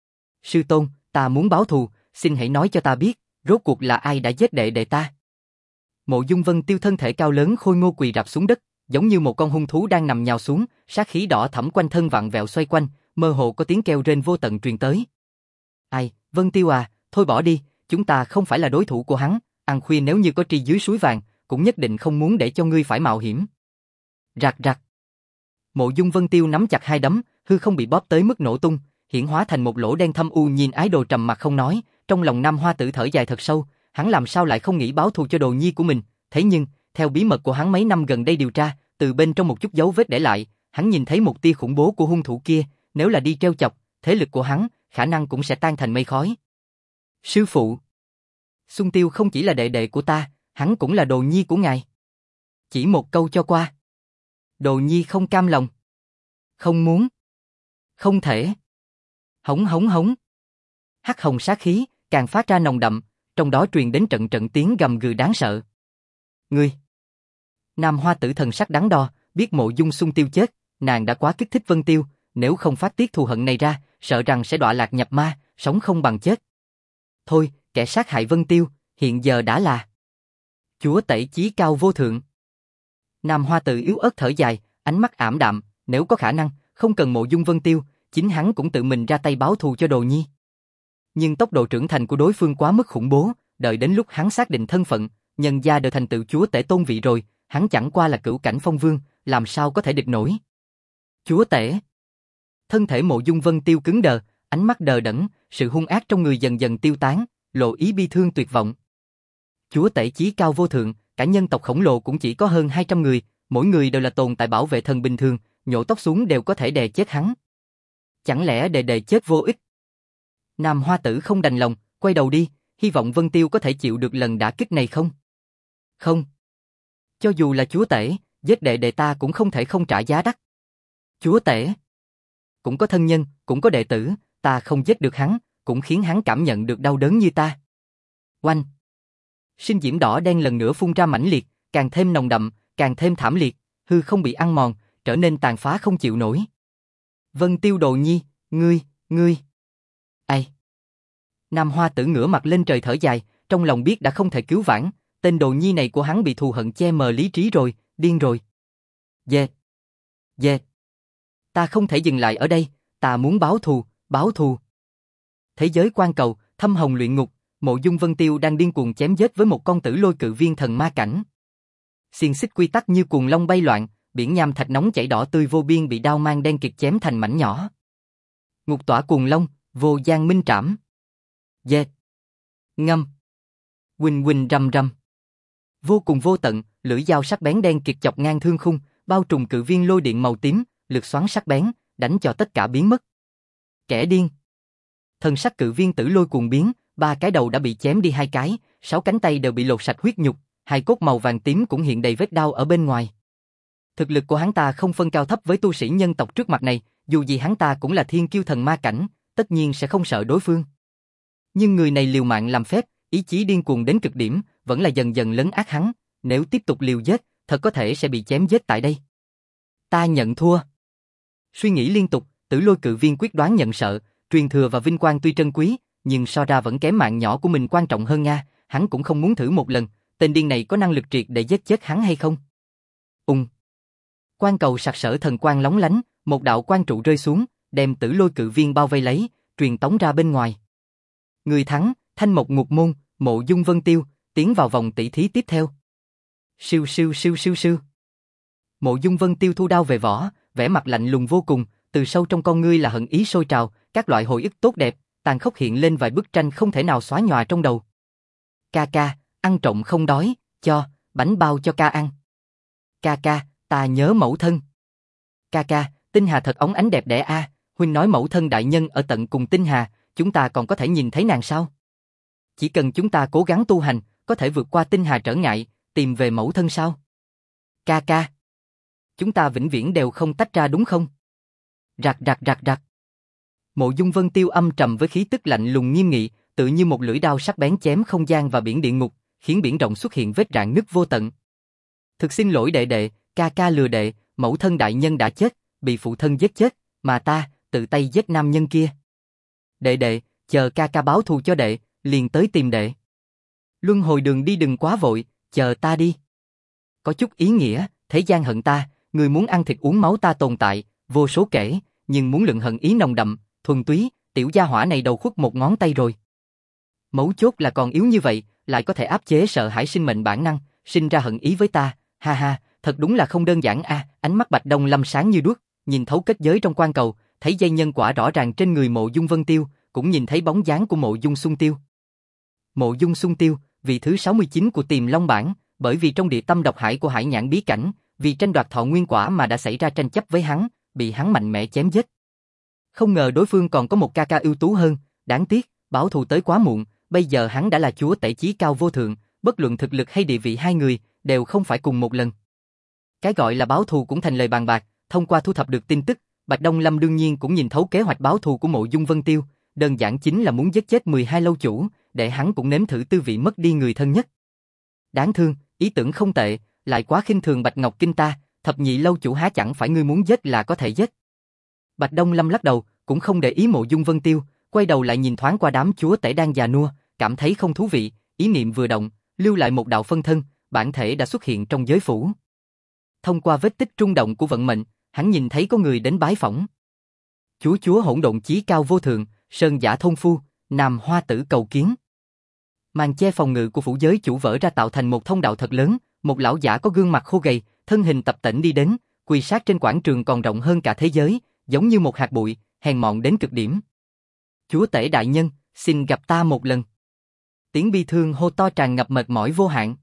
Sư tôn, ta muốn báo thù, xin hãy nói cho ta biết, rốt cuộc là ai đã giết đệ đệ ta. Mộ Dung Vân Tiêu thân thể cao lớn khôi ngô quỳ rạp xuống đất, giống như một con hung thú đang nằm nhào xuống, sát khí đỏ thẫm quanh thân vặn vẹo xoay quanh, mơ hồ có tiếng kêu rên vô tận truyền tới. Ai, Vân Tiêu à, thôi bỏ đi, chúng ta không phải là đối thủ của hắn, ăn khuya nếu như có tri dưới suối vàng, cũng nhất định không muốn để cho ngươi phải mạo hiểm. Rạc rạc. Mộ Dung Vân Tiêu nắm chặt hai đấm, hư không bị bóp tới mức nổ tung, hiển hóa thành một lỗ đen thâm u nhìn ái đồ trầm mặt không nói, trong lòng Nam Hoa Tử thở dài thật sâu, hắn làm sao lại không nghĩ báo thù cho đồ nhi của mình, thế nhưng, theo bí mật của hắn mấy năm gần đây điều tra, từ bên trong một chút dấu vết để lại, hắn nhìn thấy một tia khủng bố của hung thủ kia, nếu là đi trêu chọc, thế lực của hắn, khả năng cũng sẽ tan thành mây khói. Sư phụ, Xuân Tiêu không chỉ là đệ đệ của ta, hắn cũng là đồ nhi của ngài. Chỉ một câu cho qua. Đồ nhi không cam lòng. Không muốn. Không thể. Hống hống hống. Hắc hồng sát khí, càng phát ra nồng đậm, trong đó truyền đến trận trận tiếng gầm gừ đáng sợ. Ngươi. Nam Hoa Tử thần sắc đắn đo, biết Mộ Dung Xuân Tiêu chết, nàng đã quá kích thích Vân Tiêu, nếu không phát tiết thù hận này ra, sợ rằng sẽ đọa lạc nhập ma, sống không bằng chết. Thôi, kẻ sát hại Vân Tiêu, hiện giờ đã là chúa tể chí cao vô thượng. Nam Hoa Tử yếu ớt thở dài, ánh mắt ảm đạm, nếu có khả năng, không cần Mộ Dung Vân Tiêu, chính hắn cũng tự mình ra tay báo thù cho đồ nhi. Nhưng tốc độ trưởng thành của đối phương quá mức khủng bố, đợi đến lúc hắn xác định thân phận, nhân gia đều thành tựu chúa tể tôn vị rồi, hắn chẳng qua là cửu cảnh phong vương, làm sao có thể địch nổi. Chúa tể. Thân thể Mộ Dung Vân Tiêu cứng đờ, ánh mắt đờ đẫn, sự hung ác trong người dần dần tiêu tán, lộ ý bi thương tuyệt vọng. Chúa tể chí cao vô thượng, cả nhân tộc khổng lồ cũng chỉ có hơn 200 người, mỗi người đều là tồn tại bảo vệ thần bình thường, nhổ tóc xuống đều có thể đè chết hắn. Chẳng lẽ đè chết vô ích? Nam Hoa Tử không đành lòng, quay đầu đi, hy vọng Vân Tiêu có thể chịu được lần đả kích này không? Không. Cho dù là chúa tể, giết đệ ta cũng không thể không trả giá đắt. Chúa tể. Cũng có thân nhân, cũng có đệ tử, ta không giết được hắn, cũng khiến hắn cảm nhận được đau đớn như ta. Oanh. Sinh diễm đỏ đen lần nữa phun ra mãnh liệt, càng thêm nồng đậm, càng thêm thảm liệt, hư không bị ăn mòn, trở nên tàn phá không chịu nổi. Vân Tiêu đồ nhi, ngươi. Ai? Nam Hoa Tử ngửa mặt lên trời thở dài, trong lòng biết đã không thể cứu vãn, tên đồ nhi này của hắn bị thù hận che mờ lý trí rồi, điên rồi. Dê. Ta không thể dừng lại ở đây, ta muốn báo thù. Thế giới quan cầu, thâm hồng luyện ngục, Mộ Dung Vân Tiêu đang điên cuồng chém giết với một con tử lôi cự viên thần ma cảnh. Xiềng xích quy tắc như cuồng long bay loạn, biển nham thạch nóng chảy đỏ tươi vô biên bị đao mang đen kịt chém thành mảnh nhỏ. Ngục tỏa cuồng long, vô gian minh trảm. Ngâm. Huỳnh huỳnh rầm rầm. Vô cùng vô tận, lưỡi dao sắc bén đen kịt chọc ngang thương khung, bao trùm cự viên lôi điện màu tím, lược xoắn sắc bén, đánh cho tất cả biến mất. Kẻ điên. Thần sắc cự viên Tử Lôi cuồng biến, 3 cái đầu đã bị chém đi 2 cái, 6 cánh tay đều bị lột sạch huyết nhục, hai cốt màu vàng tím cũng hiện đầy vết đau ở bên ngoài. Thực lực của hắn ta không phân cao thấp với tu sĩ nhân tộc trước mặt này, dù gì hắn ta cũng là thiên kiêu thần ma cảnh, tất nhiên sẽ không sợ đối phương. Nhưng người này liều mạng làm phép, ý chí điên cuồng đến cực điểm, vẫn là dần dần lấn át hắn, nếu tiếp tục liều giết, thật có thể sẽ bị chém giết tại đây. Ta nhận thua. Suy nghĩ liên tục, Tử Lôi cự viên quyết đoán nhận sợ, truyền thừa và vinh quang tuy trân quý, nhưng so ra vẫn kém mạng nhỏ của mình quan trọng hơn nha, hắn cũng không muốn thử một lần, tên điên này có năng lực triệt để giết chết hắn hay không? Quan cầu sặc sỡ thần quang lóng lánh, một đạo quang trụ rơi xuống, đem Tử Lôi cự viên bao vây lấy, truyền tống ra bên ngoài. Người thắng, Thanh Mộc Ngục Môn, Mộ Dung Vân Tiêu, tiến vào vòng tỷ thí tiếp theo. Siêu siêu siêu siêu siêu. Mộ Dung Vân Tiêu thu đao về vỏ, vẻ mặt lạnh lùng vô cùng, từ sâu trong con ngươi là hận ý sôi trào, các loại hồi ức tốt đẹp, tàn khốc hiện lên vài bức tranh không thể nào xóa nhòa trong đầu. Ca ca, ăn trộm không đói, cho, bánh bao cho ca ăn. Ca ca, ta nhớ mẫu thân. Ca ca, Tinh Hà thật óng ánh đẹp đẽ a, huynh nói mẫu thân đại nhân ở tận cùng Tinh Hà, chúng ta còn có thể nhìn thấy nàng sao? Chỉ cần chúng ta cố gắng tu hành, có thể vượt qua Tinh Hà trở ngại, tìm về mẫu thân sao? Ca ca, chúng ta vĩnh viễn đều không tách ra đúng không? Rạc rạc rạc rạc. Mộ Dung Vân Tiêu âm trầm với khí tức lạnh lùng nghiêm nghị, tự như một lưỡi đao sắc bén chém không gian và biển địa ngục, khiến biển rộng xuất hiện vết rạn nứt vô tận. Thực xin lỗi đệ đệ, ca ca lừa đệ, mẫu thân đại nhân đã chết, bị phụ thân giết chết, mà ta tự tay giết nam nhân kia. Đệ đệ, chờ ca ca báo thù cho đệ, liền tới tìm đệ. Luân hồi đường đi đừng quá vội, chờ ta đi. Có chút ý nghĩa, thế gian hận ta, người muốn ăn thịt uống máu ta tồn tại, vô số kể, nhưng muốn lượng hận ý nồng đậm, thuần túy, tiểu gia hỏa này đầu khuất một ngón tay rồi. Mấu chốt là còn yếu như vậy, lại có thể áp chế sợ hãi sinh mệnh bản năng, sinh ra hận ý với ta, ha ha, thật đúng là không đơn giản a. Ánh mắt Bạch Đông Lâm sáng như đuốc, nhìn thấu kết giới trong quan cầu, thấy dây nhân quả rõ ràng trên người Mộ Dung Vân Tiêu, cũng nhìn thấy bóng dáng của Mộ Dung Xuân Tiêu. Mộ Dung Xuân Tiêu, vị thứ 69 của Tiềm Long bảng, bởi vì trong địa tâm độc hải của Hải Nhãn bí cảnh, vì tranh đoạt thọ nguyên quả mà đã xảy ra tranh chấp với hắn, bị hắn mạnh mẽ chém giết. Không ngờ đối phương còn có một ca ca ưu tú hơn, đáng tiếc, báo thù tới quá muộn, bây giờ hắn đã là chúa tể chí cao vô thượng, bất luận thực lực hay địa vị hai người, đều không phải cùng một lần. Cái gọi là báo thù cũng thành lời bàn bạc, thông qua thu thập được tin tức, Bạch Đông Lâm đương nhiên cũng nhìn thấu kế hoạch báo thù của Mộ Dung Vân Tiêu, đơn giản chính là muốn giết chết 12 lâu chủ, để hắn cũng nếm thử tư vị mất đi người thân nhất. Đáng thương, ý tưởng không tệ, lại quá khinh thường Bạch Ngọc Kinh ta, thập nhị lâu chủ há chẳng phải ngươi muốn giết là có thể giết. Bạch Đông Lâm lắc đầu, cũng không để ý Mộ Dung Vân Tiêu, quay đầu lại nhìn thoáng qua đám chúa tể đang già nua, cảm thấy không thú vị, ý niệm vừa động, lưu lại một đạo phân thân, bản thể đã xuất hiện trong giới phủ. Thông qua vết tích rung động của vận mệnh, hắn nhìn thấy có người đến bái phỏng. Chúa hỗn độn chí cao vô thượng, sơn giả thôn phu, Nam Hoa Tử cầu kiến. Màn che phòng ngự của phủ giới chủ vỡ ra tạo thành một thông đạo thật lớn, một lão giả có gương mặt khô gầy, thân hình tập tễnh đi đến, quỳ sát trên quảng trường còn rộng hơn cả thế giới, giống như một hạt bụi, hèn mọn đến cực điểm. Chúa tể đại nhân, xin gặp ta một lần. Tiếng bi thương hô to tràn ngập mệt mỏi vô hạn.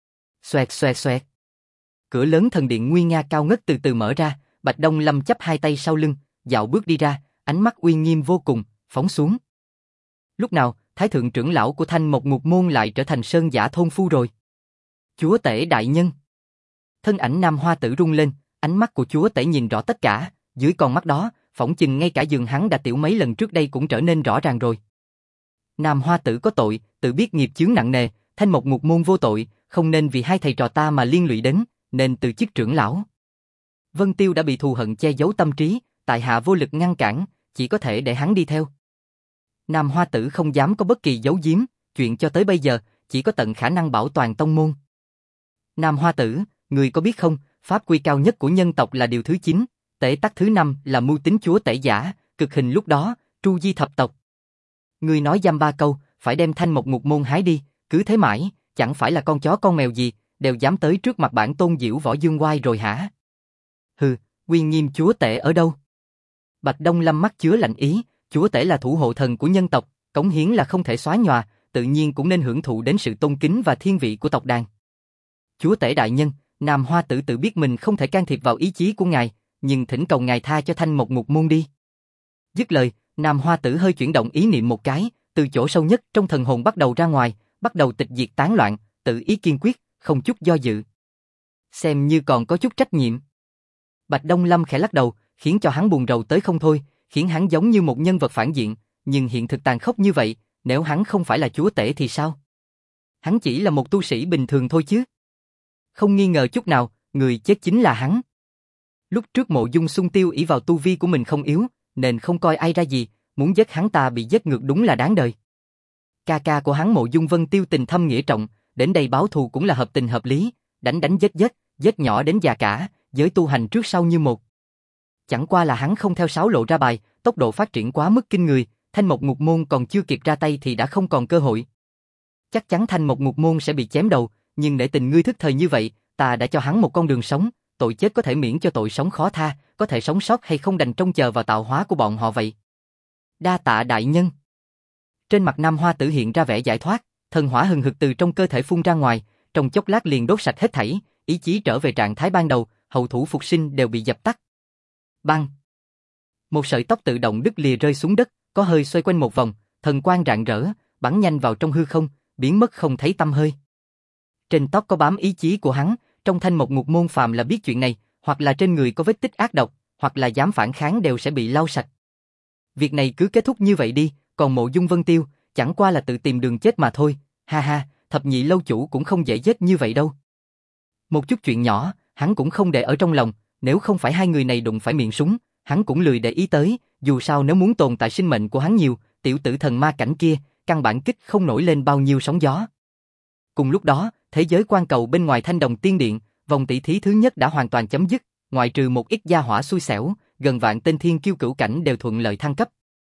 Xoẹt xoẹt xoẹt. Cửa lớn thần điện nguy nga cao ngất từ từ mở ra, Bạch Đông Lâm chắp hai tay sau lưng, dạo bước đi ra, ánh mắt uy nghiêm vô cùng, phóng xuống. Lúc nào, Thái thượng trưởng lão của Thanh Mộc Ngục Môn lại trở thành sơn giả thôn phu rồi? Chúa tể đại nhân. Thân ảnh Nam Hoa Tử rung lên, ánh mắt của chúa tể nhìn rõ tất cả, dưới con mắt đó, phỏng chừng ngay cả giường hắn đã tiểu mấy lần trước đây cũng trở nên rõ ràng rồi. Nam Hoa Tử có tội, tự biết nghiệp chướng nặng nề, Thanh Mộc Ngục Môn vô tội, không nên vì hai thầy trò ta mà liên lụy đến, nên từ chức trưởng lão. Vân Tiêu đã bị thù hận che giấu tâm trí, tại hạ vô lực ngăn cản, chỉ có thể để hắn đi theo. Nam Hoa Tử không dám có bất kỳ giấu giếm, chuyện cho tới bây giờ, chỉ có tận khả năng bảo toàn tông môn. Nam Hoa Tử, người có biết không, pháp quy cao nhất của nhân tộc là điều thứ 9, tể tắc thứ 5 là mưu tính chúa tể giả, cực hình lúc đó, tru di thập tộc. Người nói dăm ba câu, phải đem Thanh Mộc Ngục Môn hái đi, cứ thế mãi, chẳng phải là con chó con mèo gì, đều dám tới trước mặt bản tôn diễu võ dương oai rồi hả? Hừ, uy nghiêm chúa tể ở đâu? Bạch Đông Lâm mắt chứa lạnh ý, chúa tể là thủ hộ thần của nhân tộc, cống hiến là không thể xóa nhòa, tự nhiên cũng nên hưởng thụ đến sự tôn kính và thiên vị của tộc đàn. Chúa tể đại nhân, Nam Hoa Tử tự biết mình không thể can thiệp vào ý chí của ngài, nhưng thỉnh cầu ngài tha cho Thanh Mộc Ngục Môn đi. Dứt lời, Nam Hoa Tử hơi chuyển động ý niệm một cái, từ chỗ sâu nhất trong thần hồn bắt đầu ra ngoài, bắt đầu tịch diệt tán loạn, tự ý kiên quyết, không chút do dự. Xem như còn có chút trách nhiệm. Bạch Đông Lâm khẽ lắc đầu, khiến cho hắn buồn rầu tới không thôi, khiến hắn giống như một nhân vật phản diện, nhưng hiện thực tàn khốc như vậy, nếu hắn không phải là chúa tể thì sao? Hắn chỉ là một tu sĩ bình thường thôi chứ. Không nghi ngờ chút nào, người chết chính là hắn. Lúc trước Mộ Dung Xung Tiêu ỷ vào tu vi của mình không yếu, nên không coi ai ra gì, muốn giết hắn ta bị giết ngược đúng là đáng đời. Ca ca của hắn Mộ Dung Vân Tiêu tình thâm nghĩa trọng, đến đây báo thù cũng là hợp tình hợp lý, đánh đánh giết giết, giết nhỏ đến già cả, giới tu hành trước sau như một. Chẳng qua là hắn không theo sáo lộ ra bài, tốc độ phát triển quá mức kinh người, Thanh Mộc Ngục Môn còn chưa kịp ra tay thì đã không còn cơ hội. Chắc chắn Thanh Mộc Ngục Môn sẽ bị chém đầu, nhưng để tình ngươi thức thời như vậy, ta đã cho hắn một con đường sống, tội chết có thể miễn cho tội sống khó tha, có thể sống sót hay không đành trông chờ vào tạo hóa của bọn họ vậy. Đa tạ đại nhân. Trên mặt Nam Hoa Tử hiện ra vẻ giải thoát, thần hỏa hừng hực từ trong cơ thể phun ra ngoài, trong chốc lát liền đốt sạch hết thảy, ý chí trở về trạng thái ban đầu, hậu thủ phục sinh đều bị dập tắt. Bang! Một sợi tóc tự động đứt lìa rơi xuống đất, có hơi xoay quanh một vòng, thần quang rạng rỡ, bắn nhanh vào trong hư không, biến mất không thấy tăm hơi. Trên tóc có bám ý chí của hắn, trong Thanh Mộc Ngục Môn phàm là biết chuyện này, hoặc là trên người có vết tích ác độc, hoặc là dám phản kháng đều sẽ bị lau sạch. Việc này cứ kết thúc như vậy đi, còn Mộ Dung Vân Tiêu, chẳng qua là tự tìm đường chết mà thôi, ha ha, thập nhị lâu chủ cũng không dễ giết như vậy đâu. Một chút chuyện nhỏ, hắn cũng không để ở trong lòng, nếu không phải hai người này đụng phải miệng súng, hắn cũng lười để ý tới, dù sao nếu muốn tồn tại sinh mệnh của hắn nhiều, tiểu tử thần ma cảnh kia, căn bản kích không nổi lên bao nhiêu sóng gió. Cùng lúc đó, thế giới quan cầu bên ngoài Thanh Đồng Tiên Điện, vòng tỷ thí thứ nhất đã hoàn toàn chấm dứt, ngoại trừ một ít gia hỏa xui xẻo, gần vạn tên thiên kiêu cửu cảnh đều thuận lợi thăng cấp.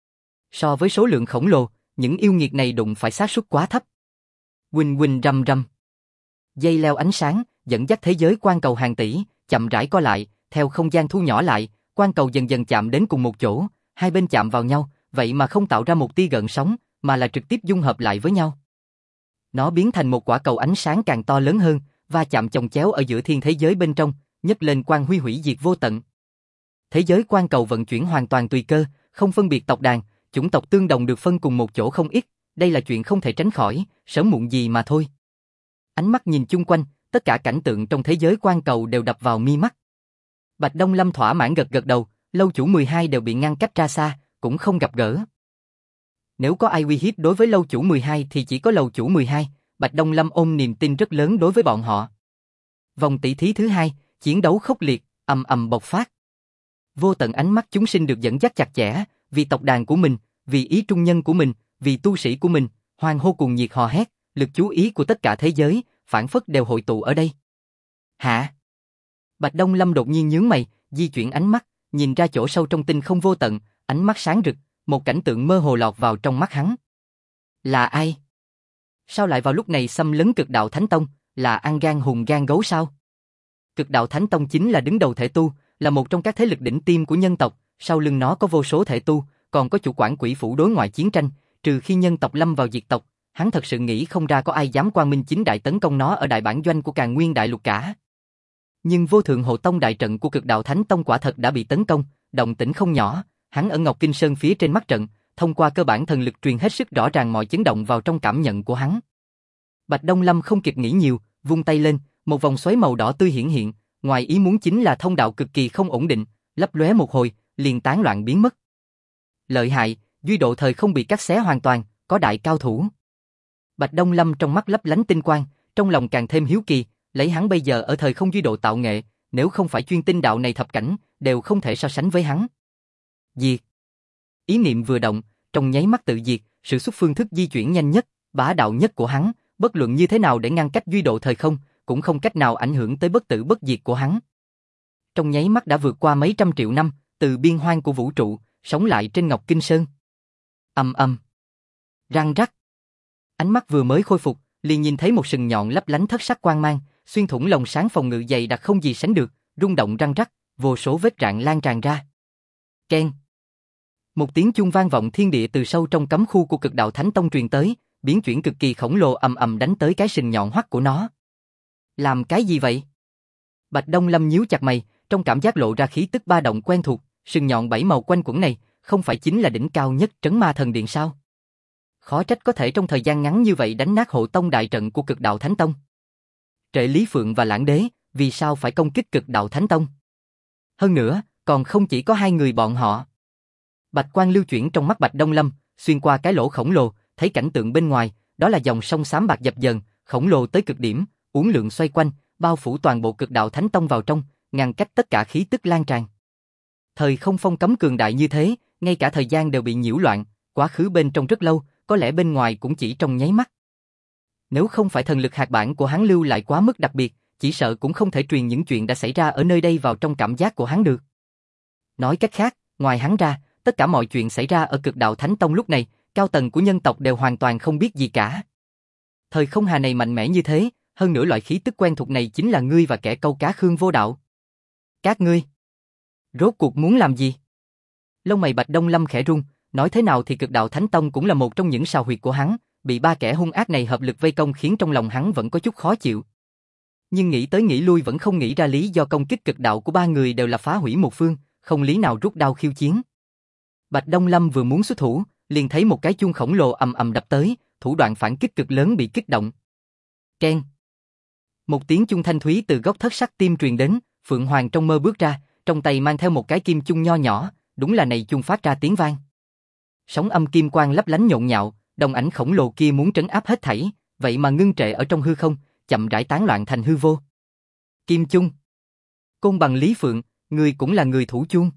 So với số lượng khổng lồ, những yêu nghiệt này đụng phải xác suất quá thấp. Huỳnh huỳnh rầm rầm. Dây leo ánh sáng, dẫn dắt thế giới quan cầu hàng tỷ, chậm rãi co lại, theo không gian thu nhỏ lại, quan cầu dần dần chạm đến cùng một chỗ, hai bên chạm vào nhau, vậy mà không tạo ra một tia gợn sóng, mà là trực tiếp dung hợp lại với nhau. Nó biến thành một quả cầu ánh sáng càng to lớn hơn, va chạm chồng chéo ở giữa thiên thế giới bên trong, nhấc lên quang huy hủy diệt vô tận. Thế giới quan cầu vận chuyển hoàn toàn tùy cơ, không phân biệt tộc đàn, chủng tộc tương đồng được phân cùng một chỗ không ít, đây là chuyện không thể tránh khỏi, sớm muộn gì mà thôi. Ánh mắt nhìn chung quanh, tất cả cảnh tượng trong thế giới quan cầu đều đập vào mi mắt. Bạch Đông Lâm thỏa mãn gật gật đầu, lâu chủ 12 đều bị ngăn cách ra xa, cũng không gặp gỡ. Nếu có ai uy hiếp đối với lâu chủ 12 thì chỉ có lâu chủ 12, Bạch Đông Lâm ôm niềm tin rất lớn đối với bọn họ. Vòng tỷ thí thứ hai, chiến đấu khốc liệt, ầm ầm bộc phát. Vô tận ánh mắt chúng sinh được dẫn dắt chặt chẽ, vì tộc đàn của mình, vì ý trung nhân của mình, vì tu sĩ của mình, hoan hô cuồng nhiệt hò hét, lực chú ý của tất cả thế giới, phảng phất đều hội tụ ở đây. Hả? Bạch Đông Lâm đột nhiên nhướng mày, di chuyển ánh mắt, nhìn ra chỗ sâu trong tinh không vô tận, ánh mắt sáng rực, một cảnh tượng mơ hồ lọt vào trong mắt hắn. Là ai? Sao lại vào lúc này xâm lấn Cực Đạo Thánh Tông, là ăn gan hùn gan gấu sao? Cực Đạo Thánh Tông chính là đứng đầu thể tu, là một trong các thế lực đỉnh tiêm của nhân tộc, sau lưng nó có vô số thể tu, còn có chủ quản quỷ phủ đối ngoại chiến tranh, trừ khi nhân tộc lâm vào diệt tộc, hắn thật sự nghĩ không ra có ai dám quang minh chính đại tấn công nó ở đại bản doanh của Càn Nguyên Đại Lục cả. Nhưng Vô Thượng Hộ Tông đại trận của Cực Đạo Thánh Tông quả thật đã bị tấn công, động tĩnh không nhỏ, hắn ở Ngọc Kinh Sơn phía trên mắt trận, thông qua cơ bản thần lực truyền hết sức rõ ràng mọi chấn động vào trong cảm nhận của hắn. Bạch Đông Lâm không kịp nghĩ nhiều, vung tay lên, một vòng xoáy màu đỏ tươi hiển hiện, ngoài ý muốn chính là thông đạo cực kỳ không ổn định, lấp lóe một hồi, liền tán loạn biến mất. Lợi hại, duy độ thời không bị cắt xé hoàn toàn, có đại cao thủ. Bạch Đông Lâm trong mắt lấp lánh tinh quang, trong lòng càng thêm hiếu kỳ, lấy hắn bây giờ ở thời không duy độ tạo nghệ, nếu không phải chuyên tinh đạo này thập cảnh, đều không thể so sánh với hắn. Diệt. Ý niệm vừa động, trong nháy mắt tự diệt, sử xuất phương thức di chuyển nhanh nhất, bá đạo nhất của hắn, bất luận như thế nào để ngăn cách duy độ thời không, cũng không cách nào ảnh hưởng tới bất tử bất diệt của hắn. Trong nháy mắt đã vượt qua mấy trăm triệu năm, từ biên hoang của vũ trụ, sống lại trên Ngọc Kinh Sơn. Ầm ầm. Răng rắc. Ánh mắt vừa mới khôi phục, liền nhìn thấy một sừng nhọn lấp lánh thất sắc quang mang, xuyên thủng lồng sáng phòng ngự dày đặc không gì sánh được, rung động răng rắc, vô số vết rạn lan tràn ra. Keng. Một tiếng chuông vang vọng thiên địa từ sâu trong cấm khu của Cực Đạo Thánh Tông truyền tới, biến chuyển cực kỳ khổng lồ ầm ầm đánh tới cái sừng nhọn hoắt của nó. Làm cái gì vậy? Bạch Đông Lâm nhíu chặt mày, trong cảm giác lộ ra khí tức ba động quen thuộc, sừng nhọn bảy màu quanh quẩn này, không phải chính là đỉnh cao nhất Trấn Ma Thần Điện sao? Khó trách có thể trong thời gian ngắn như vậy đánh nát Hộ Tông đại trận của Cực Đạo Thánh Tông. Trệ Lý Phượng và Lãng Đế, vì sao phải công kích Cực Đạo Thánh Tông? Hơn nữa, còn không chỉ có hai người bọn họ. Bạch quang lưu chuyển trong mắt Bạch Đông Lâm, xuyên qua cái lỗ khổng lồ, thấy cảnh tượng bên ngoài, đó là dòng sông xám bạc dập dờn, khổng lồ tới cực điểm, uốn lượn xoay quanh, bao phủ toàn bộ Cực Đạo Thánh Tông vào trong, ngăn cách tất cả khí tức lan tràn. Thời không phong cấm cường đại như thế, ngay cả thời gian đều bị nhiễu loạn, quá khứ bên trong rất lâu, có lẽ bên ngoài cũng chỉ trong nháy mắt. Nếu không phải thần lực hạt bản của hắn lưu lại quá mức đặc biệt, chỉ sợ cũng không thể truyền những chuyện đã xảy ra ở nơi đây vào trong cảm giác của hắn được. Nói cách khác, ngoài hắn ra, tất cả mọi chuyện xảy ra ở Cực Đạo Thánh Tông lúc này, cao tầng của nhân tộc đều hoàn toàn không biết gì cả. Thời không hà này mạnh mẽ như thế, hơn nữa loại khí tức quen thuộc này chính là ngươi và kẻ câu cá Khương Vô Đạo. Các ngươi, rốt cuộc muốn làm gì? Lông mày Bạch Đông Lâm khẽ rung, nói thế nào thì Cực Đạo Thánh Tông cũng là một trong những sào huyệt của hắn, bị ba kẻ hung ác này hợp lực vây công khiến trong lòng hắn vẫn có chút khó chịu. Nhưng nghĩ tới nghĩ lui vẫn không nghĩ ra lý do công kích cực đạo của ba người đều là phá hủy một phương, không lý nào rút đao khiêu chiến. Bạch Đông Lâm vừa muốn xuất thủ, liền thấy một cái chuông khổng lồ ầm ầm đập tới, thủ đoạn phản kích cực lớn bị kích động. Keng. Một tiếng chuông thanh thúy từ góc thất sắc tim truyền đến, Phượng Hoàng trong mơ bước ra, trong tay mang theo một cái kim chuông nho nhỏ, đúng là này chuông phát ra tiếng vang. Sóng âm kim quang lấp lánh nhộn nhạo, đồng ảnh khổng lồ kia muốn trấn áp hết thảy, vậy mà ngưng trệ ở trong hư không, chậm rãi tán loạn thành hư vô. Kim Chung. Côn Bằng Lý Phượng, người cũng là người thủ chuông.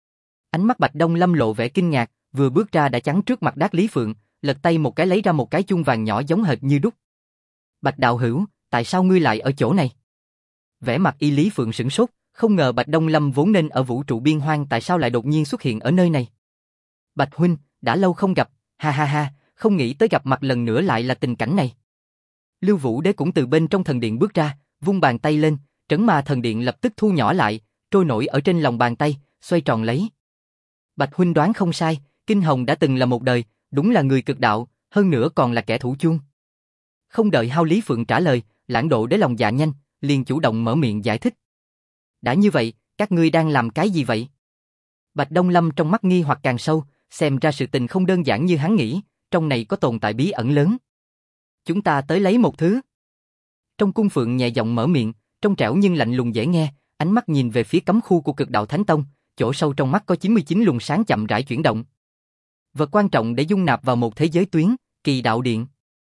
Ánh mắt Bạch Đông Lâm lộ vẻ kinh ngạc, vừa bước ra đã chắn trước mặt Đát Lý Phượng, lật tay một cái lấy ra một cái chuông vàng nhỏ giống hệt như đúc. Bạch đạo hữu, tại sao ngươi lại ở chỗ này? Vẻ mặt Y Lý Phượng sửng sốt, không ngờ Bạch Đông Lâm vốn nên ở vũ trụ biên hoang tại sao lại đột nhiên xuất hiện ở nơi này. Bạch huynh, đã lâu không gặp, ha ha ha, không nghĩ tới gặp mặt lần nữa lại là tình cảnh này. Lưu Vũ Đế cũng từ bên trong thần điện bước ra, vung bàn tay lên, Trấn Ma Thần Điện lập tức thu nhỏ lại, trôi nổi ở trên lòng bàn tay, xoay tròn lấy. Bạch huynh đoán không sai, Kinh Hồng đã từng là một đời, đúng là người cực đạo, hơn nữa còn là kẻ thủ chuông. Không đợi Hao Lý Phượng trả lời, Lãng Độ Đế lòng dạ nhanh, liền chủ động mở miệng giải thích. Đã như vậy, các ngươi đang làm cái gì vậy? Bạch Đông Lâm trong mắt nghi hoặc càng sâu, xem ra sự tình không đơn giản như hắn nghĩ, trong này có tồn tại bí ẩn lớn. Chúng ta tới lấy một thứ. Trong cung Phượng nhẹ giọng mở miệng, trong trẻo nhưng lạnh lùng dễ nghe, ánh mắt nhìn về phía cấm khu của Cực Đạo Thánh Tông, chỗ sâu trong mắt có 99 luồng sáng chậm rãi chuyển động. Vật quan trọng để dung nạp vào một thế giới tuyến, Kỳ Đạo Điện.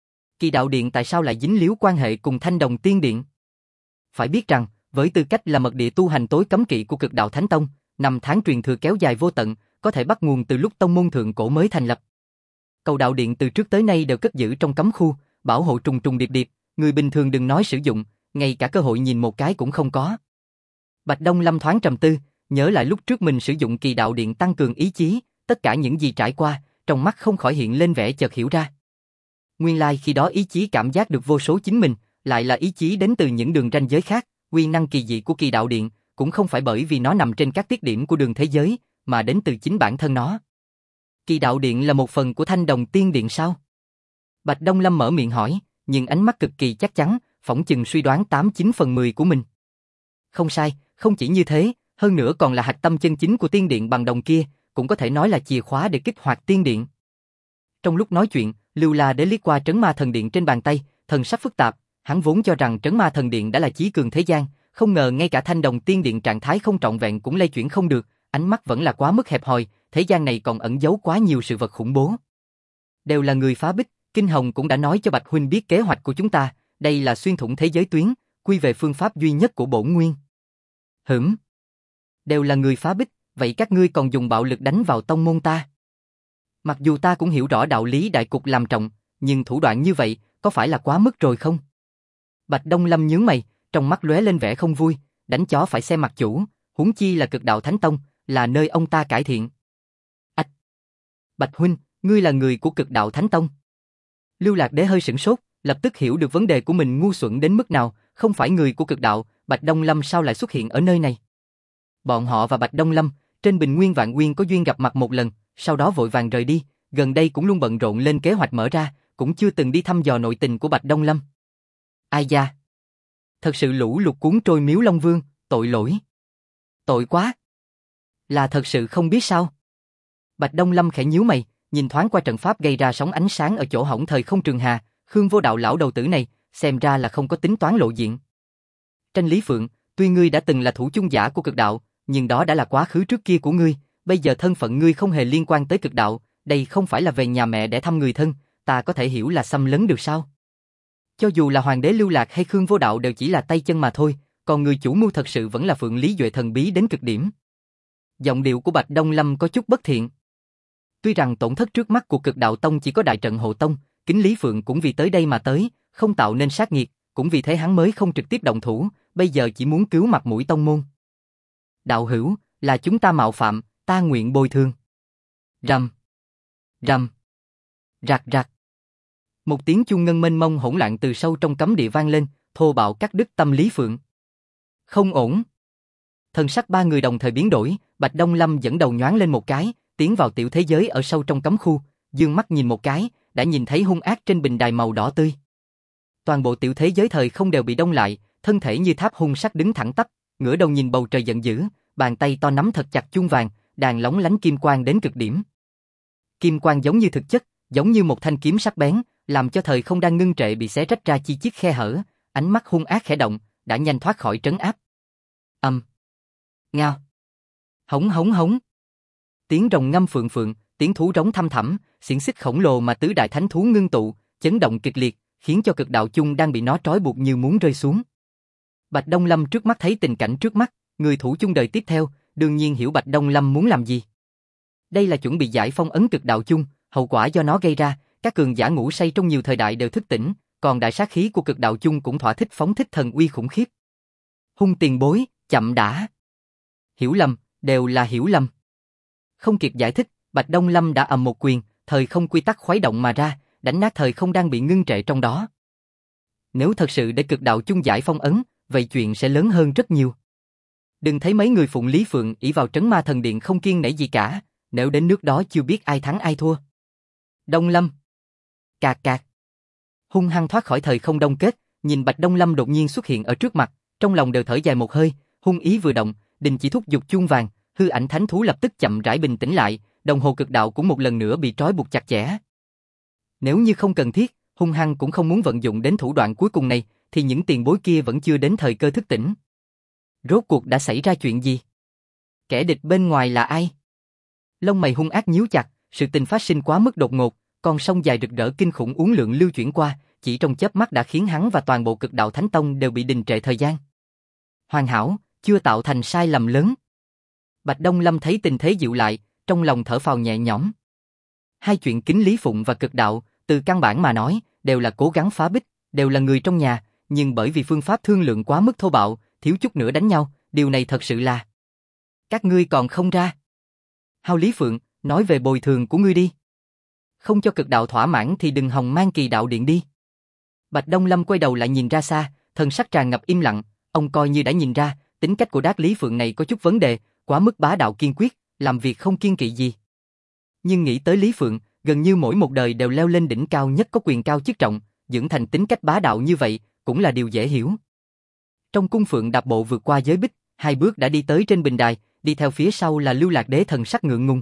Kỳ Đạo Điện tại sao lại dính líu quan hệ cùng Thanh Đồng Tiên Điện? Phải biết rằng, với tư cách là mật địa tu hành tối cấm kỵ của Cực Đạo Thánh Tông, năm tháng truyền thừa kéo dài vô tận, có thể bắt nguồn từ lúc tông môn thượng cổ mới thành lập. Cầu Đạo Điện từ trước tới nay đều cất giữ trong cấm khu, bảo hộ trùng trùng điệp điệp, người bình thường đừng nói sử dụng, ngay cả cơ hội nhìn một cái cũng không có. Bạch Đông Lâm thoáng trầm tư, nhớ lại lúc trước mình sử dụng Kỳ Đạo Điện tăng cường ý chí, tất cả những gì trải qua, trong mắt không khỏi hiện lên vẻ chợt hiểu ra. Nguyên lai khi đó ý chí cảm giác được vô số chính mình, lại là ý chí đến từ những đường ranh giới khác, uy năng kỳ dị của Kỳ Đạo Điện, cũng không phải bởi vì nó nằm trên các tiết điểm của đường thế giới, mà đến từ chính bản thân nó. Kỳ Đạo Điện là một phần của Thanh Đồng Tiên Điện sao? Bạch Đông Lâm mở miệng hỏi, nhưng ánh mắt cực kỳ chắc chắn, phỏng chừng suy đoán 89 phần 10 của mình. Không sai, không chỉ như thế, hơn nữa còn là hạch tâm chân chính của tiên điện bằng đồng kia, cũng có thể nói là chìa khóa để kích hoạt tiên điện. Trong lúc nói chuyện, Lưu La Đế liếc qua Trấn Ma Thần Điện trên bàn tay, thần sắc phức tạp, hắn vốn cho rằng Trấn Ma Thần Điện đã là chí cường thế gian, không ngờ ngay cả Thanh Đồng Tiên Điện trạng thái không trọn vẹn cũng lay chuyển không được, ánh mắt vẫn là quá mức hẹp hòi, thế gian này còn ẩn giấu quá nhiều sự vật khủng bố. Đều là người phá bích, Kinh Hồng cũng đã nói cho Bạch huynh biết kế hoạch của chúng ta, đây là xuyên thủng thế giới tuyến, quy về phương pháp duy nhất của bổn nguyên. Đều là người phá bích, vậy các ngươi còn dùng bạo lực đánh vào tông môn ta? Mặc dù ta cũng hiểu rõ đạo lý đại cục làm trọng, nhưng thủ đoạn như vậy, có phải là quá mức rồi không? Bạch Đông Lâm nhướng mày, trong mắt lóe lên vẻ không vui, đánh chó phải xem mặt chủ, huống chi là Cực Đạo Thánh Tông, là nơi ông ta cải thiện. Ách! Bạch huynh, ngươi là người của Cực Đạo Thánh Tông. Lưu Lạc Đế hơi sửng sốt, lập tức hiểu được vấn đề của mình ngu xuẩn đến mức nào, không phải người của Cực Đạo, Bạch Đông Lâm sao lại xuất hiện ở nơi này? Bọn họ và Bạch Đông Lâm, trên Bình Nguyên Vạn Nguyên có duyên gặp mặt một lần, sau đó vội vàng rời đi, gần đây cũng luôn bận rộn lên kế hoạch mở ra, cũng chưa từng đi thăm dò nội tình của Bạch Đông Lâm. Ai da! Thật sự lũ lụt cuốn trôi Miếu Long Vương, tội lỗi. Tội quá. Là thật sự không biết sao? Bạch Đông Lâm khẽ nhíu mày, nhìn thoáng qua trận pháp gây ra sóng ánh sáng ở chỗ hõng thời không trường hà, Khương Vô Đạo lão đầu tử này, xem ra là không có tính toán lộ diện. Tranh Lý Phượng, tuy ngươi đã từng là thủ chung giả của cực đạo, nhưng đó đã là quá khứ trước kia của ngươi, bây giờ thân phận ngươi không hề liên quan tới cực đạo, đây không phải là về nhà mẹ để thăm người thân, ta có thể hiểu là xâm lấn được sao? Cho dù là Hoàng đế Lưu Lạc hay Khương Vô Đạo đều chỉ là tay chân mà thôi, còn người chủ mưu thật sự vẫn là Phượng Lý Duệ thần bí đến cực điểm. Giọng điệu của Bạch Đông Lâm có chút bất thiện. Tuy rằng tổn thất trước mắt của cực đạo tông chỉ có đại trận hộ tông, Kính Lý Phượng cũng vì tới đây mà tới, không tạo nên sát nghiệt, cũng vì thế hắn mới không trực tiếp động thủ, bây giờ chỉ muốn cứu mặt mũi tông môn. Đạo hữu, là chúng ta mạo phạm, ta nguyện bồi thường. Rầm, rầm, rạc rạc. Một tiếng chuông ngân mênh mông hỗn loạn từ sâu trong cấm địa vang lên, thô bạo cắt đứt tâm Lý Phượng. Không ổn. Thần sắc ba người đồng thời biến đổi, Bạch Đông Lâm dẫn đầu nhoáng lên một cái, tiến vào tiểu thế giới ở sâu trong cấm khu, dương mắt nhìn một cái, đã nhìn thấy hung ác trên bình đài màu đỏ tươi. Toàn bộ tiểu thế giới thời không đều bị đông lại, thân thể như tháp hung sắc đứng thẳng tắp, ngửa đầu nhìn bầu trời giận dữ, bàn tay to nắm thật chặt chuông vàng, đàn lóng lánh kim quang đến cực điểm. Kim quang giống như thực chất, giống như một thanh kiếm sắc bén, làm cho thời không đang ngưng trệ bị xé rách ra chi chiết khe hở, ánh mắt hung ác khẽ động, đã nhanh thoát khỏi trấn áp. Ngao. Hống hống hống. Tiếng rồng ngâm phượng phượng, tiếng thú rống thăm thẳm, xiển xích khổng lồ mà tứ đại thánh thú ngưng tụ, chấn động kịch liệt, khiến cho cực đạo chung đang bị nó trói buộc như muốn rơi xuống. Bạch Đông Lâm trước mắt thấy tình cảnh trước mắt, người thủ chung đời tiếp theo, đương nhiên hiểu Bạch Đông Lâm muốn làm gì. Đây là chuẩn bị giải phong ấn cực đạo chung, hậu quả do nó gây ra, các cường giả ngủ say trong nhiều thời đại đều thức tỉnh, còn đại sát khí của cực đạo chung cũng thỏa thích phóng thích thần uy khủng khiếp. Hung tiền bối, chậm đã. Hiểu lầm, đều là hiểu lầm. Không kịp giải thích, Bạch Đông Lâm đã ầm một quyền, thời không quy tắc khuấy động mà ra, đánh nát thời không đang bị ngưng trệ trong đó. Nếu thật sự để cực đạo chung giải phong ấn, vậy chuyện sẽ lớn hơn rất nhiều. Đừng thấy mấy người Phụng Lý Phượng ỷ vào trấn ma thần điện không kiêng nể gì cả, nếu đến nước đó chưa biết ai thắng ai thua. Đông Lâm. Cạc cạc. Hung hăng thoát khỏi thời không đông kết, nhìn Bạch Đông Lâm đột nhiên xuất hiện ở trước mặt, trong lòng đều thở dài một hơi, hung ý vừa động, đình chỉ thúc giục chuông vàng, hư ảnh thánh thú lập tức chậm rãi bình tĩnh lại, đồng hồ cực đạo cũng một lần nữa bị trói buộc chặt chẽ. Nếu như không cần thiết, hung hăng cũng không muốn vận dụng đến thủ đoạn cuối cùng này, thì những tiền bối kia vẫn chưa đến thời cơ thức tỉnh. Rốt cuộc đã xảy ra chuyện gì? Kẻ địch bên ngoài là ai? Lông mày hung ác nhíu chặt, sự tình phát sinh quá mức đột ngột, con sông dài rực rỡ kinh khủng uốn lượn lưu chuyển qua, chỉ trong chớp mắt đã khiến hắn và toàn bộ cực đạo thánh tông đều bị đình trệ thời gian. Hoàn hảo, chưa tạo thành sai lầm lớn. Bạch Đông Lâm thấy tình thế dịu lại, trong lòng thở phào nhẹ nhõm. Hai chuyện Kính Lý Phụng và cực đạo, từ căn bản mà nói, đều là cố gắng phá bích, đều là người trong nhà, nhưng bởi vì phương pháp thương lượng quá mức thô bạo, thiếu chút nữa đánh nhau, điều này thật sự là... Các ngươi còn không ra. Hao Lý Phượng, nói về bồi thường của ngươi đi. Không cho cực đạo thỏa mãn thì đừng hòng mang Kỳ Đạo Điện đi. Bạch Đông Lâm quay đầu lại nhìn ra xa, thần sắc tràn ngập im lặng, ông coi như đã nhìn ra, tính cách của Đát Lý Phượng này có chút vấn đề, quá mức bá đạo kiên quyết, làm việc không kiêng kỵ gì. Nhưng nghĩ tới Lý Phượng, gần như mỗi một đời đều leo lên đỉnh cao nhất có quyền cao chức trọng, dưỡng thành tính cách bá đạo như vậy, cũng là điều dễ hiểu. Trong cung Phượng đạp bộ vượt qua giới bích, 2 bước đã đi tới trên bình đài, đi theo phía sau là Lưu Lạc Đế thần sắc ngượng ngùng.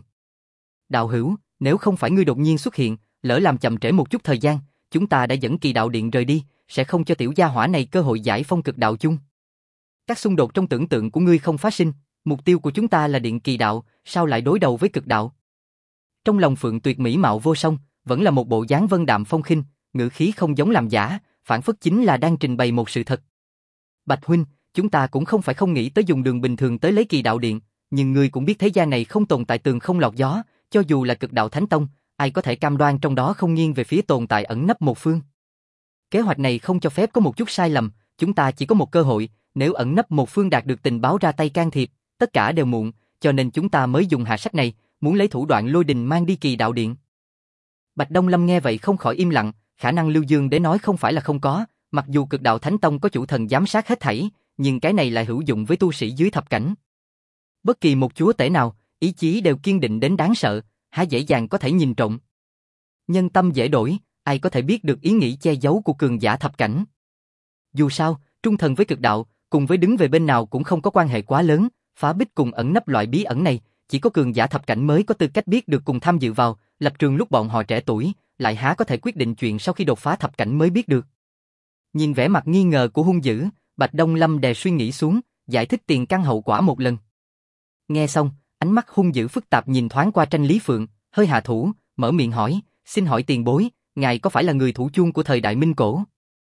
Đạo hữu, nếu không phải ngươi đột nhiên xuất hiện, lỡ làm chậm trễ một chút thời gian, chúng ta đã dẫn Kỳ Đạo Điện rời đi, sẽ không cho tiểu gia hỏa này cơ hội giải phong cực đạo chung. Các xung đột trong tưởng tượng của ngươi không phát sinh, mục tiêu của chúng ta là Điện Kỳ Đạo, sao lại đối đầu với cực đạo? Trong lòng Phượng Tuyệt mỹ mạo vô song, vẫn là một bộ dáng vân đạm phong khinh, ngữ khí không giống làm giả, phản phất chính là đang trình bày một sự thật. Bạch huynh, chúng ta cũng không phải không nghĩ tới dùng đường bình thường tới lấy Kỳ Đạo Điện, nhưng ngươi cũng biết thế gian này không tồn tại tường không lọt gió, cho dù là cực đạo thánh tông, ai có thể cam đoan trong đó không nghiêng về phía tồn tại ẩn nấp một phương. Kế hoạch này không cho phép có một chút sai lầm, chúng ta chỉ có một cơ hội, nếu ẩn nấp một phương đạt được tình báo ra tay can thiệp, tất cả đều muộn, cho nên chúng ta mới dùng hạ sách này, muốn lấy thủ đoạn lôi đình mang đi Kỳ Đạo Điện. Bạch Đông Lâm nghe vậy không khỏi im lặng, khả năng Lưu Dương để nói không phải là không có, mặc dù cực đạo thánh tông có chủ thần giám sát hết thảy, nhưng cái này lại hữu dụng với tu sĩ dưới thập cảnh. Bất kỳ một chúa tể nào, ý chí đều kiên định đến đáng sợ, há dễ dàng có thể nhìn trộm. Nhân tâm dễ đổi, ai có thể biết được ý nghĩ che giấu của cường giả thập cảnh. Dù sao, trung thần với cực đạo, cùng với đứng về bên nào cũng không có quan hệ quá lớn, phá bích cùng ẩn nấp loại bí ẩn này, chỉ có cường giả thập cảnh mới có tư cách biết được cùng tham dự vào, lập trường lúc bọn họ trẻ tuổi, lại há có thể quyết định chuyện sau khi đột phá thập cảnh mới biết được. Nhìn vẻ mặt nghi ngờ của hung dữ, Bạch Đông Lâm đè suy nghĩ xuống, giải thích tiền căn hậu quả một lần. Nghe xong, ánh mắt hung dữ phức tạp nhìn thoáng qua Tranh Lý Phượng, hơi hạ thủ, mở miệng hỏi, xin hỏi tiền bối, ngài có phải là người thủ chuông của thời đại Minh Cổ?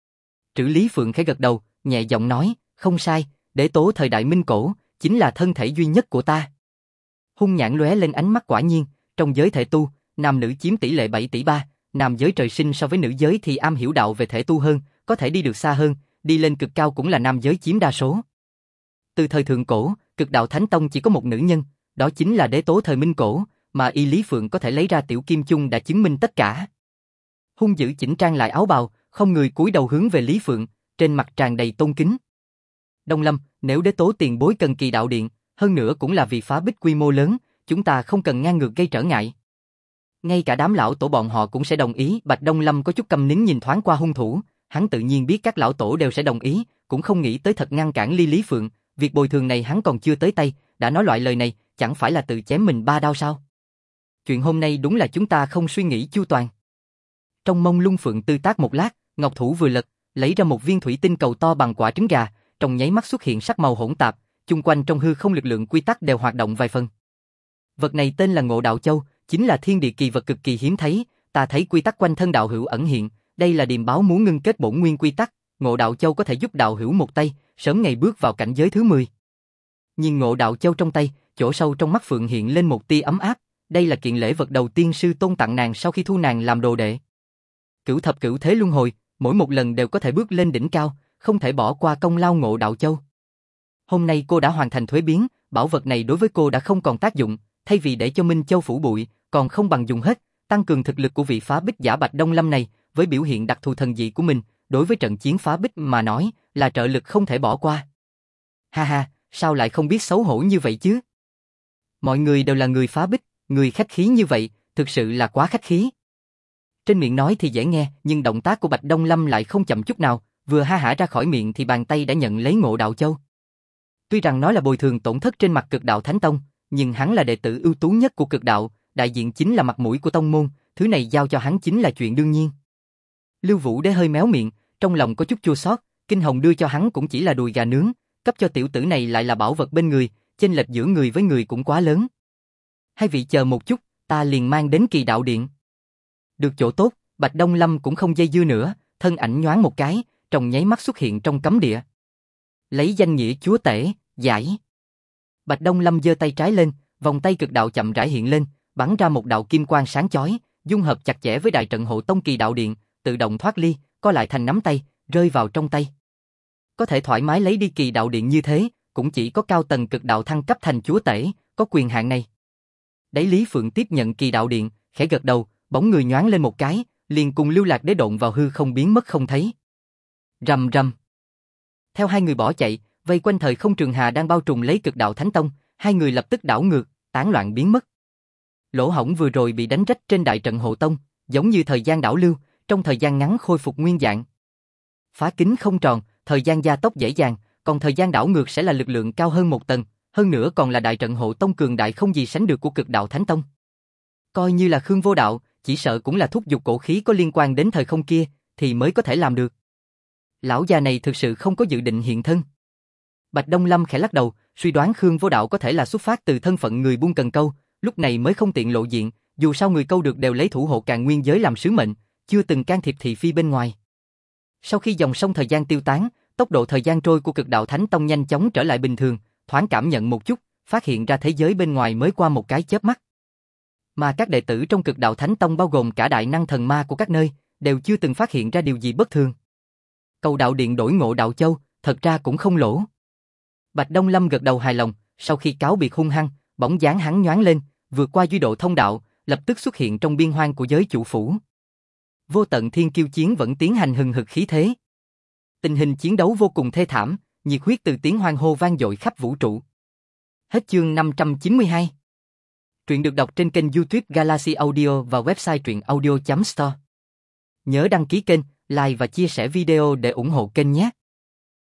Trữ Lý Phượng khẽ gật đầu, nhẹ giọng nói, không sai, đế tố thời đại Minh Cổ, chính là thân thể duy nhất của ta. Hung nhãn lóe lên ánh mắt quả nhiên, trong giới thể tu, nam nữ chiếm tỷ lệ 7 tỷ 3, nam giới trời sinh so với nữ giới thì am hiểu đạo về thể tu hơn, có thể đi được xa hơn, đi lên cực cao cũng là nam giới chiếm đa số. Từ thời thượng cổ, cực đạo Thánh Tông chỉ có một nữ nhân, đó chính là đế tố thời Minh Cổ, mà y Lý Phượng có thể lấy ra tiểu kim chung đã chứng minh tất cả. Hung dữ chỉnh trang lại áo bào, không người cúi đầu hướng về Lý Phượng, trên mặt tràn đầy tôn kính. Đông Lâm, nếu đế tố tiền bối cần kỳ đạo điện, hơn nữa cũng là vì phá bích quy mô lớn, chúng ta không cần ngang ngược gây trở ngại. Ngay cả đám lão tổ bọn họ cũng sẽ đồng ý. Bạch Đông Lâm có chút câm nín nhìn thoáng qua hung thủ, hắn tự nhiên biết các lão tổ đều sẽ đồng ý, cũng không nghĩ tới thật ngăn cản Lý Phượng, việc bồi thường này hắn còn chưa tới tay, đã nói loại lời này, chẳng phải là tự chém mình 3 đao sao? Chuyện hôm nay đúng là chúng ta không suy nghĩ chu toàn. Trong mông lung Phượng tư tác một lát, ngọc thủ vừa lật, lấy ra một viên thủy tinh cầu to bằng quả trứng gà, trong nháy mắt xuất hiện sắc màu hỗn tạp, chung quanh trong hư không lực lượng quy tắc đều hoạt động vài phần. Vật này tên là Ngộ Đạo Châu, chính là thiên địa kỳ vật cực kỳ hiếm thấy, ta thấy quy tắc quanh thân đạo hữu ẩn hiện, đây là điềm báo muốn ngưng kết bổn nguyên quy tắc, Ngộ Đạo Châu có thể giúp đạo hữu một tay, sớm ngày bước vào cảnh giới thứ 10. Nhìn Ngộ Đạo Châu trong tay, chỗ sâu trong mắt Phượng hiện lên một tia ấm áp, đây là kiện lễ vật đầu tiên sư tôn tặng nàng sau khi thu nàng làm đồ đệ. Cửu thập cửu thế luân hồi, mỗi một lần đều có thể bước lên đỉnh cao, không thể bỏ qua công lao Ngộ Đạo Châu. Hôm nay cô đã hoàn thành thuế biến, bảo vật này đối với cô đã không còn tác dụng, thay vì để cho Minh Châu phủ bụi, còn không bằng dùng hết, tăng cường thực lực của vị phá bích giả Bạch Đông Lâm này, với biểu hiện đặc thù thần dị của mình, đối với trận chiến phá bích mà nói, là trợ lực không thể bỏ qua. Ha ha, sao lại không biết xấu hổ như vậy chứ? Mọi người đều là người phá bích, người khách khí như vậy, thực sự là quá khách khí. Trên miệng nói thì dễ nghe, nhưng động tác của Bạch Đông Lâm lại không chậm chút nào, vừa ha hả ra khỏi miệng thì bàn tay đã nhận lấy Ngộ Đạo Châu. Tuy rằng nói là bồi thường tổn thất trên mặt Cực Đạo Thánh Tông, nhưng hắn là đệ tử ưu tú nhất của Cực Đạo, đại diện chính là mặt mũi của tông môn, thứ này giao cho hắn chính là chuyện đương nhiên. Lưu Vũ Đế hơi méo miệng, trong lòng có chút chua xót, Kinh Hồng đưa cho hắn cũng chỉ là đùi gà nướng, cấp cho tiểu tử này lại là bảo vật bên người, chênh lệch giữa người với người cũng quá lớn. Hai vị chờ một chút, ta liền mang đến Kỳ Đạo Điện. Được chỗ tốt, Bạch Đông Lâm cũng không dây dưa nữa, thân ảnh nhoáng một cái, trong nháy mắt xuất hiện trong cấm địa. Lấy danh nghĩa chúa tể, giải. Bạch Đông Lâm giơ tay trái lên, vòng tay cực đạo chậm rãi hiện lên, bắn ra một đạo kim quang sáng chói, dung hợp chặt chẽ với đại trận hộ tông Kỳ Đạo Điện, tự động thoát ly, co lại thành nắm tay, rơi vào trong tay. Có thể thoải mái lấy đi Kỳ Đạo Điện như thế, cũng chỉ có cao tầng cực đạo thăng cấp thành chúa tể, có quyền hạn này. Đáy Lý Phượng tiếp nhận Kỳ Đạo Điện, khẽ gật đầu, bóng người nhoáng lên một cái, liền cùng Lưu Lạc Đế độn vào hư không biến mất không thấy. Rầm rầm. Theo hai người bỏ chạy, vây quanh thời không trường hà đang bao trùm lấy Cực Đạo Thánh Tông, hai người lập tức đảo ngược, tán loạn biến mất. Lỗ hổng vừa rồi bị đánh rách trên đại trận hộ tông, giống như thời gian đảo lưu, trong thời gian ngắn khôi phục nguyên dạng. Phá kính không tròn, thời gian gia tốc dễ dàng, còn thời gian đảo ngược sẽ là lực lượng cao hơn một tầng, hơn nữa còn là đại trận hộ tông cường đại không gì sánh được của Cực Đạo Thánh Tông. Coi như là Khương Vô Đạo, chỉ sợ cũng là thúc giục cổ khí có liên quan đến thời không kia, thì mới có thể làm được. Lão già này thực sự không có dự định hiện thân. Bạch Đông Lâm khẽ lắc đầu, suy đoán Khương Vô Đạo có thể là xuất phát từ thân phận người buôn cần câu, lúc này mới không tiện lộ diện, dù sao người câu được đều lấy thủ hộ Càn Nguyên giới làm sứ mệnh, chưa từng can thiệp thị phi bên ngoài. Sau khi dòng sông thời gian tiêu tán, tốc độ thời gian trôi của Cực Đạo Thánh Tông nhanh chóng trở lại bình thường, thoáng cảm nhận một chút, phát hiện ra thế giới bên ngoài mới qua một cái chớp mắt. Mà các đệ tử trong Cực Đạo Thánh Tông bao gồm cả đại năng thần ma của các nơi, đều chưa từng phát hiện ra điều gì bất thường. Cầu Đạo Điện đổi Ngộ Đạo Châu, thật ra cũng không lỗ. Bạch Đông Lâm gật đầu hài lòng, sau khi cáo biệt hung hăng, bóng dáng hắn nhoáng lên, vượt qua duy độ thông đạo, lập tức xuất hiện trong biên hoang của giới chủ phủ. Vô tận thiên kiêu chiến vẫn tiến hành hừng hực khí thế. Tình hình chiến đấu vô cùng thê thảm, nhiệt huyết từ tiếng hoan hô vang dội khắp vũ trụ. Hết chương 592. Truyện được đọc trên kênh YouTube Galaxy Audio và website truyệnaudio.store. Nhớ đăng ký kênh, like và chia sẻ video để ủng hộ kênh nhé.